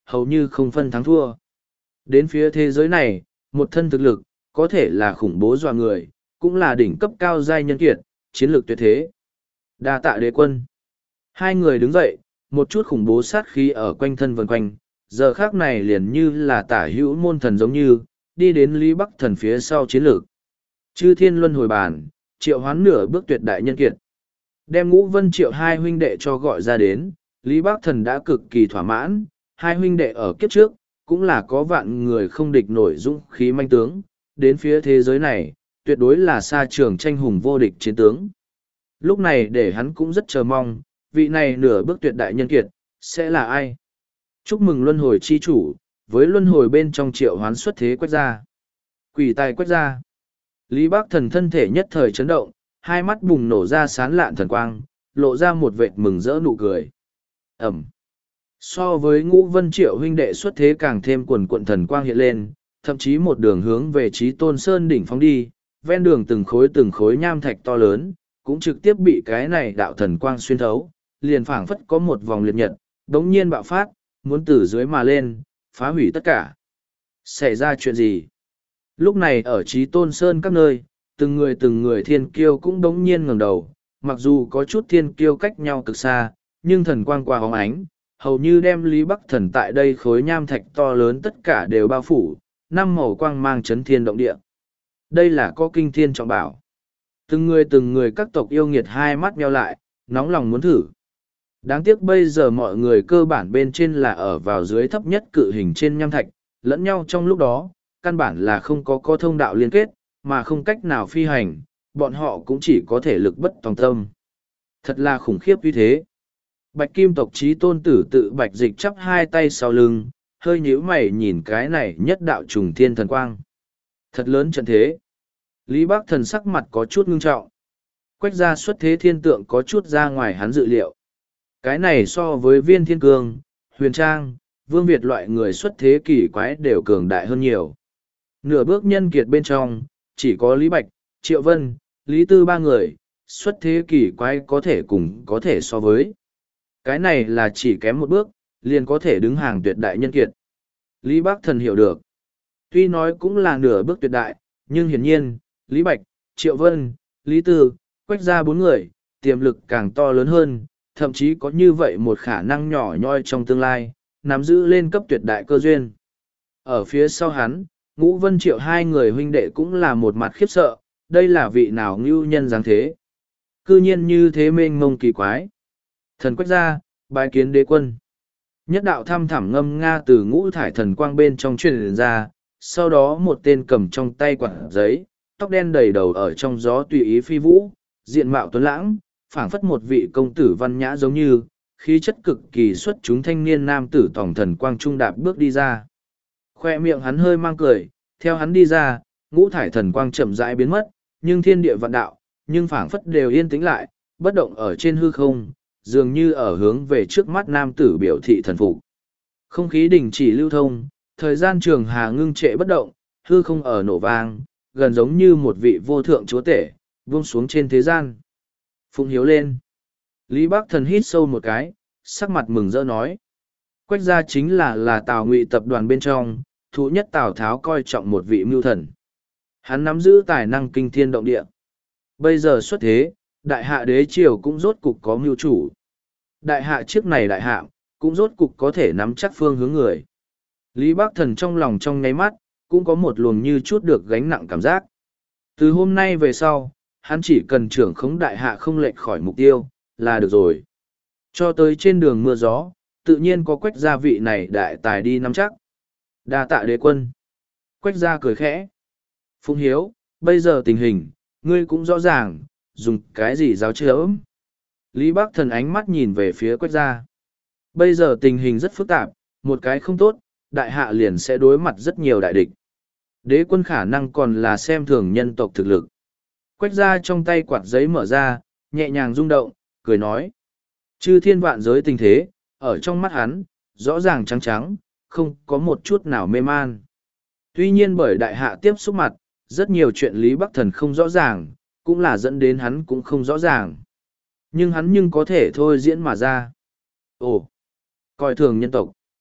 hầu như không phân thắng thua. Đến phía thế giới này, một thân thực lực, có thể là khủng bố dọa người, cũng là đỉnh cấp cao giai nhân kiệt, chiến lược tuyệt thế. Đa tạ đế quân. Hai người đứng dậy, một chút khủng bố sát khí ở quanh thân vần quanh, giờ khác này liền như là tả hữu môn thần giống như, đi đến Lý Bắc Thần phía sau chiến lược. Chư thiên luân hồi bàn, triệu hoán nửa bước tuyệt đại nhân kiệt. Đem Ngũ Vân Triệu hai huynh đệ cho gọi ra đến, Lý Bắc Thần đã cực kỳ thỏa mãn, hai huynh đệ ở kiếp trước, cũng là có vạn người không địch nổi dũng khí manh tướng, đến phía thế giới này, tuyệt đối là xa trường tranh hùng vô địch chiến tướng. Lúc này để hắn cũng rất chờ mong, vị này nửa bước tuyệt đại nhân kiệt, sẽ là ai? Chúc mừng luân hồi chi chủ, với luân hồi bên trong triệu hoán xuất thế quét ra. Quỷ tài quét ra. Lý Bắc Thần thân thể nhất thời chấn động, hai mắt bùng nổ ra sán lạn thần quang, lộ ra một vệt mừng rỡ nụ cười. Ẩm. So với Ngũ Vân Triệu huynh đệ xuất thế càng thêm quần quận thần quang hiện lên, thậm chí một đường hướng về Chí Tôn Sơn đỉnh phóng đi, ven đường từng khối từng khối nham thạch to lớn, cũng trực tiếp bị cái này đạo thần quang xuyên thấu, liền phảng phất có một vòng liệt nhật, đống nhiên bạo phát, muốn từ dưới mà lên, phá hủy tất cả. Xảy ra chuyện gì? Lúc này ở Chí Tôn Sơn các nơi, từng người từng người thiên kiêu cũng đống nhiên ngẩng đầu, mặc dù có chút thiên kiêu cách nhau cực xa, nhưng thần quang qua hóng ánh, hầu như đem Lý Bắc Thần tại đây khối nham thạch to lớn tất cả đều bao phủ, năm màu quang mang chấn thiên động địa. Đây là có kinh thiên trọng bảo. Từng người từng người các tộc yêu nghiệt hai mắt nheo lại, nóng lòng muốn thử. Đáng tiếc bây giờ mọi người cơ bản bên trên là ở vào dưới thấp nhất cự hình trên nham thạch, lẫn nhau trong lúc đó, căn bản là không có có thông đạo liên kết, mà không cách nào phi hành, bọn họ cũng chỉ có thể lực bất tòng tâm. Thật là khủng khiếp như thế. Bạch Kim tộc Chí Tôn tử tự Bạch Dịch chắp hai tay sau lưng, hơi nhíu mày nhìn cái này nhất đạo trùng thiên thần quang. Thật lớn trận thế. Lý Bắc Thần sắc mặt có chút ngưng trọng. Quách gia xuất thế thiên tượng có chút ra ngoài hắn dự liệu. Cái này so với Viên Thiên Cương, Huyền Trang, Vương Việt loại người xuất thế kỳ quái đều cường đại hơn nhiều. Nửa bước nhân kiệt bên trong, chỉ có Lý Bạch, Triệu Vân, Lý Tư ba người, xuất thế kỳ quái có thể cùng có thể so với. Cái này là chỉ kém một bước, liền có thể đứng hàng tuyệt đại nhân kiệt. Lý Bắc Thần hiểu được. Tuy nói cũng là nửa bước tuyệt đại, nhưng hiển nhiên, Lý Bạch, Triệu Vân, Lý Tư, Quách gia bốn người, tiềm lực càng to lớn hơn, thậm chí có như vậy một khả năng nhỏ nhoi trong tương lai, nắm giữ lên cấp tuyệt đại cơ duyên. Ở phía sau hắn, Ngũ Vân Triệu hai người huynh đệ cũng là một mặt khiếp sợ, đây là vị nào ngưu nhân dáng thế. Cư nhiên như thế mênh mông kỳ quái. Thần Quách gia, bái kiến đế quân. Nhất đạo thăm thẳm ngâm nga từ ngũ thải thần quang bên trong truyền ra, sau đó một tên cầm trong tay quạt giấy, tóc đen đầy đầu ở trong gió tùy ý phi vũ, diện mạo tuấn lãng, phảng phất một vị công tử văn nhã giống như, khí chất cực kỳ xuất chúng thanh niên nam tử tòng thần quang trung đạp bước đi ra. Khoe miệng hắn hơi mang cười, theo hắn đi ra, ngũ thải thần quang chậm rãi biến mất, nhưng thiên địa vạn đạo, nhưng phảng phất đều yên tĩnh lại, bất động ở trên hư không, dường như ở hướng về trước mắt nam tử biểu thị thần phục. Không khí đình chỉ lưu thông, thời gian trường hà ngưng trệ bất động, hư không ở nổ vang, gần giống như một vị vô thượng chúa tể, buông xuống trên thế gian. Phụng hiếu lên. Lý Bắc Thần hít sâu một cái, sắc mặt mừng rỡ nói. Quách gia chính là là Tào Ngụy tập đoàn bên trong, thú nhất Tào Tháo coi trọng một vị mưu thần. Hắn nắm giữ tài năng kinh thiên động địa. Bây giờ xuất thế, đại hạ đế triều cũng rốt cục có mưu chủ. Đại hạ chiếc này đại hạ, cũng rốt cục có thể nắm chắc phương hướng người. Lý Bắc Thần trong lòng trong nháy mắt, cũng có một luồng như chút được gánh nặng cảm giác. Từ hôm nay về sau, hắn chỉ cần trưởng khống đại hạ không lệch khỏi mục tiêu, là được rồi. Cho tới trên đường mưa gió, tự nhiên có Quách gia vị này đại tài đi nắm chắc. Đa tạ đế quân. Quách gia cười khẽ. Phụng hiếu, bây giờ tình hình, ngươi cũng rõ ràng, dùng cái gì giáo chớm. Lý Bắc Thần ánh mắt nhìn về phía Quách gia. Bây giờ tình hình rất phức tạp, một cái không tốt, đại hạ liền sẽ đối mặt rất nhiều đại địch. Đế quân khả năng còn là xem thường nhân tộc thực lực. Quách gia trong tay quạt giấy mở ra, nhẹ nhàng rung động, cười nói. Chư thiên vạn giới tình thế, ở trong mắt hắn, rõ ràng trắng trắng, không có một chút nào mê man. Tuy nhiên bởi đại hạ tiếp xúc mặt, rất nhiều chuyện Lý Bắc Thần không rõ ràng, cũng là dẫn đến hắn cũng không rõ ràng. Nhưng hắn nhưng có thể thôi diễn mà ra. Ồ, coi thường nhân tộc.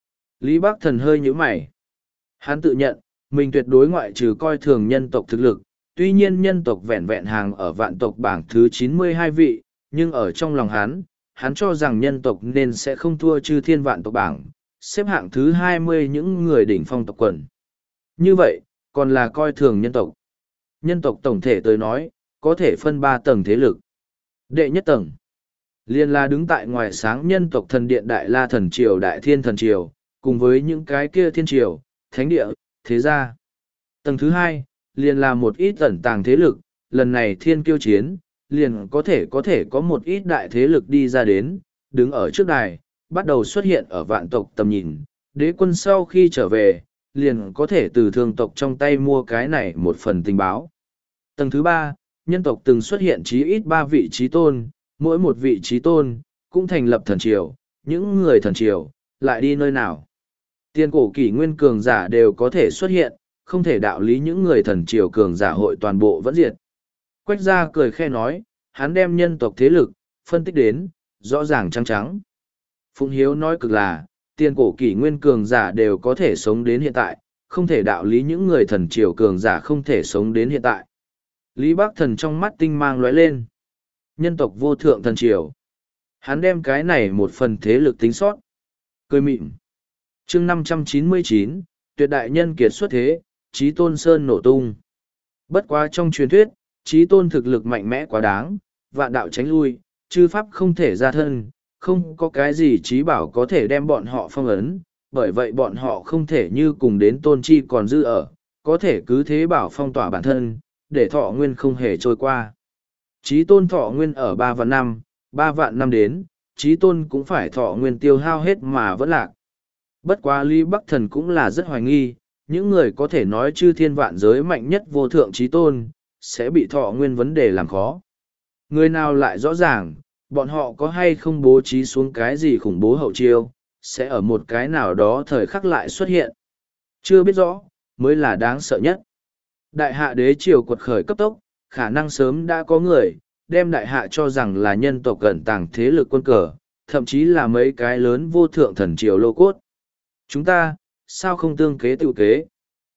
Lý Bắc Thần hơi nhíu mày. Hắn tự nhận, mình tuyệt đối ngoại trừ coi thường nhân tộc thực lực, tuy nhiên nhân tộc vẹn vẹn hàng ở vạn tộc bảng thứ chín mươi hai vị, nhưng ở trong lòng hắn, hắn cho rằng nhân tộc nên sẽ không thua chư thiên vạn tộc bảng, xếp hạng thứ hai mươi những người đỉnh phong tộc quần. Như vậy, còn là coi thường nhân tộc. Nhân tộc tổng thể tới nói, có thể phân ba tầng thế lực. Đệ nhất tầng, liền là đứng tại ngoài sáng nhân tộc thần điện Đại La Thần Triều Đại Thiên Thần Triều, cùng với những cái kia thiên triều, thánh địa, thế gia. Tầng thứ hai, liền là một ít ẩn tàng thế lực, lần này thiên kiêu chiến, liền có thể có thể có một ít đại thế lực đi ra đến, đứng ở trước đài, bắt đầu xuất hiện ở vạn tộc tầm nhìn, đế quân sau khi trở về, liền có thể từ thương tộc trong tay mua cái này một phần tình báo. Tầng thứ ba, nhân tộc từng xuất hiện chí ít ba vị trí tôn, mỗi một vị trí tôn, cũng thành lập thần triều, những người thần triều, lại đi nơi nào. Tiên cổ kỷ nguyên cường giả đều có thể xuất hiện, không thể đạo lý những người thần triều cường giả hội toàn bộ vẫn diệt. Quách gia cười khe nói, hắn đem nhân tộc thế lực, phân tích đến, rõ ràng trắng trắng. Phụng Hiếu nói cực là, tiên cổ kỷ nguyên cường giả đều có thể sống đến hiện tại, không thể đạo lý những người thần triều cường giả không thể sống đến hiện tại. Lý Bắc Thần trong mắt tinh mang lóe lên. Nhân tộc vô thượng thần triều. Hắn đem cái này một phần thế lực tính sót. Cười mịn. Chương năm trăm chín mươi chín, tuyệt đại nhân kiệt xuất thế, Chí Tôn Sơn nổ tung. Bất quá trong truyền thuyết, Chí Tôn thực lực mạnh mẽ quá đáng, vạn đạo tránh lui, chư pháp không thể ra thân, không có cái gì trí bảo có thể đem bọn họ phong ấn, bởi vậy bọn họ không thể như cùng đến tôn chi còn dư ở, có thể cứ thế bảo phong tỏa bản thân, để thọ nguyên không hề trôi qua. Chí Tôn thọ nguyên ở ba vạn năm, ba vạn năm đến, Chí Tôn cũng phải thọ nguyên tiêu hao hết mà vẫn lạc. Bất quá Lý Bắc Thần cũng là rất hoài nghi, những người có thể nói chư thiên vạn giới mạnh nhất vô thượng Chí Tôn, sẽ bị thọ nguyên vấn đề làm khó. Người nào lại rõ ràng, bọn họ có hay không bố trí xuống cái gì khủng bố hậu chiêu, sẽ ở một cái nào đó thời khắc lại xuất hiện. Chưa biết rõ, mới là đáng sợ nhất. Đại hạ đế triều quật khởi cấp tốc, khả năng sớm đã có người, đem đại hạ cho rằng là nhân tộc gần tàng thế lực quân cờ, thậm chí là mấy cái lớn vô thượng thần triều lô cốt. Chúng ta, sao không tương kế tự kế?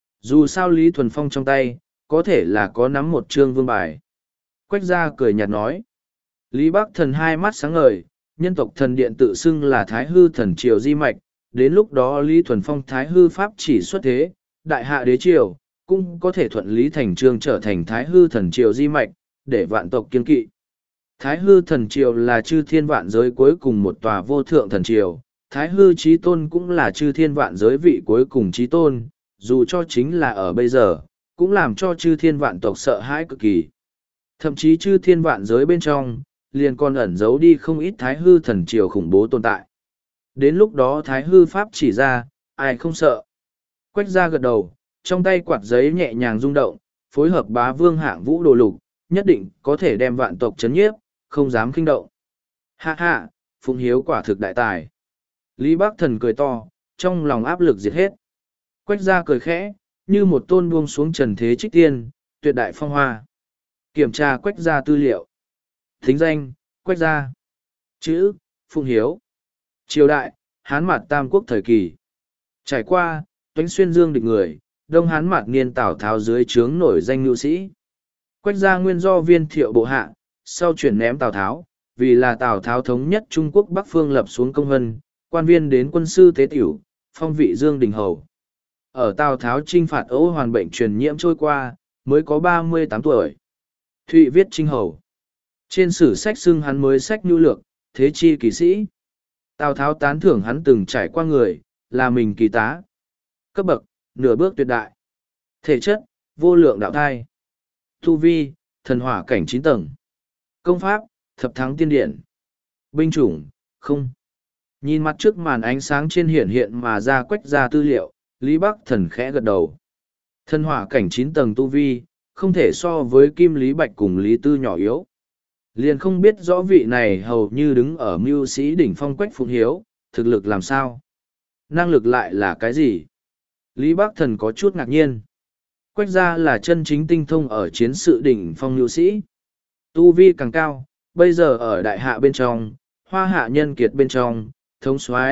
Dù sao Lý Thuần Phong trong tay, có thể là có nắm một chương vương bài. Quách gia cười nhạt nói. Lý Bắc Thần hai mắt sáng ngời, nhân tộc thần điện tự xưng là Thái Hư thần triều di mạch, đến lúc đó Lý Thuần Phong Thái Hư pháp chỉ xuất thế, đại hạ đế triều, cũng có thể thuận lý thành trương trở thành Thái Hư thần triều di mạch, để vạn tộc kiên kỵ. Thái Hư thần triều là chư thiên vạn giới cuối cùng một tòa vô thượng thần triều, Thái Hư Chí Tôn cũng là chư thiên vạn giới vị cuối cùng Chí Tôn, dù cho chính là ở bây giờ, cũng làm cho chư thiên vạn tộc sợ hãi cực kỳ. Thậm chí chư thiên vạn giới bên trong, liền còn ẩn giấu đi không ít Thái Hư thần triều khủng bố tồn tại. Đến lúc đó Thái Hư Pháp chỉ ra, ai không sợ. Quách gia gật đầu, trong tay quạt giấy nhẹ nhàng rung động, phối hợp bá vương hạng vũ đồ lục, nhất định có thể đem vạn tộc chấn nhiếp, không dám kinh động. Ha ha, Phụng Hiếu quả thực đại tài. Lý Bắc Thần cười to, trong lòng áp lực diệt hết. Quách gia cười khẽ, như một tôn buông xuống trần thế trích tiên, tuyệt đại phong hoa. Kiểm tra Quách gia tư liệu. Thính danh, Quách gia. Chữ, Phụng Hiếu. Triều đại, Hán Mạt Tam Quốc thời kỳ. Trải qua, Toánh xuyên dương địch người, Đông Hán Mạt niên Tào Tháo dưới trướng nổi danh nhu sĩ. Quách gia nguyên do viên thiệu bộ hạ, sau chuyển ném Tào Tháo, vì là Tào Tháo thống nhất Trung Quốc Bắc Phương lập xuống công vân, quan viên đến quân sư tế tiểu, phong vị Dương Đình Hầu. Ở Tào Tháo trinh phạt Âu Hoàn bệnh truyền nhiễm trôi qua, mới có ba mươi tám tuổi. Thụy viết Trinh Hầu. Trên sử sách xưng hắn mới sách nhu lược, thế chi kỳ sĩ. Tào Tháo tán thưởng hắn từng trải qua người, là mình kỳ tá. Cấp bậc, nửa bước tuyệt đại. Thể chất, vô lượng đạo thai. Tu vi, thần hỏa cảnh chín tầng. Công pháp, thập thắng tiên điện. Binh chủng, không. Nhìn mặt trước màn ánh sáng trên hiển hiện mà ra Quách ra tư liệu, Lý Bắc Thần khẽ gật đầu. Thần hỏa cảnh chín tầng tu vi, không thể so với Kim Lý Bạch cùng Lý Tư nhỏ yếu. Liền không biết rõ vị này hầu như đứng ở mưu sĩ đỉnh phong Quách Phụng Hiếu, thực lực làm sao? Năng lực lại là cái gì? Lý Bắc Thần có chút ngạc nhiên. Quách gia là chân chính tinh thông ở chiến sự đỉnh phong mưu sĩ. Tu vi càng cao, bây giờ ở đại hạ bên trong, hoa hạ nhân kiệt bên trong, thống soái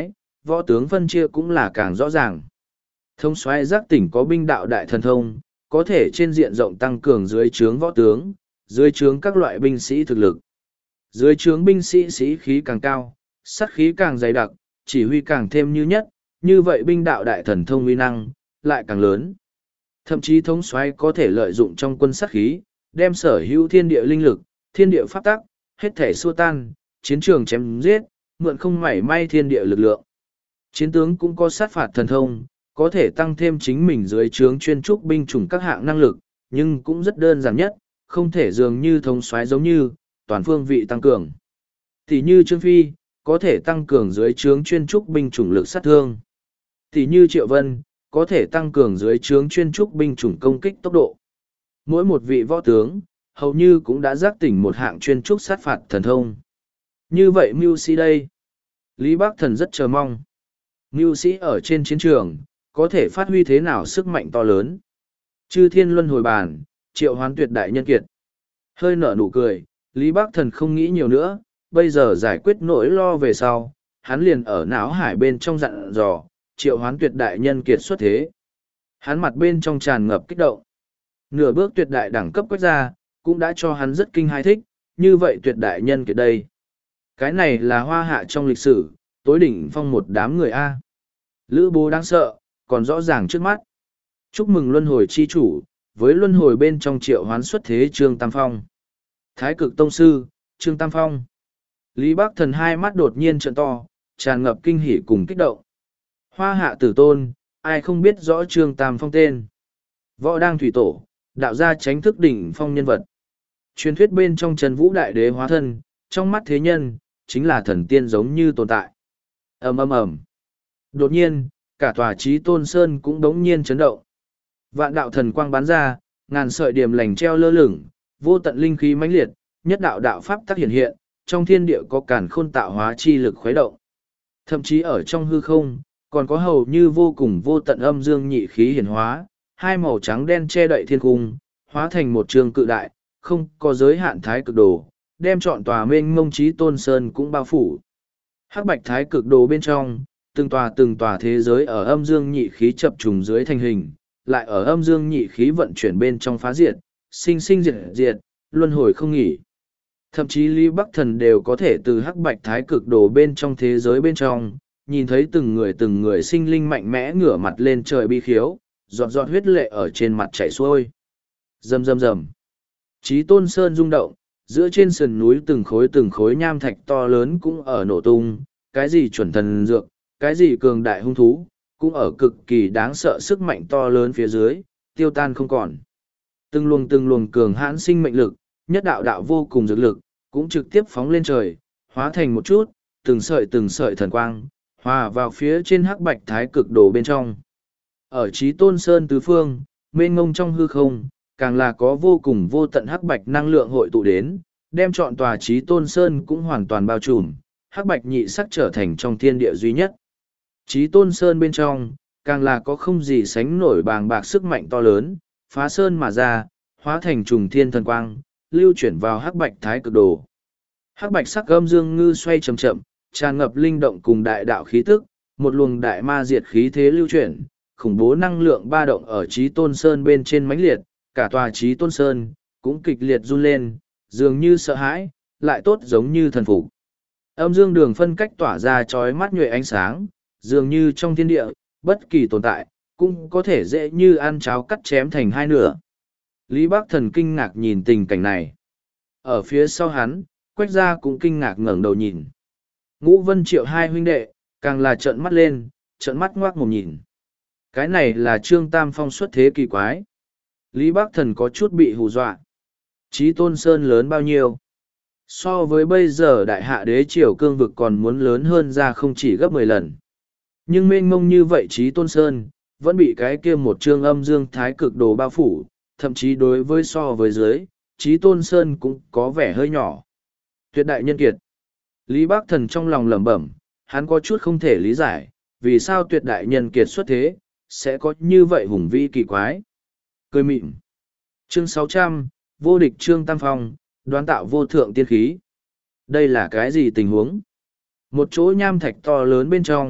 võ tướng phân chia cũng là càng rõ ràng. Thống soái giác tỉnh có binh đạo đại thần thông, có thể trên diện rộng tăng cường dưới trướng võ tướng, dưới trướng các loại binh sĩ thực lực. Dưới trướng binh sĩ sĩ khí càng cao, sát khí càng dày đặc, chỉ huy càng thêm như nhất, như vậy binh đạo đại thần thông uy năng lại càng lớn. Thậm chí thống soái có thể lợi dụng trong quân sát khí, đem sở hữu thiên địa linh lực, thiên địa pháp tắc, hết thể xua tan, chiến trường chém giết, mượn không mảy may thiên địa lực lượng. Chiến tướng cũng có sát phạt thần thông, có thể tăng thêm chính mình dưới trướng chuyên trúc binh chủng các hạng năng lực, nhưng cũng rất đơn giản nhất, không thể dường như thống soái giống như, toàn phương vị tăng cường. Tỷ như Trương Phi, có thể tăng cường dưới trướng chuyên trúc binh chủng lực sát thương. Tỷ như Triệu Vân, có thể tăng cường dưới trướng chuyên trúc binh chủng công kích tốc độ. Mỗi một vị võ tướng, hầu như cũng đã giác tỉnh một hạng chuyên trúc sát phạt thần thông. Như vậy mưu sĩ đây. Lý Bắc Thần rất chờ mong. Mưu sĩ ở trên chiến trường, có thể phát huy thế nào sức mạnh to lớn. Chư thiên luân hồi bàn, triệu hoán tuyệt đại nhân kiệt. Hơi nở nụ cười, Lý Bắc Thần không nghĩ nhiều nữa, bây giờ giải quyết nỗi lo về sau, hắn liền ở não hải bên trong dặn dò, triệu hoán tuyệt đại nhân kiệt xuất thế. Hắn mặt bên trong tràn ngập kích động. Nửa bước tuyệt đại đẳng cấp quét ra, cũng đã cho hắn rất kinh hai thích, như vậy tuyệt đại nhân kiệt đây. Cái này là hoa hạ trong lịch sử, tối đỉnh phong một đám người A. Lữ bố đáng sợ, còn rõ ràng trước mắt. Chúc mừng luân hồi chi chủ, với luân hồi bên trong triệu hoán xuất thế Trương Tam Phong. Thái cực tông sư, Trương Tam Phong. Lý Bắc Thần hai mắt đột nhiên trợn to, tràn ngập kinh hỉ cùng kích động. Hoa hạ tử tôn, ai không biết rõ Trương Tam Phong tên. Võ đang thủy tổ, đạo gia tránh thức đỉnh phong nhân vật. Truyền thuyết bên trong Trần Vũ Đại Đế hóa thân, trong mắt thế nhân, chính là thần tiên giống như tồn tại. ầm ầm ầm. Đột nhiên, cả tòa Chí Tôn Sơn cũng đống nhiên chấn động. Vạn đạo thần quang bắn ra, ngàn sợi điểm lành treo lơ lửng, vô tận linh khí mãnh liệt, nhất đạo đạo pháp tác hiện hiện, trong thiên địa có càn khôn tạo hóa chi lực khuấy động. Thậm chí ở trong hư không, còn có hầu như vô cùng vô tận âm dương nhị khí hiển hóa, hai màu trắng đen che đậy thiên cung, hóa thành một trường cự đại, không có giới hạn thái cực đồ, đem trọn tòa mênh mông Chí Tôn Sơn cũng bao phủ. Hắc bạch thái cực đồ bên trong, từng tòa từng tòa thế giới ở âm dương nhị khí chập trùng dưới thành hình, lại ở âm dương nhị khí vận chuyển bên trong phá diệt, sinh sinh diệt diệt, luân hồi không nghỉ. Thậm chí Lý Bắc Thần đều có thể từ hắc bạch thái cực đồ bên trong thế giới bên trong, nhìn thấy từng người từng người sinh linh mạnh mẽ ngửa mặt lên trời bi khiếu, giọt giọt huyết lệ ở trên mặt chảy xuôi. Rầm rầm rầm. Chí Tôn Sơn rung động, giữa trên sườn núi từng khối từng khối nham thạch to lớn cũng ở nổ tung, cái gì chuẩn thần dược, cái gì cường đại hung thú, cũng ở cực kỳ đáng sợ sức mạnh to lớn phía dưới, tiêu tan không còn. Từng luồng từng luồng cường hãn sinh mệnh lực, nhất đạo đạo vô cùng dược lực, cũng trực tiếp phóng lên trời, hóa thành một chút, từng sợi từng sợi thần quang, hòa vào phía trên hắc bạch thái cực đồ bên trong. Ở Chí Tôn Sơn tứ phương, mênh ngông trong hư không, càng là có vô cùng vô tận hắc bạch năng lượng hội tụ đến, đem trọn tòa Chí Tôn Sơn cũng hoàn toàn bao trùm, hắc bạch nhị sắc trở thành trong thiên địa duy nhất. Chí Tôn Sơn bên trong, càng là có không gì sánh nổi bàng bạc sức mạnh to lớn, phá sơn mà ra, hóa thành trùng thiên thần quang, lưu chuyển vào hắc bạch thái cực đồ. Hắc bạch sắc âm dương ngư xoay chậm chậm, tràn ngập linh động cùng đại đạo khí tức, một luồng đại ma diệt khí thế lưu chuyển, khủng bố năng lượng ba động ở Chí Tôn Sơn bên trên mãnh liệt, cả tòa Chí Tôn Sơn cũng kịch liệt run lên, dường như sợ hãi, lại tốt giống như thần phục. Âm dương đường phân cách tỏa ra chói mắt nhuệ ánh sáng, dường như trong thiên địa, bất kỳ tồn tại, cũng có thể dễ như ăn cháo cắt chém thành hai nửa. Lý Bắc Thần kinh ngạc nhìn tình cảnh này. Ở phía sau hắn, Quách Gia cũng kinh ngạc ngẩng đầu nhìn. Ngũ Vân Triệu hai huynh đệ, càng là trợn mắt lên, trợn mắt ngoác mồm nhìn. Cái này là Trương Tam Phong xuất thế kỳ quái. Lý Bắc Thần có chút bị hù dọa. Chí Tôn Sơn lớn bao nhiêu? So với bây giờ đại hạ đế triều cương vực còn muốn lớn hơn ra không chỉ gấp mười lần. Nhưng mênh mông như vậy Chí Tôn Sơn, vẫn bị cái kia một trương âm dương thái cực đồ bao phủ, thậm chí đối với so với dưới, Chí Tôn Sơn cũng có vẻ hơi nhỏ. Tuyệt đại nhân kiệt. Lý Bắc Thần trong lòng lẩm bẩm, hắn có chút không thể lý giải, vì sao tuyệt đại nhân kiệt xuất thế, sẽ có như vậy hùng vĩ kỳ quái. Cười mịn. Chương sáu trăm, vô địch Trương Tam Phong, đoán tạo vô thượng tiên khí. Đây là cái gì tình huống? Một chỗ nham thạch to lớn bên trong,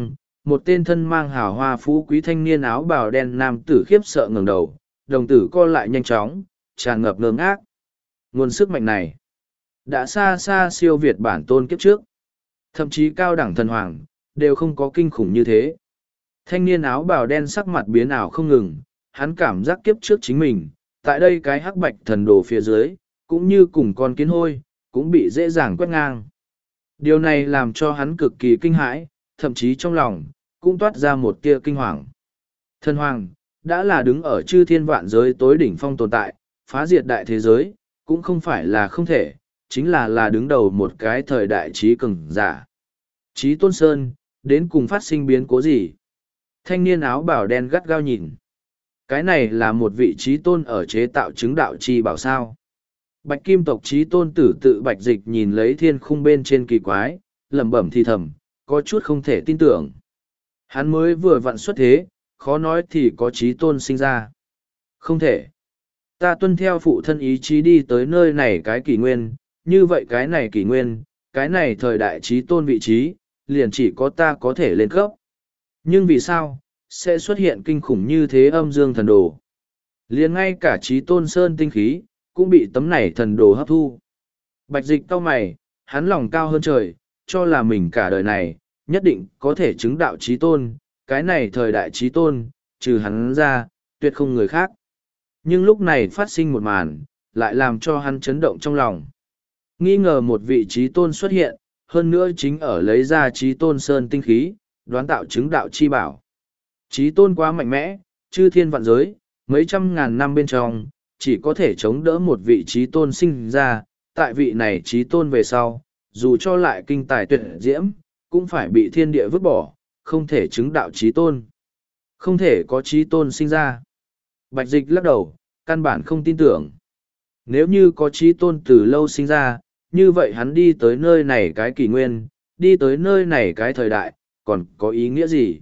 một tên thân mang hào hoa phú quý thanh niên áo bào đen nam tử khiếp sợ ngẩng đầu, đồng tử co lại nhanh chóng, tràn ngập ngơ ngác. Nguồn sức mạnh này đã xa xa siêu việt bản tôn kiếp trước. Thậm chí cao đẳng thần hoàng, đều không có kinh khủng như thế. Thanh niên áo bào đen sắc mặt biến ảo không ngừng, hắn cảm giác kiếp trước chính mình, tại đây cái hắc bạch thần đồ phía dưới, cũng như cùng con kiến hôi, cũng bị dễ dàng quét ngang. Điều này làm cho hắn cực kỳ kinh hãi, thậm chí trong lòng, cũng toát ra một tia kinh hoàng. Thần hoàng, đã là đứng ở chư thiên vạn giới tối đỉnh phong tồn tại, phá diệt đại thế giới, cũng không phải là không thể, chính là là đứng đầu một cái thời đại trí cường giả. Trí tôn sơn, đến cùng phát sinh biến cố gì? Thanh niên áo bảo đen gắt gao nhìn. Cái này là một vị trí tôn ở chế tạo chứng đạo chi bảo sao. Bạch kim tộc trí tôn tử tự bạch dịch nhìn lấy thiên khung bên trên kỳ quái, lẩm bẩm thì thầm, có chút không thể tin tưởng. Hắn mới vừa vặn xuất thế, khó nói thì có trí tôn sinh ra. Không thể. Ta tuân theo phụ thân ý chí đi tới nơi này cái kỷ nguyên, như vậy cái này kỷ nguyên, cái này thời đại trí tôn vị trí, liền chỉ có ta có thể lên cấp. Nhưng vì sao, sẽ xuất hiện kinh khủng như thế âm dương thần đồ? Liền ngay cả trí tôn sơn tinh khí, cũng bị tấm này thần đồ hấp thu. Bạch dịch cau mày, hắn lòng cao hơn trời, cho là mình cả đời này, nhất định có thể chứng đạo trí tôn, cái này thời đại trí tôn, trừ hắn ra, tuyệt không người khác. Nhưng lúc này phát sinh một màn, lại làm cho hắn chấn động trong lòng. Nghi ngờ một vị trí tôn xuất hiện, hơn nữa chính ở lấy ra trí tôn sơn tinh khí, đoán tạo chứng đạo chi bảo. Trí tôn quá mạnh mẽ, chư thiên vạn giới, mấy trăm ngàn năm bên trong, chỉ có thể chống đỡ một vị trí tôn sinh ra, tại vị này trí tôn về sau, dù cho lại kinh tài tuyệt diễm, cũng phải bị thiên địa vứt bỏ, không thể chứng đạo trí tôn. Không thể có trí tôn sinh ra. Bạch dịch lắc đầu, căn bản không tin tưởng. Nếu như có trí tôn từ lâu sinh ra, như vậy hắn đi tới nơi này cái kỷ nguyên, đi tới nơi này cái thời đại, còn có ý nghĩa gì?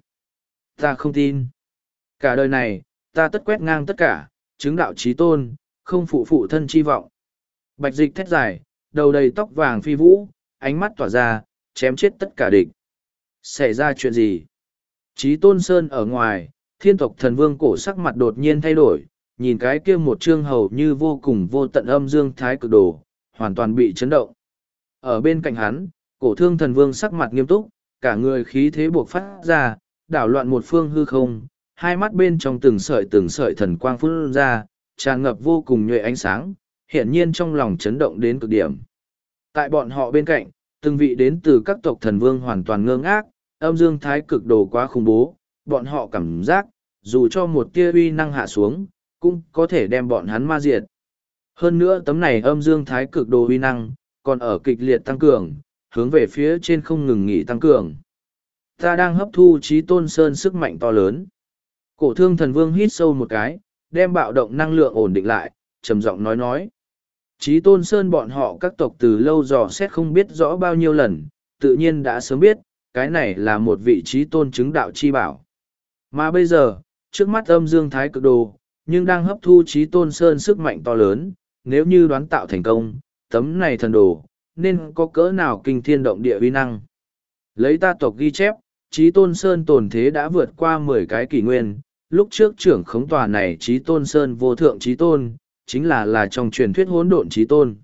Ta không tin. Cả đời này, ta tất quét ngang tất cả, chứng đạo trí tôn, không phụ phụ thân chi vọng. Bạch dịch thét dài, đầu đầy tóc vàng phi vũ, ánh mắt tỏa ra, chém chết tất cả địch. Xảy ra chuyện gì? Trí tôn sơn ở ngoài, thiên tộc thần vương cổ sắc mặt đột nhiên thay đổi, nhìn cái kia một chương hầu như vô cùng vô tận âm dương thái cực đồ, hoàn toàn bị chấn động. Ở bên cạnh hắn, cổ thương thần vương sắc mặt nghiêm túc, cả người khí thế buộc phát ra, đảo loạn một phương hư không, hai mắt bên trong từng sợi từng sợi thần quang phun ra, tràn ngập vô cùng nhuệ ánh sáng, hiển nhiên trong lòng chấn động đến cực điểm. Tại bọn họ bên cạnh, từng vị đến từ các tộc thần vương hoàn toàn ngơ ngác, âm dương thái cực đồ quá khủng bố, bọn họ cảm giác, dù cho một tia uy năng hạ xuống, cũng có thể đem bọn hắn ma diệt. Hơn nữa tấm này âm dương thái cực đồ uy năng, còn ở kịch liệt tăng cường, hướng về phía trên không ngừng nghỉ tăng cường. Ta đang hấp thu trí tôn sơn sức mạnh to lớn. Cổ thương thần vương hít sâu một cái, đem bạo động năng lượng ổn định lại, trầm giọng nói nói. Trí tôn sơn bọn họ các tộc từ lâu dò xét không biết rõ bao nhiêu lần, tự nhiên đã sớm biết, cái này là một vị trí tôn chứng đạo chi bảo. Mà bây giờ, trước mắt âm dương thái cực đồ, nhưng đang hấp thu trí tôn sơn sức mạnh to lớn, nếu như đoán tạo thành công, tấm này thần đồ, nên có cỡ nào kinh thiên động địa uy năng. Lấy ta tộc ghi chép, trí tôn sơn tồn thế đã vượt qua mười cái kỷ nguyên, lúc trước trưởng khống tòa này trí tôn sơn vô thượng trí tôn, chính là là trong truyền thuyết hỗn độn trí tôn.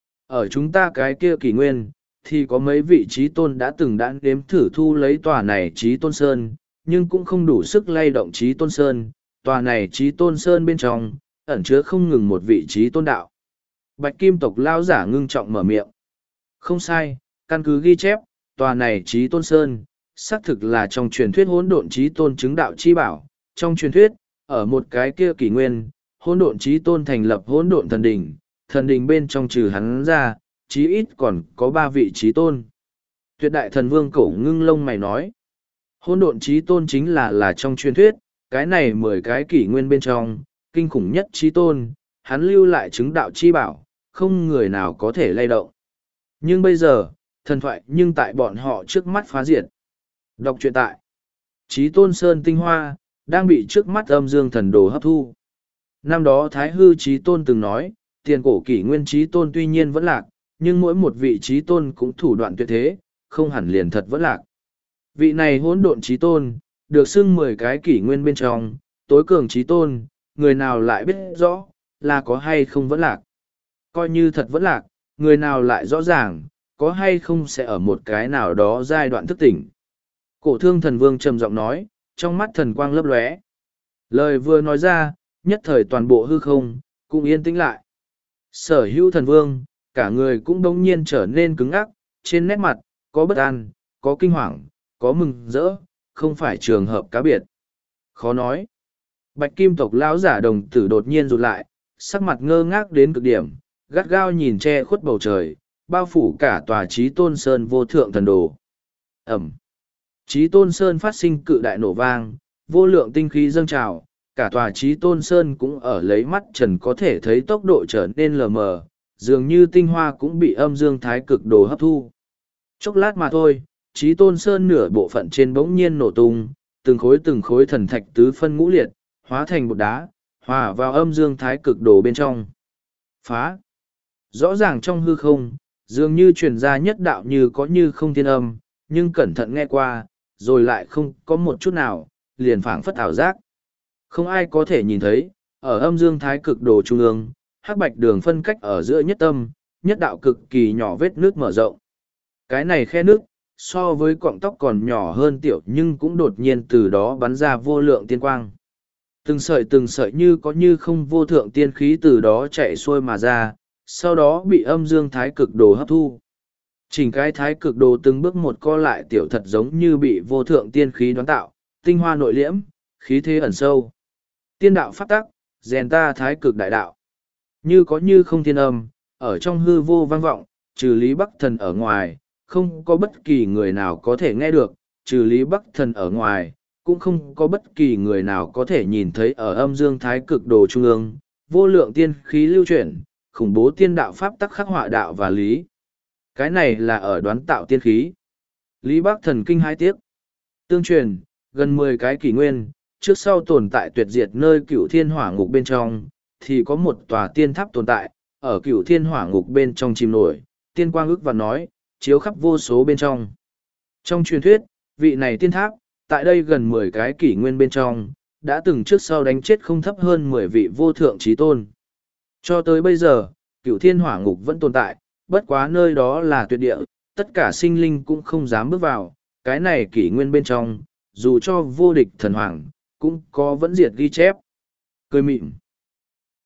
Ở chúng ta cái kia kỷ nguyên, thì có mấy vị trí tôn đã từng đã nếm thử thu lấy tòa này trí tôn sơn, nhưng cũng không đủ sức lay động trí tôn sơn, tòa này trí tôn sơn bên trong, ẩn chứa không ngừng một vị trí tôn đạo. Bạch kim tộc lao giả ngưng trọng mở miệng. Không sai, căn cứ ghi chép, tòa này trí tôn sơn, xác thực là trong truyền thuyết hỗn độn trí tôn chứng đạo chi bảo. Trong truyền thuyết, ở một cái kia kỷ nguyên, hỗn độn trí tôn thành lập hỗn độn thần đình, thần đình bên trong trừ hắn ra, chí ít còn có ba vị trí tôn. Tuyệt đại thần vương cổ ngưng lông mày nói. Hỗn độn trí tôn chính là là trong truyền thuyết, cái này mười cái kỷ nguyên bên trong, kinh khủng nhất trí tôn, hắn lưu lại chứng đạo chi bảo, không người nào có thể lay động. Nhưng bây giờ, thần thoại nhưng tại bọn họ trước mắt phá diệt. Đọc truyện tại. Trí tôn sơn tinh hoa, đang bị trước mắt âm dương thần đồ hấp thu. Năm đó Thái Hư trí tôn từng nói, tiền cổ kỷ nguyên trí tôn tuy nhiên vẫn lạc, nhưng mỗi một vị trí tôn cũng thủ đoạn tuyệt thế, không hẳn liền thật vẫn lạc. Vị này hỗn độn trí tôn, được xưng mười cái kỷ nguyên bên trong, tối cường trí tôn, người nào lại biết rõ, là có hay không vẫn lạc. Coi như thật vẫn lạc, người nào lại rõ ràng, có hay không sẽ ở một cái nào đó giai đoạn thức tỉnh. Cổ thương thần vương trầm giọng nói, trong mắt thần quang lấp lóe. Lời vừa nói ra, nhất thời toàn bộ hư không, cũng yên tĩnh lại. Sở hữu thần vương, cả người cũng đông nhiên trở nên cứng ngắc, trên nét mặt, có bất an, có kinh hoàng, có mừng rỡ, không phải trường hợp cá biệt. Khó nói. Bạch kim tộc lão giả đồng tử đột nhiên rụt lại, sắc mặt ngơ ngác đến cực điểm, gắt gao nhìn che khuất bầu trời, bao phủ cả tòa trí tôn sơn vô thượng thần đồ. Ẩm. Trí tôn sơn phát sinh cự đại nổ vang, vô lượng tinh khí dâng trào, cả tòa trí tôn sơn cũng ở lấy mắt trần có thể thấy tốc độ trở nên lờ mờ, dường như tinh hoa cũng bị âm dương thái cực đồ hấp thu. Chốc lát mà thôi, trí tôn sơn nửa bộ phận trên bỗng nhiên nổ tung, từng khối từng khối thần thạch tứ phân ngũ liệt, hóa thành bột đá, hòa vào âm dương thái cực đồ bên trong. Phá! Rõ ràng trong hư không, dường như truyền ra nhất đạo như có như không thiên âm, nhưng cẩn thận nghe qua, rồi lại không có một chút nào, liền phảng phất ảo giác. Không ai có thể nhìn thấy, ở âm dương thái cực đồ trung ương, hắc bạch đường phân cách ở giữa nhất tâm, nhất đạo cực kỳ nhỏ vết nước mở rộng. Cái này khe nước, so với cọng tóc còn nhỏ hơn tiểu nhưng cũng đột nhiên từ đó bắn ra vô lượng tiên quang. Từng sợi từng sợi như có như không vô thượng tiên khí từ đó chạy xuôi mà ra, sau đó bị âm dương thái cực đồ hấp thu. Chỉnh cái thái cực đồ từng bước một co lại tiểu thật giống như bị vô thượng tiên khí đoán tạo, tinh hoa nội liễm, khí thế ẩn sâu. Tiên đạo pháp tắc, rèn ta thái cực đại đạo. Như có như không thiên âm, ở trong hư vô vang vọng, trừ Lý Bắc Thần ở ngoài, không có bất kỳ người nào có thể nghe được, trừ Lý Bắc Thần ở ngoài, cũng không có bất kỳ người nào có thể nhìn thấy ở âm dương thái cực đồ trung ương, vô lượng tiên khí lưu chuyển, khủng bố tiên đạo pháp tắc khắc họa đạo và lý. Cái này là ở đoán tạo tiên khí. Lý Bắc Thần kinh hai tiếc. Tương truyền, gần mười cái kỷ nguyên, trước sau tồn tại tuyệt diệt nơi cửu thiên hỏa ngục bên trong, thì có một tòa tiên tháp tồn tại, ở cửu thiên hỏa ngục bên trong chìm nổi, tiên quang ức và nói, chiếu khắp vô số bên trong. Trong truyền thuyết, vị này tiên tháp, tại đây gần mười cái kỷ nguyên bên trong, đã từng trước sau đánh chết không thấp hơn mười vị vô thượng trí tôn. Cho tới bây giờ, cửu thiên hỏa ngục vẫn tồn tại, bất quá nơi đó là tuyệt địa, tất cả sinh linh cũng không dám bước vào, cái này kỷ nguyên bên trong, dù cho vô địch thần hoàng, cũng có vẫn diệt ghi chép. Cười mịn.